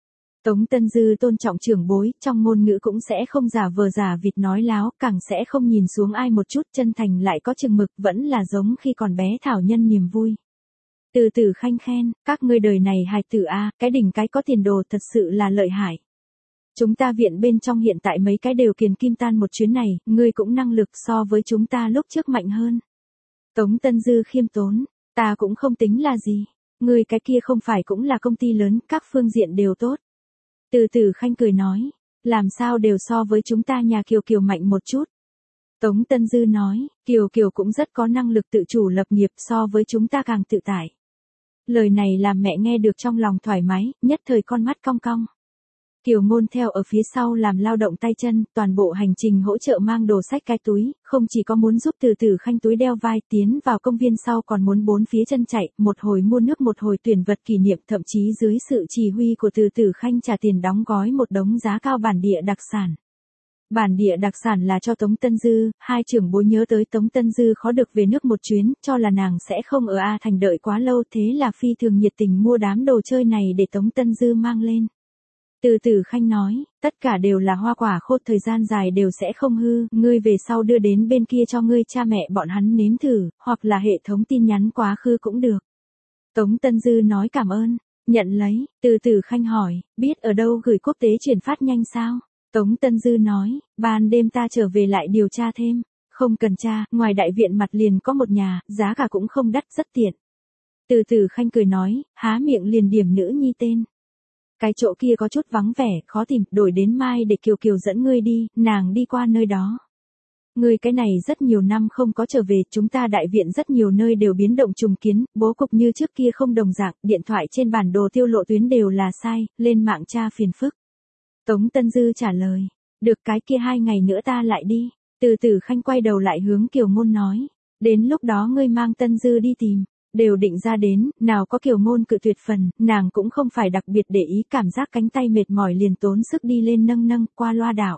Tống Tân Dư tôn trọng trưởng bối, trong ngôn ngữ cũng sẽ không giả vờ giả vịt nói láo, càng sẽ không nhìn xuống ai một chút, chân thành lại có chừng mực, vẫn là giống khi còn bé thảo nhân niềm vui. Từ Tử Khanh khen, các ngươi đời này hài tử a, cái đỉnh cái có tiền đồ thật sự là lợi hại. Chúng ta viện bên trong hiện tại mấy cái đều kiền kim tan một chuyến này, ngươi cũng năng lực so với chúng ta lúc trước mạnh hơn. Tống Tân Dư khiêm tốn, ta cũng không tính là gì. Ngươi cái kia không phải cũng là công ty lớn, các phương diện đều tốt. Từ Tử Khanh cười nói, làm sao đều so với chúng ta nhà Kiều Kiều mạnh một chút. Tống Tân Dư nói, Kiều Kiều cũng rất có năng lực tự chủ lập nghiệp so với chúng ta càng tự tại. Lời này làm mẹ nghe được trong lòng thoải mái, nhất thời con mắt cong cong. Kiều Ngôn theo ở phía sau làm lao động tay chân, toàn bộ hành trình hỗ trợ mang đồ sách cái túi, không chỉ có muốn giúp Từ Tử Khanh túi đeo vai tiến vào công viên sau còn muốn bốn phía chân chạy, một hồi mua nước một hồi tuyển vật kỷ niệm, thậm chí dưới sự chỉ huy của Từ Tử Khanh trả tiền đóng gói một đống giá cao bản địa đặc sản. Bản địa đặc sản là cho Tống Tân Dư, hai trưởng bối nhớ tới Tống Tân Dư khó được về nước một chuyến, cho là nàng sẽ không ở A Thành đợi quá lâu, thế là phi thường nhiệt tình mua đám đồ chơi này để Tống Tân Dư mang lên. Từ Tử Khanh nói, tất cả đều là hoa quả khô, thời gian dài đều sẽ không hư, ngươi về sau đưa đến bên kia cho ngươi cha mẹ bọn hắn nếm thử, hoặc là hệ thống tin nhắn quá khứ cũng được. Tống Tân Dư nói cảm ơn, nhận lấy, Từ Tử Khanh hỏi, biết ở đâu gửi quốc tế chuyển phát nhanh sao? Tống Tân Dư nói, ban đêm ta trở về lại điều tra thêm, không cần tra, ngoài đại viện mặt liền có một nhà, giá cả cũng không đắt, rất tiện. Từ Tử Khanh cười nói, há miệng liền điểm nữ nhi tên. Cái chỗ kia có chút vắng vẻ, khó tìm, đổi đến mai để Kiều Kiều dẫn ngươi đi, nàng đi qua nơi đó. Ngươi cái này rất nhiều năm không có trở về, chúng ta đại viện rất nhiều nơi đều biến động trùng kiến, bố cục như trước kia không đồng dạng, điện thoại trên bản đồ tiêu lộ tuyến đều là sai, lên mạng tra phiền phức. Tống Tân Dư trả lời, được cái kia 2 ngày nữa ta lại đi. Từ Tử Khanh quay đầu lại hướng Kiều Ngôn nói, đến lúc đó ngươi mang Tân Dư đi tìm. Đều định ra đến, nào có Kiều Ngôn cự tuyệt phần, nàng cũng không phải đặc biệt để ý, cảm giác cánh tay mệt mỏi liền tốn sức đi lên nâng qua loa đảo.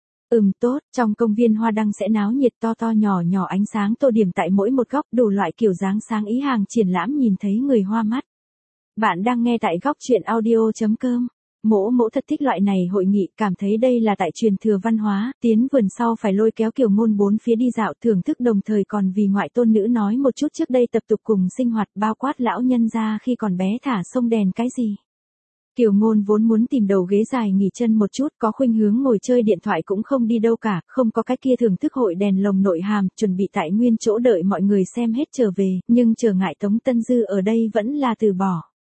Tốt, trong công viên hoa đăng sẽ náo nhiệt, to to nhỏ nhỏ ánh sáng tô điểm tại mỗi một góc, đủ loại kiểu dáng sáng ý, hàng triển lãm nhìn thấy người hoa mắt. Bạn đang nghe tại góc truyện audio.com. Mỗ mỗ thật thích loại này hội nghị, cảm thấy đây là tại truyền thừa văn hóa, tiến vườn sau phải lôi kéo Kiều Ngôn bốn phía đi dạo thưởng thức, đồng thời còn vì ngoại tôn nữ nói một chút trước đây tập tục cùng sinh hoạt, bao quát lão nhân gia khi còn bé thả sông đèn cái gì. Kiều Ngôn vốn muốn tìm đầu ghế dài nghỉ chân một chút, có khuynh hướng ngồi chơi điện thoại cũng không đi đâu cả, không có cái kia thưởng thức hội đèn lồng nội hàm, chuẩn bị tại nguyên chỗ đợi mọi người xem hết trở về, nhưng trở ngại Tống Tân Dư ở đây vẫn là từ bỏ.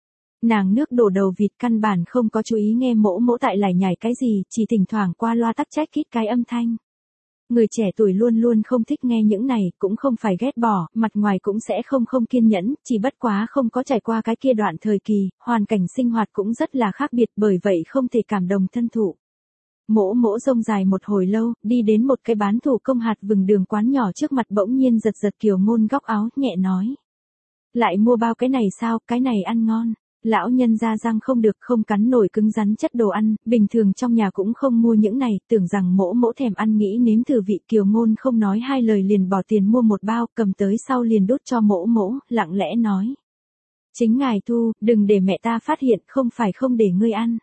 Nàng nước đổ đầu vịt, căn bản không có chú ý nghe mỗ mỗ tại lải nhải cái gì, chỉ thỉnh thoảng qua loa tắc trách kít cái âm thanh. Người trẻ tuổi luôn luôn không thích nghe những này, cũng không phải ghét bỏ, mặt ngoài cũng sẽ không kiên nhẫn, chỉ bất quá không có trải qua cái kia đoạn thời kỳ, hoàn cảnh sinh hoạt cũng rất là khác biệt, bởi vậy không thể cảm đồng thân thụ. Mỗ mỗ rông dài một hồi lâu, đi đến một cái bán thủ công hạt vừng đường quán nhỏ trước mặt, bỗng nhiên giật Kiều Ngôn góc áo, nhẹ nói. Lại mua bao cái này sao, cái này ăn ngon. Lão nhân ra răng không được, không cắn nổi cứng rắn chất đồ ăn, bình thường trong nhà cũng không mua những này, tưởng rằng mỗ mỗ thèm ăn nghĩ nếm thử vị. Kiều Ngôn không nói hai lời liền bỏ tiền mua một bao, cầm tới sau liền đút cho mỗ mỗ, lặng lẽ nói. Chính ngài thu, đừng để mẹ ta phát hiện, không phải không để ngươi ăn.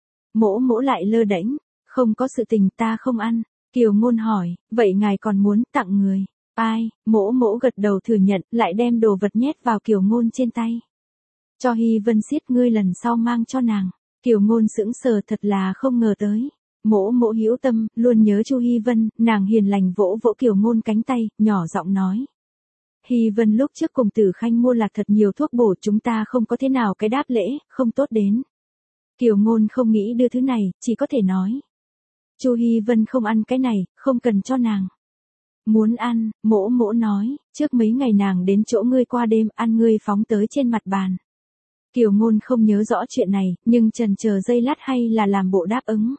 Mỗ mỗ lại lơ đễnh, không có sự tình, ta không ăn. Kiều Ngôn hỏi, vậy ngài còn muốn tặng người? Ai? Mỗ mỗ gật đầu thừa nhận, lại đem đồ vật nhét vào Kiều Ngôn trên tay. Cho Hy Vân xiết, ngươi lần sau mang cho nàng. Kiều Ngôn sững sờ, thật là không ngờ tới. Mỗ mỗ hữu tâm, luôn nhớ Chu Hy Vân, nàng hiền lành vỗ vỗ Kiều Ngôn cánh tay, nhỏ giọng nói. Hy Vân lúc trước cùng Tử Khanh mua lạc thật nhiều thuốc bổ, chúng ta không có thế nào cái đáp lễ, không tốt đến. Kiều Ngôn không nghĩ đưa thứ này, chỉ có thể nói. Chu Hy Vân không ăn cái này, không cần cho nàng. Muốn ăn, mỗ mỗ nói, trước mấy ngày nàng đến chỗ ngươi qua đêm, ăn ngươi phóng tới trên mặt bàn. Kiều Ngôn không nhớ rõ chuyện này, nhưng chần chờ giây lát hay là làm bộ đáp ứng.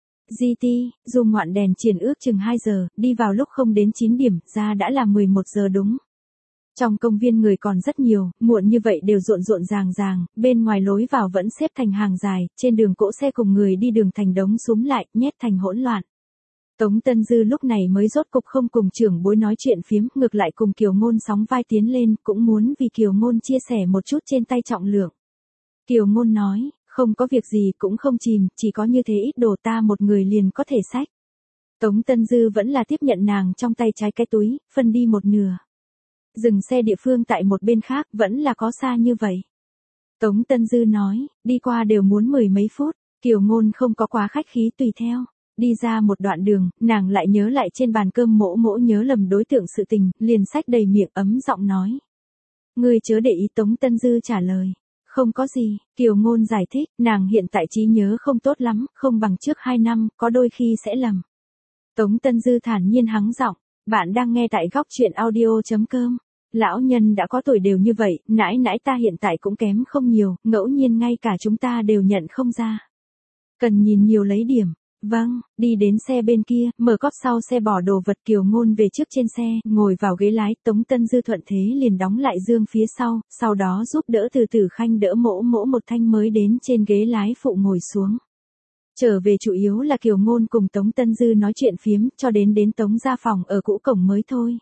GT, dùng ngoạn đèn triển ước chừng 2 giờ, đi vào lúc không đến 9 điểm, ra đã là 11 giờ đúng. Trong công viên người còn rất nhiều, muộn như vậy đều rộn ràng, bên ngoài lối vào vẫn xếp thành hàng dài, trên đường cỗ xe cùng người đi đường thành đống súm lại, nhét thành hỗn loạn. Tống Tân Dư lúc này mới rốt cục không cùng trưởng bối nói chuyện phiếm, ngược lại cùng Kiều Ngôn sóng vai tiến lên, cũng muốn vì Kiều Ngôn chia sẻ một chút trên tay trọng lượng. Kiều Ngôn nói, Không có việc gì cũng không chìm, chỉ có như thế ít đồ ta một người liền có thể xách. Tống Tân Dư vẫn là tiếp nhận nàng trong tay trái cái túi, phân đi một nửa. Dừng xe địa phương tại một bên khác vẫn là có xa như vậy. Tống Tân Dư nói, đi qua đều muốn 10 mấy phút, Kiều Ngôn không có quá khách khí tùy theo. Đi ra một đoạn đường, nàng lại nhớ lại trên bàn cơm mỗ mỗ nhớ lầm đối tượng sự tình, liền xách đầy miệng ấm giọng nói. Ngươi chớ để ý, Tống Tân Dư trả lời. Không có gì, Kiều Ngôn giải thích, nàng hiện tại trí nhớ không tốt lắm, không bằng trước 2 năm, có đôi khi sẽ lầm. Tống Tân Dư thản nhiên hắng giọng, bạn đang nghe tại góc truyện audio.com. Lão nhân đã có tuổi đều như vậy, nãi nãi ta hiện tại cũng kém không nhiều, ngẫu nhiên ngay cả chúng ta đều nhận không ra. Cần nhìn nhiều lấy điểm. Vâng, đi đến xe bên kia, mở cốp sau xe bỏ đồ vật, Kiều Ngôn về trước trên xe, ngồi vào ghế lái, Tống Tân Dư thuận thế liền đóng lại dương phía sau đó giúp đỡ Từ Tử Khanh đỡ mỗ mỗ một thanh mới đến trên ghế lái phụ ngồi xuống. Trở về chủ yếu là Kiều Ngôn cùng Tống Tân Dư nói chuyện phiếm, cho đến Tống ra phòng ở cũ cổng mới thôi.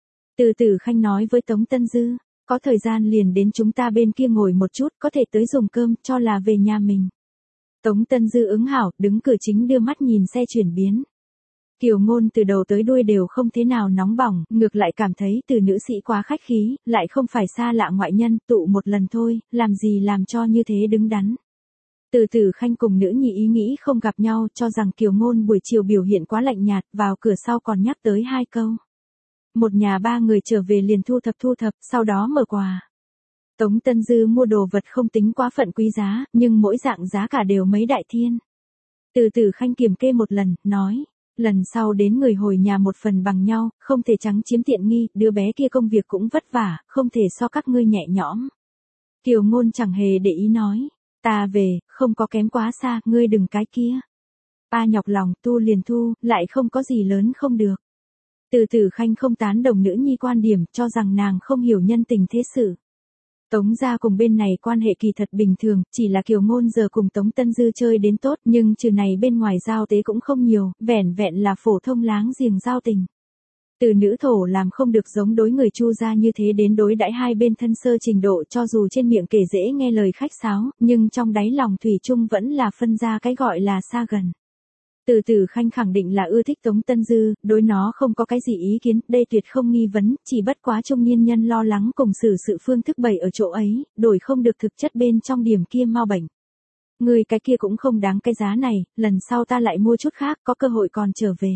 Từ Tử Khanh nói với Tống Tân Dư, có thời gian liền đến chúng ta bên kia ngồi một chút, có thể tới dùng cơm, cho là về nhà mình. Tống Tân Dư ứng hảo, đứng cửa chính đưa mắt nhìn xe chuyển biến. Kiều Ngôn từ đầu tới đuôi đều không thế nào nóng bỏng, ngược lại cảm thấy từ nữ sĩ quá khách khí, lại không phải xa lạ ngoại nhân, tụ một lần thôi, làm gì làm cho như thế đứng đắn. Từ Tử Khanh cùng nữ nhị ý nghĩ không gặp nhau, cho rằng Kiều Ngôn buổi chiều biểu hiện quá lạnh nhạt, vào cửa sau còn nhắc tới 2 câu. Một nhà 3 người trở về liền thu thập, sau đó mở quà. Tống Tân Dư mua đồ vật không tính quá phận quý giá, nhưng mỗi dạng giá cả đều mấy đại thiên. Từ Tử Khanh kiểm kê một lần, nói, lần sau đến người hồi nhà một phần bằng nhau, không thể trắng chiếm tiện nghi, đứa bé kia công việc cũng vất vả, không thể so các ngươi nhẹ nhõm. Kiều Ngôn chẳng hề để ý nói, ta về, không có kém quá xa, ngươi đừng cái kia. Pa nhọc lòng, tu liền thu, lại không có gì lớn không được. Từ Tử Khanh không tán đồng nữ nhi quan điểm, cho rằng nàng không hiểu nhân tình thế sự. Tống gia cùng bên này quan hệ kỳ thật bình thường, chỉ là Kiều Ngôn giờ cùng Tống Tân Dư chơi đến tốt, nhưng trừ này bên ngoài giao tế cũng không nhiều, vẻn vẹn là phổ thông láng giềng giao tình. Từ nữ thổ làm không được giống đối người Chu gia như thế đến đối đãi hai bên thân sơ trình độ, cho dù trên miệng kể dễ nghe lời khách sáo, nhưng trong đáy lòng thủy chung vẫn là phân ra cái gọi là xa gần. Từ Tử Khanh khẳng định là ưa thích Tống Tân Dư, đối nó không có cái gì ý kiến, đây tuyệt không nghi vấn, chỉ bất quá trung niên nhân lo lắng cùng xử sự phương thức bày ở chỗ ấy, đổi không được thực chất bên trong điểm kia mau bệnh. Người cái kia cũng không đáng cái giá này, lần sau ta lại mua chút khác, có cơ hội còn trở về.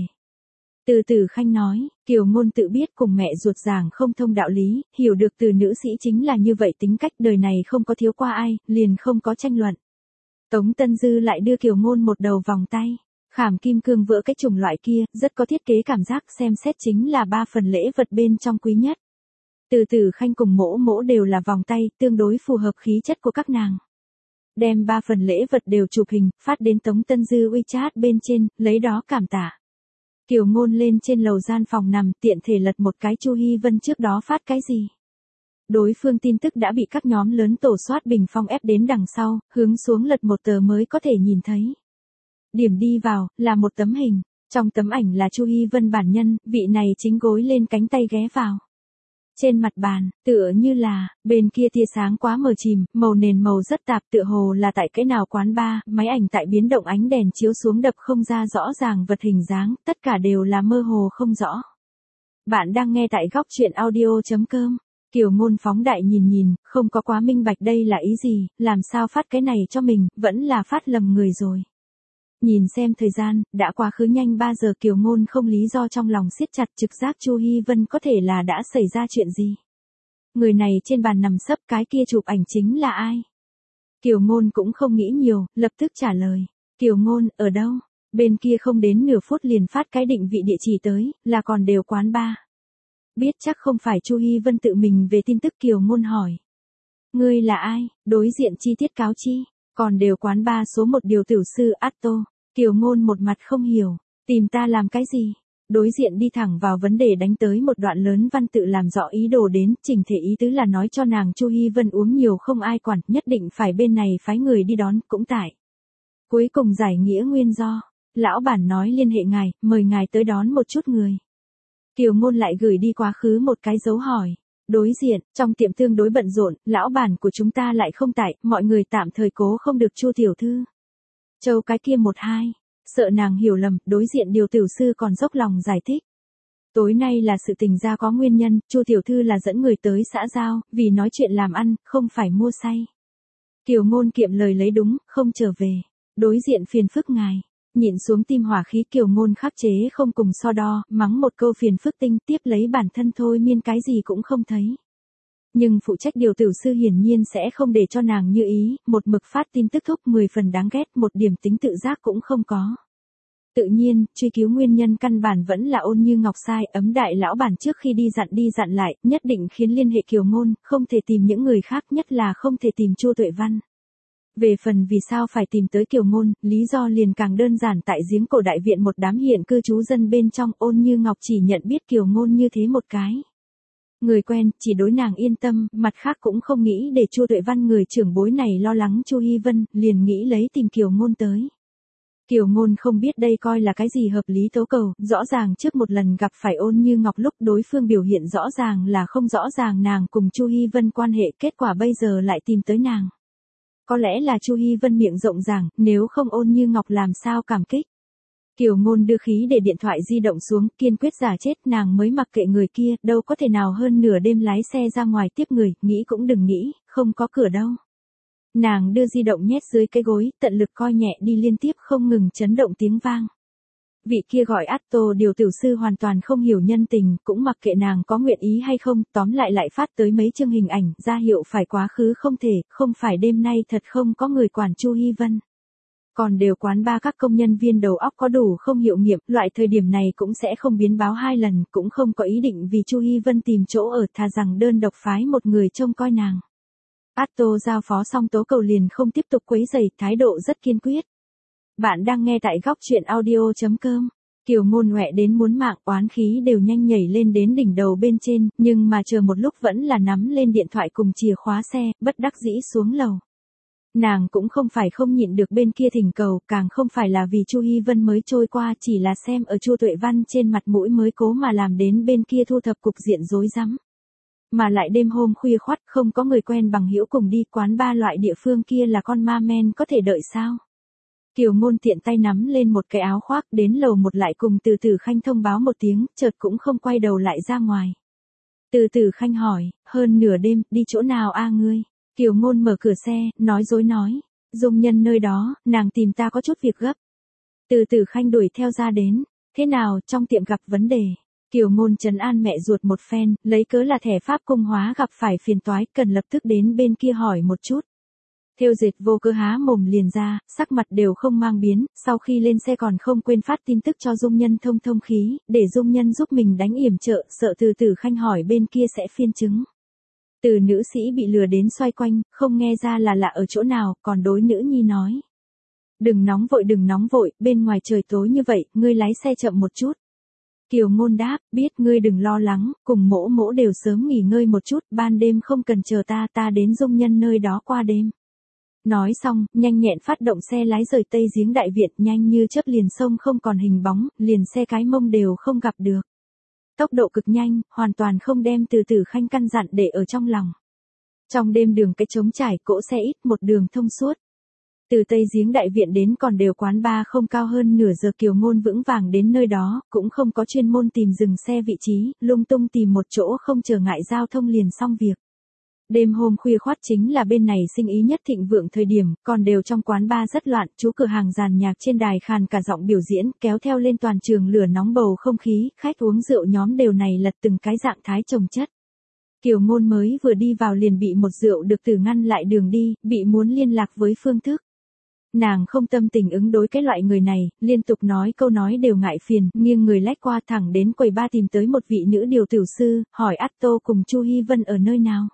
Từ Tử Khanh nói, Kiều Ngôn tự biết cùng mẹ ruột giảng không thông đạo lý, hiểu được từ nữ sĩ chính là như vậy tính cách, đời này không có thiếu qua ai, liền không có tranh luận. Tống Tân Dư lại đưa Kiều Ngôn một đầu vòng tay. Khảm kim cương vỡ cái chủng loại kia, rất có thiết kế cảm giác, xem xét chính là 3 phần lễ vật bên trong quý nhất. Từ Tử Khanh cùng mỗ mỗ đều là vòng tay, tương đối phù hợp khí chất của các nàng. Đem 3 phần lễ vật đều chụp hình, phát đến Tống Tân Dư WeChat bên trên, lấy đó cảm tạ. Kiều Ngôn lên trên lầu gian phòng nằm, tiện thể lật một cái Chu Hi Vân trước đó phát cái gì. Đối phương tin tức đã bị các nhóm lớn tổ soát bình phong ép đến đằng sau, hướng xuống lật một tờ mới có thể nhìn thấy. Điểm đi vào, là một tấm hình. Trong tấm ảnh là Chu Hi Vân bản nhân, vị này chính gối lên cánh tay ghé vào. Trên mặt bàn, tựa như là, bên kia tia sáng quá mờ chìm, màu nền màu rất tạp, tựa hồ là tại cái nào quán bar, máy ảnh tại biến động ánh đèn chiếu xuống đập không ra rõ ràng vật hình dáng, tất cả đều là mơ hồ không rõ. Bạn đang nghe tại góc truyện audio.com. Kiều Ngôn phóng đại nhìn, không có quá minh bạch đây là ý gì, làm sao phát cái này cho mình, vẫn là phát lầm người rồi. Nhìn xem thời gian, đã quá khứ nhanh 3 giờ, Kiều Ngôn không lý do trong lòng siết chặt, trực giác Chu Hi Vân có thể là đã xảy ra chuyện gì. Người này trên bàn nằm sấp, cái kia chụp ảnh chính là ai? Kiều Ngôn cũng không nghĩ nhiều, lập tức trả lời. Kiều Ngôn, ở đâu? Bên kia không đến nửa phút liền phát cái định vị địa chỉ tới, là còn đều quán bar. Biết chắc không phải Chu Hi Vân tự mình về tin tức, Kiều Ngôn hỏi. Ngươi là ai? Đối diện chi tiết cáo chi? Còn đều quán bar số 1 điều tử sư Atto. Kiều Ngôn một mặt không hiểu, tìm ta làm cái gì? Đối diện đi thẳng vào vấn đề đánh tới một đoạn lớn văn tự làm rõ ý đồ đến, chỉnh thể ý tứ là nói cho nàng Chu Hi Vân uống nhiều không ai quản, nhất định phải bên này phái người đi đón, cũng tại. Cuối cùng giải nghĩa nguyên do, lão bản nói liên hệ ngài, mời ngài tới đón một chút người. Kiều Ngôn lại gửi đi quá khứ một cái dấu hỏi, Đối diện, trong tiệm tương đối bận rộn, lão bản của chúng ta lại không tại, mọi người tạm thời cố không được Chu tiểu thư. Châu cái kia một hai, sợ nàng hiểu lầm, đối diện điều tiểu sư còn dốc lòng giải thích. Tối nay là sự tình ra có nguyên nhân, Chu tiểu thư là dẫn người tới xã giao, vì nói chuyện làm ăn, không phải mua say. Kiều Ngôn kiệm lời lấy đúng, không trở về. Đối diện phiền phức ngài. Nhịn xuống tim hỏa khí Kiều Ngôn khắc chế không cùng so đo, mắng một câu phiền phức tinh tiếp lấy bản thân thôi miên cái gì cũng không thấy. Nhưng phụ trách điều tử sư hiển nhiên sẽ không để cho nàng như ý, một mực phát tin tức thúc 10 phần đáng ghét, một điểm tính tự giác cũng không có. Tự nhiên, truy cứu nguyên nhân căn bản vẫn là Ôn Như Ngọc sai, ấm đại lão bản trước khi đi dặn lại, nhất định khiến liên hệ Kiều Ngôn, không thể tìm những người khác, nhất là không thể tìm Chu Tuệ Văn. Về phần vì sao phải tìm tới Kiều Ngôn, lý do liền càng đơn giản, tại giếng cổ đại viện một đám hiện cư trú dân bên trong, Ôn Như Ngọc chỉ nhận biết Kiều Ngôn như thế một cái. Người quen, chỉ đối nàng yên tâm, mặt khác cũng không nghĩ để Chu Tuệ Văn người trưởng bối này lo lắng Chu Hi Vân, liền nghĩ lấy tìm Kiều Ngôn tới. Kiều Ngôn không biết đây coi là cái gì hợp lý tố cầu, rõ ràng trước một lần gặp phải Ôn Như Ngọc lúc đối phương biểu hiện rõ ràng là không rõ ràng nàng cùng Chu Hi Vân quan hệ, kết quả bây giờ lại tìm tới nàng. Có lẽ là Chu Hi Vân miệng rộng ràng, nếu không Ôn Như Ngọc làm sao cảm kích. Kiều Ngôn đưa khí để điện thoại di động xuống, kiên quyết giả chết, nàng mới mặc kệ người kia, đâu có thể nào hơn nửa đêm lái xe ra ngoài tiếp người, nghĩ cũng đừng nghĩ, không có cửa đâu. Nàng đưa di động nhét dưới cái gối, tận lực coi nhẹ đi liên tiếp không ngừng chấn động tiếng vang. Vị kia gọi Atto điều tiểu sư hoàn toàn không hiểu nhân tình, cũng mặc kệ nàng có nguyện ý hay không, tóm lại phát tới mấy chương hình ảnh, ra hiệu phải quá khứ không thể, không phải đêm nay thật không có người quản Chu Hi Vân. Còn đều quán ba các công nhân viên đầu óc có đủ không hiệu nghiệm, loại thời điểm này cũng sẽ không biến báo 2 lần, cũng không có ý định vì Chu Hi Vân tìm chỗ ở, thà rằng đơn độc phái một người trông coi nàng. Atto giao phó xong tố cầu liền không tiếp tục quấy rầy, thái độ rất kiên quyết. Bạn đang nghe tại góc truyện audio.com. Kiều Ngôn ngoẹ đến muốn mạng, oán khí đều nhanh nhảy lên đến đỉnh đầu bên trên, nhưng mà chờ một lúc vẫn là nắm lên điện thoại cùng chìa khóa xe, bất đắc dĩ xuống lầu. Nàng cũng không phải không nhịn được bên kia thỉnh cầu, càng không phải là vì Chu Hi Vân mới trôi qua, chỉ là xem ở Chu Tuệ Văn trên mặt mũi mới cố mà làm đến bên kia thu thập cục diện rối rắm. Mà lại đêm hôm khuya khoắt không có người quen bằng hữu cùng đi, quán ba loại địa phương kia là con ma men có thể đợi sao? Kiều Ngôn tiện tay nắm lên một cái áo khoác đến lầu một lại cùng Từ Từ Khanh thông báo một tiếng, chợt cũng không quay đầu lại ra ngoài. Từ Từ Khanh hỏi, hơn nửa đêm, đi chỗ nào a ngươi? Kiều Ngôn mở cửa xe, nói dối nói, Dung Nhân nơi đó, nàng tìm ta có chút việc gấp. Từ Từ Khanh đuổi theo ra đến, thế nào, trong tiệm gặp vấn đề. Kiều Ngôn trấn an mẹ ruột một phen, lấy cớ là thẻ Pháp Cung Hóa gặp phải phiền toái, cần lập tức đến bên kia hỏi một chút. Thêu dệt vô cơ há mồm liền ra, sắc mặt đều không mang biến, sau khi lên xe còn không quên phát tin tức cho Dung Nhân thông khí, để Dung Nhân giúp mình đánh yểm trợ, sợ Từ Từ Khanh hỏi bên kia sẽ phiên chứng. Từ nữ sĩ bị lừa đến xoay quanh, không nghe ra là lạ ở chỗ nào, còn đối nữ nhi nói. Đừng nóng vội, bên ngoài trời tối như vậy, ngươi lái xe chậm một chút. Kiều Ngôn đáp, biết, ngươi đừng lo lắng, cùng mỗ mỗ đều sớm nghỉ ngơi một chút, ban đêm không cần chờ ta đến Dung Nhân nơi đó qua đêm. Nói xong, nhanh nhẹn phát động xe lái rời Tây Giếng Đại Viện, nhanh như chớp liền sông không còn hình bóng, liền xe cái mông đều không gặp được. Tốc độ cực nhanh, hoàn toàn không đem Từ Từ Khanh căn dặn để ở trong lòng. Trong đêm đường cái trống trải, cỗ xe ít, một đường thông suốt. Từ Tây Giếng Đại Viện đến còn đều quán ba không cao hơn nửa giờ, Kiều Ngôn vững vàng đến nơi đó, cũng không có chuyên môn tìm dừng xe vị trí, lung tung tìm một chỗ không trở ngại giao thông liền xong việc. Đêm hôm khuya khoắt chính là bên này sinh ý nhất thịnh vượng thời điểm, còn đều trong quán ba rất loạn, chú cửa hàng dàn nhạc trên đài khàn cả giọng biểu diễn, kéo theo lên toàn trường lửa nóng bầu không khí, khách uống rượu nhóm đều này lật từng cái dạng thái chồng chất. Kiều Ngôn mới vừa đi vào liền bị một rượu được tử ngăn lại đường đi, bị muốn liên lạc với phương thức. Nàng không tâm tình ứng đối cái loại người này, liên tục nói câu nói đều ngại phiền, nghiêng người lách qua thẳng đến quầy ba tìm tới một vị nữ điều tiểu sư, hỏi Atto cùng Chu Hi Vân ở nơi nào.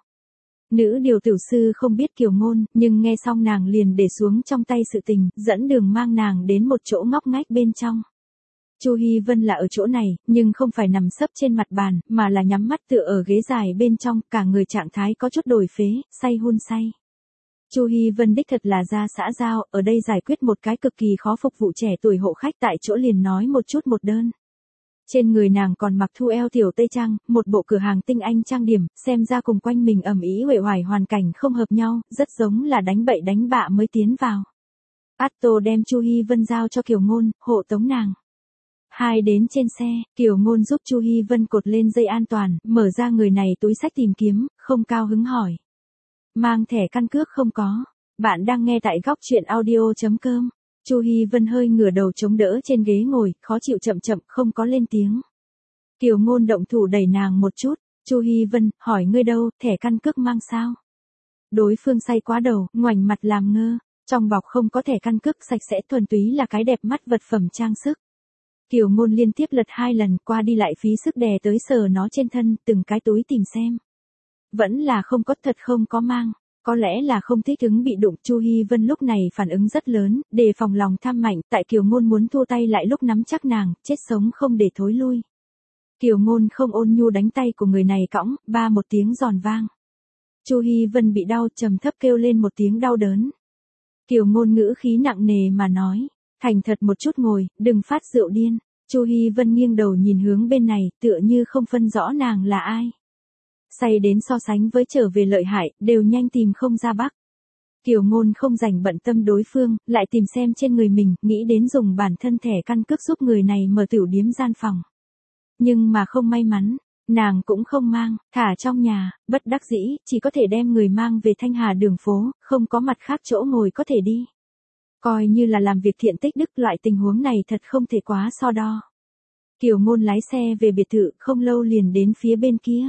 Nữ điều tiểu sư không biết Kiều Ngôn, nhưng nghe xong nàng liền để xuống trong tay sự tình, dẫn đường mang nàng đến một chỗ ngóc ngách bên trong. Chu Hi Vân là ở chỗ này, nhưng không phải nằm sấp trên mặt bàn, mà là nhắm mắt tựa ở ghế dài bên trong, cả người trạng thái có chút đổi phế, say hôn say. Chu Hi Vân đích thật là ra xã giao, ở đây giải quyết một cái cực kỳ khó phục vụ trẻ tuổi hộ khách tại chỗ liền nói một chút một đơn. Trên người nàng còn mặc thu eo tiểu tây trang, một bộ cửa hàng tinh anh trang điểm, xem ra cùng quanh mình ầm ĩ uể oải hoàn cảnh không hợp nhau, rất giống là đánh bậy đánh bạ mới tiến vào. Atto đem Chu Hi Vân giao cho Kiều Ngôn, hộ tống nàng. Hai đến trên xe, Kiều Ngôn giúp Chu Hi Vân cột lên dây an toàn, mở ra người này túi xách tìm kiếm, không cao hứng hỏi. Mang thẻ căn cước không có. Bạn đang nghe tại góc chuyện audio.com. Chu Hi Vân hơi ngửa đầu chống đỡ trên ghế ngồi, khó chịu chậm chậm, không có lên tiếng. Kiều Ngôn động thủ đẩy nàng một chút. Chu Hi Vân, hỏi ngươi đâu, thẻ căn cước mang sao? Đối phương say quá đầu, ngoảnh mặt làm ngơ. Trong bọc không có thẻ căn cước, sạch sẽ thuần túy là cái đẹp mắt vật phẩm trang sức. Kiều Ngôn liên tiếp lật 2 lần, qua đi lại phí sức đè tới sờ nó trên thân, từng cái túi tìm xem. Vẫn là không có, thật không có mang. Có lẽ là không thích ứng bị đụng, Chu Hi Vân lúc này phản ứng rất lớn, đề phòng lòng tham mạnh, tại Kiều Ngôn muốn thua tay lại lúc nắm chắc nàng, chết sống không để thối lui. Kiều Ngôn không ôn nhu đánh tay của người này cõng, ba một tiếng giòn vang. Chu Hi Vân bị đau, trầm thấp kêu lên một tiếng đau đớn. Kiều Ngôn ngữ khí nặng nề mà nói, thành thật một chút ngồi, đừng phát rượu điên. Chu Hi Vân nghiêng đầu nhìn hướng bên này, tựa như không phân rõ nàng là ai. Say đến so sánh với trở về lợi hại, đều nhanh tìm không ra bắc. Kiều Ngôn không rảnh bận tâm đối phương, lại tìm xem trên người mình, nghĩ đến dùng bản thân thẻ căn cước giúp người này mở tiểu điếm gian phòng. Nhưng mà không may mắn, nàng cũng không mang, thả trong nhà, bất đắc dĩ, chỉ có thể đem người mang về Thanh Hà đường phố, không có mặt khác chỗ ngồi có thể đi. Coi như là làm việc thiện tích đức, loại tình huống này thật không thể quá so đo. Kiều Ngôn lái xe về biệt thự, không lâu liền đến phía bên kia.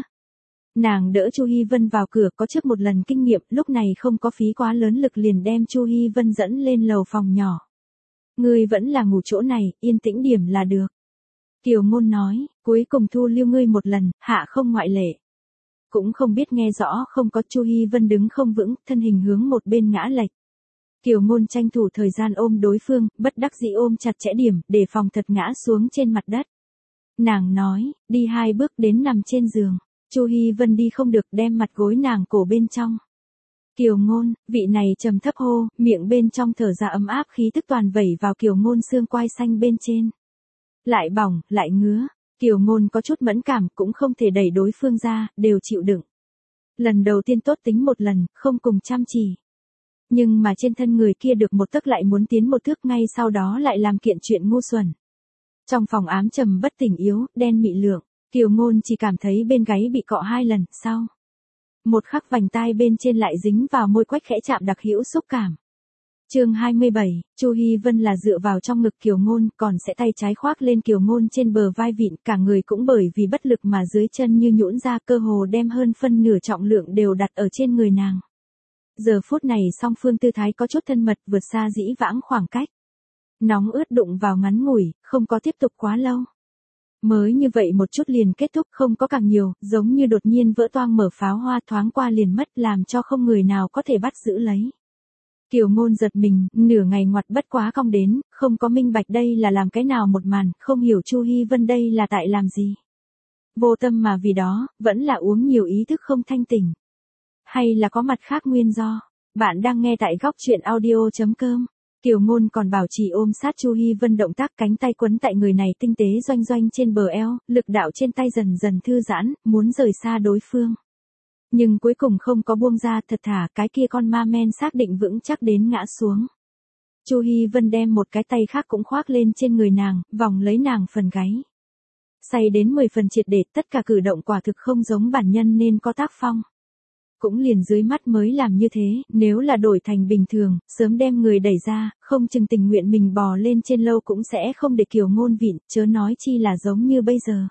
Nàng đỡ Chu Hi Vân vào cửa, có trước một lần kinh nghiệm, lúc này không có phí quá lớn lực liền đem Chu Hi Vân dẫn lên lầu phòng nhỏ. Ngươi vẫn là ngủ chỗ này, yên tĩnh điểm là được. Kiều Ngôn nói, cuối cùng thu lưu ngươi một lần, hạ không ngoại lệ. Cũng không biết nghe rõ không có, Chu Hi Vân đứng không vững, thân hình hướng một bên ngã lệch. Kiều Ngôn tranh thủ thời gian ôm đối phương, bất đắc dĩ ôm chặt chẽ điểm, để phòng thật ngã xuống trên mặt đất. Nàng nói, đi 2 bước đến nằm trên giường. Chu Hi Vân đi không được, đem mặt gối nàng cổ bên trong. Kiều Ngôn, vị này trầm thấp hô, miệng bên trong thở ra ấm áp, khí tức toàn vẩy vào Kiều Ngôn xương quai xanh bên trên. Lại bỏng, lại ngứa. Kiều Ngôn có chút mẫn cảm, cũng không thể đẩy đối phương ra, đều chịu đựng. Lần đầu tiên tốt tính một lần, không cùng chăm chỉ. Nhưng mà trên thân người kia được một tấc lại muốn tiến một thước, ngay sau đó lại làm kiện chuyện ngu xuẩn. Trong phòng ám trầm bất tỉnh yếu, đen mị lượng, Kiều Ngôn chỉ cảm thấy bên gáy bị cọ 2 lần, sau một khắc vành tai bên trên lại dính vào môi quách khẽ chạm đặc hữu xúc cảm. Chương 27, Chu Hi Vân là dựa vào trong ngực Kiều Ngôn, còn sẽ tay trái khoác lên Kiều Ngôn trên bờ vai vịn, cả người cũng bởi vì bất lực mà dưới chân như nhũn ra, cơ hồ đem hơn phân nửa trọng lượng đều đặt ở trên người nàng. Giờ phút này song phương tư thái có chút thân mật, vượt xa dĩ vãng khoảng cách. Nóng ướt đụng vào ngắn ngủi, không có tiếp tục quá lâu. Mới như vậy một chút liền kết thúc, không có càng nhiều, giống như đột nhiên vỡ toang mở pháo hoa, thoáng qua liền mất, làm cho không người nào có thể bắt giữ lấy. Kiều Ngôn giật mình, nửa ngày ngoặt bất quá cong đến, không có minh bạch đây là làm cái nào một màn, không hiểu Chu Hi Vân đây là tại làm gì. Vô tâm mà vì đó, vẫn là uống nhiều ý thức không thanh tỉnh. Hay là có mặt khác nguyên do. Bạn đang nghe tại góc chuyện audio.com. Kiều Ngôn còn bảo trì ôm sát Chu Hi Vân, động tác cánh tay quấn tại người này tinh tế doanh doanh trên bờ eo, lực đạo trên tay dần dần thư giãn, muốn rời xa đối phương. Nhưng cuối cùng không có buông ra, thật thả, cái kia con ma men xác định vững chắc đến ngã xuống. Chu Hi Vân đem một cái tay khác cũng khoác lên trên người nàng, vòng lấy nàng phần gáy. Say đến 10 phần triệt để, tất cả cử động quả thực không giống bản nhân nên có tác phong. Cũng liền dưới mắt mới làm như thế, nếu là đổi thành bình thường, sớm đem người đẩy ra, không chừng tình nguyện mình bò lên trên lâu cũng sẽ không để Kiều Ngôn vịn, chớ nói chi là giống như bây giờ.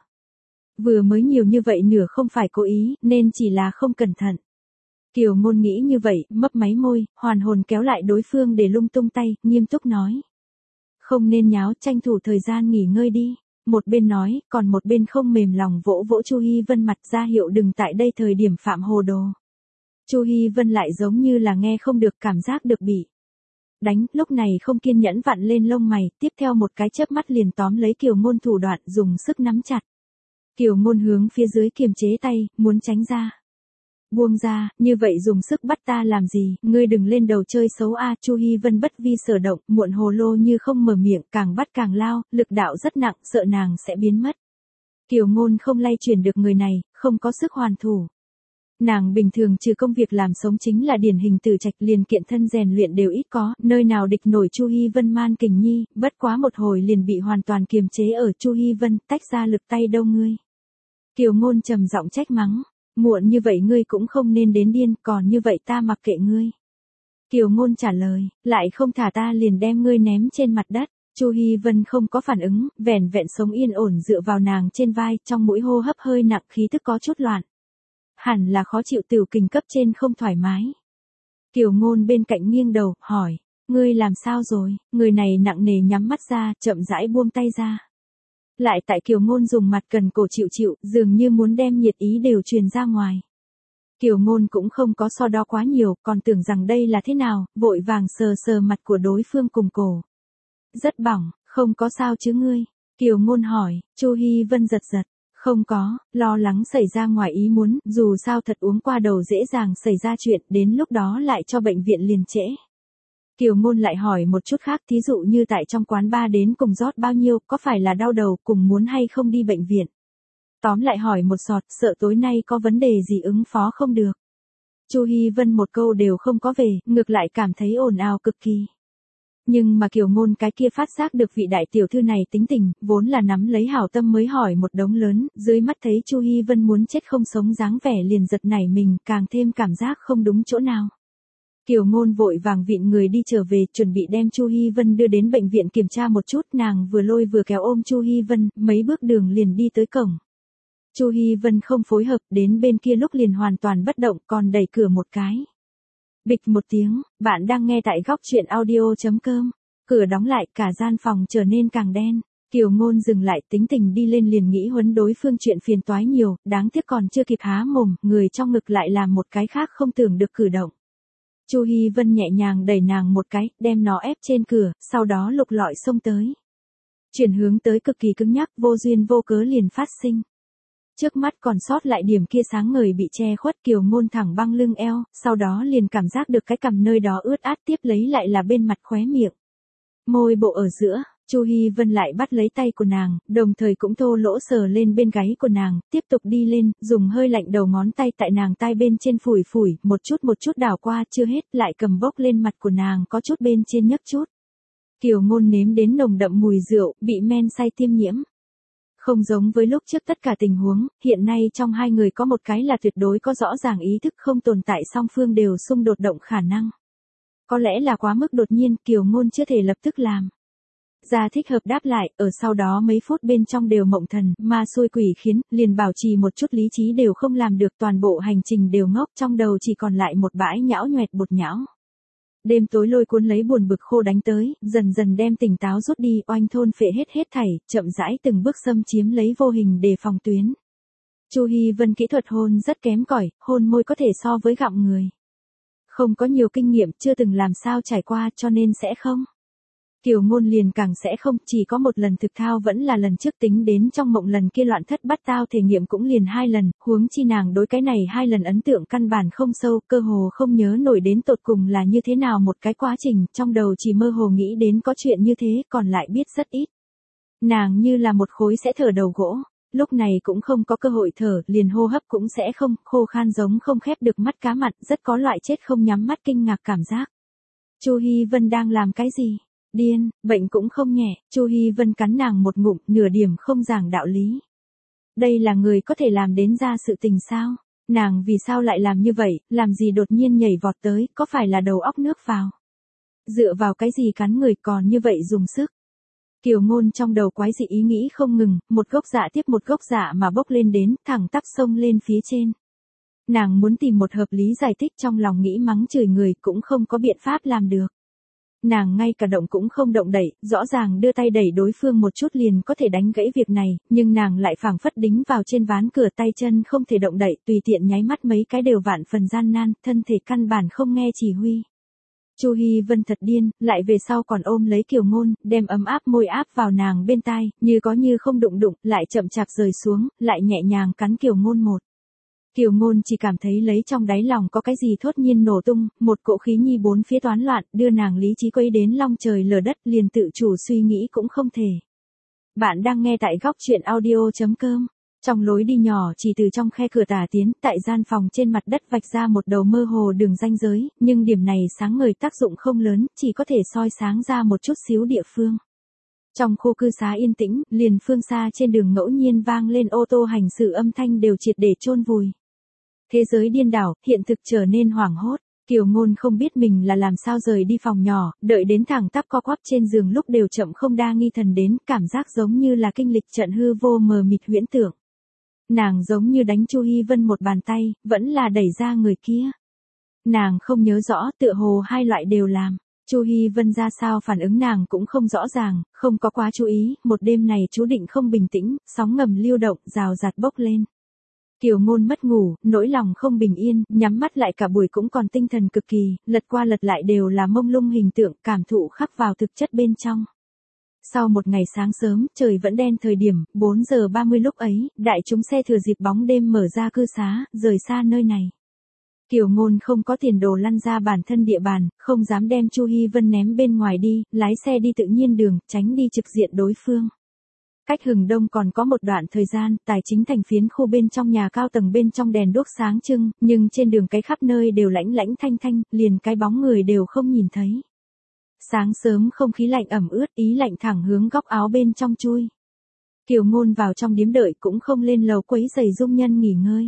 Vừa mới nhiều như vậy nửa không phải cố ý, nên chỉ là không cẩn thận. Kiều Ngôn nghĩ như vậy, mấp máy môi, hoàn hồn kéo lại đối phương để lung tung tay, nghiêm túc nói. Không nên nháo, tranh thủ thời gian nghỉ ngơi đi. Một bên nói, còn một bên không mềm lòng vỗ vỗ Chu Hi Vân mặt, ra hiệu đừng tại đây thời điểm phạm hồ đồ. Chu Hi Vân lại giống như là nghe không được, cảm giác được bị đánh, lúc này không kiên nhẫn vặn lên lông mày, tiếp theo một cái chớp mắt liền tóm lấy Kiều Ngôn thủ đoạn, dùng sức nắm chặt. Kiều Ngôn hướng phía dưới kiềm chế tay, muốn tránh ra. Buông ra, như vậy dùng sức bắt ta làm gì, ngươi đừng lên đầu chơi xấu a. Chu Hi Vân bất vi sở động, muộn hồ lô như không mở miệng, càng bắt càng lao, lực đạo rất nặng, sợ nàng sẽ biến mất. Kiều Ngôn không lay chuyển được người này, không có sức hoàn thủ. Nàng bình thường trừ công việc làm sống chính là điển hình tử trạch, liền kiện thân rèn luyện đều ít có, nơi nào địch nổi Chu Hi Vân man kình nhi, bất quá một hồi liền bị hoàn toàn kiềm chế ở. Chu Hi Vân, tách ra lực tay đâu ngươi. Kiều Ngôn trầm giọng trách mắng, muộn như vậy ngươi cũng không nên đến điên, còn như vậy ta mặc kệ ngươi. Kiều Ngôn trả lời, lại không thả ta liền đem ngươi ném trên mặt đất. Chu Hi Vân không có phản ứng, vẻn vẹn sống yên ổn dựa vào nàng trên vai, trong mũi hô hấp hơi nặng, khí tức có chút loạn. Hẳn là khó chịu, tiểu kình cấp trên không thoải mái. Kiều Ngôn bên cạnh nghiêng đầu, hỏi, ngươi làm sao rồi? Người này nặng nề nhắm mắt ra, chậm rãi buông tay ra. Lại tại Kiều Ngôn dùng mặt cần cổ chịu, dường như muốn đem nhiệt ý đều truyền ra ngoài. Kiều Ngôn cũng không có so đo quá nhiều, còn tưởng rằng đây là thế nào, vội vàng sờ sờ mặt của đối phương cùng cổ. Rất bỏng, không có sao chứ ngươi? Kiều Ngôn hỏi. Chu Hi Vân giật giật. Không có, lo lắng xảy ra ngoài ý muốn, dù sao thật uống qua đầu dễ dàng xảy ra chuyện, đến lúc đó lại cho bệnh viện liền trễ. Kiều Ngôn lại hỏi một chút khác, thí dụ như tại trong quán bar đến cùng rót bao nhiêu, có phải là đau đầu, cùng muốn hay không đi bệnh viện. Tóm lại hỏi một sọt, sợ tối nay có vấn đề gì ứng phó không được. Chu Hi Vân một câu đều không có về, ngược lại cảm thấy ồn ào cực kỳ. Nhưng mà Kiều Ngôn cái kia phát giác được vị đại tiểu thư này tính tình, vốn là nắm lấy hảo tâm mới hỏi một đống lớn, dưới mắt thấy Chu Hi Vân muốn chết không sống dáng vẻ liền giật nảy mình, càng thêm cảm giác không đúng chỗ nào. Kiều Ngôn vội vàng vịn người đi trở về, chuẩn bị đem Chu Hi Vân đưa đến bệnh viện kiểm tra một chút, nàng vừa lôi vừa kéo ôm Chu Hi Vân, mấy bước đường liền đi tới cổng. Chu Hi Vân không phối hợp, đến bên kia lúc liền hoàn toàn bất động, còn đẩy cửa một cái. Bịch một tiếng, bạn đang nghe tại góc chuyện audio.com. Cửa đóng lại, cả gian phòng trở nên càng đen. Kiều Ngôn dừng lại, tính tình đi lên liền nghĩ huấn đối phương chuyện phiền toái nhiều, đáng tiếc còn chưa kịp há mồm, người trong ngực lại làm một cái khác không tưởng được cử động. Chu Hi Vân nhẹ nhàng đẩy nàng một cái, đem nó ép trên cửa, sau đó lục lọi xông tới. Chuyển hướng tới cực kỳ cứng nhắc, vô duyên vô cớ liền phát sinh. Trước mắt còn sót lại điểm kia sáng ngời bị che khuất, Kiều Ngôn thẳng băng lưng eo, sau đó liền cảm giác được cái cằm nơi đó ướt át, tiếp lấy lại là bên mặt khóe miệng. Môi bộ ở giữa, Chu Hi Vân lại bắt lấy tay của nàng, đồng thời cũng thô lỗ sờ lên bên gáy của nàng, tiếp tục đi lên, dùng hơi lạnh đầu ngón tay tại nàng tai bên trên phủi phủi, một chút đảo qua, chưa hết, lại cầm bốc lên mặt của nàng có chút bên trên nhấc chút. Kiều Ngôn nếm đến nồng đậm mùi rượu, bị men say tiêm nhiễm. Không giống với lúc trước tất cả tình huống, hiện nay trong hai người có một cái là tuyệt đối có rõ ràng ý thức không tồn tại, song phương đều xung đột động khả năng. Có lẽ là quá mức đột nhiên, Kiều Ngôn chưa thể lập tức làm ra thích hợp đáp lại, ở sau đó mấy phút bên trong đều mộng thần, ma xui quỷ khiến, liền bảo trì một chút lý trí đều không làm được, toàn bộ hành trình đều ngốc, trong đầu chỉ còn lại một bãi nhão nhoẹt bột nhão. Đêm tối lôi cuốn lấy buồn bực khô đánh tới, dần dần đem tỉnh táo rút đi, oanh thôn phệ hết thảy, chậm rãi từng bước xâm chiếm lấy vô hình để phòng tuyến. Chu Hi Vân kỹ thuật hôn rất kém cỏi, hôn môi có thể so với gặm người. Không có nhiều kinh nghiệm, chưa từng làm sao trải qua cho nên sẽ không. Kiều Ngôn liền càng sẽ không, chỉ có một lần thực thao vẫn là lần trước, tính đến trong mộng lần kia loạn thất bắt tao thể nghiệm cũng liền 2 lần, huống chi nàng đối cái này 2 lần ấn tượng căn bản không sâu, cơ hồ không nhớ nổi đến tột cùng là như thế nào một cái quá trình, trong đầu chỉ mơ hồ nghĩ đến có chuyện như thế, còn lại biết rất ít. Nàng như là một khối sẽ thở đầu gỗ, lúc này cũng không có cơ hội thở, liền hô hấp cũng sẽ không, khô khan giống không khép được mắt cá mặt, rất có loại chết không nhắm mắt kinh ngạc cảm giác. Chu Hi Vân đang làm cái gì? Điên, bệnh cũng không nhẹ, Chu Hi Vân cắn nàng một ngụm, nửa điểm không giảng đạo lý. Đây là người có thể làm đến ra sự tình sao? Nàng vì sao lại làm như vậy, làm gì đột nhiên nhảy vọt tới, có phải là đầu óc nước vào? Dựa vào cái gì cắn người còn như vậy dùng sức? Kiều Ngôn trong đầu quái dị ý nghĩ không ngừng, một gốc dạ tiếp một gốc dạ mà bốc lên đến, thẳng tắp sông lên phía trên. Nàng muốn tìm một hợp lý giải thích, trong lòng nghĩ mắng chửi người cũng không có biện pháp làm được. Nàng ngay cả động cũng không động đẩy, rõ ràng đưa tay đẩy đối phương một chút liền có thể đánh gãy việc này, nhưng nàng lại phảng phất đính vào trên ván cửa, tay chân không thể động đậy, tùy tiện nháy mắt mấy cái đều vạn phần gian nan, thân thể căn bản không nghe chỉ huy. Chu Hi Vân thật điên, lại về sau còn ôm lấy Kiều Ngôn, đem ấm áp môi áp vào nàng bên tai, như có như không đụng, lại chậm chạp rời xuống, lại nhẹ nhàng cắn Kiều Ngôn một. Kiều Ngôn chỉ cảm thấy lấy trong đáy lòng có cái gì thốt nhiên nổ tung, một cỗ khí nhi bốn phía toán loạn, đưa nàng lý trí quấy đến long trời lở đất, liền tự chủ suy nghĩ cũng không thể. Bạn đang nghe tại góc chuyện audio.com. Trong lối đi nhỏ chỉ từ trong khe cửa tả tiến, tại gian phòng trên mặt đất vạch ra một đầu mơ hồ đường ranh giới, nhưng điểm này sáng ngời tác dụng không lớn, chỉ có thể soi sáng ra một chút xíu địa phương. Trong khu cư xá yên tĩnh, liền phương xa trên đường ngẫu nhiên vang lên ô tô hành xử âm thanh đều triệt để chôn vùi. Thế giới điên đảo, hiện thực trở nên hoảng hốt. Kiều Ngôn không biết mình là làm sao rời đi phòng nhỏ, đợi đến thẳng tắp co quắp trên giường lúc đều chậm không đa nghi thần đến, cảm giác giống như là kinh lịch trận hư vô mờ mịt huyễn tưởng. Nàng giống như đánh Chu Hi Vân một bàn tay, vẫn là đẩy ra người kia. Nàng không nhớ rõ, tựa hồ hai loại đều làm. Chu Hi Vân ra sao phản ứng nàng cũng không rõ ràng, không có quá chú ý, một đêm này chú định không bình tĩnh, sóng ngầm lưu động, rào rạt bốc lên. Kiều Ngôn mất ngủ, nỗi lòng không bình yên, nhắm mắt lại cả buổi cũng còn tinh thần cực kỳ, lật qua lật lại đều là mông lung hình tượng, cảm thụ khắc vào thực chất bên trong. Sau một ngày sáng sớm, trời vẫn đen thời điểm, 4 giờ 30 lúc ấy, đại chúng xe thừa dịp bóng đêm mở ra cư xá, rời xa nơi này. Kiều Ngôn không có tiền đồ lăn ra bản thân địa bàn, không dám đem Chu Hi Vân ném bên ngoài đi, lái xe đi tự nhiên đường, tránh đi trực diện đối phương. Cách Hừng Đông còn có một đoạn thời gian, tài chính thành phiến khu bên trong nhà cao tầng bên trong đèn đuốc sáng trưng, nhưng trên đường cái khắp nơi đều lãnh lãnh thanh thanh, liền cái bóng người đều không nhìn thấy. Sáng sớm không khí lạnh ẩm ướt, ý lạnh thẳng hướng góc áo bên trong chui. Kiều Ngôn vào trong điếm đợi cũng không lên lầu quấy rầy Dung Nhân nghỉ ngơi.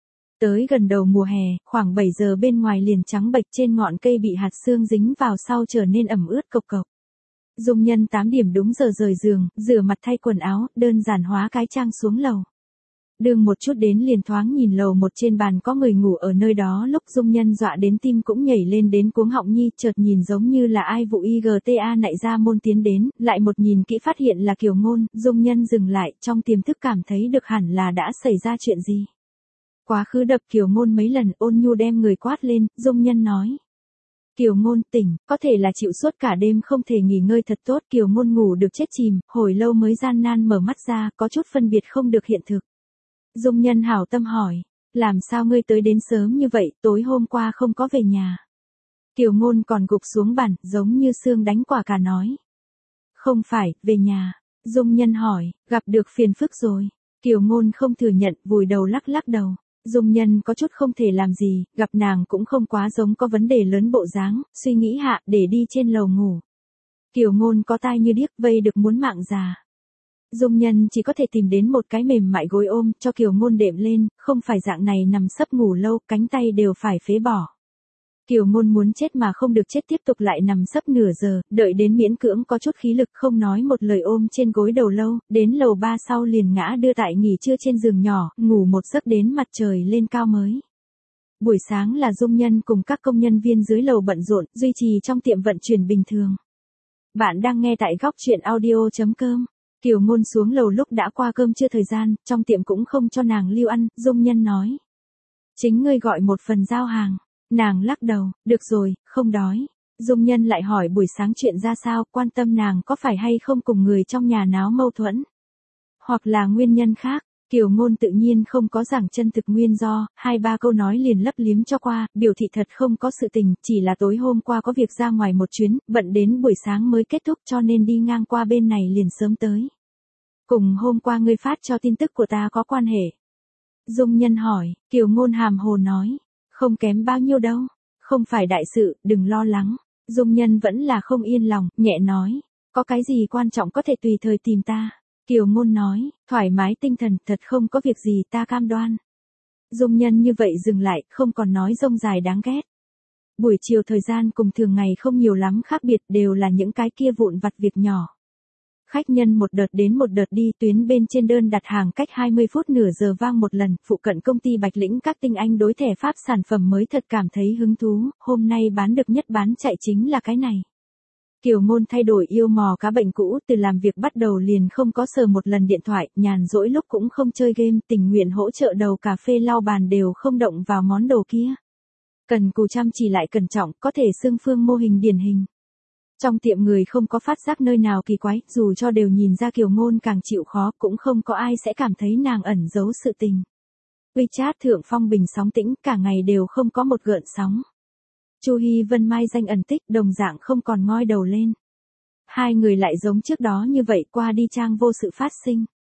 Tới gần đầu mùa hè, khoảng 7 giờ bên ngoài liền trắng bệch trên ngọn cây bị hạt sương dính vào sau trở nên ẩm ướt cộc cộc. Dung Nhân 8 điểm đúng giờ rời giường, rửa mặt thay quần áo, đơn giản hóa cái trang xuống lầu. Đường một chút đến liền thoáng nhìn lầu một trên bàn có người ngủ ở nơi đó, lúc Dung Nhân dọa đến tim cũng nhảy lên đến cuống họng nhi, chợt nhìn giống như là ai vụ IGTA nạy ra môn tiến đến, lại một nhìn kỹ phát hiện là Kiều Ngôn, Dung Nhân dừng lại, trong tiềm thức cảm thấy được hẳn là đã xảy ra chuyện gì. Quá khứ đập Kiều Ngôn mấy lần, ôn nhu đem người quát lên, Dung Nhân nói. Kiều Ngôn tỉnh, có thể là chịu suốt cả đêm không thể nghỉ ngơi thật tốt, Kiều Ngôn ngủ được chết chìm, hồi lâu mới gian nan mở mắt ra, có chút phân biệt không được hiện thực. Dung Nhân hảo tâm hỏi, làm sao ngươi tới đến sớm như vậy, tối hôm qua không có về nhà. Kiều Ngôn còn gục xuống bàn, giống như xương đánh quả cà nói. Không phải, về nhà. Dung Nhân hỏi, gặp được phiền phức rồi. Kiều Ngôn không thừa nhận, vùi đầu lắc lắc đầu. Dung Nhân có chút không thể làm gì, gặp nàng cũng không quá giống có vấn đề lớn bộ dáng, suy nghĩ hạ, để đi trên lầu ngủ. Kiều Ngôn có tai như điếc, vây được muốn mạng già. Dung Nhân chỉ có thể tìm đến một cái mềm mại gối ôm, cho Kiều Ngôn đệm lên, không phải dạng này nằm sấp ngủ lâu, cánh tay đều phải phế bỏ. Kiều Ngôn muốn chết mà không được chết, tiếp tục lại nằm sấp nửa giờ, đợi đến miễn cưỡng có chút khí lực không nói một lời ôm trên gối đầu lâu, đến lầu 3 sau liền ngã đưa tại nghỉ trưa trên giường nhỏ, ngủ một giấc đến mặt trời lên cao mới. Buổi sáng là Dung Nhân cùng các công nhân viên dưới lầu bận rộn, duy trì trong tiệm vận chuyển bình thường. Bạn đang nghe tại góc truyện audio.com. Kiều Ngôn xuống lầu lúc đã qua cơm trưa thời gian, trong tiệm cũng không cho nàng lưu ăn, Dung Nhân nói. Chính ngươi gọi một phần giao hàng. Nàng lắc đầu, được rồi, không đói. Dung Nhân lại hỏi buổi sáng chuyện ra sao, quan tâm nàng có phải hay không cùng người trong nhà náo mâu thuẫn. Hoặc là nguyên nhân khác, Kiều Ngôn tự nhiên không có giảng chân thực nguyên do, 2-3 câu nói liền lấp liếm cho qua, biểu thị thật không có sự tình, chỉ là tối hôm qua có việc ra ngoài một chuyến, bận đến buổi sáng mới kết thúc cho nên đi ngang qua bên này liền sớm tới. Cùng hôm qua ngươi phát cho tin tức của ta có quan hệ. Dung Nhân hỏi, Kiều Ngôn hàm hồ nói. Không kém bao nhiêu đâu, không phải đại sự, đừng lo lắng. Dung Nhân vẫn là không yên lòng, nhẹ nói, có cái gì quan trọng có thể tùy thời tìm ta. Kiều Ngôn nói, thoải mái tinh thần, thật không có việc gì ta cam đoan. Dung Nhân như vậy dừng lại, không còn nói rông dài đáng ghét. Buổi chiều thời gian cùng thường ngày không nhiều lắm khác biệt, đều là những cái kia vụn vặt việc nhỏ. Khách nhân một đợt đến một đợt đi, tuyến bên trên đơn đặt hàng cách 20 phút nửa giờ vang một lần, phụ cận công ty Bạch Lĩnh các tinh anh đối thẻ pháp sản phẩm mới thật cảm thấy hứng thú, hôm nay bán được nhất bán chạy chính là cái này. Kiều Ngôn thay đổi yêu mò cá bệnh cũ, từ làm việc bắt đầu liền không có sờ một lần điện thoại, nhàn rỗi lúc cũng không chơi game, tình nguyện hỗ trợ đầu cà phê lau bàn đều không động vào món đồ kia. Cần cù chăm chỉ lại cẩn trọng, có thể xưng phương mô hình điển hình. Trong tiệm người không có phát giác nơi nào kỳ quái, dù cho đều nhìn ra Kiều Ngôn càng chịu khó, cũng không có ai sẽ cảm thấy nàng ẩn giấu sự tình. WeChat thượng phong bình sóng tĩnh, cả ngày đều không có một gợn sóng. Chu Hi Vân mai danh ẩn tích, đồng dạng không còn ngoi đầu lên. Hai người lại giống trước đó như vậy qua đi trang vô sự phát sinh.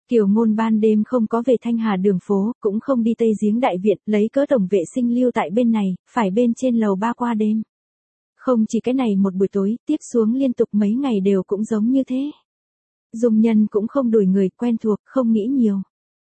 Kiều Ngôn ban đêm không có về Thanh Hà đường phố, cũng không đi Tây Giếng Đại Viện, lấy cớ tổng vệ sinh lưu tại bên này, phải bên trên lầu 3 qua đêm. Không chỉ cái này một buổi tối, tiếp xuống liên tục mấy ngày đều cũng giống như thế. Dung Nhân cũng không đuổi người quen thuộc, không nghĩ nhiều.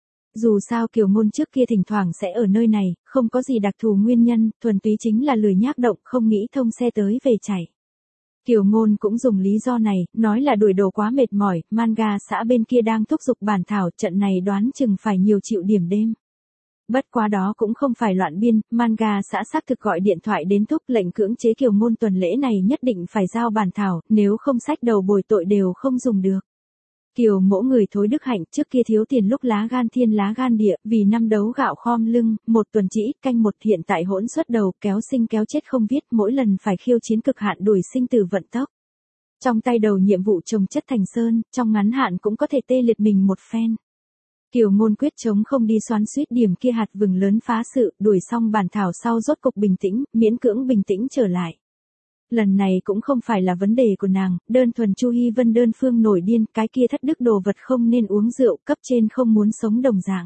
Dù sao Kiều Ngôn trước kia thỉnh thoảng sẽ ở nơi này, không có gì đặc thù nguyên nhân, thuần túy chính là lười nhác động, không nghĩ thông xe tới về chạy. Kiều Ngôn cũng dùng lý do này, nói là đuổi đồ quá mệt mỏi, manga xã bên kia đang thúc giục bản thảo, trận này đoán chừng phải nhiều chịu điểm đêm. Bất quá đó cũng không phải loạn biên, manga xã xác thực gọi điện thoại đến thúc lệnh cưỡng chế Kiều Ngôn tuần lễ này nhất định phải giao bản thảo, nếu không sách đầu bồi tội đều không dùng được. Kiều Mỗ người thối đức hạnh, trước kia thiếu tiền lúc lá gan thiên lá gan địa, vì năm đấu gạo khom lưng, một tuần chỉ canh một, hiện tại hỗn suất đầu, kéo sinh kéo chết không viết, mỗi lần phải khiêu chiến cực hạn đuổi sinh tử vận tốc. Trong tay đầu nhiệm vụ trồng chất thành sơn, trong ngắn hạn cũng có thể tê liệt mình một phen. Kiều Ngôn quyết chống không đi xoắn suýt điểm kia hạt vừng lớn phá sự, đuổi xong bản thảo sau rốt cục bình tĩnh, miễn cưỡng bình tĩnh trở lại. Lần này cũng không phải là vấn đề của nàng, đơn thuần Chu Hi Vân đơn phương nổi điên, cái kia thất đức đồ vật không nên uống rượu, cấp trên không muốn sống đồng dạng.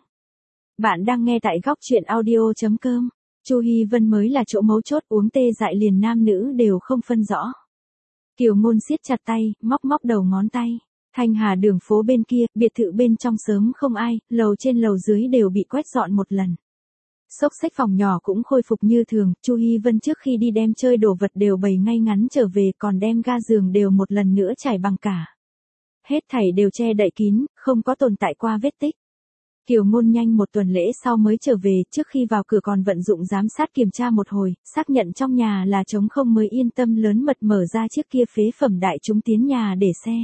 Bạn đang nghe tại góc truyện audio.com. Chu Hi Vân mới là chỗ mấu chốt, uống tê dại liền nam nữ đều không phân rõ. Kiều Ngôn siết chặt tay, móc đầu ngón tay. Thanh Hà đường phố bên kia, biệt thự bên trong sớm không ai, lầu trên lầu dưới đều bị quét dọn một lần. Xốc xách phòng nhỏ cũng khôi phục như thường, Chu Hi Vân trước khi đi đem chơi đồ vật đều bày ngay ngắn trở về, còn đem ga giường đều một lần nữa trải bằng cả. Hết thảy đều che đậy kín, không có tồn tại qua vết tích. Kiều Ngôn nhanh một tuần lễ sau mới trở về, trước khi vào cửa còn vận dụng giám sát kiểm tra một hồi, xác nhận trong nhà là trống không mới yên tâm lớn mật mở ra chiếc kia phế phẩm đại chúng tiến nhà để xe.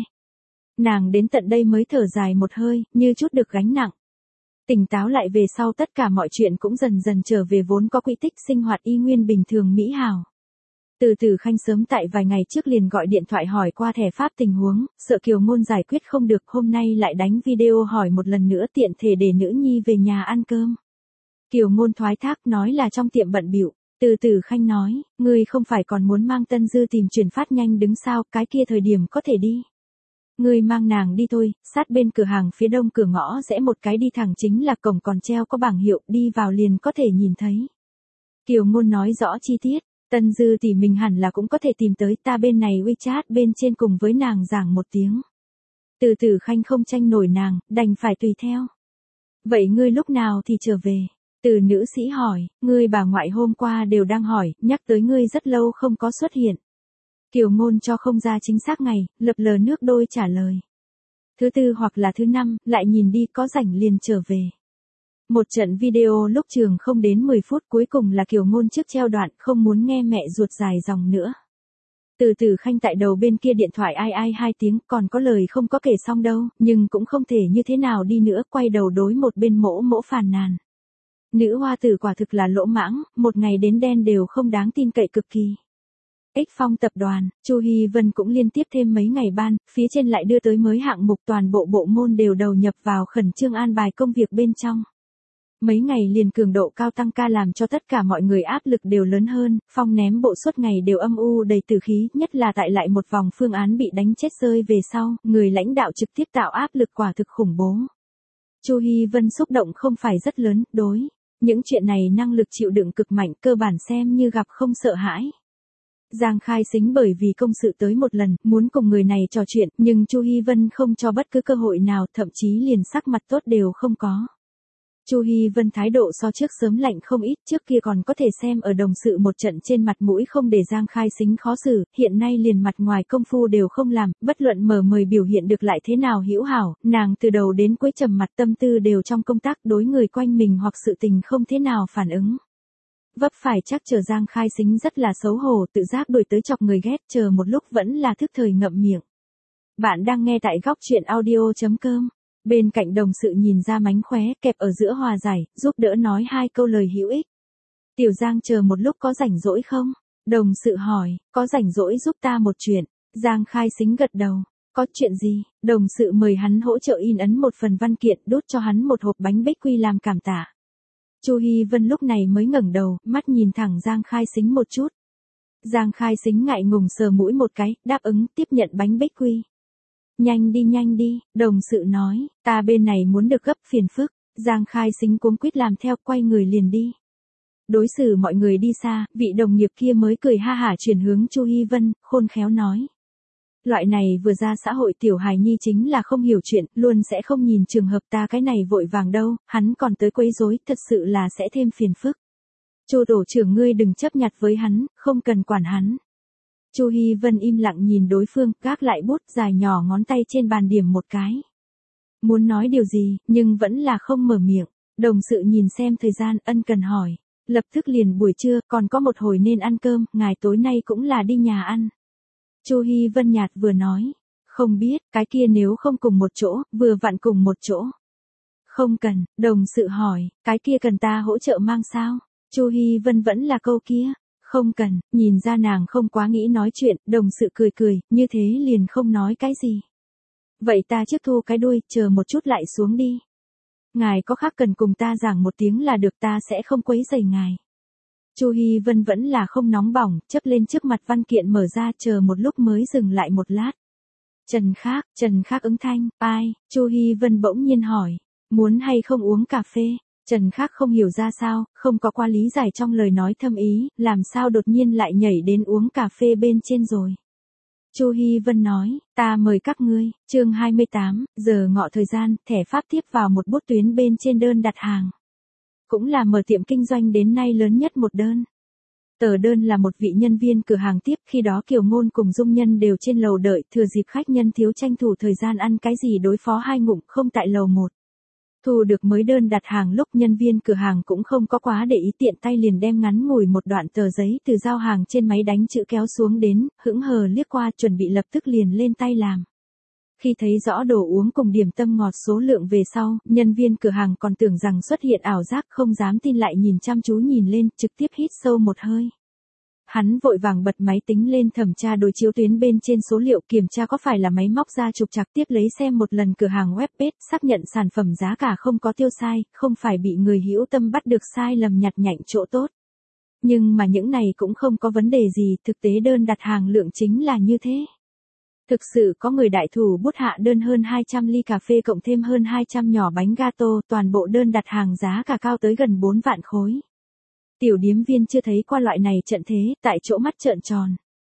Nàng đến tận đây mới thở dài một hơi, như chút được gánh nặng. Tỉnh táo lại về sau tất cả mọi chuyện cũng dần dần trở về vốn có quỹ tích sinh hoạt y nguyên bình thường mỹ hảo. Từ Từ Khanh sớm tại vài ngày trước liền gọi điện thoại hỏi qua thẻ pháp tình huống, sợ Kiều Ngôn giải quyết không được, hôm nay lại đánh video hỏi một lần nữa tiện thể để nữ nhi về nhà ăn cơm. Kiều Ngôn thoái thác nói là trong tiệm bận bịu. Từ Từ Khanh nói, ngươi không phải còn muốn mang Tân Dư tìm chuyển phát nhanh đứng sao, cái kia thời điểm có thể đi. Ngươi mang nàng đi thôi, sát bên cửa hàng phía đông cửa ngõ rẽ một cái đi thẳng chính là cổng, còn treo có bảng hiệu, đi vào liền có thể nhìn thấy. Kiều Ngôn nói rõ chi tiết, Tân Dư tỷ mình hẳn là cũng có thể tìm tới, ta bên này WeChat bên trên cùng với nàng giảng một tiếng. Từ Từ Khanh không tranh nổi nàng, đành phải tùy theo. Vậy ngươi lúc nào thì trở về? Từ nữ sĩ hỏi, ngươi bà ngoại hôm qua đều đang hỏi, nhắc tới ngươi rất lâu không có xuất hiện. Kiều Ngôn cho không ra chính xác ngày, lập lờ nước đôi trả lời. Thứ tư hoặc là thứ năm, lại nhìn đi, có rảnh liền trở về. Một trận video lúc trường không đến 10 phút, cuối cùng là Kiều Ngôn trước treo đoạn, không muốn nghe mẹ ruột dài dòng nữa. Từ Từ Khanh tại đầu bên kia điện thoại ai 2 tiếng, còn có lời không có kể xong đâu, nhưng cũng không thể như thế nào đi nữa, quay đầu đối một bên mỗ phàn nàn. Nữ hoa tử quả thực là lỗ mãng, một ngày đến đen đều không đáng tin cậy cực kỳ. Ích Phong tập đoàn, Chu Hi Vân cũng liên tiếp thêm mấy ngày ban, phía trên lại đưa tới mới hạng mục, toàn bộ bộ môn đều đầu nhập vào khẩn trương an bài công việc bên trong. Mấy ngày liền cường độ cao tăng ca làm cho tất cả mọi người áp lực đều lớn hơn, Phong ném bộ suốt ngày đều âm u đầy tử khí, nhất là tại lại một vòng phương án bị đánh chết rơi về sau, người lãnh đạo trực tiếp tạo áp lực quả thực khủng bố. Chu Hi Vân xúc động không phải rất lớn, đối những chuyện này năng lực chịu đựng cực mạnh, cơ bản xem như gặp không sợ hãi. Giang Khai Sính bởi vì công sự tới một lần, muốn cùng người này trò chuyện, nhưng Chu Hi Vân không cho bất cứ cơ hội nào, thậm chí liền sắc mặt tốt đều không có. Chu Hi Vân thái độ so trước sớm lạnh không ít, trước kia còn có thể xem ở đồng sự một trận trên mặt mũi không để Giang Khai Sính khó xử, hiện nay liền mặt ngoài công phu đều không làm, bất luận mở mời biểu hiện được lại thế nào hữu hảo, nàng từ đầu đến cuối trầm mặt, tâm tư đều trong công tác, đối người quanh mình hoặc sự tình không thế nào phản ứng. Vấp phải chắc chờ Giang Khai Sính rất là xấu hổ, tự giác đuổi tới chọc người ghét, chờ một lúc vẫn là thức thời ngậm miệng. Bạn đang nghe tại góc truyện audio.com. Bên cạnh đồng sự nhìn ra mánh khóe, kẹp ở giữa hòa giải, giúp đỡ nói 2 câu lời hữu ích. Tiểu Giang chờ một lúc có rảnh rỗi không? Đồng sự hỏi, có rảnh rỗi giúp ta một chuyện. Giang Khai Sính gật đầu. Có chuyện gì? Đồng sự mời hắn hỗ trợ in ấn một phần văn kiện, đốt cho hắn một hộp bánh bích quy làm cảm tạ. Chu Hi Vân lúc này mới ngẩng đầu, mắt nhìn thẳng Giang Khai Sính một chút. Giang Khai Sính ngại ngùng sờ mũi một cái, đáp ứng, tiếp nhận bánh bích quy. nhanh đi, đồng sự nói, ta bên này muốn được gấp phiền phức. Giang Khai Sính cuống quýt làm theo, quay người liền đi. Đối xử mọi người đi xa, vị đồng nghiệp kia mới cười ha hả chuyển hướng Chu Hi Vân, khôn khéo nói. Loại này vừa ra xã hội tiểu hài nhi chính là không hiểu chuyện, luôn sẽ không nhìn trường hợp ta cái này vội vàng đâu, hắn còn tới quấy rối, thật sự là sẽ thêm phiền phức. Chu tổ trưởng ngươi đừng chấp nhặt với hắn, không cần quản hắn. Chu Hi Vân im lặng nhìn đối phương, gác lại bút dài nhỏ ngón tay trên bàn điểm một cái. Muốn nói điều gì, nhưng vẫn là không mở miệng. Đồng sự nhìn xem thời gian, ân cần hỏi. Lập tức liền buổi trưa, còn có một hồi nên ăn cơm, ngài tối nay cũng là đi nhà ăn. Chu Hi Vân nhạt vừa nói. Không biết, cái kia nếu không cùng một chỗ, vừa vặn cùng một chỗ. Không cần, đồng sự hỏi, cái kia cần ta hỗ trợ mang sao? Chu Hi Vân vẫn là câu kia. Không cần, nhìn ra nàng không quá nghĩ nói chuyện, đồng sự cười, như thế liền không nói cái gì. Vậy ta trước thu cái đuôi, chờ một chút lại xuống đi. Ngài có khác cần cùng ta giảng một tiếng là được, ta sẽ không quấy rầy ngài. Chu Hi Vân vẫn là không nóng bỏng, chấp lên trước mặt văn kiện mở ra, chờ một lúc mới dừng lại một lát. Trần Khác ứng thanh, ai? Chu Hi Vân bỗng nhiên hỏi, muốn hay không uống cà phê? Trần Khác không hiểu ra sao, không có qua lý giải trong lời nói thâm ý, làm sao đột nhiên lại nhảy đến uống cà phê bên trên rồi. Chu Hi Vân nói, ta mời các ngươi, chương 28, giờ ngọ thời gian, thẻ pháp tiếp vào một bút tuyến bên trên đơn đặt hàng. Cũng là mở tiệm kinh doanh đến nay lớn nhất một đơn. Tờ đơn là một vị nhân viên cửa hàng tiếp, khi đó Kiều Ngôn cùng Dung Nhân đều trên lầu đợi, thừa dịp khách nhân thiếu tranh thủ thời gian ăn cái gì đối phó hai ngụm, không tại lầu 1. Thu được mới đơn đặt hàng lúc nhân viên cửa hàng cũng không có quá để ý, tiện tay liền đem ngắn ngủi một đoạn tờ giấy từ giao hàng trên máy đánh chữ kéo xuống đến, hững hờ liếc qua chuẩn bị lập tức liền lên tay làm. Khi thấy rõ đồ uống cùng điểm tâm ngọt số lượng về sau, nhân viên cửa hàng còn tưởng rằng xuất hiện ảo giác, không dám tin, lại nhìn chăm chú nhìn lên, trực tiếp hít sâu một hơi. Hắn vội vàng bật máy tính lên thẩm tra đối chiếu tuyến bên trên số liệu, kiểm tra có phải là máy móc ra trục trặc, tiếp lấy xem một lần cửa hàng web page, xác nhận sản phẩm giá cả không có tiêu sai, không phải bị người hữu tâm bắt được sai lầm nhặt nhạnh chỗ tốt. Nhưng mà những này cũng không có vấn đề gì, thực tế đơn đặt hàng lượng chính là như thế. Thực sự có người đại thủ bút hạ đơn hơn 200 ly cà phê cộng thêm hơn 200 nhỏ bánh gato, toàn bộ đơn đặt hàng giá cả cao tới gần 4 vạn khối. Tiểu điếm viên chưa thấy qua loại này trận thế, tại chỗ mắt trợn tròn.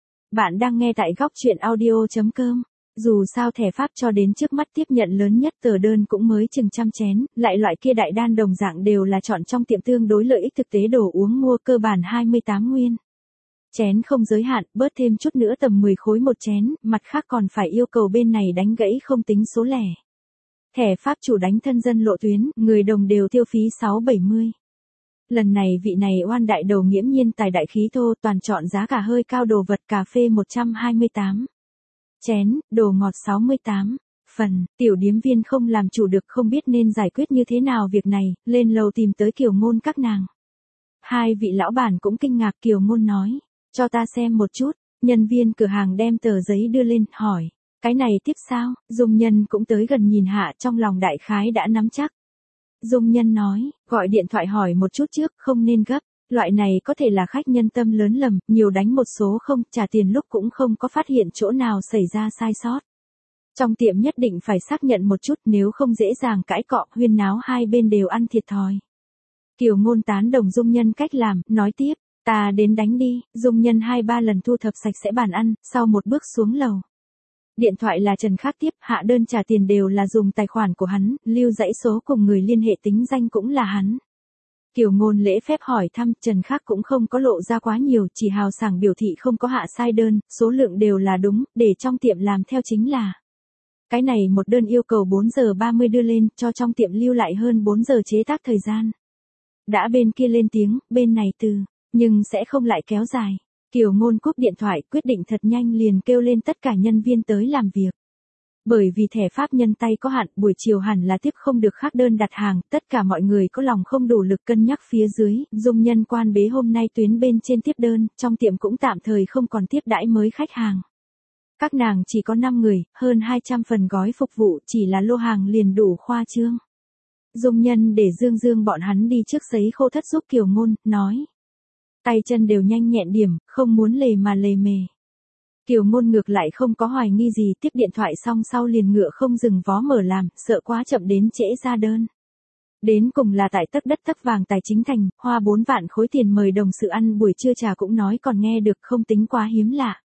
Bạn đang nghe tại góc truyện audio.com. Dù sao thẻ pháp cho đến trước mắt tiếp nhận lớn nhất tờ đơn cũng mới chừng trăm chén, lại loại kia đại đan đồng dạng đều là chọn trong tiệm tương đối lợi ích, thực tế đồ uống mua cơ bản 28 nguyên. Chén không giới hạn, bớt thêm chút nữa tầm 10 khối một chén, mặt khác còn phải yêu cầu bên này đánh gãy không tính số lẻ. Thẻ pháp chủ đánh thân dân lộ tuyến, người đồng đều tiêu phí 6-70. Lần này vị này oan đại đầu nghiễm nhiên tài đại khí thô, toàn chọn giá cả hơi cao, đồ vật cà phê 128. Chén, đồ ngọt 68. Phần, tiểu điếm viên không làm chủ được, không biết nên giải quyết như thế nào việc này, lên lầu tìm tới Kiều Ngôn các nàng. Hai vị lão bản cũng kinh ngạc, Kiều Ngôn nói, cho ta xem một chút, nhân viên cửa hàng đem tờ giấy đưa lên, hỏi, cái này tiếp sao? Dung Nhân cũng tới gần nhìn hạ, trong lòng đại khái đã nắm chắc. Dung Nhân nói, gọi điện thoại hỏi một chút trước, không nên gấp, loại này có thể là khách nhân tâm lớn lầm, nhiều đánh một số không, trả tiền lúc cũng không có phát hiện chỗ nào xảy ra sai sót. Trong tiệm nhất định phải xác nhận một chút, nếu không dễ dàng cãi cọ, huyên náo hai bên đều ăn thiệt thòi. Kiều Ngôn tán đồng Dung Nhân cách làm, nói tiếp, ta đến đánh đi. Dung Nhân 2-3 lần thu thập sạch sẽ bàn ăn, sau một bước xuống lầu. Điện thoại là Trần Khác tiếp, hạ đơn trả tiền đều là dùng tài khoản của hắn, lưu dãy số cùng người liên hệ tính danh cũng là hắn. Kiều Ngôn lễ phép hỏi thăm, Trần Khác cũng không có lộ ra quá nhiều, chỉ hào sảng biểu thị không có hạ sai đơn, số lượng đều là đúng, để trong tiệm làm theo chính là. Cái này một đơn yêu cầu 4 giờ 30 đưa lên, cho trong tiệm lưu lại hơn 4 giờ chế tác thời gian. Đã bên kia lên tiếng, bên này từ, nhưng sẽ không lại kéo dài. Kiều Ngôn cúp điện thoại, quyết định thật nhanh liền kêu lên tất cả nhân viên tới làm việc. Bởi vì thẻ pháp nhân tay có hạn, buổi chiều hẳn là tiếp không được khác đơn đặt hàng, tất cả mọi người có lòng không đủ lực cân nhắc phía dưới, Dung Nhân quan bế hôm nay tuyến bên trên tiếp đơn, trong tiệm cũng tạm thời không còn tiếp đãi mới khách hàng. Các nàng chỉ có 5 người, hơn 200 phần gói phục vụ, chỉ là lô hàng liền đủ khoa trương. Dung Nhân để Dương bọn hắn đi trước sấy khô thất giúp Kiều Ngôn, nói. Tay chân đều nhanh nhẹn điểm, không muốn lề mà lề mề. Kiều Ngôn ngược lại không có hoài nghi gì, tiếp điện thoại xong sau liền ngựa không dừng vó mở làm, sợ quá chậm đến trễ ra đơn. Đến cùng là tại tấc đất tấc vàng tài chính thành, hoa 4 vạn khối tiền mời đồng sự ăn buổi trưa trà cũng nói còn nghe được, không tính quá hiếm lạ.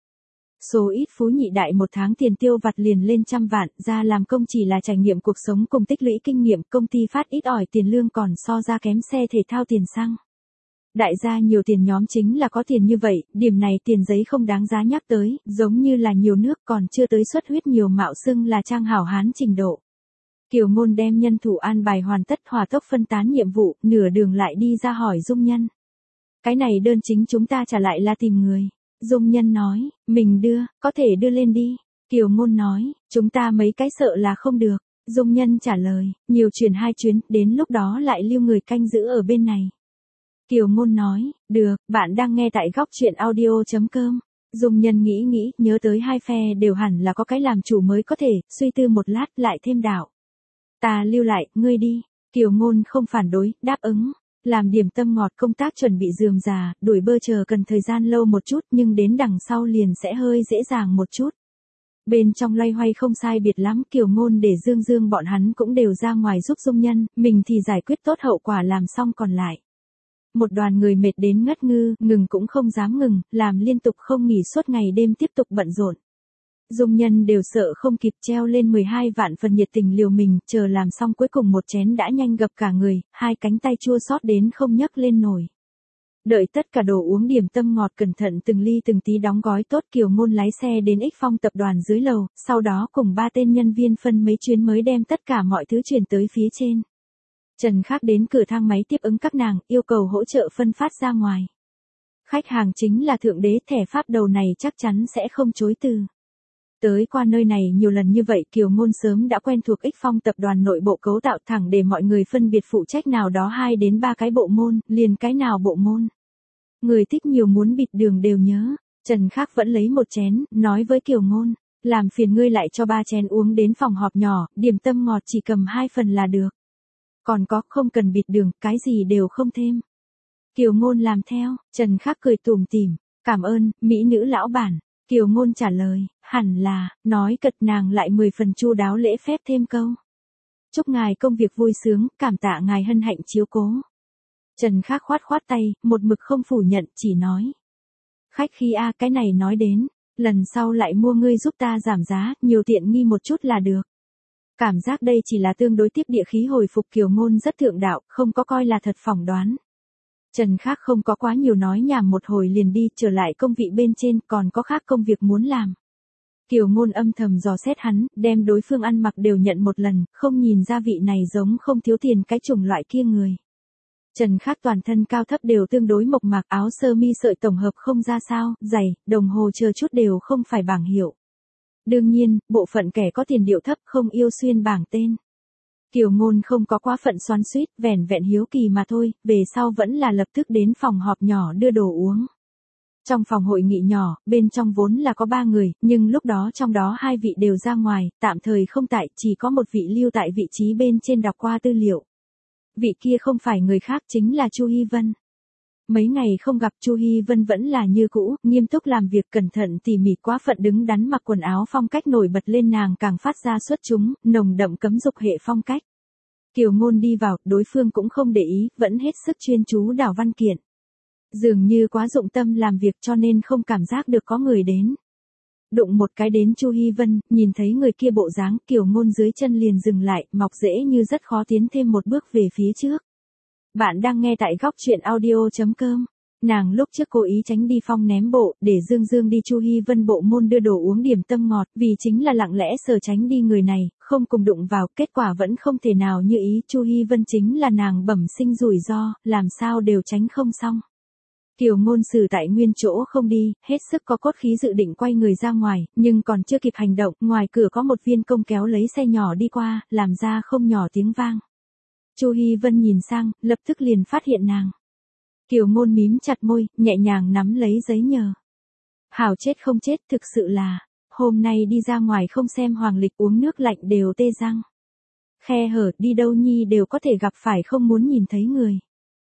Số ít phú nhị đại một tháng tiền tiêu vặt liền lên trăm vạn, ra làm công chỉ là trải nghiệm cuộc sống cùng tích lũy kinh nghiệm, công ty phát ít ỏi tiền lương còn so ra kém xe thể thao tiền xăng. Đại gia nhiều tiền nhóm chính là có tiền như vậy, điểm này tiền giấy không đáng giá nhắc tới, giống như là nhiều nước còn chưa tới xuất huyết nhiều mạo xưng là trang hảo hán trình độ. Kiều Ngôn đem nhân thủ an bài hoàn tất, hỏa tốc phân tán nhiệm vụ, nửa đường lại đi ra hỏi Dung Nhân. Cái này đơn chính chúng ta trả lại là tìm người. Dung Nhân nói, mình đưa, có thể đưa lên đi. Kiều Ngôn nói, chúng ta mấy cái sợ là không được. Dung Nhân trả lời, nhiều chuyển 2 chuyến, đến lúc đó lại lưu người canh giữ ở bên này. Kiều Ngôn nói, được, bạn đang nghe tại góc chuyện audio.com. Dung Nhân nghĩ, nhớ tới hai phe đều hẳn là có cái làm chủ mới có thể, suy tư một lát lại thêm đạo. Ta lưu lại, ngươi đi. Kiều Ngôn không phản đối, đáp ứng. Làm điểm tâm ngọt công tác chuẩn bị rườm rà, đuổi bơ chờ cần thời gian lâu một chút nhưng đến đằng sau liền sẽ hơi dễ dàng một chút. Bên trong loay hoay không sai biệt lắm, Kiều Ngôn để Dương bọn hắn cũng đều ra ngoài giúp Dung Nhân, mình thì giải quyết tốt hậu quả làm xong còn lại. Một đoàn người mệt đến ngất ngư, ngừng cũng không dám ngừng, làm liên tục không nghỉ suốt ngày đêm tiếp tục bận rộn. Dung Nhân đều sợ không kịp, treo lên 12 vạn phần nhiệt tình liều mình, chờ làm xong cuối cùng một chén đã nhanh gập cả người, hai cánh tay chua xót đến không nhấc lên nổi. Đợi tất cả đồ uống điểm tâm ngọt cẩn thận từng ly từng tí đóng gói tốt, Kiều Ngôn lái xe đến Ích Phong tập đoàn dưới lầu, sau đó cùng 3 tên nhân viên phân mấy chuyến mới đem tất cả mọi thứ chuyển tới phía trên. Trần Khắc đến cửa thang máy tiếp ứng các nàng, yêu cầu hỗ trợ phân phát ra ngoài. Khách hàng chính là thượng đế, thẻ pháp đầu này chắc chắn sẽ không chối từ. Tới qua nơi này nhiều lần như vậy, Kiều Ngôn sớm đã quen thuộc Ích Phong tập đoàn nội bộ cấu tạo, thẳng để mọi người phân biệt phụ trách nào đó 2 đến 3 cái bộ môn, liền cái nào bộ môn. Người thích nhiều muốn bịt đường đều nhớ. Trần Khắc vẫn lấy một chén, nói với Kiều Ngôn, làm phiền ngươi lại cho 3 chén uống đến phòng họp nhỏ, điểm tâm ngọt chỉ cầm 2 phần là được. Còn có, không cần bịt đường, cái gì đều không thêm. Kiều Ngôn làm theo, Trần Khắc cười tủm tỉm, cảm ơn, mỹ nữ lão bản. Kiều Ngôn trả lời, hẳn là, nói cật nàng lại 10 phần chu đáo lễ phép thêm câu. Chúc ngài công việc vui sướng, cảm tạ ngài hân hạnh chiếu cố. Trần Khắc khoát tay, một mực không phủ nhận, chỉ nói. Khách khí a, cái này nói đến, lần sau lại mua ngươi giúp ta giảm giá, nhiều tiện nghi một chút là được. Cảm giác đây chỉ là tương đối tiếp địa khí hồi phục, Kiều Ngôn rất thượng đạo, không có coi là thật phỏng đoán. Trần Khắc không có quá nhiều nói nhảm, một hồi liền đi, trở lại công vị bên trên, còn có khác công việc muốn làm. Kiều Ngôn âm thầm dò xét hắn, đem đối phương ăn mặc đều nhận một lần, không nhìn ra vị này giống không thiếu tiền cái chủng loại kia người. Trần Khắc toàn thân cao thấp đều tương đối mộc mạc, áo sơ mi sợi tổng hợp không ra sao, giày, đồng hồ chờ chút đều không phải bảng hiệu. Đương nhiên, bộ phận kẻ có tiền điệu thấp không yêu xuyên bảng tên. Kiều Ngôn không có quá phận xoắn xuýt, vẻn vẹn hiếu kỳ mà thôi, về sau vẫn là lập tức đến phòng họp nhỏ đưa đồ uống. Trong phòng hội nghị nhỏ, bên trong vốn là có 3 người, nhưng lúc đó trong đó 2 vị đều ra ngoài, tạm thời không tại, chỉ có một vị lưu tại vị trí bên trên đọc qua tư liệu. Vị kia không phải người khác, chính là Chu Hi Vân. Mấy ngày không gặp, Chu Hi Vân vẫn là như cũ, nghiêm túc làm việc, cẩn thận tỉ mỉ, quá phận đứng đắn, mặc quần áo phong cách nổi bật lên, nàng càng phát ra xuất chúng, nồng đậm cấm dục hệ phong cách. Kiều Ngôn đi vào, đối phương cũng không để ý, vẫn hết sức chuyên chú đảo văn kiện. Dường như quá dụng tâm làm việc cho nên không cảm giác được có người đến. Đụng một cái đến Chu Hi Vân, nhìn thấy người kia bộ dáng, Kiều Ngôn dưới chân liền dừng lại, mọc rễ như rất khó tiến thêm một bước về phía trước. Bạn đang nghe tại góc chuyện audio.com. Nàng lúc trước cố ý tránh đi phong ném bộ, để Dương đi Chu Hi Vân bộ môn đưa đồ uống điểm tâm ngọt, vì chính là lặng lẽ sờ tránh đi người này, không cùng đụng vào, kết quả vẫn không thể nào như ý, Chu Hi Vân chính là nàng bẩm sinh rủi ro, làm sao đều tránh không xong. Kiều Ngôn xử tại nguyên chỗ không đi, hết sức có cốt khí dự định quay người ra ngoài, nhưng còn chưa kịp hành động, ngoài cửa có một viên công kéo lấy xe nhỏ đi qua, làm ra không nhỏ tiếng vang. Chu Hi Vân nhìn sang, lập tức liền phát hiện nàng. Kiều Ngôn mím chặt môi, nhẹ nhàng nắm lấy giấy nhờ. Hảo chết không chết, thực sự là, hôm nay đi ra ngoài không xem hoàng lịch, uống nước lạnh đều tê răng. Khe hở, đi đâu nhi đều có thể gặp phải, không muốn nhìn thấy người.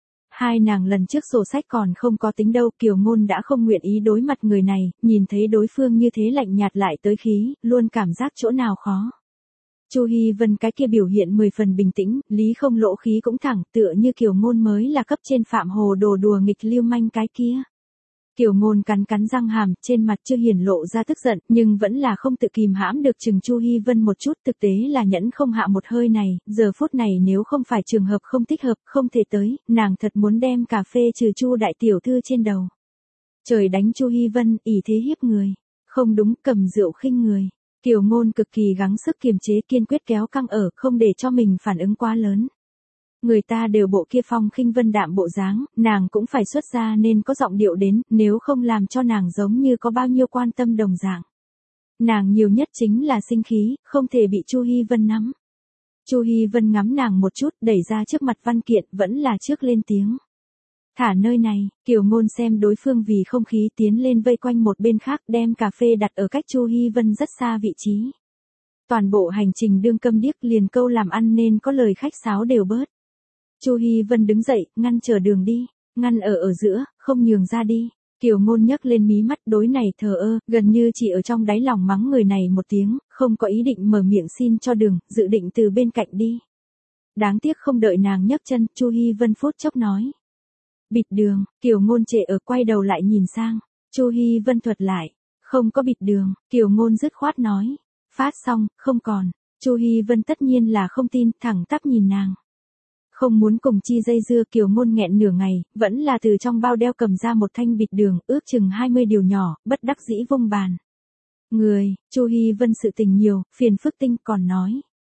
Hai nàng lần trước sổ sách còn không có tính đâu, Kiều Ngôn đã không nguyện ý đối mặt người này, nhìn thấy đối phương như thế lạnh nhạt lại tới khí, luôn cảm giác chỗ nào khó. Chu Hi Vân cái kia biểu hiện 10 phần bình tĩnh, lý không lỗ khí cũng thẳng, tựa như Kiều Ngôn mới là cấp trên phạm hồ đồ đùa nghịch lưu manh cái kia. Kiều Ngôn cắn cắn răng hàm, trên mặt chưa hiển lộ ra tức giận, nhưng vẫn là không tự kìm hãm được chừng Chu Hi Vân một chút, thực tế là nhẫn không hạ một hơi này, giờ phút này nếu không phải trường hợp không thích hợp, không thể tới, nàng thật muốn đem cà phê trừ Chu đại tiểu thư trên đầu. Trời đánh Chu Hi Vân, ỷ thế hiếp người. Không đúng, cầm rượu khinh người. Kiều Ngôn cực kỳ gắng sức kiềm chế, kiên quyết kéo căng ở, không để cho mình phản ứng quá lớn. Người ta đều bộ kia phong khinh vân đạm bộ dáng, nàng cũng phải xuất ra nên có giọng điệu đến, nếu không làm cho nàng giống như có bao nhiêu quan tâm đồng dạng. Nàng nhiều nhất chính là sinh khí, không thể bị Chu Hi Vân nắm. Chu Hi Vân ngắm nàng một chút, đẩy ra trước mặt văn kiện, vẫn là trước lên tiếng. Thả nơi này, Kiều Ngôn xem đối phương vì không khí tiến lên vây quanh một bên khác, đem cà phê đặt ở cách Chu Hi Vân rất xa vị trí. Toàn bộ hành trình đương câm điếc, liền câu làm ăn nên có lời khách sáo đều bớt. Chu Hi Vân đứng dậy, ngăn trở đường đi, ngăn ở giữa, không nhường ra đi. Kiều Ngôn nhấc lên mí mắt, đối này thờ ơ, gần như chỉ ở trong đáy lòng mắng người này một tiếng, không có ý định mở miệng xin cho đường, dự định từ bên cạnh đi. Đáng tiếc không đợi nàng nhấc chân, Chu Hi Vân phút chốc nói. Bịt đường, Kiều Ngôn trệ ở, quay đầu lại nhìn sang. Chu Hi Vân thuật lại. Không có bịt đường, Kiều Ngôn dứt khoát nói. Phát xong, không còn. Chu Hi Vân tất nhiên là không tin, thẳng tắp nhìn nàng. Không muốn cùng chi dây dưa, Kiều Ngôn nghẹn nửa ngày, vẫn là từ trong bao đeo cầm ra một thanh bịt đường, ước chừng 20 điều nhỏ, bất đắc dĩ vung bàn. Người, Chu Hi Vân sự tình nhiều, phiền phức tinh, còn nói.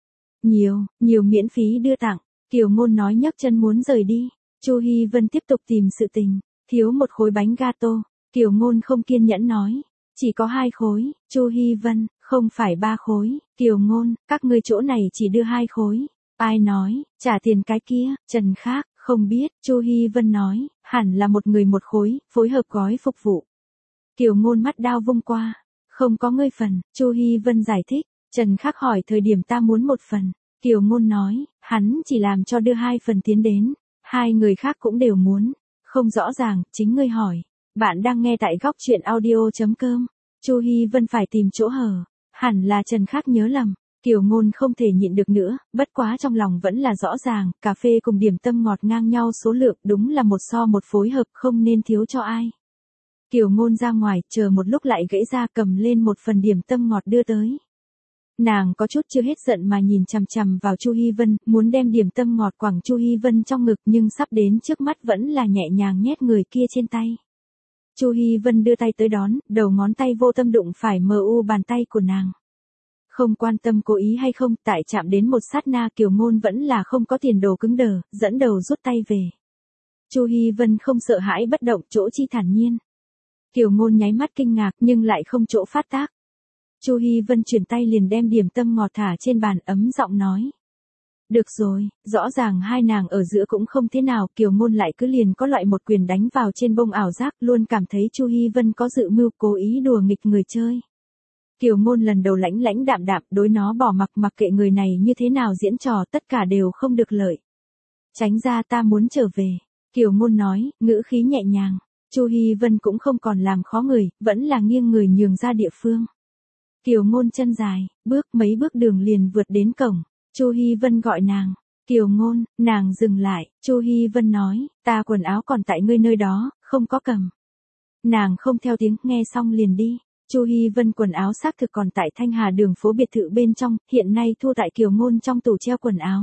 Nhiều miễn phí đưa tặng. Kiều Ngôn nói nhấc chân muốn rời đi. Chu Hi Vân tiếp tục tìm sự tình, thiếu một khối bánh gato. Kiều Ngôn không kiên nhẫn nói, chỉ có 2 khối. Chu Hi Vân, không phải 3 khối. Kiều Ngôn, các ngươi chỗ này chỉ đưa 2 khối. Ai nói, trả tiền cái kia, Trần Khác, không biết. Chu Hi Vân nói, hẳn là một người một khối, phối hợp gói phục vụ. Kiều Ngôn mắt đao vung qua, không có ngươi phần. Chu Hi Vân giải thích, Trần Khác hỏi thời điểm ta muốn một phần. Kiều Ngôn nói, hắn chỉ làm cho đưa 2 phần tiến đến. 2 người khác cũng đều muốn. Không rõ ràng, chính ngươi hỏi. Bạn đang nghe tại góc chuyện audio.com. Chu Hi Vân phải tìm chỗ hở. Hẳn là Trần Khác nhớ lầm. Kiều Ngôn không thể nhịn được nữa, bất quá trong lòng vẫn là rõ ràng, cà phê cùng điểm tâm ngọt ngang nhau số lượng, đúng là 1 so 1 phối hợp, không nên thiếu cho ai. Kiều Ngôn ra ngoài, chờ một lúc lại gãy ra, cầm lên một phần điểm tâm ngọt đưa tới. Nàng có chút chưa hết giận mà nhìn chằm chằm vào Chu Hi Vân, muốn đem điểm tâm ngọt quẳng Chu Hi Vân trong ngực, nhưng sắp đến trước mắt vẫn là nhẹ nhàng nhét người kia trên tay. Chu Hi Vân đưa tay tới đón, đầu ngón tay vô tâm đụng phải bàn tay của nàng. Không quan tâm cố ý hay không, tại chạm đến một sát na, Kiều Ngôn vẫn là không có tiền đồ cứng đờ, dẫn đầu rút tay về. Chu Hi Vân không sợ hãi bất động, chỗ chi thản nhiên. Kiều Ngôn nháy mắt kinh ngạc nhưng lại không chỗ phát tác. Chu Hi Vân chuyển tay liền đem điểm tâm ngọt thả trên bàn, ấm giọng nói. Được rồi, rõ ràng hai nàng ở giữa cũng không thế nào, Kiều Ngôn lại cứ liền có loại một quyền đánh vào trên bông ảo giác, luôn cảm thấy Chu Hi Vân có dự mưu cố ý đùa nghịch người chơi. Kiều Ngôn lần đầu lãnh lãnh đạm đạm, đối nó bỏ mặc kệ người này như thế nào diễn trò, tất cả đều không được lợi. Tránh ra, ta muốn trở về. Kiều Ngôn nói, ngữ khí nhẹ nhàng. Chu Hi Vân cũng không còn làm khó người, vẫn là nghiêng người nhường ra địa phương. Kiều Ngôn chân dài, mấy bước đường liền vượt đến cổng. Chu Hi Vân gọi nàng. Kiều Ngôn, nàng dừng lại. Chu Hi Vân nói, ta quần áo còn tại ngươi nơi đó, không có cầm. Nàng không theo tiếng, nghe xong liền đi. Chu Hi Vân quần áo xác thực còn tại Thanh Hà đường phố biệt thự bên trong, hiện nay thu tại Kiều Ngôn trong tủ treo quần áo.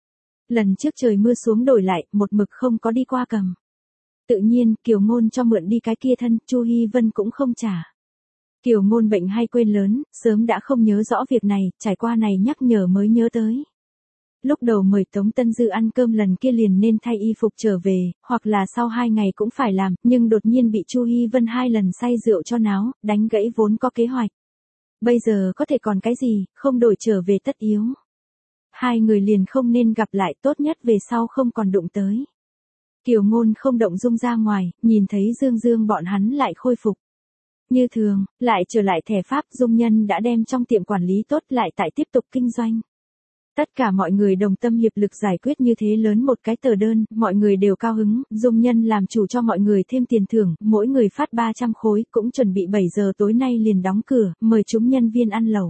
Lần trước trời mưa xuống đổi lại, một mực không có đi qua cầm. Tự nhiên, Kiều Ngôn cho mượn đi cái kia thân, Chu Hi Vân cũng không trả. Kiều Ngôn bệnh hay quên lớn, sớm đã không nhớ rõ việc này, trải qua này nhắc nhở mới nhớ tới. Lúc đầu mời Tống Tân Dư ăn cơm lần kia liền nên thay y phục trở về, hoặc là sau 2 ngày cũng phải làm, nhưng đột nhiên bị Chu Hi Vân 2 lần say rượu cho náo, đánh gãy vốn có kế hoạch. Bây giờ có thể còn cái gì, không đổi trở về tất yếu. 2 người liền không nên gặp lại, tốt nhất về sau không còn đụng tới. Kiều Ngôn không động dung ra ngoài, nhìn thấy Dương bọn hắn lại khôi phục. Như thường, lại trở lại thẻ Pháp, Dung Nhân đã đem trong tiệm quản lý tốt lại tại tiếp tục kinh doanh. Tất cả mọi người đồng tâm hiệp lực giải quyết như thế lớn một cái tờ đơn, mọi người đều cao hứng, Dung Nhân làm chủ cho mọi người thêm tiền thưởng, mỗi người phát 300 khối, cũng chuẩn bị 7 giờ tối nay liền đóng cửa, mời chúng nhân viên ăn lẩu.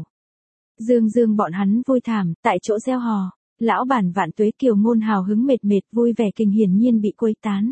Dương bọn hắn vui thảm, tại chỗ reo hò. Lão bản vạn tuế Kiều Ngôn hào hứng mệt vui vẻ kinh hiển nhiên bị quấy tán.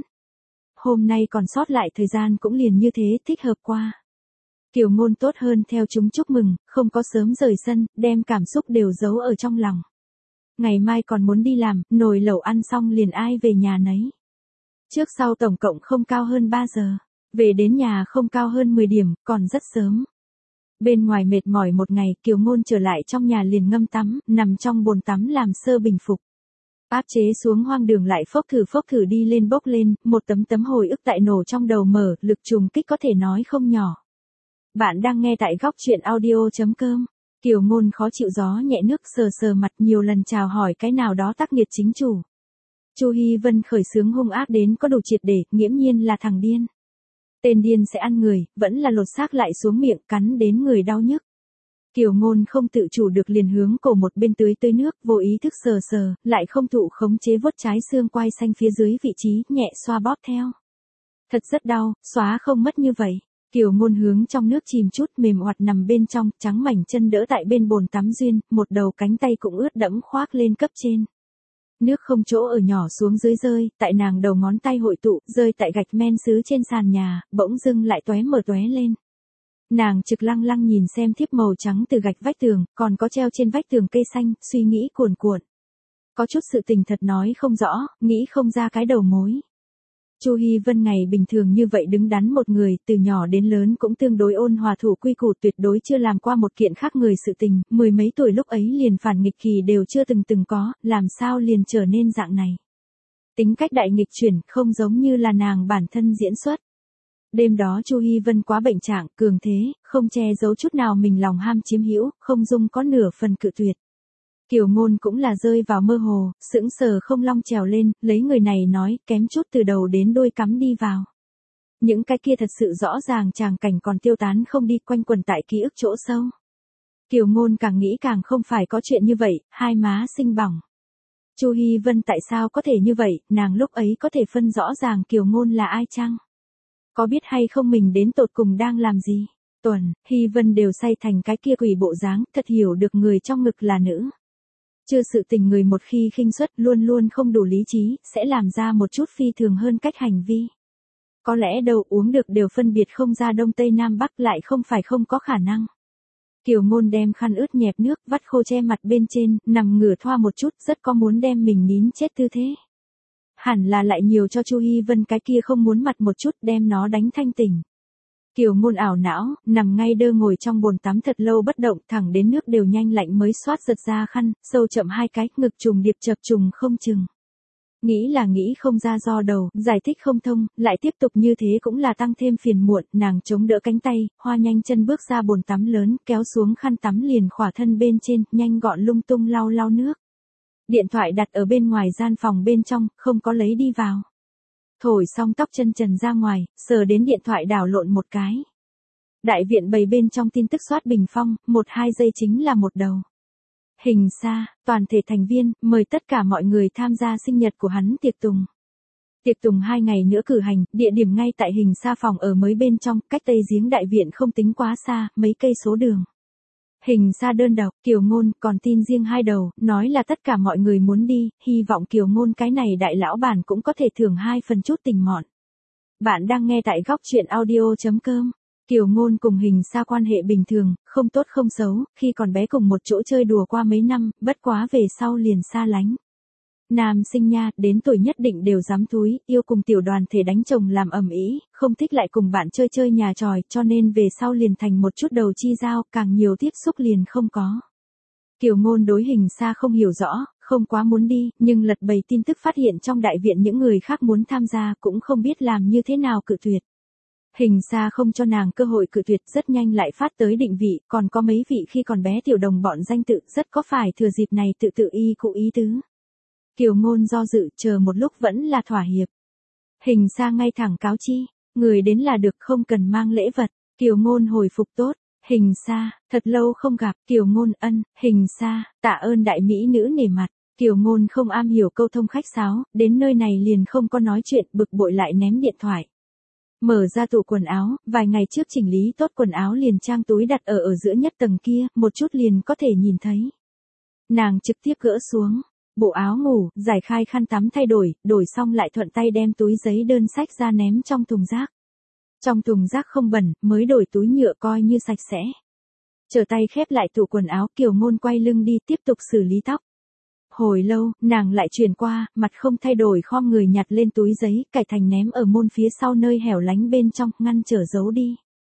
Hôm nay còn sót lại thời gian cũng liền như thế thích hợp qua. Kiều Ngôn tốt hơn theo chúng chúc mừng, không có sớm rời sân, đem cảm xúc đều giấu ở trong lòng. Ngày mai còn muốn đi làm, nồi lẩu ăn xong liền ai về nhà nấy. Trước sau tổng cộng không cao hơn 3 giờ. Về đến nhà không cao hơn 10 điểm, còn rất sớm. Bên ngoài mệt mỏi một ngày, Kiều Ngôn trở lại trong nhà liền ngâm tắm, nằm trong bồn tắm làm sơ bình phục. Áp chế xuống hoang đường lại phốc thử đi lên bốc lên, một tấm hồi ức tại nổ trong đầu mở, lực trùng kích có thể nói không nhỏ. Bạn đang nghe tại góc chuyện audio.com. Kiều Ngôn khó chịu gió nhẹ nước sờ mặt nhiều lần chào hỏi cái nào đó tác nghiệt chính chủ. Chu Hi Vân khởi xướng hung ác đến có đủ triệt để, nghiễm nhiên là thằng điên. Tên điên sẽ ăn người, vẫn là lột xác lại xuống miệng cắn đến người đau nhức. Kiều Ngôn không tự chủ được liền hướng cổ một bên tưới nước, vô ý thức sờ, lại không thụ khống chế vuốt trái xương quai xanh phía dưới vị trí, nhẹ xoa bóp theo. Thật rất đau, xóa không mất như vậy. Kiều Ngôn hướng trong nước chìm chút mềm oặt nằm bên trong, trắng mảnh chân đỡ tại bên bồn tắm duyên, một đầu cánh tay cũng ướt đẫm khoác lên cấp trên. Nước không chỗ ở nhỏ xuống dưới rơi, tại nàng đầu ngón tay hội tụ, rơi tại gạch men sứ trên sàn nhà, bỗng dưng lại tóe lên. Nàng trực lăng nhìn xem thiếp màu trắng từ gạch vách tường, còn có treo trên vách tường cây xanh, suy nghĩ cuồn cuộn. Có chút sự tình thật nói không rõ, nghĩ không ra cái đầu mối. Chu Hi Vân ngày bình thường như vậy đứng đắn một người, từ nhỏ đến lớn cũng tương đối ôn hòa thủ quy củ, tuyệt đối chưa làm qua một kiện khác người sự tình, mười mấy tuổi lúc ấy liền phản nghịch kỳ đều chưa từng có, làm sao liền trở nên dạng này. Tính cách đại nghịch chuyển, không giống như là nàng bản thân diễn xuất. Đêm đó Chu Hi Vân quá bệnh trạng, cường thế, không che giấu chút nào mình lòng ham chiếm hữu, không dung có nửa phần cự tuyệt. Kiều Ngôn cũng là rơi vào mơ hồ, sững sờ không long trèo lên, lấy người này nói, kém chút từ đầu đến đuôi cắm đi vào. Những cái kia thật sự rõ ràng tràng cảnh còn tiêu tán không đi, quanh quẩn tại ký ức chỗ sâu. Kiều Ngôn càng nghĩ càng không phải có chuyện như vậy, hai má sinh bỏng. Chu Hi Vân tại sao có thể như vậy, nàng lúc ấy có thể phân rõ ràng Kiều Ngôn là ai chăng? Có biết hay không mình đến tột cùng đang làm gì? Tuần, Hi Vân đều say thành cái kia quỷ bộ dáng, thật hiểu được người trong ngực là nữ. Chưa sự tình người một khi khinh suất luôn không đủ lý trí, sẽ làm ra một chút phi thường hơn cách hành vi. Có lẽ đâu uống được đều phân biệt không ra đông tây nam bắc, lại không phải không có khả năng. Kiều Ngôn đem khăn ướt nhẹp nước vắt khô che mặt bên trên, nằm ngửa thoa một chút, rất có muốn đem mình nín chết tư thế. Hẳn là lại nhiều cho Chu Hi Vân cái kia không muốn mặt một chút, đem nó đánh thanh tỉnh. Kiều Ngôn ảo não, nằm ngay đơ ngồi trong bồn tắm thật lâu bất động, thẳng đến nước đều nhanh lạnh mới xoát giật ra khăn, sâu chậm hai cái, ngực trùng điệp chập trùng không chừng. Nghĩ là nghĩ không ra do đầu, giải thích không thông, lại tiếp tục như thế cũng là tăng thêm phiền muộn, nàng chống đỡ cánh tay, hoa nhanh chân bước ra bồn tắm lớn, kéo xuống khăn tắm liền khỏa thân bên trên, nhanh gọn lung tung lau nước. Điện thoại đặt ở bên ngoài gian phòng bên trong, không có lấy đi vào. Thổi xong tóc chân trần ra ngoài, sờ đến điện thoại đảo lộn một cái. Đại viện bầy bên trong tin tức soát bình phong, 1-2 giây chính là một đầu. Hình Sa, toàn thể thành viên, mời tất cả mọi người tham gia sinh nhật của hắn tiệc tùng. Tiệc tùng 2 ngày nữa cử hành, địa điểm ngay tại Hình Sa phòng ở mới bên trong, cách Tây Giếng đại viện không tính quá xa, mấy cây số đường. Hình Sa đơn độc, Kiều Ngôn còn tin riêng hai đầu, nói là tất cả mọi người muốn đi, hy vọng Kiều Ngôn cái này đại lão bản cũng có thể thưởng 2 phần chút tình mọn. Bạn đang nghe tại góc chuyện audio.com. Kiều Ngôn cùng Hình Sa quan hệ bình thường, không tốt không xấu, khi còn bé cùng một chỗ chơi đùa qua mấy năm, bất quá về sau liền xa lánh. Nam sinh nha, đến tuổi nhất định đều dám túi, yêu cùng tiểu đoàn thể đánh chồng làm ầm ĩ, không thích lại cùng bạn chơi nhà tròi, cho nên về sau liền thành một chút đầu chi giao, càng nhiều tiếp xúc liền không có. Kiều Ngôn đối Hình Sa không hiểu rõ, không quá muốn đi, nhưng lật bầy tin tức phát hiện trong đại viện những người khác muốn tham gia cũng không biết làm như thế nào cự tuyệt. Hình Sa không cho nàng cơ hội cự tuyệt, rất nhanh lại phát tới định vị, còn có mấy vị khi còn bé tiểu đồng bọn danh tự, rất có phải thừa dịp này tự y cụ ý tứ. Kiều Ngôn do dự, chờ một lúc vẫn là thỏa hiệp. Hình Sa ngay thẳng cáo chi, người đến là được, không cần mang lễ vật. Kiều Ngôn hồi phục tốt, Hình Sa, thật lâu không gặp, Kiều Ngôn ân, Hình Sa, tạ ơn đại mỹ nữ nể mặt. Kiều Ngôn không am hiểu câu thông khách sáo, đến nơi này liền không có nói chuyện, bực bội lại ném điện thoại. Mở ra tủ quần áo, vài ngày trước chỉnh lý tốt quần áo liền trang túi đặt ở giữa nhất tầng kia, một chút liền có thể nhìn thấy. Nàng trực tiếp gỡ xuống, bộ áo ngủ, giải khai khăn tắm thay đổi xong lại thuận tay đem túi giấy đơn sách ra ném trong thùng rác. Trong thùng rác không bẩn, mới đổi túi nhựa coi như sạch sẽ. Trở tay khép lại tủ quần áo, Kiều Ngôn quay lưng đi tiếp tục xử lý tóc. Hồi lâu, nàng lại chuyển qua, mặt không thay đổi khom người nhặt lên túi giấy, cải thành ném ở môn phía sau nơi hẻo lánh bên trong, ngăn trở giấu đi.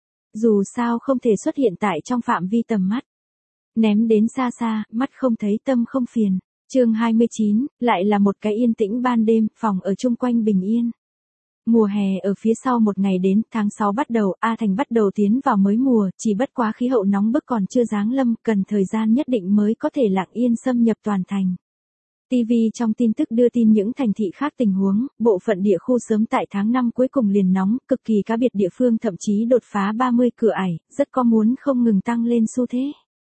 Dù sao không thể xuất hiện tại trong phạm vi tầm mắt. Ném đến xa xa, mắt không thấy tâm không phiền. Chương 29, lại là một cái yên tĩnh ban đêm, phòng ở chung quanh bình yên. Mùa hè ở phía sau một ngày đến, tháng 6 bắt đầu, A Thành bắt đầu tiến vào mới mùa, chỉ bất quá khí hậu nóng bức còn chưa giáng lâm, cần thời gian nhất định mới có thể lặng yên xâm nhập toàn thành. TV trong tin tức đưa tin những thành thị khác tình huống, bộ phận địa khu sớm tại tháng 5 cuối cùng liền nóng, cực kỳ cá biệt địa phương thậm chí đột phá 30 cửa ải, rất có muốn không ngừng tăng lên xu thế.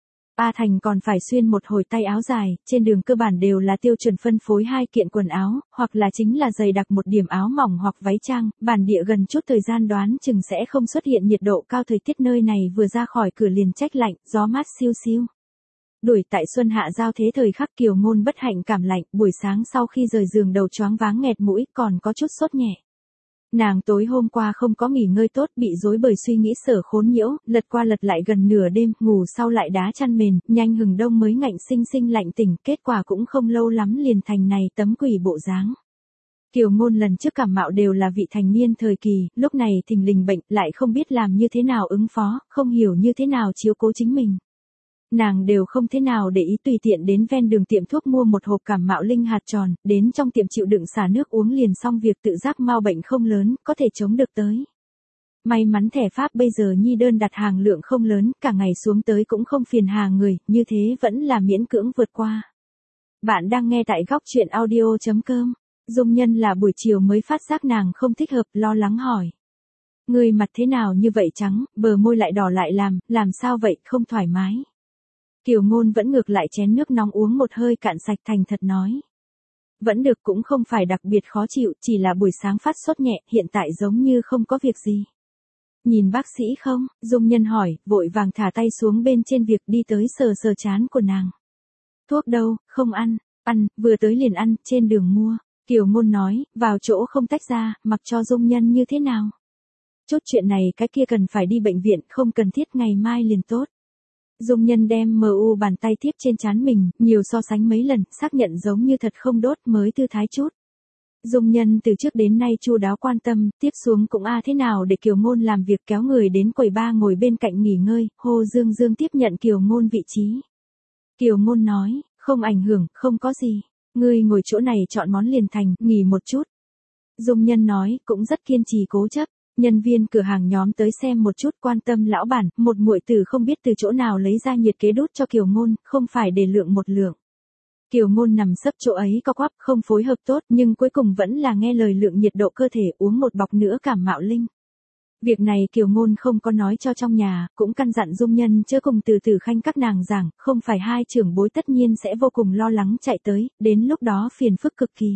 A Thành còn phải xuyên một hồi tay áo dài, trên đường cơ bản đều là tiêu chuẩn phân phối 2 kiện quần áo, hoặc là chính là dày đặc một điểm áo mỏng hoặc váy trang, bản địa gần chút thời gian đoán chừng sẽ không xuất hiện nhiệt độ cao, thời tiết nơi này vừa ra khỏi cửa liền trách lạnh, gió mát siêu siêu. Đuổi tại xuân hạ giao thế thời khắc, Kiều Ngôn bất hạnh cảm lạnh, buổi sáng sau khi rời giường đầu choáng váng nghẹt mũi, còn có chút sốt nhẹ. Nàng tối hôm qua không có nghỉ ngơi tốt, bị rối bởi suy nghĩ sở khốn nhiễu, lật qua lật lại gần nửa đêm, ngủ sau lại đá chăn mền, nhanh hừng đông mới ngạnh sinh sinh lạnh tỉnh, kết quả cũng không lâu lắm liền thành này tấm quỷ bộ dáng. Kiều Ngôn lần trước cảm mạo đều là vị thành niên thời kỳ, lúc này thình lình bệnh, lại không biết làm như thế nào ứng phó, không hiểu như thế nào chiếu cố chính mình. Nàng đều không thế nào để ý, tùy tiện đến ven đường tiệm thuốc mua một hộp cảm mạo linh hạt tròn, đến trong tiệm chịu đựng xả nước uống liền xong việc, tự giác mau bệnh không lớn, có thể chống được tới. May mắn thẻ Pháp bây giờ nhi đơn đặt hàng lượng không lớn, cả ngày xuống tới cũng không phiền hà người, như thế vẫn là miễn cưỡng vượt qua. Bạn đang nghe tại góc chuyện audio.com. Dung Nhân là buổi chiều mới phát giác nàng không thích hợp, lo lắng hỏi. Người mặt thế nào như vậy trắng, bờ môi lại đỏ lại làm sao vậy, không thoải mái. Kiều Ngôn vẫn ngược lại chén nước nóng uống một hơi cạn sạch, thành thật nói. Vẫn được, cũng không phải đặc biệt khó chịu, chỉ là buổi sáng phát sốt nhẹ, hiện tại giống như không có việc gì. Nhìn bác sĩ không? Dung Nhân hỏi, vội vàng thả tay xuống bên trên việc đi tới sờ sờ trán của nàng. Thuốc đâu, không ăn, vừa tới liền ăn, trên đường mua. Kiều Ngôn nói, vào chỗ không tách ra, mặc cho Dung Nhân như thế nào. Chút chuyện này cái kia cần phải đi bệnh viện, không cần thiết, ngày mai liền tốt. Dung Nhân đem MU bàn tay tiếp trên trán mình, nhiều so sánh mấy lần, xác nhận giống như thật không đốt mới thư thái chút. Dung Nhân từ trước đến nay chu đáo quan tâm, tiếp xuống cũng thế nào để Kiều Ngôn làm việc, kéo người đến quầy ba ngồi bên cạnh nghỉ ngơi, hô Dương Dương tiếp nhận Kiều Ngôn vị trí. Kiều Ngôn nói, không ảnh hưởng, không có gì. Ngươi ngồi chỗ này chọn món liền thành, nghỉ một chút. Dung Nhân nói, cũng rất kiên trì cố chấp. Nhân viên cửa hàng nhóm tới xem một chút, quan tâm lão bản, một muội tử không biết từ chỗ nào lấy ra nhiệt kế đút cho Kiều Ngôn, không phải để lượng một lượng. Kiều Ngôn nằm sấp chỗ ấy co quắp, không phối hợp tốt, nhưng cuối cùng vẫn là nghe lời lượng nhiệt độ cơ thể, uống một bọc nữa cảm mạo linh. Việc này Kiều Ngôn không có nói cho trong nhà, cũng căn dặn Dung Nhân chớ cùng từ từ khanh các nàng giảng, không phải hai trưởng bối tất nhiên sẽ vô cùng lo lắng chạy tới, đến lúc đó phiền phức cực kỳ.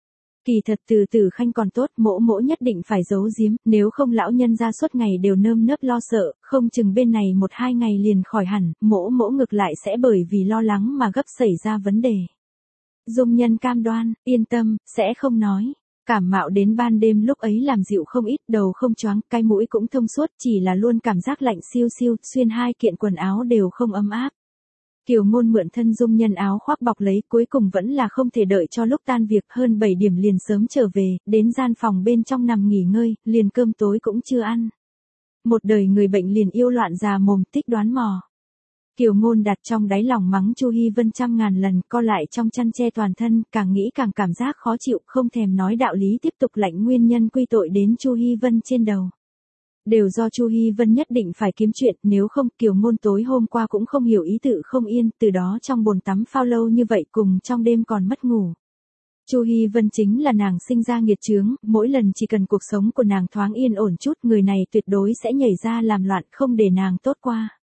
Kỳ thật từ từ khanh còn tốt, mỗ mỗ nhất định phải giấu giếm, nếu không lão nhân ra suốt ngày đều nơm nớp lo sợ, không chừng bên này 1-2 ngày liền khỏi hẳn, mỗ mỗ ngược lại sẽ bởi vì lo lắng mà gấp xảy ra vấn đề. Dung Nhân cam đoan, yên tâm, sẽ không nói. Cảm mạo đến ban đêm lúc ấy làm dịu không ít, đầu không choáng, cái mũi cũng thông suốt, chỉ là luôn cảm giác lạnh siêu siêu, xuyên 2 kiện quần áo đều không ấm áp. Kiều Ngôn mượn thân Dung Nhân áo khoác bọc lấy, cuối cùng vẫn là không thể đợi cho lúc tan việc, hơn 7 điểm liền sớm trở về, đến gian phòng bên trong nằm nghỉ ngơi, liền cơm tối cũng chưa ăn. Một đời người bệnh liền yêu loạn già mồm, tích đoán mò. Kiều Ngôn đặt trong đáy lòng mắng Chu Hi Vân trăm ngàn lần, co lại trong chăn che toàn thân, càng nghĩ càng cảm giác khó chịu, không thèm nói đạo lý, tiếp tục lãnh nguyên nhân quy tội đến Chu Hi Vân trên đầu. Đều do Chu Hi Vân nhất định phải kiếm chuyện, nếu không Kiều Ngôn tối hôm qua cũng không hiểu ý tự không yên, từ đó trong bồn tắm phao lâu như vậy, cùng trong đêm còn mất ngủ. Chu Hi Vân chính là nàng sinh ra nghiệt chướng, mỗi lần chỉ cần cuộc sống của nàng thoáng yên ổn chút, người này tuyệt đối sẽ nhảy ra làm loạn, không để nàng tốt qua.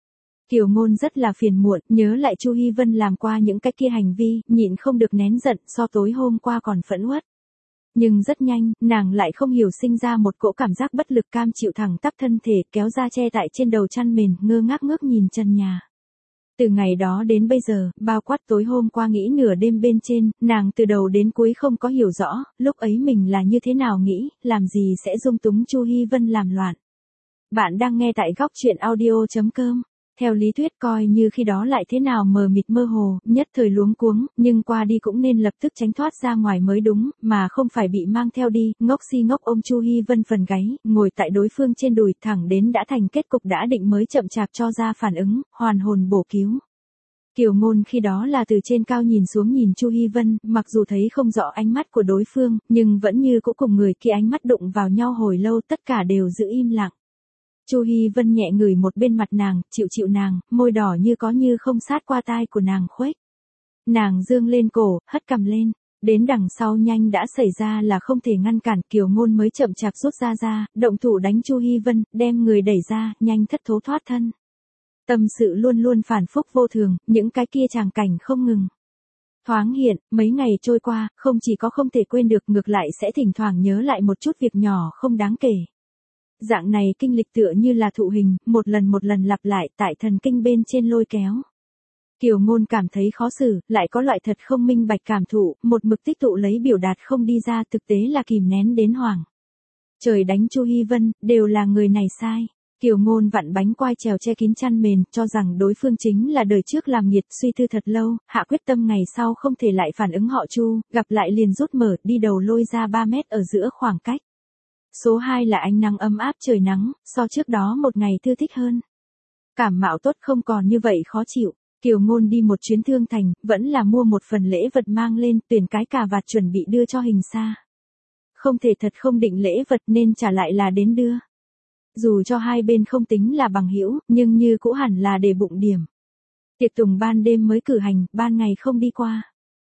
Kiều Ngôn rất là phiền muộn, nhớ lại Chu Hi Vân làm qua những cái kia hành vi, nhịn không được nén giận, so tối hôm qua còn phẫn uất. Nhưng rất nhanh, nàng lại không hiểu sinh ra một cỗ cảm giác bất lực, cam chịu thẳng tắp thân thể, kéo ra che tại trên đầu chăn mền, ngơ ngác ngước nhìn trần nhà. Từ ngày đó đến bây giờ, bao quát tối hôm qua nghĩ nửa đêm bên trên, nàng từ đầu đến cuối không có hiểu rõ, lúc ấy mình là như thế nào nghĩ, làm gì sẽ dung túng Chu Hi Vân làm loạn. Bạn đang nghe tại góc truyện audio.com. Theo lý thuyết coi như khi đó lại thế nào mờ mịt mơ hồ, nhất thời luống cuống, nhưng qua đi cũng nên lập tức tránh thoát ra ngoài mới đúng, mà không phải bị mang theo đi, ngốc si ngốc ôm Chu Hi Vân phần gáy, ngồi tại đối phương trên đùi thẳng đến đã thành kết cục đã định mới chậm chạp cho ra phản ứng, hoàn hồn bổ cứu. Kiều Ngôn khi đó là từ trên cao nhìn xuống nhìn Chu Hi Vân, mặc dù thấy không rõ ánh mắt của đối phương, nhưng vẫn như cũ cùng người kia ánh mắt đụng vào nhau hồi lâu, tất cả đều giữ im lặng. Chu Hi Vân nhẹ ngửi một bên mặt nàng, chịu nàng, môi đỏ như có như không sát qua tai của nàng khuếch. Nàng dương lên cổ, hất cằm lên, đến đằng sau nhanh đã xảy ra là không thể ngăn cản, Kiều Ngôn mới chậm chạp rút ra, động thủ đánh Chu Hi Vân, đem người đẩy ra, nhanh thất thố thoát thân. Tâm sự luôn luôn phản phúc vô thường, những cái kia tràng cảnh không ngừng. Thoáng hiện, mấy ngày trôi qua, không chỉ có không thể quên được, ngược lại sẽ thỉnh thoảng nhớ lại một chút việc nhỏ không đáng kể. Dạng này kinh lịch tựa như là thụ hình, một lần lặp lại tại thần kinh bên trên lôi kéo. Kiều Ngôn cảm thấy khó xử, lại có loại thật không minh bạch cảm thụ, một mực tích tụ lấy biểu đạt không đi ra, thực tế là kìm nén đến hoảng. Trời đánh Chu Hi Vân, đều là người này sai. Kiều Ngôn vặn bánh quai trèo che kín chăn mền, cho rằng đối phương chính là đời trước làm nghiệt, suy tư thật lâu, hạ quyết tâm ngày sau không thể lại phản ứng họ Chu, gặp lại liền rút mở, đi đầu lôi ra 3 mét ở giữa khoảng cách. Số 2 là ánh nắng ấm áp trời nắng, so trước đó một ngày thư thích hơn. Cảm mạo tốt không còn như vậy khó chịu. Kiều Ngôn đi một chuyến Thương Thành, vẫn là mua một phần lễ vật mang lên, tuyển cái cà vạt chuẩn bị đưa cho Hình Sa. Không thể thật không định lễ vật nên trả lại là đến đưa. Dù cho hai bên không tính là bằng hữu, nhưng như cũ hẳn là để bụng điểm. Tiệc tùng ban đêm mới cử hành, ban ngày không đi qua.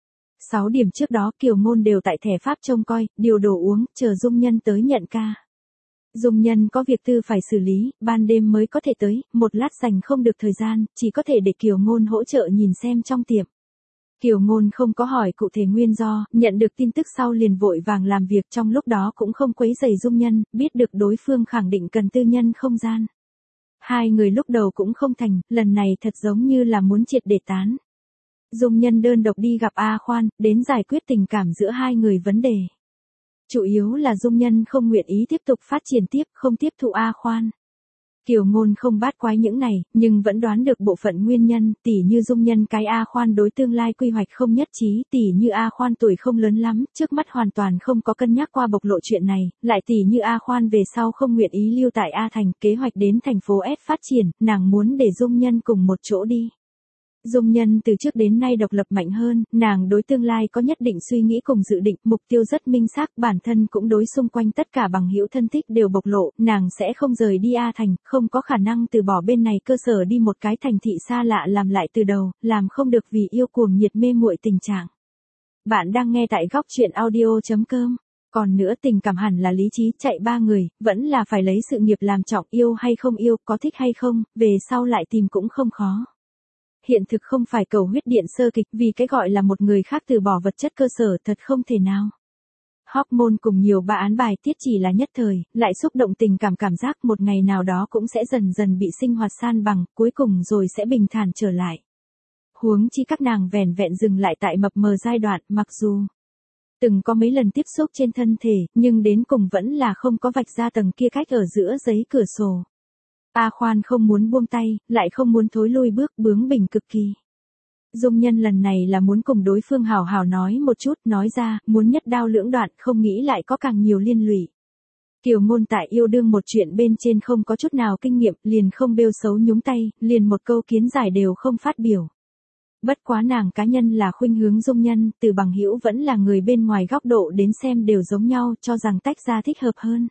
6 điểm trước đó Kiều Ngôn đều tại thẻ Pháp trông coi, điều đồ uống, chờ Dung Nhân tới nhận ca. Dung Nhân có việc tư phải xử lý, ban đêm mới có thể tới, một lát dành không được thời gian, chỉ có thể để Kiều Ngôn hỗ trợ nhìn xem trong tiệm. Kiều Ngôn không có hỏi cụ thể nguyên do, nhận được tin tức sau liền vội vàng làm việc, trong lúc đó cũng không quấy rầy Dung Nhân, biết được đối phương khẳng định cần tư nhân không gian. Hai người lúc đầu cũng không thành, lần này thật giống như là muốn triệt để tán. Dung Nhân đơn độc đi gặp A Khoan, đến giải quyết tình cảm giữa hai người vấn đề. Chủ yếu là Dung Nhân không nguyện ý tiếp tục phát triển tiếp, không tiếp thụ A Khoan. Kiều Ngôn không bát quái những này, nhưng vẫn đoán được bộ phận nguyên nhân, tỉ như Dung Nhân cái A Khoan đối tương lai quy hoạch không nhất trí, tỉ như A Khoan tuổi không lớn lắm, trước mắt hoàn toàn không có cân nhắc qua bộc lộ chuyện này, lại tỉ như A Khoan về sau không nguyện ý lưu tại A Thành, kế hoạch đến thành phố S phát triển, nàng muốn để Dung Nhân cùng một chỗ đi. Dung Nhân từ trước đến nay độc lập mạnh hơn, nàng đối tương lai có nhất định suy nghĩ cùng dự định, mục tiêu rất minh xác, bản thân cũng đối xung quanh tất cả bằng hữu thân thích đều bộc lộ, nàng sẽ không rời đi A Thành, không có khả năng từ bỏ bên này cơ sở đi một cái thành thị xa lạ làm lại từ đầu, làm không được vì yêu cuồng nhiệt mê muội tình trạng. Bạn đang nghe tại góc truyện audio.com. Còn nữa tình cảm hẳn là lý trí, chạy 3 người, vẫn là phải lấy sự nghiệp làm trọng, yêu hay không yêu, có thích hay không, về sau lại tìm cũng không khó. Hiện thực không phải cầu huyết điện sơ kịch, vì cái gọi là một người khác từ bỏ vật chất cơ sở thật không thể nào. Hormone cùng nhiều ba án bài tiết chỉ là nhất thời, lại xúc động tình cảm giác một ngày nào đó cũng sẽ dần dần bị sinh hoạt san bằng, cuối cùng rồi sẽ bình thản trở lại. Huống chi các nàng vẻn vẹn dừng lại tại mập mờ giai đoạn, mặc dù từng có mấy lần tiếp xúc trên thân thể, nhưng đến cùng vẫn là không có vạch ra tầng kia cách ở giữa giấy cửa sổ. A Khoan không muốn buông tay, lại không muốn thối lui bước, bướng bỉnh cực kỳ. Dung Nhân lần này là muốn cùng đối phương hào hào nói một chút, nói ra, muốn nhất đao lưỡng đoạn, không nghĩ lại có càng nhiều liên lụy. Kiều Ngôn tại yêu đương một chuyện bên trên không có chút nào kinh nghiệm, liền không bêu xấu nhúng tay, liền một câu kiến giải đều không phát biểu. Bất quá nàng cá nhân là khuynh hướng Dung Nhân, từ bằng hữu vẫn là người bên ngoài góc độ đến xem đều giống nhau, cho rằng tách ra thích hợp hơn.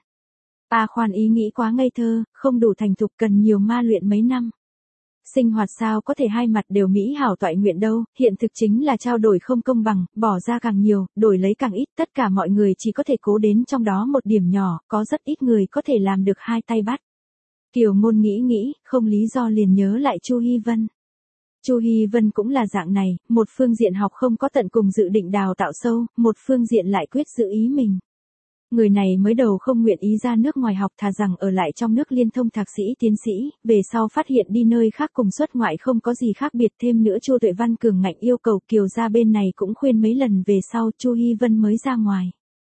A Khoan ý nghĩ quá ngây thơ, không đủ thành thục, cần nhiều ma luyện mấy năm. Sinh hoạt sao có thể hai mặt đều mỹ hảo toại nguyện đâu, hiện thực chính là trao đổi không công bằng, bỏ ra càng nhiều, đổi lấy càng ít, tất cả mọi người chỉ có thể cố đến trong đó một điểm nhỏ, có rất ít người có thể làm được hai tay bắt. Kiều Ngôn nghĩ nghĩ, không lý do liền nhớ lại Chu Hi Vân. Chu Hi Vân cũng là dạng này, một phương diện học không có tận cùng dự định đào tạo sâu, một phương diện lại quyết giữ ý mình. Người này mới đầu không nguyện ý ra nước ngoài học, thà rằng ở lại trong nước liên thông thạc sĩ tiến sĩ, về sau phát hiện đi nơi khác cùng xuất ngoại không có gì khác biệt, thêm nữa Chu Tuệ Văn cường ngạnh yêu cầu Kiều gia bên này cũng khuyên mấy lần, về sau Chu Hi Vân mới ra ngoài.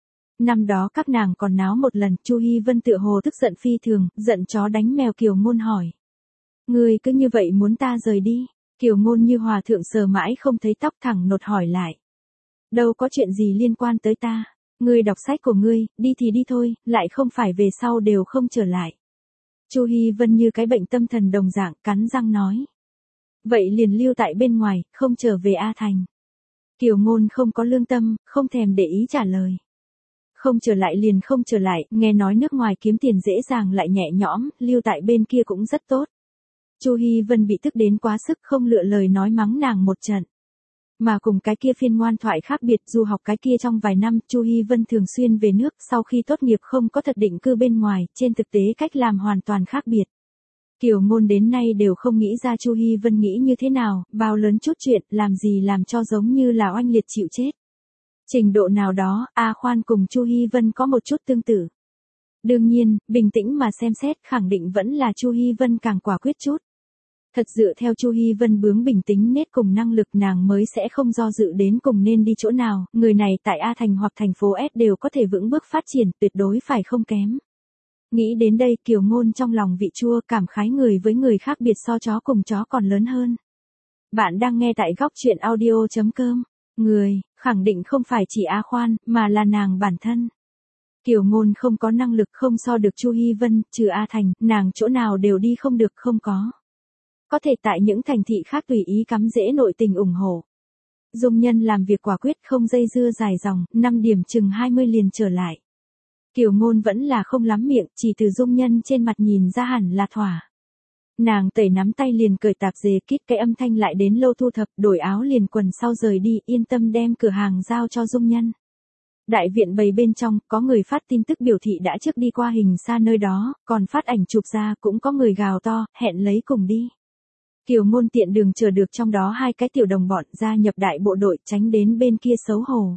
Năm đó các nàng còn náo một lần, Chu Hi Vân tựa hồ tức giận phi thường, giận chó đánh mèo. Kiều Ngôn hỏi: "Ngươi cứ như vậy muốn ta rời đi?" Kiều Ngôn như hòa thượng sờ mãi không thấy tóc, thẳng nột hỏi lại: "Đâu có chuyện gì liên quan tới ta, ngươi đọc sách của ngươi, đi thì đi thôi, lại không phải về sau đều không trở lại." Chu Hi Vân như cái bệnh tâm thần đồng dạng, cắn răng nói: "Vậy liền lưu tại bên ngoài, không trở về A Thành." Kiều Ngôn không có lương tâm, không thèm để ý trả lời: "Không trở lại liền không trở lại, nghe nói nước ngoài kiếm tiền dễ dàng lại nhẹ nhõm, lưu tại bên kia cũng rất tốt." Chu Hi Vân bị tức đến quá sức, không lựa lời nói mắng nàng một trận. Mà cùng cái kia phiên ngoan thoại khác biệt, dù học cái kia trong vài năm, Chu Hi Vân thường xuyên về nước, sau khi tốt nghiệp không có thật định cư bên ngoài, trên thực tế cách làm hoàn toàn khác biệt. Kiều Ngôn đến nay đều không nghĩ ra Chu Hi Vân nghĩ như thế nào, bao lớn chút chuyện, làm gì làm cho giống như là oanh liệt chịu chết. Trình độ nào đó, A Khoan cùng Chu Hi Vân có một chút tương tự. Đương nhiên, bình tĩnh mà xem xét, khẳng định vẫn là Chu Hi Vân càng quả quyết chút. Thật dựa theo Chu Hi Vân bướng bình tính nết cùng năng lực, nàng mới sẽ không do dự đến cùng nên đi chỗ nào, người này tại A Thành hoặc thành phố S đều có thể vững bước phát triển, tuyệt đối phải không kém. Nghĩ đến đây, Kiều Ngôn trong lòng vị chua, cảm khái người với người khác biệt so chó cùng chó còn lớn hơn. Bạn đang nghe tại góc truyện audio.com. Người, khẳng định không phải chỉ A Khoan, mà là nàng bản thân. Kiều Ngôn không có năng lực, không so được Chu Hi Vân, trừ A Thành, nàng chỗ nào đều đi không được, không có. Có thể tại những thành thị khác tùy ý cắm rễ nội tình ủng hộ. Dung Nhân làm việc quả quyết, không dây dưa dài dòng, 5 điểm chừng 20 liền trở lại. Kiều Ngôn vẫn là không lắm miệng, chỉ từ Dung Nhân trên mặt nhìn ra hẳn là thỏa. Nàng tẩy nắm tay liền cởi tạp dề, kít cái âm thanh lại đến lâu thu thập, đổi áo liền quần sau rời đi, yên tâm đem cửa hàng giao cho Dung Nhân. Đại viện bầy bên trong, có người phát tin tức biểu thị đã trước đi qua Hình Sa nơi đó, còn phát ảnh chụp ra, cũng có người gào to, hẹn lấy cùng đi. Kiều Ngôn tiện đường chờ được trong đó 2 cái tiểu đồng bọn gia nhập đại bộ đội, tránh đến bên kia xấu hổ.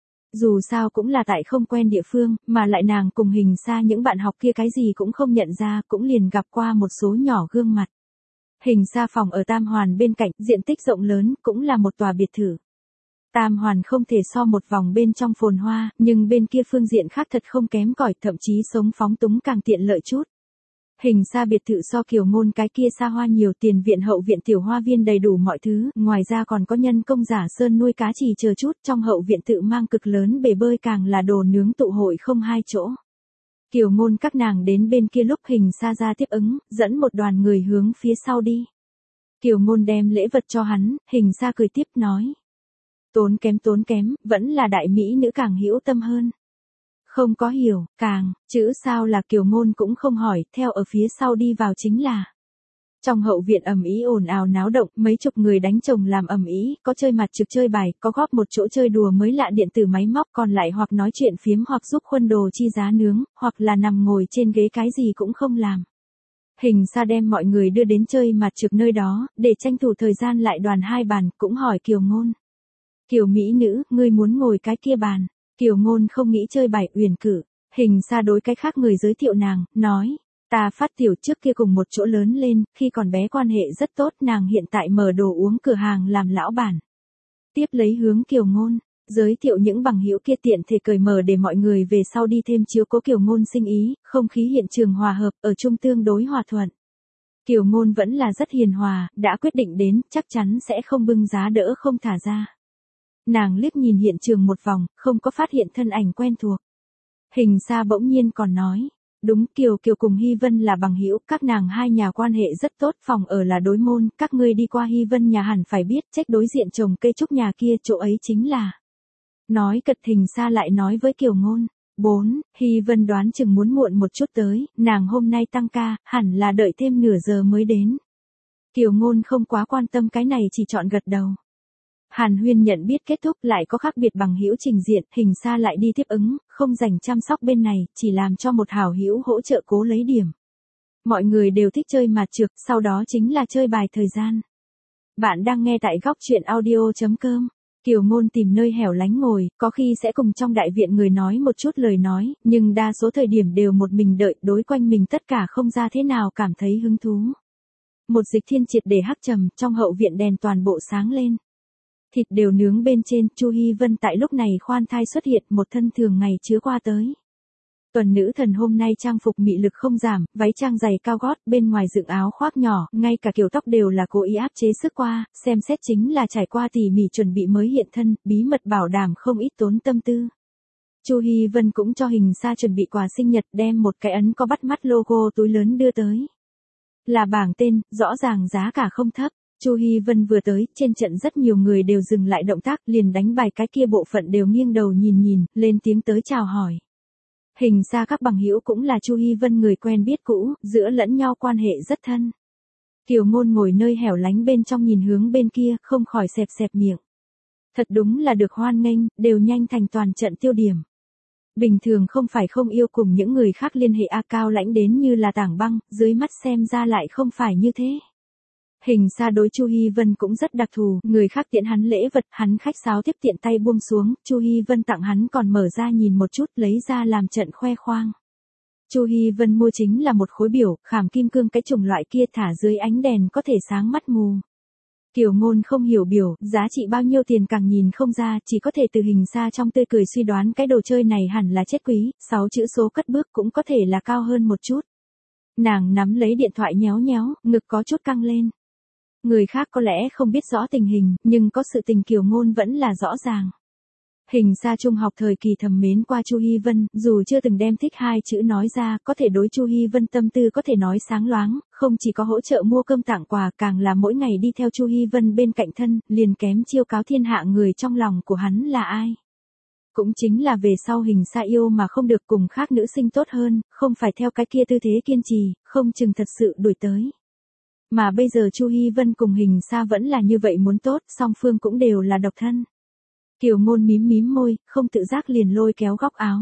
Dù sao cũng là tại không quen địa phương, mà lại nàng cùng Hình Sa những bạn học kia cái gì cũng không nhận ra, cũng liền gặp qua một số nhỏ gương mặt. Hình Sa phòng ở Tam Hoàn bên cạnh, diện tích rộng lớn, cũng là một tòa biệt thự. Tam Hoàn không thể so một vòng bên trong phồn hoa, nhưng bên kia phương diện khác thật không kém cỏi, thậm chí sống phóng túng càng tiện lợi chút. Hình Sa biệt thự so Kiều Ngôn cái kia xa hoa nhiều, tiền viện hậu viện tiểu hoa viên đầy đủ mọi thứ, ngoài ra còn có nhân công giả sơn nuôi cá trì chờ chút, trong hậu viện tự mang cực lớn bể bơi, càng là đồ nướng tụ hội không 2 chỗ. Kiều Ngôn các nàng đến bên kia lúc Hình Sa ra tiếp ứng, dẫn một đoàn người hướng phía sau đi. Kiều Ngôn đem lễ vật cho hắn, Hình Sa cười tiếp nói: tốn kém, vẫn là đại mỹ nữ càng hữu tâm hơn. Không có hiểu, càng, chữ sao là Kiều Ngôn cũng không hỏi, theo ở phía sau đi vào chính là. Trong hậu viện ầm ĩ ồn ào náo động, mấy chục người đánh chồng làm ầm ĩ, có chơi mặt trực chơi bài, có góp một chỗ chơi đùa mới lạ điện tử máy móc, còn lại hoặc nói chuyện phiếm, hoặc giúp khuân đồ chi giá nướng, hoặc là nằm ngồi trên ghế cái gì cũng không làm. Hình Sa đem mọi người đưa đến chơi mặt trực nơi đó, để tranh thủ thời gian lại đoàn 2 bàn, cũng hỏi Kiều Ngôn: Kiều mỹ nữ, ngươi muốn ngồi cái kia bàn? Kiều Ngôn không nghĩ chơi bài, uyển cử. Hình Sa đối cái khác người giới thiệu nàng, nói: ta phát tiểu trước kia cùng một chỗ lớn lên, khi còn bé quan hệ rất tốt, nàng hiện tại mở đồ uống cửa hàng làm lão bản. Tiếp lấy hướng Kiều Ngôn giới thiệu những bằng hữu kia, tiện thể cởi mở để mọi người về sau đi thêm chiếu cố Kiều Ngôn sinh ý, không khí hiện trường hòa hợp, ở chung tương đối hòa thuận. Kiều Ngôn vẫn là rất hiền hòa, đã quyết định đến, chắc chắn sẽ không bưng giá đỡ không thả ra. Nàng liếc nhìn hiện trường một vòng, không có phát hiện thân ảnh quen thuộc. Hình Sa bỗng nhiên còn nói: đúng, Kiều cùng Hi Vân là bằng hữu, các nàng 2 nhà quan hệ rất tốt, phòng ở là đối môn, các ngươi đi qua Hi Vân nhà hẳn phải biết, trách đối diện trồng cây trúc nhà kia, chỗ ấy chính là. Nói cật, Hình Sa lại nói với Kiều Ngôn: 4, Hi Vân đoán chừng muốn muộn một chút tới, nàng hôm nay tăng ca, hẳn là đợi thêm nửa giờ mới đến. Kiều Ngôn không quá quan tâm cái này, chỉ chọn gật đầu. Hàn huyên nhận biết kết thúc, lại có khác biệt bằng hữu trình diện, Hình Sa lại đi tiếp ứng, không dành chăm sóc bên này, chỉ làm cho một hảo hữu hỗ trợ cố lấy điểm. Mọi người đều thích chơi mạt trược, sau đó chính là chơi bài thời gian. Bạn đang nghe tại góc chuyện audio.com. Kiều Ngôn tìm nơi hẻo lánh ngồi, có khi sẽ cùng trong đại viện người nói một chút lời nói, nhưng đa số thời điểm đều một mình đợi, đối quanh mình tất cả không ra thế nào cảm thấy hứng thú. Một dịch thiên triệt để hắc trầm, trong hậu viện đèn toàn bộ sáng lên. Thịt đều nướng bên trên, Chu Hi Vân tại lúc này khoan thai xuất hiện, một thân thường ngày chứa qua tới. Tuần nữ thần hôm nay trang phục mị lực không giảm, váy trang dày cao gót, bên ngoài dựng áo khoác nhỏ, ngay cả kiểu tóc đều là cố ý áp chế sức qua, xem xét chính là trải qua tỉ mỉ chuẩn bị mới hiện thân, bí mật bảo đảm không ít tốn tâm tư. Chu Hi Vân cũng cho Hình Sa chuẩn bị quà sinh nhật, đem một cái ấn có bắt mắt logo túi lớn đưa tới. Là bảng tên, rõ ràng giá cả không thấp. Chu Hi Vân vừa tới, trên trận rất nhiều người đều dừng lại động tác, liền đánh bài cái kia bộ phận đều nghiêng đầu nhìn, lên tiếng tới chào hỏi. Hình Sa các bằng hữu cũng là Chu Hi Vân người quen biết cũ, giữa lẫn nhau quan hệ rất thân. Kiều Ngôn ngồi nơi hẻo lánh bên trong nhìn hướng bên kia, không khỏi xẹp miệng. Thật đúng là được hoan nghênh, đều nhanh thành toàn trận tiêu điểm. Bình thường không phải không yêu cùng những người khác liên hệ cao lãnh đến như là tảng băng, dưới mắt xem ra lại không phải như thế. Hình Sa đối Chu Hi Vân cũng rất đặc thù, người khác tiễn hắn lễ vật, hắn khách sáo tiếp tiện tay buông xuống, Chu Hi Vân tặng hắn còn mở ra nhìn một chút, lấy ra làm trận khoe khoang. Chu Hi Vân mua chính là một khối biểu, khảm kim cương cái chủng loại kia thả dưới ánh đèn có thể sáng mắt mù. Kiều Ngôn không hiểu biểu, giá trị bao nhiêu tiền càng nhìn không ra, chỉ có thể từ Hình Sa trong tươi cười suy đoán cái đồ chơi này hẳn là chết quý, 6 chữ số cất bước cũng có thể là cao hơn một chút. Nàng nắm lấy điện thoại nhéo, ngực có chút căng lên. Người khác có lẽ không biết rõ tình hình, nhưng có sự tình Kiều Ngôn vẫn là rõ ràng. Hình Sa trung học thời kỳ thầm mến qua Chu Hi Vân, dù chưa từng đem thích hai chữ nói ra, có thể đối Chu Hi Vân tâm tư có thể nói sáng loáng, không chỉ có hỗ trợ mua cơm tặng quà, càng là mỗi ngày đi theo Chu Hi Vân bên cạnh thân, liền kém chiêu cáo thiên hạ người trong lòng của hắn là ai. Cũng chính là về sau Hình Sa yêu mà không được cùng khác nữ sinh tốt hơn, không phải theo cái kia tư thế kiên trì, không chừng thật sự đuổi tới. Mà bây giờ Chu Hi Vân cùng Hình Sa vẫn là như vậy muốn tốt, song phương cũng đều là độc thân. Kiều Ngôn mím môi, không tự giác liền lôi kéo góc áo.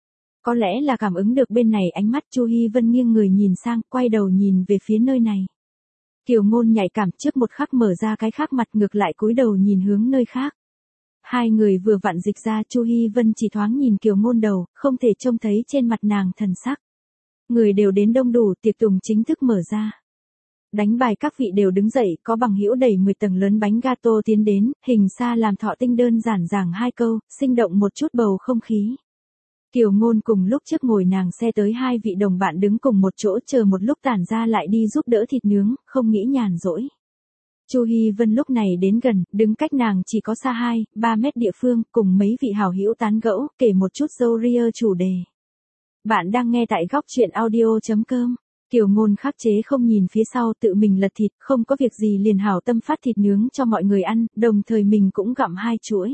Có lẽ là cảm ứng được bên này ánh mắt, Chu Hi Vân nghiêng người nhìn sang, quay đầu nhìn về phía nơi này. Kiều Ngôn nhạy cảm, trước một khắc mở ra cái khác mặt, ngược lại cúi đầu nhìn hướng nơi khác. Hai người vừa vặn dịch ra, Chu Hi Vân chỉ thoáng nhìn Kiều Ngôn đầu, không thể trông thấy trên mặt nàng thần sắc. Người đều đến đông đủ, tiệc tùng chính thức mở ra. Đánh bài các vị đều đứng dậy, có bằng hữu đẩy 10 tầng lớn bánh gato tiến đến, Hình Sa làm thọ tinh đơn giản giảng 2 câu, sinh động một chút bầu không khí. Kiều Ngôn cùng lúc trước ngồi nàng xe tới 2 vị đồng bạn đứng cùng một chỗ chờ một lúc tản ra lại đi giúp đỡ thịt nướng, không nghĩ nhàn rỗi. Chu Hi Vân lúc này đến gần, đứng cách nàng chỉ có xa 2-3 mét địa phương, cùng mấy vị hảo hữu tán gẫu, kể một chút râu ria chủ đề. Bạn đang nghe tại góc chuyện audio.com. Kiều Ngôn khắc chế không nhìn phía sau, tự mình lật thịt, không có việc gì liền hảo tâm phát thịt nướng cho mọi người ăn, đồng thời mình cũng gặm 2 chuỗi.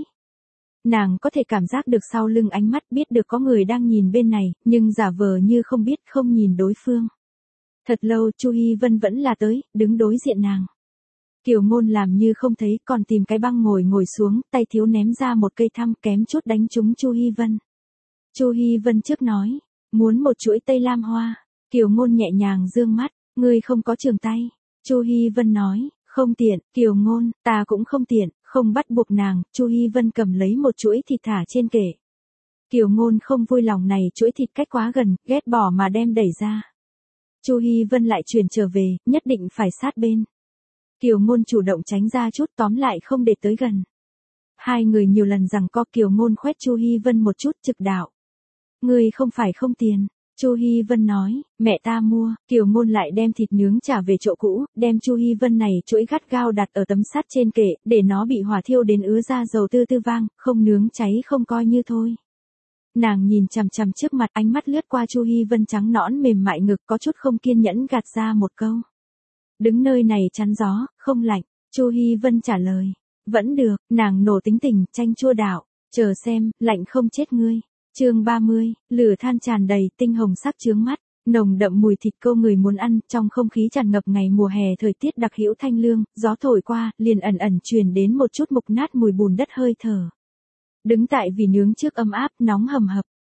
Nàng có thể cảm giác được sau lưng ánh mắt, biết được có người đang nhìn bên này, nhưng giả vờ như không biết, không nhìn đối phương. Thật lâu Chu Hi Vân vẫn là tới, đứng đối diện nàng. Kiều Ngôn làm như không thấy, còn tìm cái băng ngồi xuống, tay thiếu ném ra một cây thăm, kém chút đánh trúng Chu Hi Vân. Chu Hi Vân trước nói, muốn một chuỗi Tây Lam Hoa. Kiều Ngôn nhẹ nhàng dương mắt, ngươi không có trường tay. Chu Hi Vân nói, không tiện. Kiều Ngôn, ta cũng không tiện, không bắt buộc nàng. Chu Hi Vân cầm lấy một chuỗi thịt thả trên kệ. Kiều Ngôn không vui lòng này, chuỗi thịt cách quá gần, ghét bỏ mà đem đẩy ra. Chu Hi Vân lại chuyển trở về, nhất định phải sát bên. Kiều Ngôn chủ động tránh ra chút, tóm lại không để tới gần. Hai người nhiều lần giằng co, Kiều Ngôn khoét Chu Hi Vân một chút, trực đạo. Ngươi không phải không tiền. Chu Hi Vân nói, mẹ ta mua. Kiều Ngôn lại đem thịt nướng trả về chỗ cũ, đem Chu Hi Vân này chuỗi gắt gao đặt ở tấm sắt trên kệ, để nó bị hỏa thiêu đến ứa ra dầu tư vang, không nướng cháy không coi như thôi. Nàng nhìn chằm chằm trước mặt, ánh mắt lướt qua Chu Hi Vân trắng nõn mềm mại ngực, có chút không kiên nhẫn gạt ra một câu. Đứng nơi này chắn gió, không lạnh. Chu Hi Vân trả lời, vẫn được. Nàng nổ tính tình, chanh chua đạo, chờ xem, lạnh không chết ngươi. Chương 30, lửa than tràn đầy, tinh hồng sắc chướng mắt, nồng đậm mùi thịt câu người muốn ăn, trong không khí tràn ngập ngày mùa hè thời tiết đặc hữu thanh lương, gió thổi qua, liền ẩn truyền đến một chút mục nát mùi bùn đất hơi thở. Đứng tại vì nướng trước ấm áp, nóng hầm hập,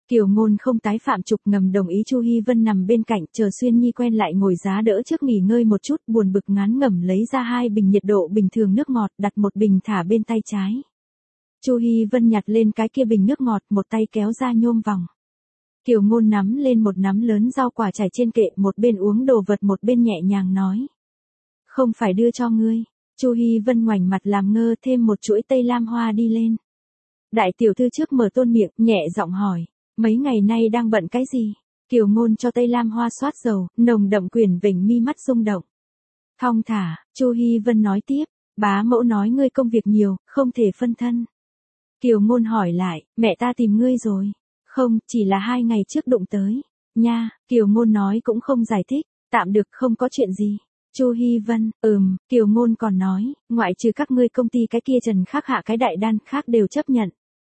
Kiều Ngôn không tái phạm trục ngầm đồng ý Chu Hi Vân nằm bên cạnh chờ Xuyên Nhi quen lại ngồi giá đỡ trước nghỉ ngơi một chút buồn bực ngán ngẩm lấy ra 2 bình nhiệt độ bình thường nước ngọt đặt một bình thả bên tay trái. Chu Hi Vân nhặt lên cái kia bình nước ngọt một tay kéo ra nhôm vòng. Kiều Ngôn nắm lên một nắm lớn rau quả trải trên kệ một bên uống đồ vật một bên nhẹ nhàng nói. Không phải đưa cho ngươi. Chu Hi Vân ngoảnh mặt làm ngơ thêm một chuỗi tây lam hoa đi lên. Đại tiểu thư trước mở tôn miệng nhẹ giọng hỏi. Mấy ngày nay đang bận cái gì? Kiều Ngôn cho tây lam hoa xoát dầu, nồng đậm quyển vểnh mi mắt rung động. Thong thả, Chu Hi Vân nói tiếp. Bá mẫu nói ngươi công việc nhiều, không thể phân thân. Kiều Ngôn hỏi lại, mẹ ta tìm ngươi rồi. Không, chỉ là 2 ngày trước đụng tới. Nha, Kiều Ngôn nói cũng không giải thích, tạm được không có chuyện gì. Chu Hi Vân, Kiều Ngôn còn nói, ngoại trừ các ngươi công ty cái kia Trần Khắc Hạ cái đại đan khác đều chấp nhận.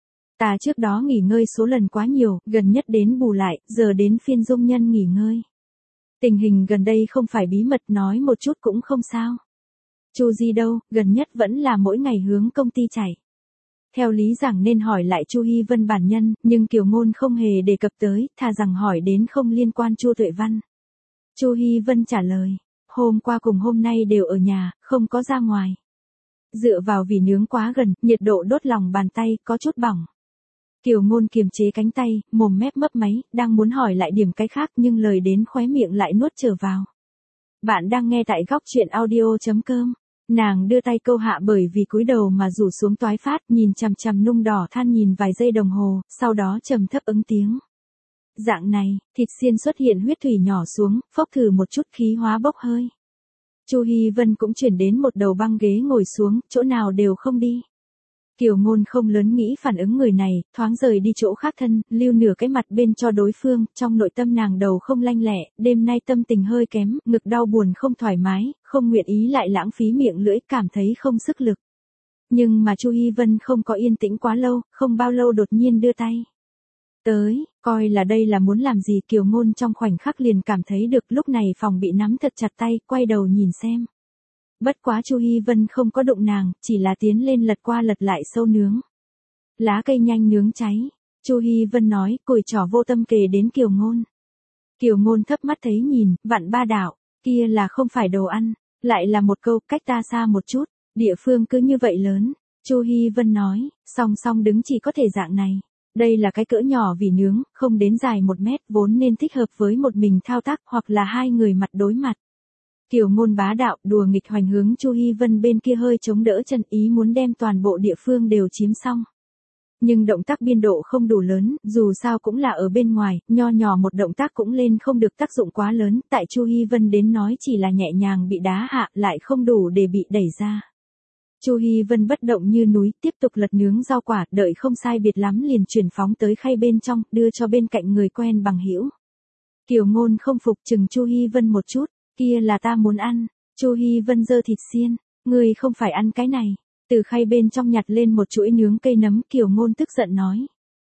Ta trước đó nghỉ ngơi số lần quá nhiều, gần nhất đến bù lại, giờ đến phiên Dung Nhân nghỉ ngơi. Tình hình gần đây không phải bí mật nói một chút cũng không sao. Chu Di đâu, gần nhất vẫn là mỗi ngày hướng công ty chạy. Theo lý rằng nên hỏi lại Chu Hi Vân bản nhân, nhưng Kiều Ngôn không hề đề cập tới, thà rằng hỏi đến không liên quan Chu Tuệ Văn. Chu Hi Vân trả lời, hôm qua cùng hôm nay đều ở nhà, không có ra ngoài. Dựa vào vì nướng quá gần, nhiệt độ đốt lòng bàn tay, có chút bỏng. Kiều Ngôn kiềm chế cánh tay, mồm mép mấp máy, đang muốn hỏi lại điểm cái khác nhưng lời đến khóe miệng lại nuốt trở vào. Bạn đang nghe tại góc truyện audio.com. Nàng đưa tay câu hạ bởi vì cúi đầu mà rủ xuống toái phát, nhìn chằm chằm nung đỏ than nhìn vài giây đồng hồ, sau đó trầm thấp ứng tiếng. Dạng này, thịt xiên xuất hiện huyết thủy nhỏ xuống, phốc thử một chút khí hóa bốc hơi. Chu Hi Vân cũng chuyển đến một đầu băng ghế ngồi xuống, chỗ nào đều không đi. Kiều Ngôn không lớn nghĩ phản ứng người này, thoáng rời đi chỗ khác thân, lưu nửa cái mặt bên cho đối phương, trong nội tâm nàng đầu không lanh lẹ, đêm nay tâm tình hơi kém, ngực đau buồn không thoải mái, không nguyện ý lại lãng phí miệng lưỡi, cảm thấy không sức lực. Nhưng mà Chu Hi Vân không có yên tĩnh quá lâu, không bao lâu đột nhiên đưa tay. Tới, coi là đây là muốn làm gì. Kiều Ngôn trong khoảnh khắc liền cảm thấy được lúc này phòng bị nắm thật chặt tay, quay đầu nhìn xem. Bất quá Chu Hi Vân không có đụng nàng, chỉ là tiến lên lật qua lật lại sâu nướng. Lá cây nhanh nướng cháy. Chu Hi Vân nói, cùi trỏ vô tâm kề đến Kiều Ngôn. Kiều Ngôn thấp mắt thấy nhìn, vặn ba đảo, kia là không phải đồ ăn, lại là một câu, cách ta xa một chút, địa phương cứ như vậy lớn. Chu Hi Vân nói, song song đứng chỉ có thể dạng này. Đây là cái cỡ nhỏ vì nướng, không đến dài 1 mét, vốn nên thích hợp với một mình thao tác hoặc là 2 người mặt đối mặt. Kiều Ngôn bá đạo, đùa nghịch hoành hướng Chu Hi Vân bên kia hơi chống đỡ chân, ý muốn đem toàn bộ địa phương đều chiếm xong. Nhưng động tác biên độ không đủ lớn, dù sao cũng là ở bên ngoài, nho nhỏ một động tác cũng lên không được tác dụng quá lớn, tại Chu Hi Vân đến nói chỉ là nhẹ nhàng bị đá hạ, lại không đủ để bị đẩy ra. Chu Hi Vân bất động như núi, tiếp tục lật nướng rau quả, đợi không sai biệt lắm liền chuyển phóng tới khay bên trong, đưa cho bên cạnh người quen bằng hữu. Kiều Ngôn không phục chừng Chu Hi Vân một chút, kia là ta muốn ăn. Chu Hi Vân giơ thịt xiên, ngươi không phải ăn cái này. Từ khay bên trong nhặt lên một chuỗi nướng cây nấm. Kiều Ngôn tức giận nói.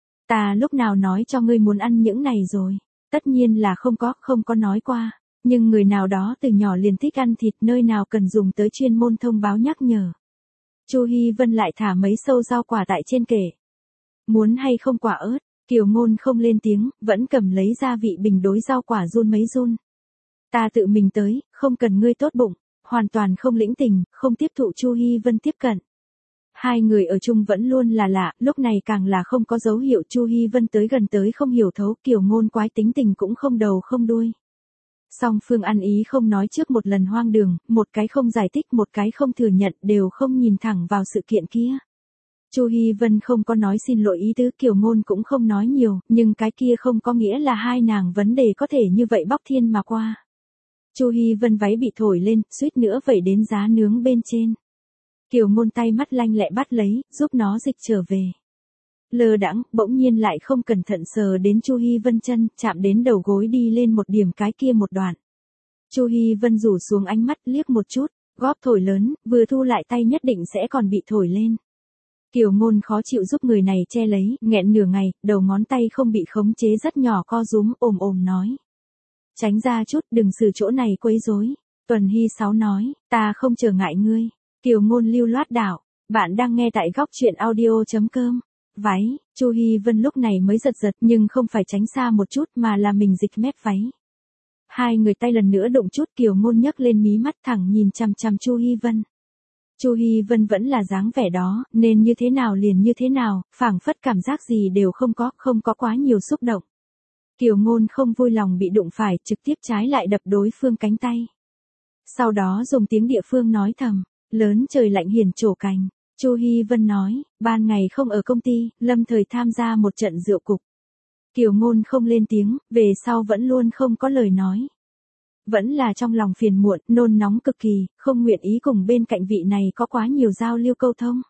Ta lúc nào nói cho ngươi muốn ăn những này rồi. Tất nhiên là không có nói qua. Nhưng người nào đó từ nhỏ liền thích ăn thịt, nơi nào cần dùng tới chuyên môn thông báo nhắc nhở. Chu Hi Vân lại thả mấy sâu rau quả tại trên kệ. Muốn hay không quả ớt. Kiều Ngôn không lên tiếng, vẫn cầm lấy gia vị bình đối rau quả run mấy run. Ta tự mình tới, không cần ngươi tốt bụng. Hoàn toàn không lĩnh tình, không tiếp thụ Chu Hi Vân tiếp cận. Hai người ở chung vẫn luôn là lạ, lúc này càng là không có dấu hiệu. Chu Hi Vân tới gần tới không hiểu thấu, Kiều Ngôn quái tính tình cũng không đầu không đuôi. Song phương ăn ý không nói trước một lần hoang đường, một cái không giải thích, một cái không thừa nhận, đều không nhìn thẳng vào sự kiện kia. Chu Hi Vân không có nói xin lỗi ý tứ, Kiều Ngôn cũng không nói nhiều, nhưng cái kia không có nghĩa là hai nàng vấn đề có thể như vậy bóc thiên mà qua. Chu Hi Vân váy bị thổi lên, suýt nữa vẩy đến giá nướng bên trên. Kiều Ngôn tay mắt lanh lẹ bắt lấy, giúp nó dịch trở về. Lơ đãng, bỗng nhiên lại không cẩn thận sờ đến Chu Hi Vân chân, chạm đến đầu gối đi lên một điểm cái kia một đoạn. Chu Hi Vân rủ xuống ánh mắt liếc một chút, góp thổi lớn, vừa thu lại tay nhất định sẽ còn bị thổi lên. Kiều Ngôn khó chịu giúp người này che lấy, nghẹn nửa ngày, đầu ngón tay không bị khống chế rất nhỏ co rúm, ồm nói. Tránh ra chút, đừng xử chỗ này quấy rối. Tuần Hy 6 nói, ta không trở ngại ngươi. Kiều Ngôn lưu loát đảo, bạn đang nghe tại góc truyện audio.com. Váy, Chu Hi Vân lúc này mới giật giật nhưng không phải tránh xa một chút mà là mình dịch mép váy. Hai người tay lần nữa đụng chút, Kiều Ngôn nhấc lên mí mắt thẳng nhìn chằm chằm Chu Hi Vân. Chu Hi Vân vẫn là dáng vẻ đó, nên như thế nào liền như thế nào, phảng phất cảm giác gì đều không có quá nhiều xúc động. Kiều Ngôn không vui lòng bị đụng phải, trực tiếp trái lại đập đối phương cánh tay. Sau đó dùng tiếng địa phương nói thầm, lớn trời lạnh hiền trổ cành. Chu Hi Vân nói, ban ngày không ở công ty, lâm thời tham gia một trận rượu cục. Kiều Ngôn không lên tiếng, về sau vẫn luôn không có lời nói. Vẫn là trong lòng phiền muộn, nôn nóng cực kỳ, không nguyện ý cùng bên cạnh vị này có quá nhiều giao lưu câu thông.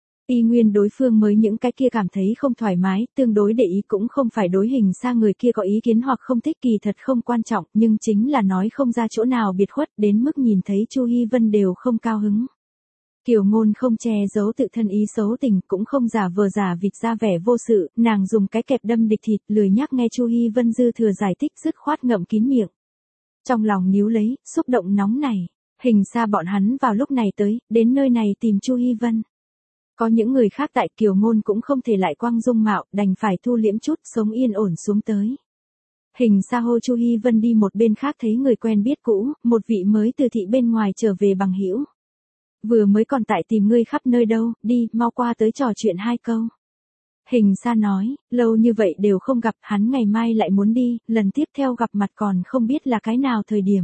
Y nguyên đối phương mới những cái kia cảm thấy không thoải mái, tương đối để ý cũng không phải đối hình xa người kia có ý kiến hoặc không thích, kỳ thật không quan trọng, nhưng chính là nói không ra chỗ nào biệt khuất đến mức nhìn thấy Chu Hi Vân đều không cao hứng. Kiều Ngôn không che giấu tự thân ý xấu tình, cũng không giả vờ giả vịt ra vẻ vô sự, nàng dùng cái kẹp đâm địch thịt, lười nhắc nghe Chu Hi Vân dư thừa giải thích, dứt khoát ngậm kín miệng. Trong lòng níu lấy, xúc động nóng này, hình xa bọn hắn vào lúc này tới, đến nơi này tìm Chu Hi Vân. Có những người khác tại, Kiều Ngôn cũng không thể lại quang dung mạo, đành phải thu liễm chút, sống yên ổn xuống tới. Hình xa hô Chu Hi Vân đi một bên khác, thấy người quen biết cũ, một vị mới từ thị bên ngoài trở về bằng hữu. Vừa mới còn tại tìm ngươi khắp nơi đâu, đi, mau qua tới trò chuyện hai câu. Hình xa nói, lâu như vậy đều không gặp, hắn ngày mai lại muốn đi, lần tiếp theo gặp mặt còn không biết là cái nào thời điểm.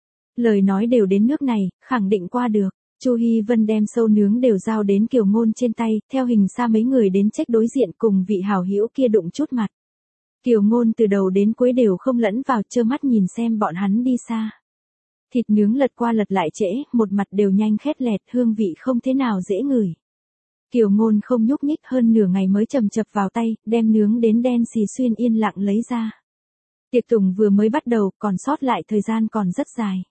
Lời nói đều đến nước này, khẳng định qua được. Chu Hi Vân đem sâu nướng đều giao đến Kiều Ngôn trên tay, theo hình xa mấy người đến check đối diện cùng vị hảo hữu kia đụng chút mặt. Kiều Ngôn từ đầu đến cuối đều không lẫn vào, trơ mắt nhìn xem bọn hắn đi xa. Thịt nướng lật qua lật lại trễ, một mặt đều nhanh khét lẹt, hương vị không thế nào dễ ngửi. Kiều Ngôn không nhúc nhích, hơn nửa ngày mới chầm chập vào tay, đem nướng đến đen xì xuyên yên lặng lấy ra. Tiệc tùng vừa mới bắt đầu, còn sót lại thời gian còn rất dài.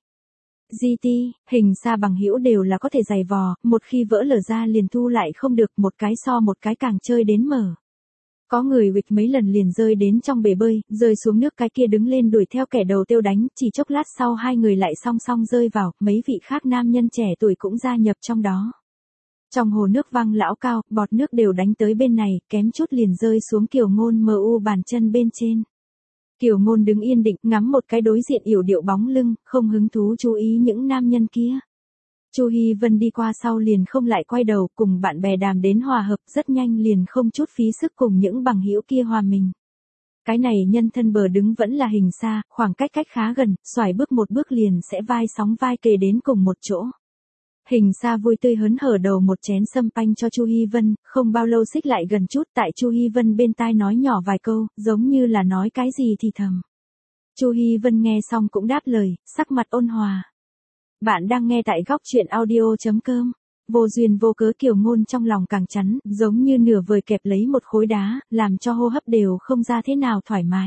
GT, hình xa bằng hữu đều là có thể giày vò, một khi vỡ lở ra liền thu lại không được, một cái so một cái càng chơi đến mở. Có người vịch mấy lần liền rơi đến trong bể bơi, rơi xuống nước cái kia đứng lên đuổi theo kẻ đầu tiêu đánh, chỉ chốc lát sau hai người lại song song rơi vào, mấy vị khác nam nhân trẻ tuổi cũng gia nhập trong đó. Trong hồ nước văng lão cao, bọt nước đều đánh tới bên này, kém chút liền rơi xuống Kiều Ngôn mu bàn chân bên trên. Kiều Ngôn đứng yên định, ngắm một cái đối diện yểu điệu bóng lưng, không hứng thú chú ý những nam nhân kia. Chu Hi Vân đi qua sau liền không lại quay đầu, cùng bạn bè đàm đến hòa hợp, rất nhanh liền không chút phí sức cùng những bằng hữu kia hòa mình. Cái này nhân thân bờ đứng vẫn là hình xa, khoảng cách khá gần, xoài bước một bước liền sẽ vai sóng vai kề đến cùng một chỗ. Hình xa vui tươi hớn hở đầu một chén sâm panh cho Chu Hi Vân, không bao lâu xích lại gần chút, tại Chu Hi Vân bên tai nói nhỏ vài câu, giống như là nói cái gì thì thầm. Chu Hi Vân nghe xong cũng đáp lời, sắc mặt ôn hòa. Bạn đang nghe tại góc truyện audio.com. Vô duyên vô cớ Kiều Ngôn trong lòng càng chắn, giống như nửa vời kẹp lấy một khối đá, làm cho hô hấp đều không ra thế nào thoải mái.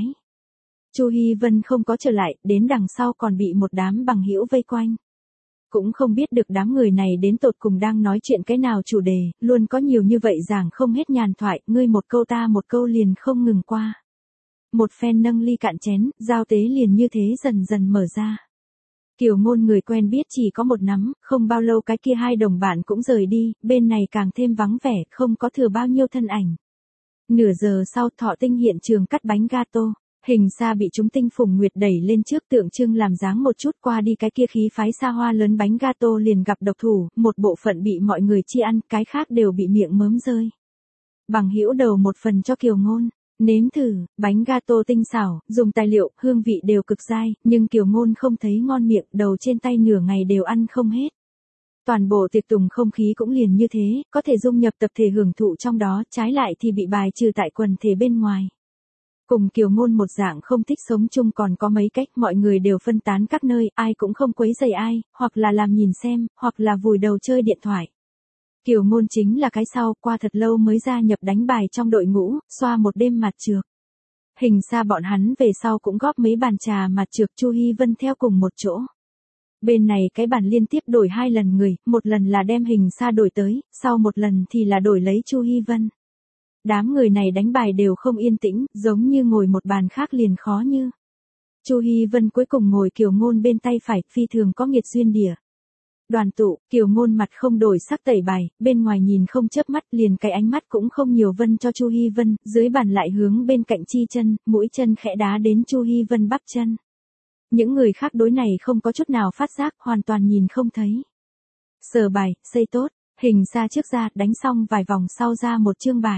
Chu Hi Vân không có trở lại, đến đằng sau còn bị một đám bằng hữu vây quanh. Cũng không biết được đám người này đến tột cùng đang nói chuyện cái nào chủ đề, luôn có nhiều như vậy giảng không hết nhàn thoại, ngươi một câu ta một câu liền không ngừng qua. Một phen nâng ly cạn chén, giao tế liền như thế dần dần mở ra. Kiều Ngôn người quen biết chỉ có một nắm, không bao lâu cái kia hai đồng bạn cũng rời đi, bên này càng thêm vắng vẻ, không có thừa bao nhiêu thân ảnh. Nửa giờ sau Thọ Tinh hiện trường cắt bánh gato. Hình xa bị chúng tinh phùng nguyệt đẩy lên trước, tượng trưng làm dáng một chút, qua đi cái kia khí phái xa hoa lớn bánh gato liền gặp độc thủ, một bộ phận bị mọi người chia ăn, cái khác đều bị miệng mớm rơi. Bằng hữu đầu một phần cho Kiều Ngôn, nếm thử, bánh gato tinh xảo, dùng tài liệu, hương vị đều cực dai, nhưng Kiều Ngôn không thấy ngon miệng, đầu trên tay nửa ngày đều ăn không hết. Toàn bộ tiệc tùng không khí cũng liền như thế, có thể dung nhập tập thể hưởng thụ trong đó, trái lại thì bị bài trừ tại quần thể bên ngoài. Cùng Kiều Ngôn một dạng không thích sống chung còn có mấy cách, mọi người đều phân tán các nơi, ai cũng không quấy rầy ai, hoặc là làm nhìn xem, hoặc là vùi đầu chơi điện thoại. Kiều Ngôn chính là cái sau, qua thật lâu mới gia nhập đánh bài trong đội ngũ, xoa một đêm mặt trược. Hình xa bọn hắn về sau cũng góp mấy bàn trà mặt trược, Chu Hi Vân theo cùng một chỗ. Bên này cái bàn liên tiếp đổi hai lần người, một lần là đem hình xa đổi tới, sau một lần thì là đổi lấy Chu Hi Vân. Đám người này đánh bài đều không yên tĩnh, giống như ngồi một bàn khác liền khó như. Chu Hi Vân cuối cùng ngồi Kiều Ngôn bên tay phải, phi thường có nghiệt duyên địa. Đoàn tụ, Kiều Ngôn mặt không đổi sắc tẩy bài, bên ngoài nhìn không chớp mắt, liền cái ánh mắt cũng không nhiều vân cho Chu Hi Vân, dưới bàn lại hướng bên cạnh chi chân, mũi chân khẽ đá đến Chu Hi Vân bắp chân. Những người khác đối này không có chút nào phát giác, hoàn toàn nhìn không thấy. Sờ bài, xây tốt, hình ra trước ra, đánh xong vài vòng sau ra một chương bài.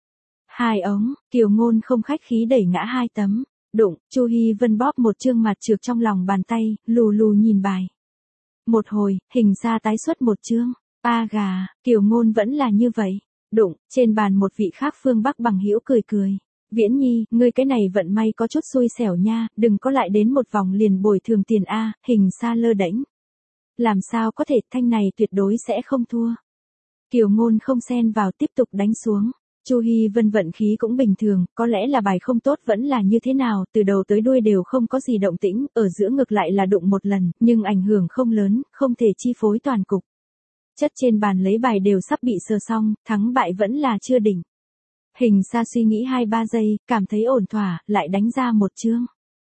2 ống, Kiều Ngôn không khách khí đẩy ngã 2 tấm, đụng, Chu Hi Vân bóp một chương mặt trược trong lòng bàn tay, lù lù nhìn bài. Một hồi, hình ra tái xuất một chương, a gà, Kiều Ngôn vẫn là như vậy, đụng, trên bàn một vị khác phương Bắc bằng hữu cười cười. Viễn Nhi, ngươi cái này vận may có chút xui xẻo nha, đừng có lại đến một vòng liền bồi thường tiền a, hình xa lơ đễnh. Làm sao có thể, thanh này tuyệt đối sẽ không thua. Kiều Ngôn không xen vào tiếp tục đánh xuống. Chu Hi Vân vận khí cũng bình thường, có lẽ là bài không tốt vẫn là như thế nào, từ đầu tới đuôi đều không có gì động tĩnh, ở giữa ngược lại là đụng một lần, nhưng ảnh hưởng không lớn, không thể chi phối toàn cục. Chất trên bàn lấy bài đều sắp bị sờ xong, thắng bại vẫn là chưa định. Hình xa suy nghĩ 2-3 giây, cảm thấy ổn thỏa, lại đánh ra một chương.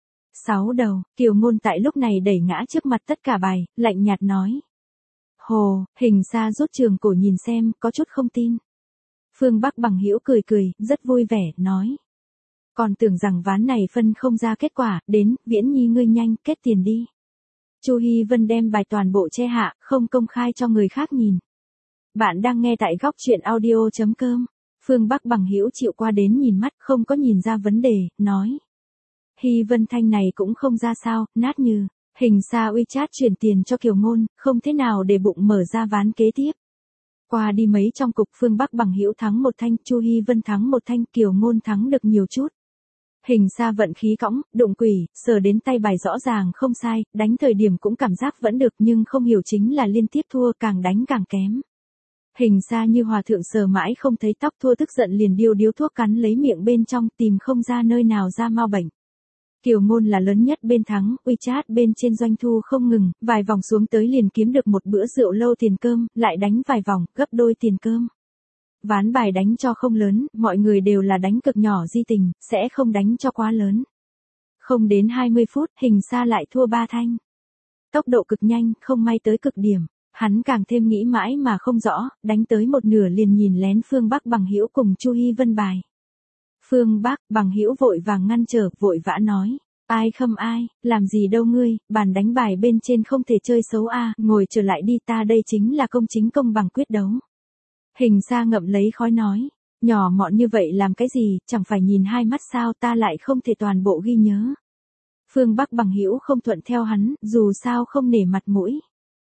6 đầu, Kiều Ngôn tại lúc này đẩy ngã trước mặt tất cả bài, lạnh nhạt nói. Hồ, hình xa rút trường cổ nhìn xem, có chút không tin. Phương Bắc bằng hữu cười cười, rất vui vẻ, nói. Còn tưởng rằng ván này phân không ra kết quả, đến, Viễn Nhi ngươi nhanh, kết tiền đi. Chu Hi Vân đem bài toàn bộ che hạ, không công khai cho người khác nhìn. Bạn đang nghe tại góc truyện audio.com. Phương Bắc bằng hữu chịu qua đến nhìn mắt, không có nhìn ra vấn đề, nói. Hi Vân thanh này cũng không ra sao, nát như. Hình xa WeChat chuyển tiền cho Kiều Ngôn, không thế nào để bụng mở ra ván kế tiếp. Qua đi mấy trong cục phương Bắc bằng hữu thắng một thanh, Chu Hi Vân thắng một thanh, Kiều Ngôn thắng được nhiều chút. Hình xa vận khí cõng, đụng quỷ, sờ đến tay bài rõ ràng không sai, đánh thời điểm cũng cảm giác vẫn được nhưng không hiểu chính là liên tiếp thua càng đánh càng kém. Hình xa như hòa thượng sờ mãi không thấy tóc thua tức giận liền điếu thuốc cắn lấy miệng bên trong tìm không ra nơi nào ra mau bệnh. Kiều Ngôn là lớn nhất bên thắng, WeChat bên trên doanh thu không ngừng, vài vòng xuống tới liền kiếm được một bữa rượu lâu tiền cơm, lại đánh vài vòng, gấp đôi tiền cơm. Ván bài đánh cho không lớn, mọi người đều là đánh cực nhỏ di tình, sẽ không đánh cho quá lớn. Không đến 20 phút, hình xa lại thua 3 thanh. Tốc độ cực nhanh, không may tới cực điểm. Hắn càng thêm nghĩ mãi mà không rõ, đánh tới một nửa liền nhìn lén Phương Bắc bằng hữu cùng Chu Hi Vân bài. Phương Bắc, bằng hữu vội vàng ngăn trở, vội vã nói. Ai khâm ai, làm gì đâu ngươi, bàn đánh bài bên trên không thể chơi xấu a, ngồi trở lại đi ta đây chính là công chính công bằng quyết đấu. Hình xa ngậm lấy khói nói, nhỏ mọn như vậy làm cái gì, chẳng phải nhìn hai mắt sao ta lại không thể toàn bộ ghi nhớ. Phương Bắc bằng hữu không thuận theo hắn, dù sao không nể mặt mũi.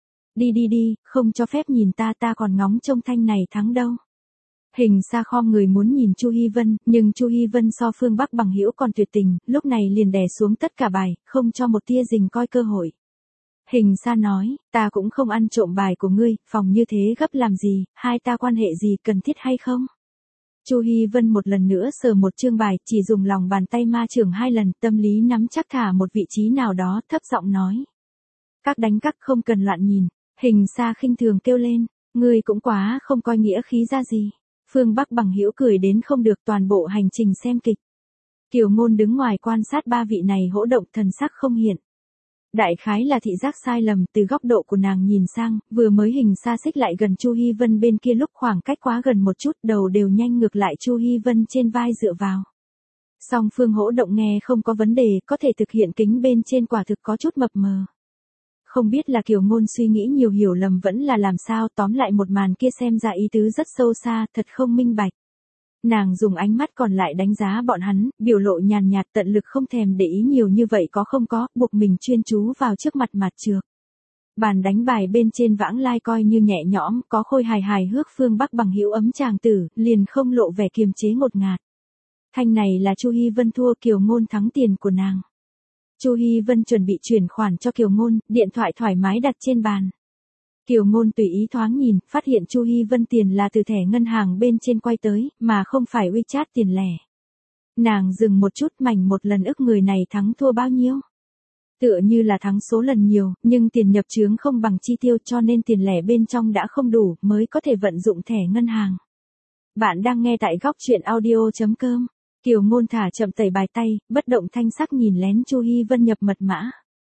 Đi, không cho phép nhìn ta còn ngóng trông thanh này thắng đâu. Hình xa khom người muốn nhìn Chu Hi Vân, nhưng Chu Hi Vân so Phương Bắc bằng hữu còn tuyệt tình, lúc này liền đè xuống tất cả bài, không cho một tia rình coi cơ hội. Hình xa nói, ta cũng không ăn trộm bài của ngươi, phòng như thế gấp làm gì, hai ta quan hệ gì cần thiết hay không? Chu Hi Vân một lần nữa sờ một chương bài, chỉ dùng lòng bàn tay ma trưởng 2 lần, tâm lý nắm chắc thả một vị trí nào đó, thấp giọng nói. Các đánh các không cần loạn nhìn, hình xa khinh thường kêu lên, ngươi cũng quá không coi nghĩa khí ra gì. Phương Bắc bằng hữu cười đến không được toàn bộ hành trình xem kịch. Kiều Ngôn đứng ngoài quan sát ba vị này hỗ động thần sắc không hiện. Đại khái là thị giác sai lầm từ góc độ của nàng nhìn sang, vừa mới hình xa xích lại gần Chu Hi Vân bên kia lúc khoảng cách quá gần một chút đầu đều nhanh ngược lại Chu Hi Vân trên vai dựa vào. Song phương hỗ động nghe không có vấn đề có thể thực hiện kính bên trên quả thực có chút mập mờ. Không biết là Kiều Ngôn suy nghĩ nhiều hiểu lầm vẫn là làm sao tóm lại một màn kia xem ra ý tứ rất sâu xa thật không minh bạch. Nàng dùng ánh mắt còn lại đánh giá bọn hắn, biểu lộ nhàn nhạt tận lực không thèm để ý nhiều như vậy có không có, buộc mình chuyên chú vào trước mặt mặt trược. Bàn đánh bài bên trên vãng lai coi như nhẹ nhõm, có khôi hài hước Phương Bắc bằng hữu ấm chàng tử, liền không lộ vẻ kiềm chế ngột ngạt. Thanh này là Chu Hi Vân thua Kiều Ngôn thắng tiền của nàng. Chu Hi Vân chuẩn bị chuyển khoản cho Kiều Ngôn, điện thoại thoải mái đặt trên bàn. Kiều Ngôn tùy ý thoáng nhìn, phát hiện Chu Hi Vân tiền là từ thẻ ngân hàng bên trên quay tới, mà không phải WeChat tiền lẻ. Nàng dừng một chút mảnh một lần ức người này thắng thua bao nhiêu. Tựa như là thắng số lần nhiều, nhưng tiền nhập chướng không bằng chi tiêu cho nên tiền lẻ bên trong đã không đủ mới có thể vận dụng thẻ ngân hàng. Bạn đang nghe tại góc truyện audio.com. Kiều Ngôn thả chậm tẩy bài tay, bất động thanh sắc nhìn lén Chu Hi Vân nhập mật mã.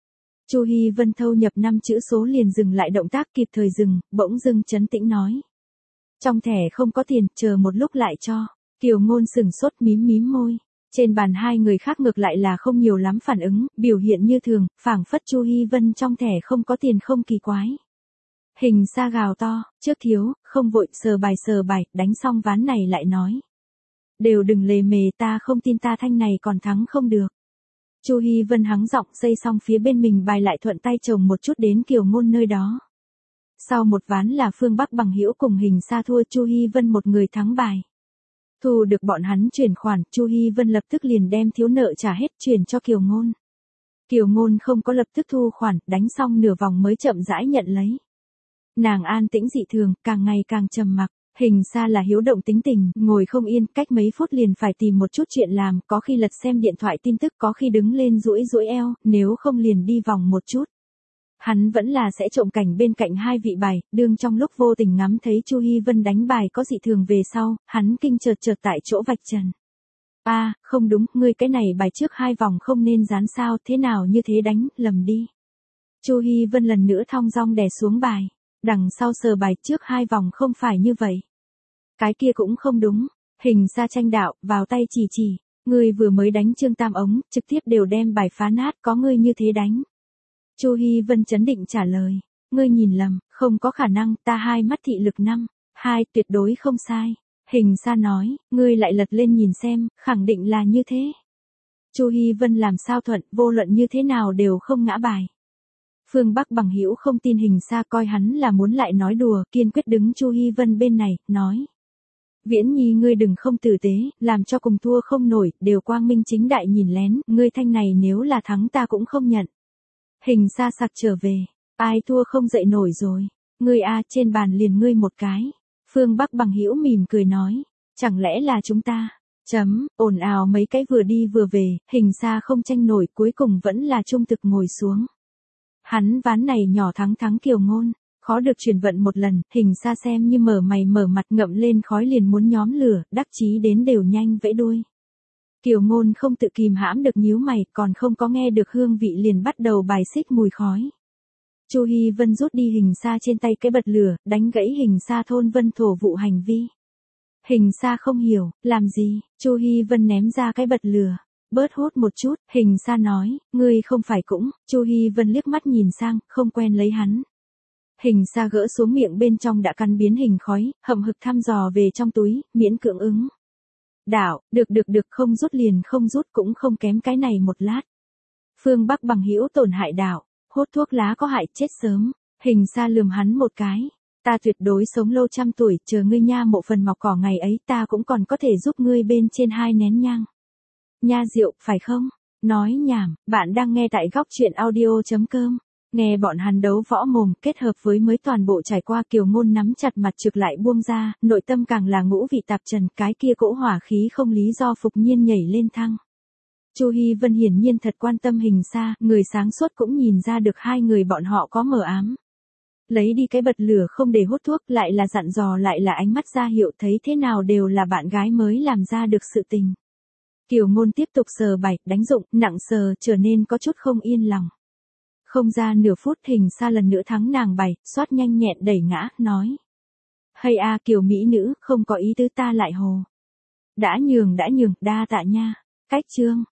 Chu Hi Vân thâu nhập 5 chữ số liền dừng lại động tác kịp thời dừng, bỗng dưng trấn tĩnh nói. Trong thẻ không có tiền, chờ một lúc lại cho. Kiều Ngôn sừng sốt mím mím môi. Trên bàn hai người khác ngược lại là không nhiều lắm phản ứng, biểu hiện như thường, phảng phất Chu Hi Vân trong thẻ không có tiền không kỳ quái. Hình Sa gào to, trước thiếu, không vội, sờ bài, đánh xong ván này lại nói. Đều đừng lề mề, ta không tin ta thanh này còn thắng không được. Chu Hi Vân hắng giọng xây xong phía bên mình bài lại thuận tay chồng một chút đến Kiều Ngôn nơi đó. Sau một ván là Phương Bắc Bằng Hữu cùng Hình Sa thua, Chu Hi Vân một người thắng bài. Thu được bọn hắn chuyển khoản, Chu Hi Vân lập tức liền đem thiếu nợ trả hết chuyển cho Kiều Ngôn. Kiều Ngôn không có lập tức thu khoản, đánh xong nửa vòng mới chậm rãi nhận lấy. Nàng an tĩnh dị thường, càng ngày càng trầm mặc. Hình Sa là hiếu động tính tình, ngồi không yên, cách mấy phút liền phải tìm một chút chuyện làm, có khi lật xem điện thoại tin tức, có khi đứng lên duỗi duỗi eo, nếu không liền đi vòng một chút. Hắn vẫn là sẽ trộm cảnh bên cạnh hai vị bài, đương trong lúc vô tình ngắm thấy Chu Hi Vân đánh bài có dị thường về sau, hắn kinh chợt tại chỗ vạch trần. Không đúng, ngươi cái này bài trước hai vòng không nên dán sao, thế nào như thế đánh, lầm đi. Chu Hi Vân lần nữa thong dong đè xuống bài. Đằng sau sờ bài trước hai vòng không phải như vậy. Cái kia cũng không đúng. Hình Sa tranh đạo, vào tay chỉ. Ngươi vừa mới đánh Trương Tam ống, trực tiếp đều đem bài phá nát, có ngươi như thế đánh. Chu Hi Vân chấn định trả lời. Ngươi nhìn lầm, không có khả năng, ta hai mắt thị lực 5. 2 tuyệt đối không sai. Hình Sa nói, ngươi lại lật lên nhìn xem, khẳng định là như thế. Chu Hi Vân làm sao thuận, vô luận như thế nào đều không ngã bài. Phương Bắc Bằng Hữu không tin Hình Sa, coi hắn là muốn lại nói đùa, kiên quyết đứng Chu Hi Vân bên này, nói. Viễn Nhi ngươi đừng không tử tế, làm cho cùng thua không nổi, đều quang minh chính đại nhìn lén, ngươi thanh này nếu là thắng ta cũng không nhận. Hình Sa sặc trở về, ai thua không dậy nổi rồi, ngươi trên bàn liền ngươi một cái. Phương Bắc Bằng Hữu mỉm cười nói, chẳng lẽ là chúng ta? Ồn ào mấy cái vừa đi vừa về, Hình Sa không tranh nổi, cuối cùng vẫn là trung thực ngồi xuống. Hắn ván này nhỏ thắng Kiều Ngôn, khó được chuyển vận một lần, Hình Sa xem như mở mày mở mặt ngậm lên khói liền muốn nhóm lửa, đắc chí đến đều nhanh vẫy đuôi. Kiều Ngôn không tự kìm hãm được nhíu mày, còn không có nghe được hương vị liền bắt đầu bài xích mùi khói. Chu Hi Vân rút đi Hình Sa trên tay cái bật lửa, đánh gãy Hình Sa thôn vân thổ vụ hành vi. Hình Sa không hiểu, làm gì, Chu Hi Vân ném ra cái bật lửa. Bớt hút một chút, Hình Sa nói, ngươi không phải cũng, Chu Hi Vân liếc mắt nhìn sang, không quen lấy hắn. Hình Sa gỡ xuống miệng bên trong đã căn biến hình khói, hậm hực thăm dò về trong túi, miễn cưỡng ứng. Đạo, được, không rút liền không rút cũng không kém cái này một lát. Phương Bắc Bằng Hữu tổn hại đạo, hút thuốc lá có hại chết sớm, Hình Sa lườm hắn một cái. Ta tuyệt đối sống lâu trăm tuổi, chờ ngươi nha mộ phần mọc cỏ ngày ấy ta cũng còn có thể giúp ngươi bên trên 2 nén nhang. Nha rượu, phải không? Nói nhảm, bạn đang nghe tại góc chuyện audio.com. Nghe bọn hắn đấu võ mồm kết hợp với mới toàn bộ trải qua, Kiều Ngôn nắm chặt mặt trực lại buông ra, nội tâm càng là ngũ vị tạp trần, cái kia cỗ hỏa khí không lý do phục nhiên nhảy lên thăng. Chu Hi Vân hiển nhiên thật quan tâm Hình Sa, người sáng suốt cũng nhìn ra được hai người bọn họ có mờ ám. Lấy đi cái bật lửa không để hút thuốc, lại là dặn dò, lại là ánh mắt ra hiệu, thấy thế nào đều là bạn gái mới làm ra được sự tình. Kiều Ngôn tiếp tục sờ bài, đánh dụng, nặng sờ, trở nên có chút không yên lòng. Không ra nửa phút, Hình Sa lần nữa thắng nàng bài, xoát nhanh nhẹn đẩy ngã, nói. Hay Kiều mỹ nữ, không có ý tứ ta lại hồ. Đã nhường, đa tạ nha. Cách chương.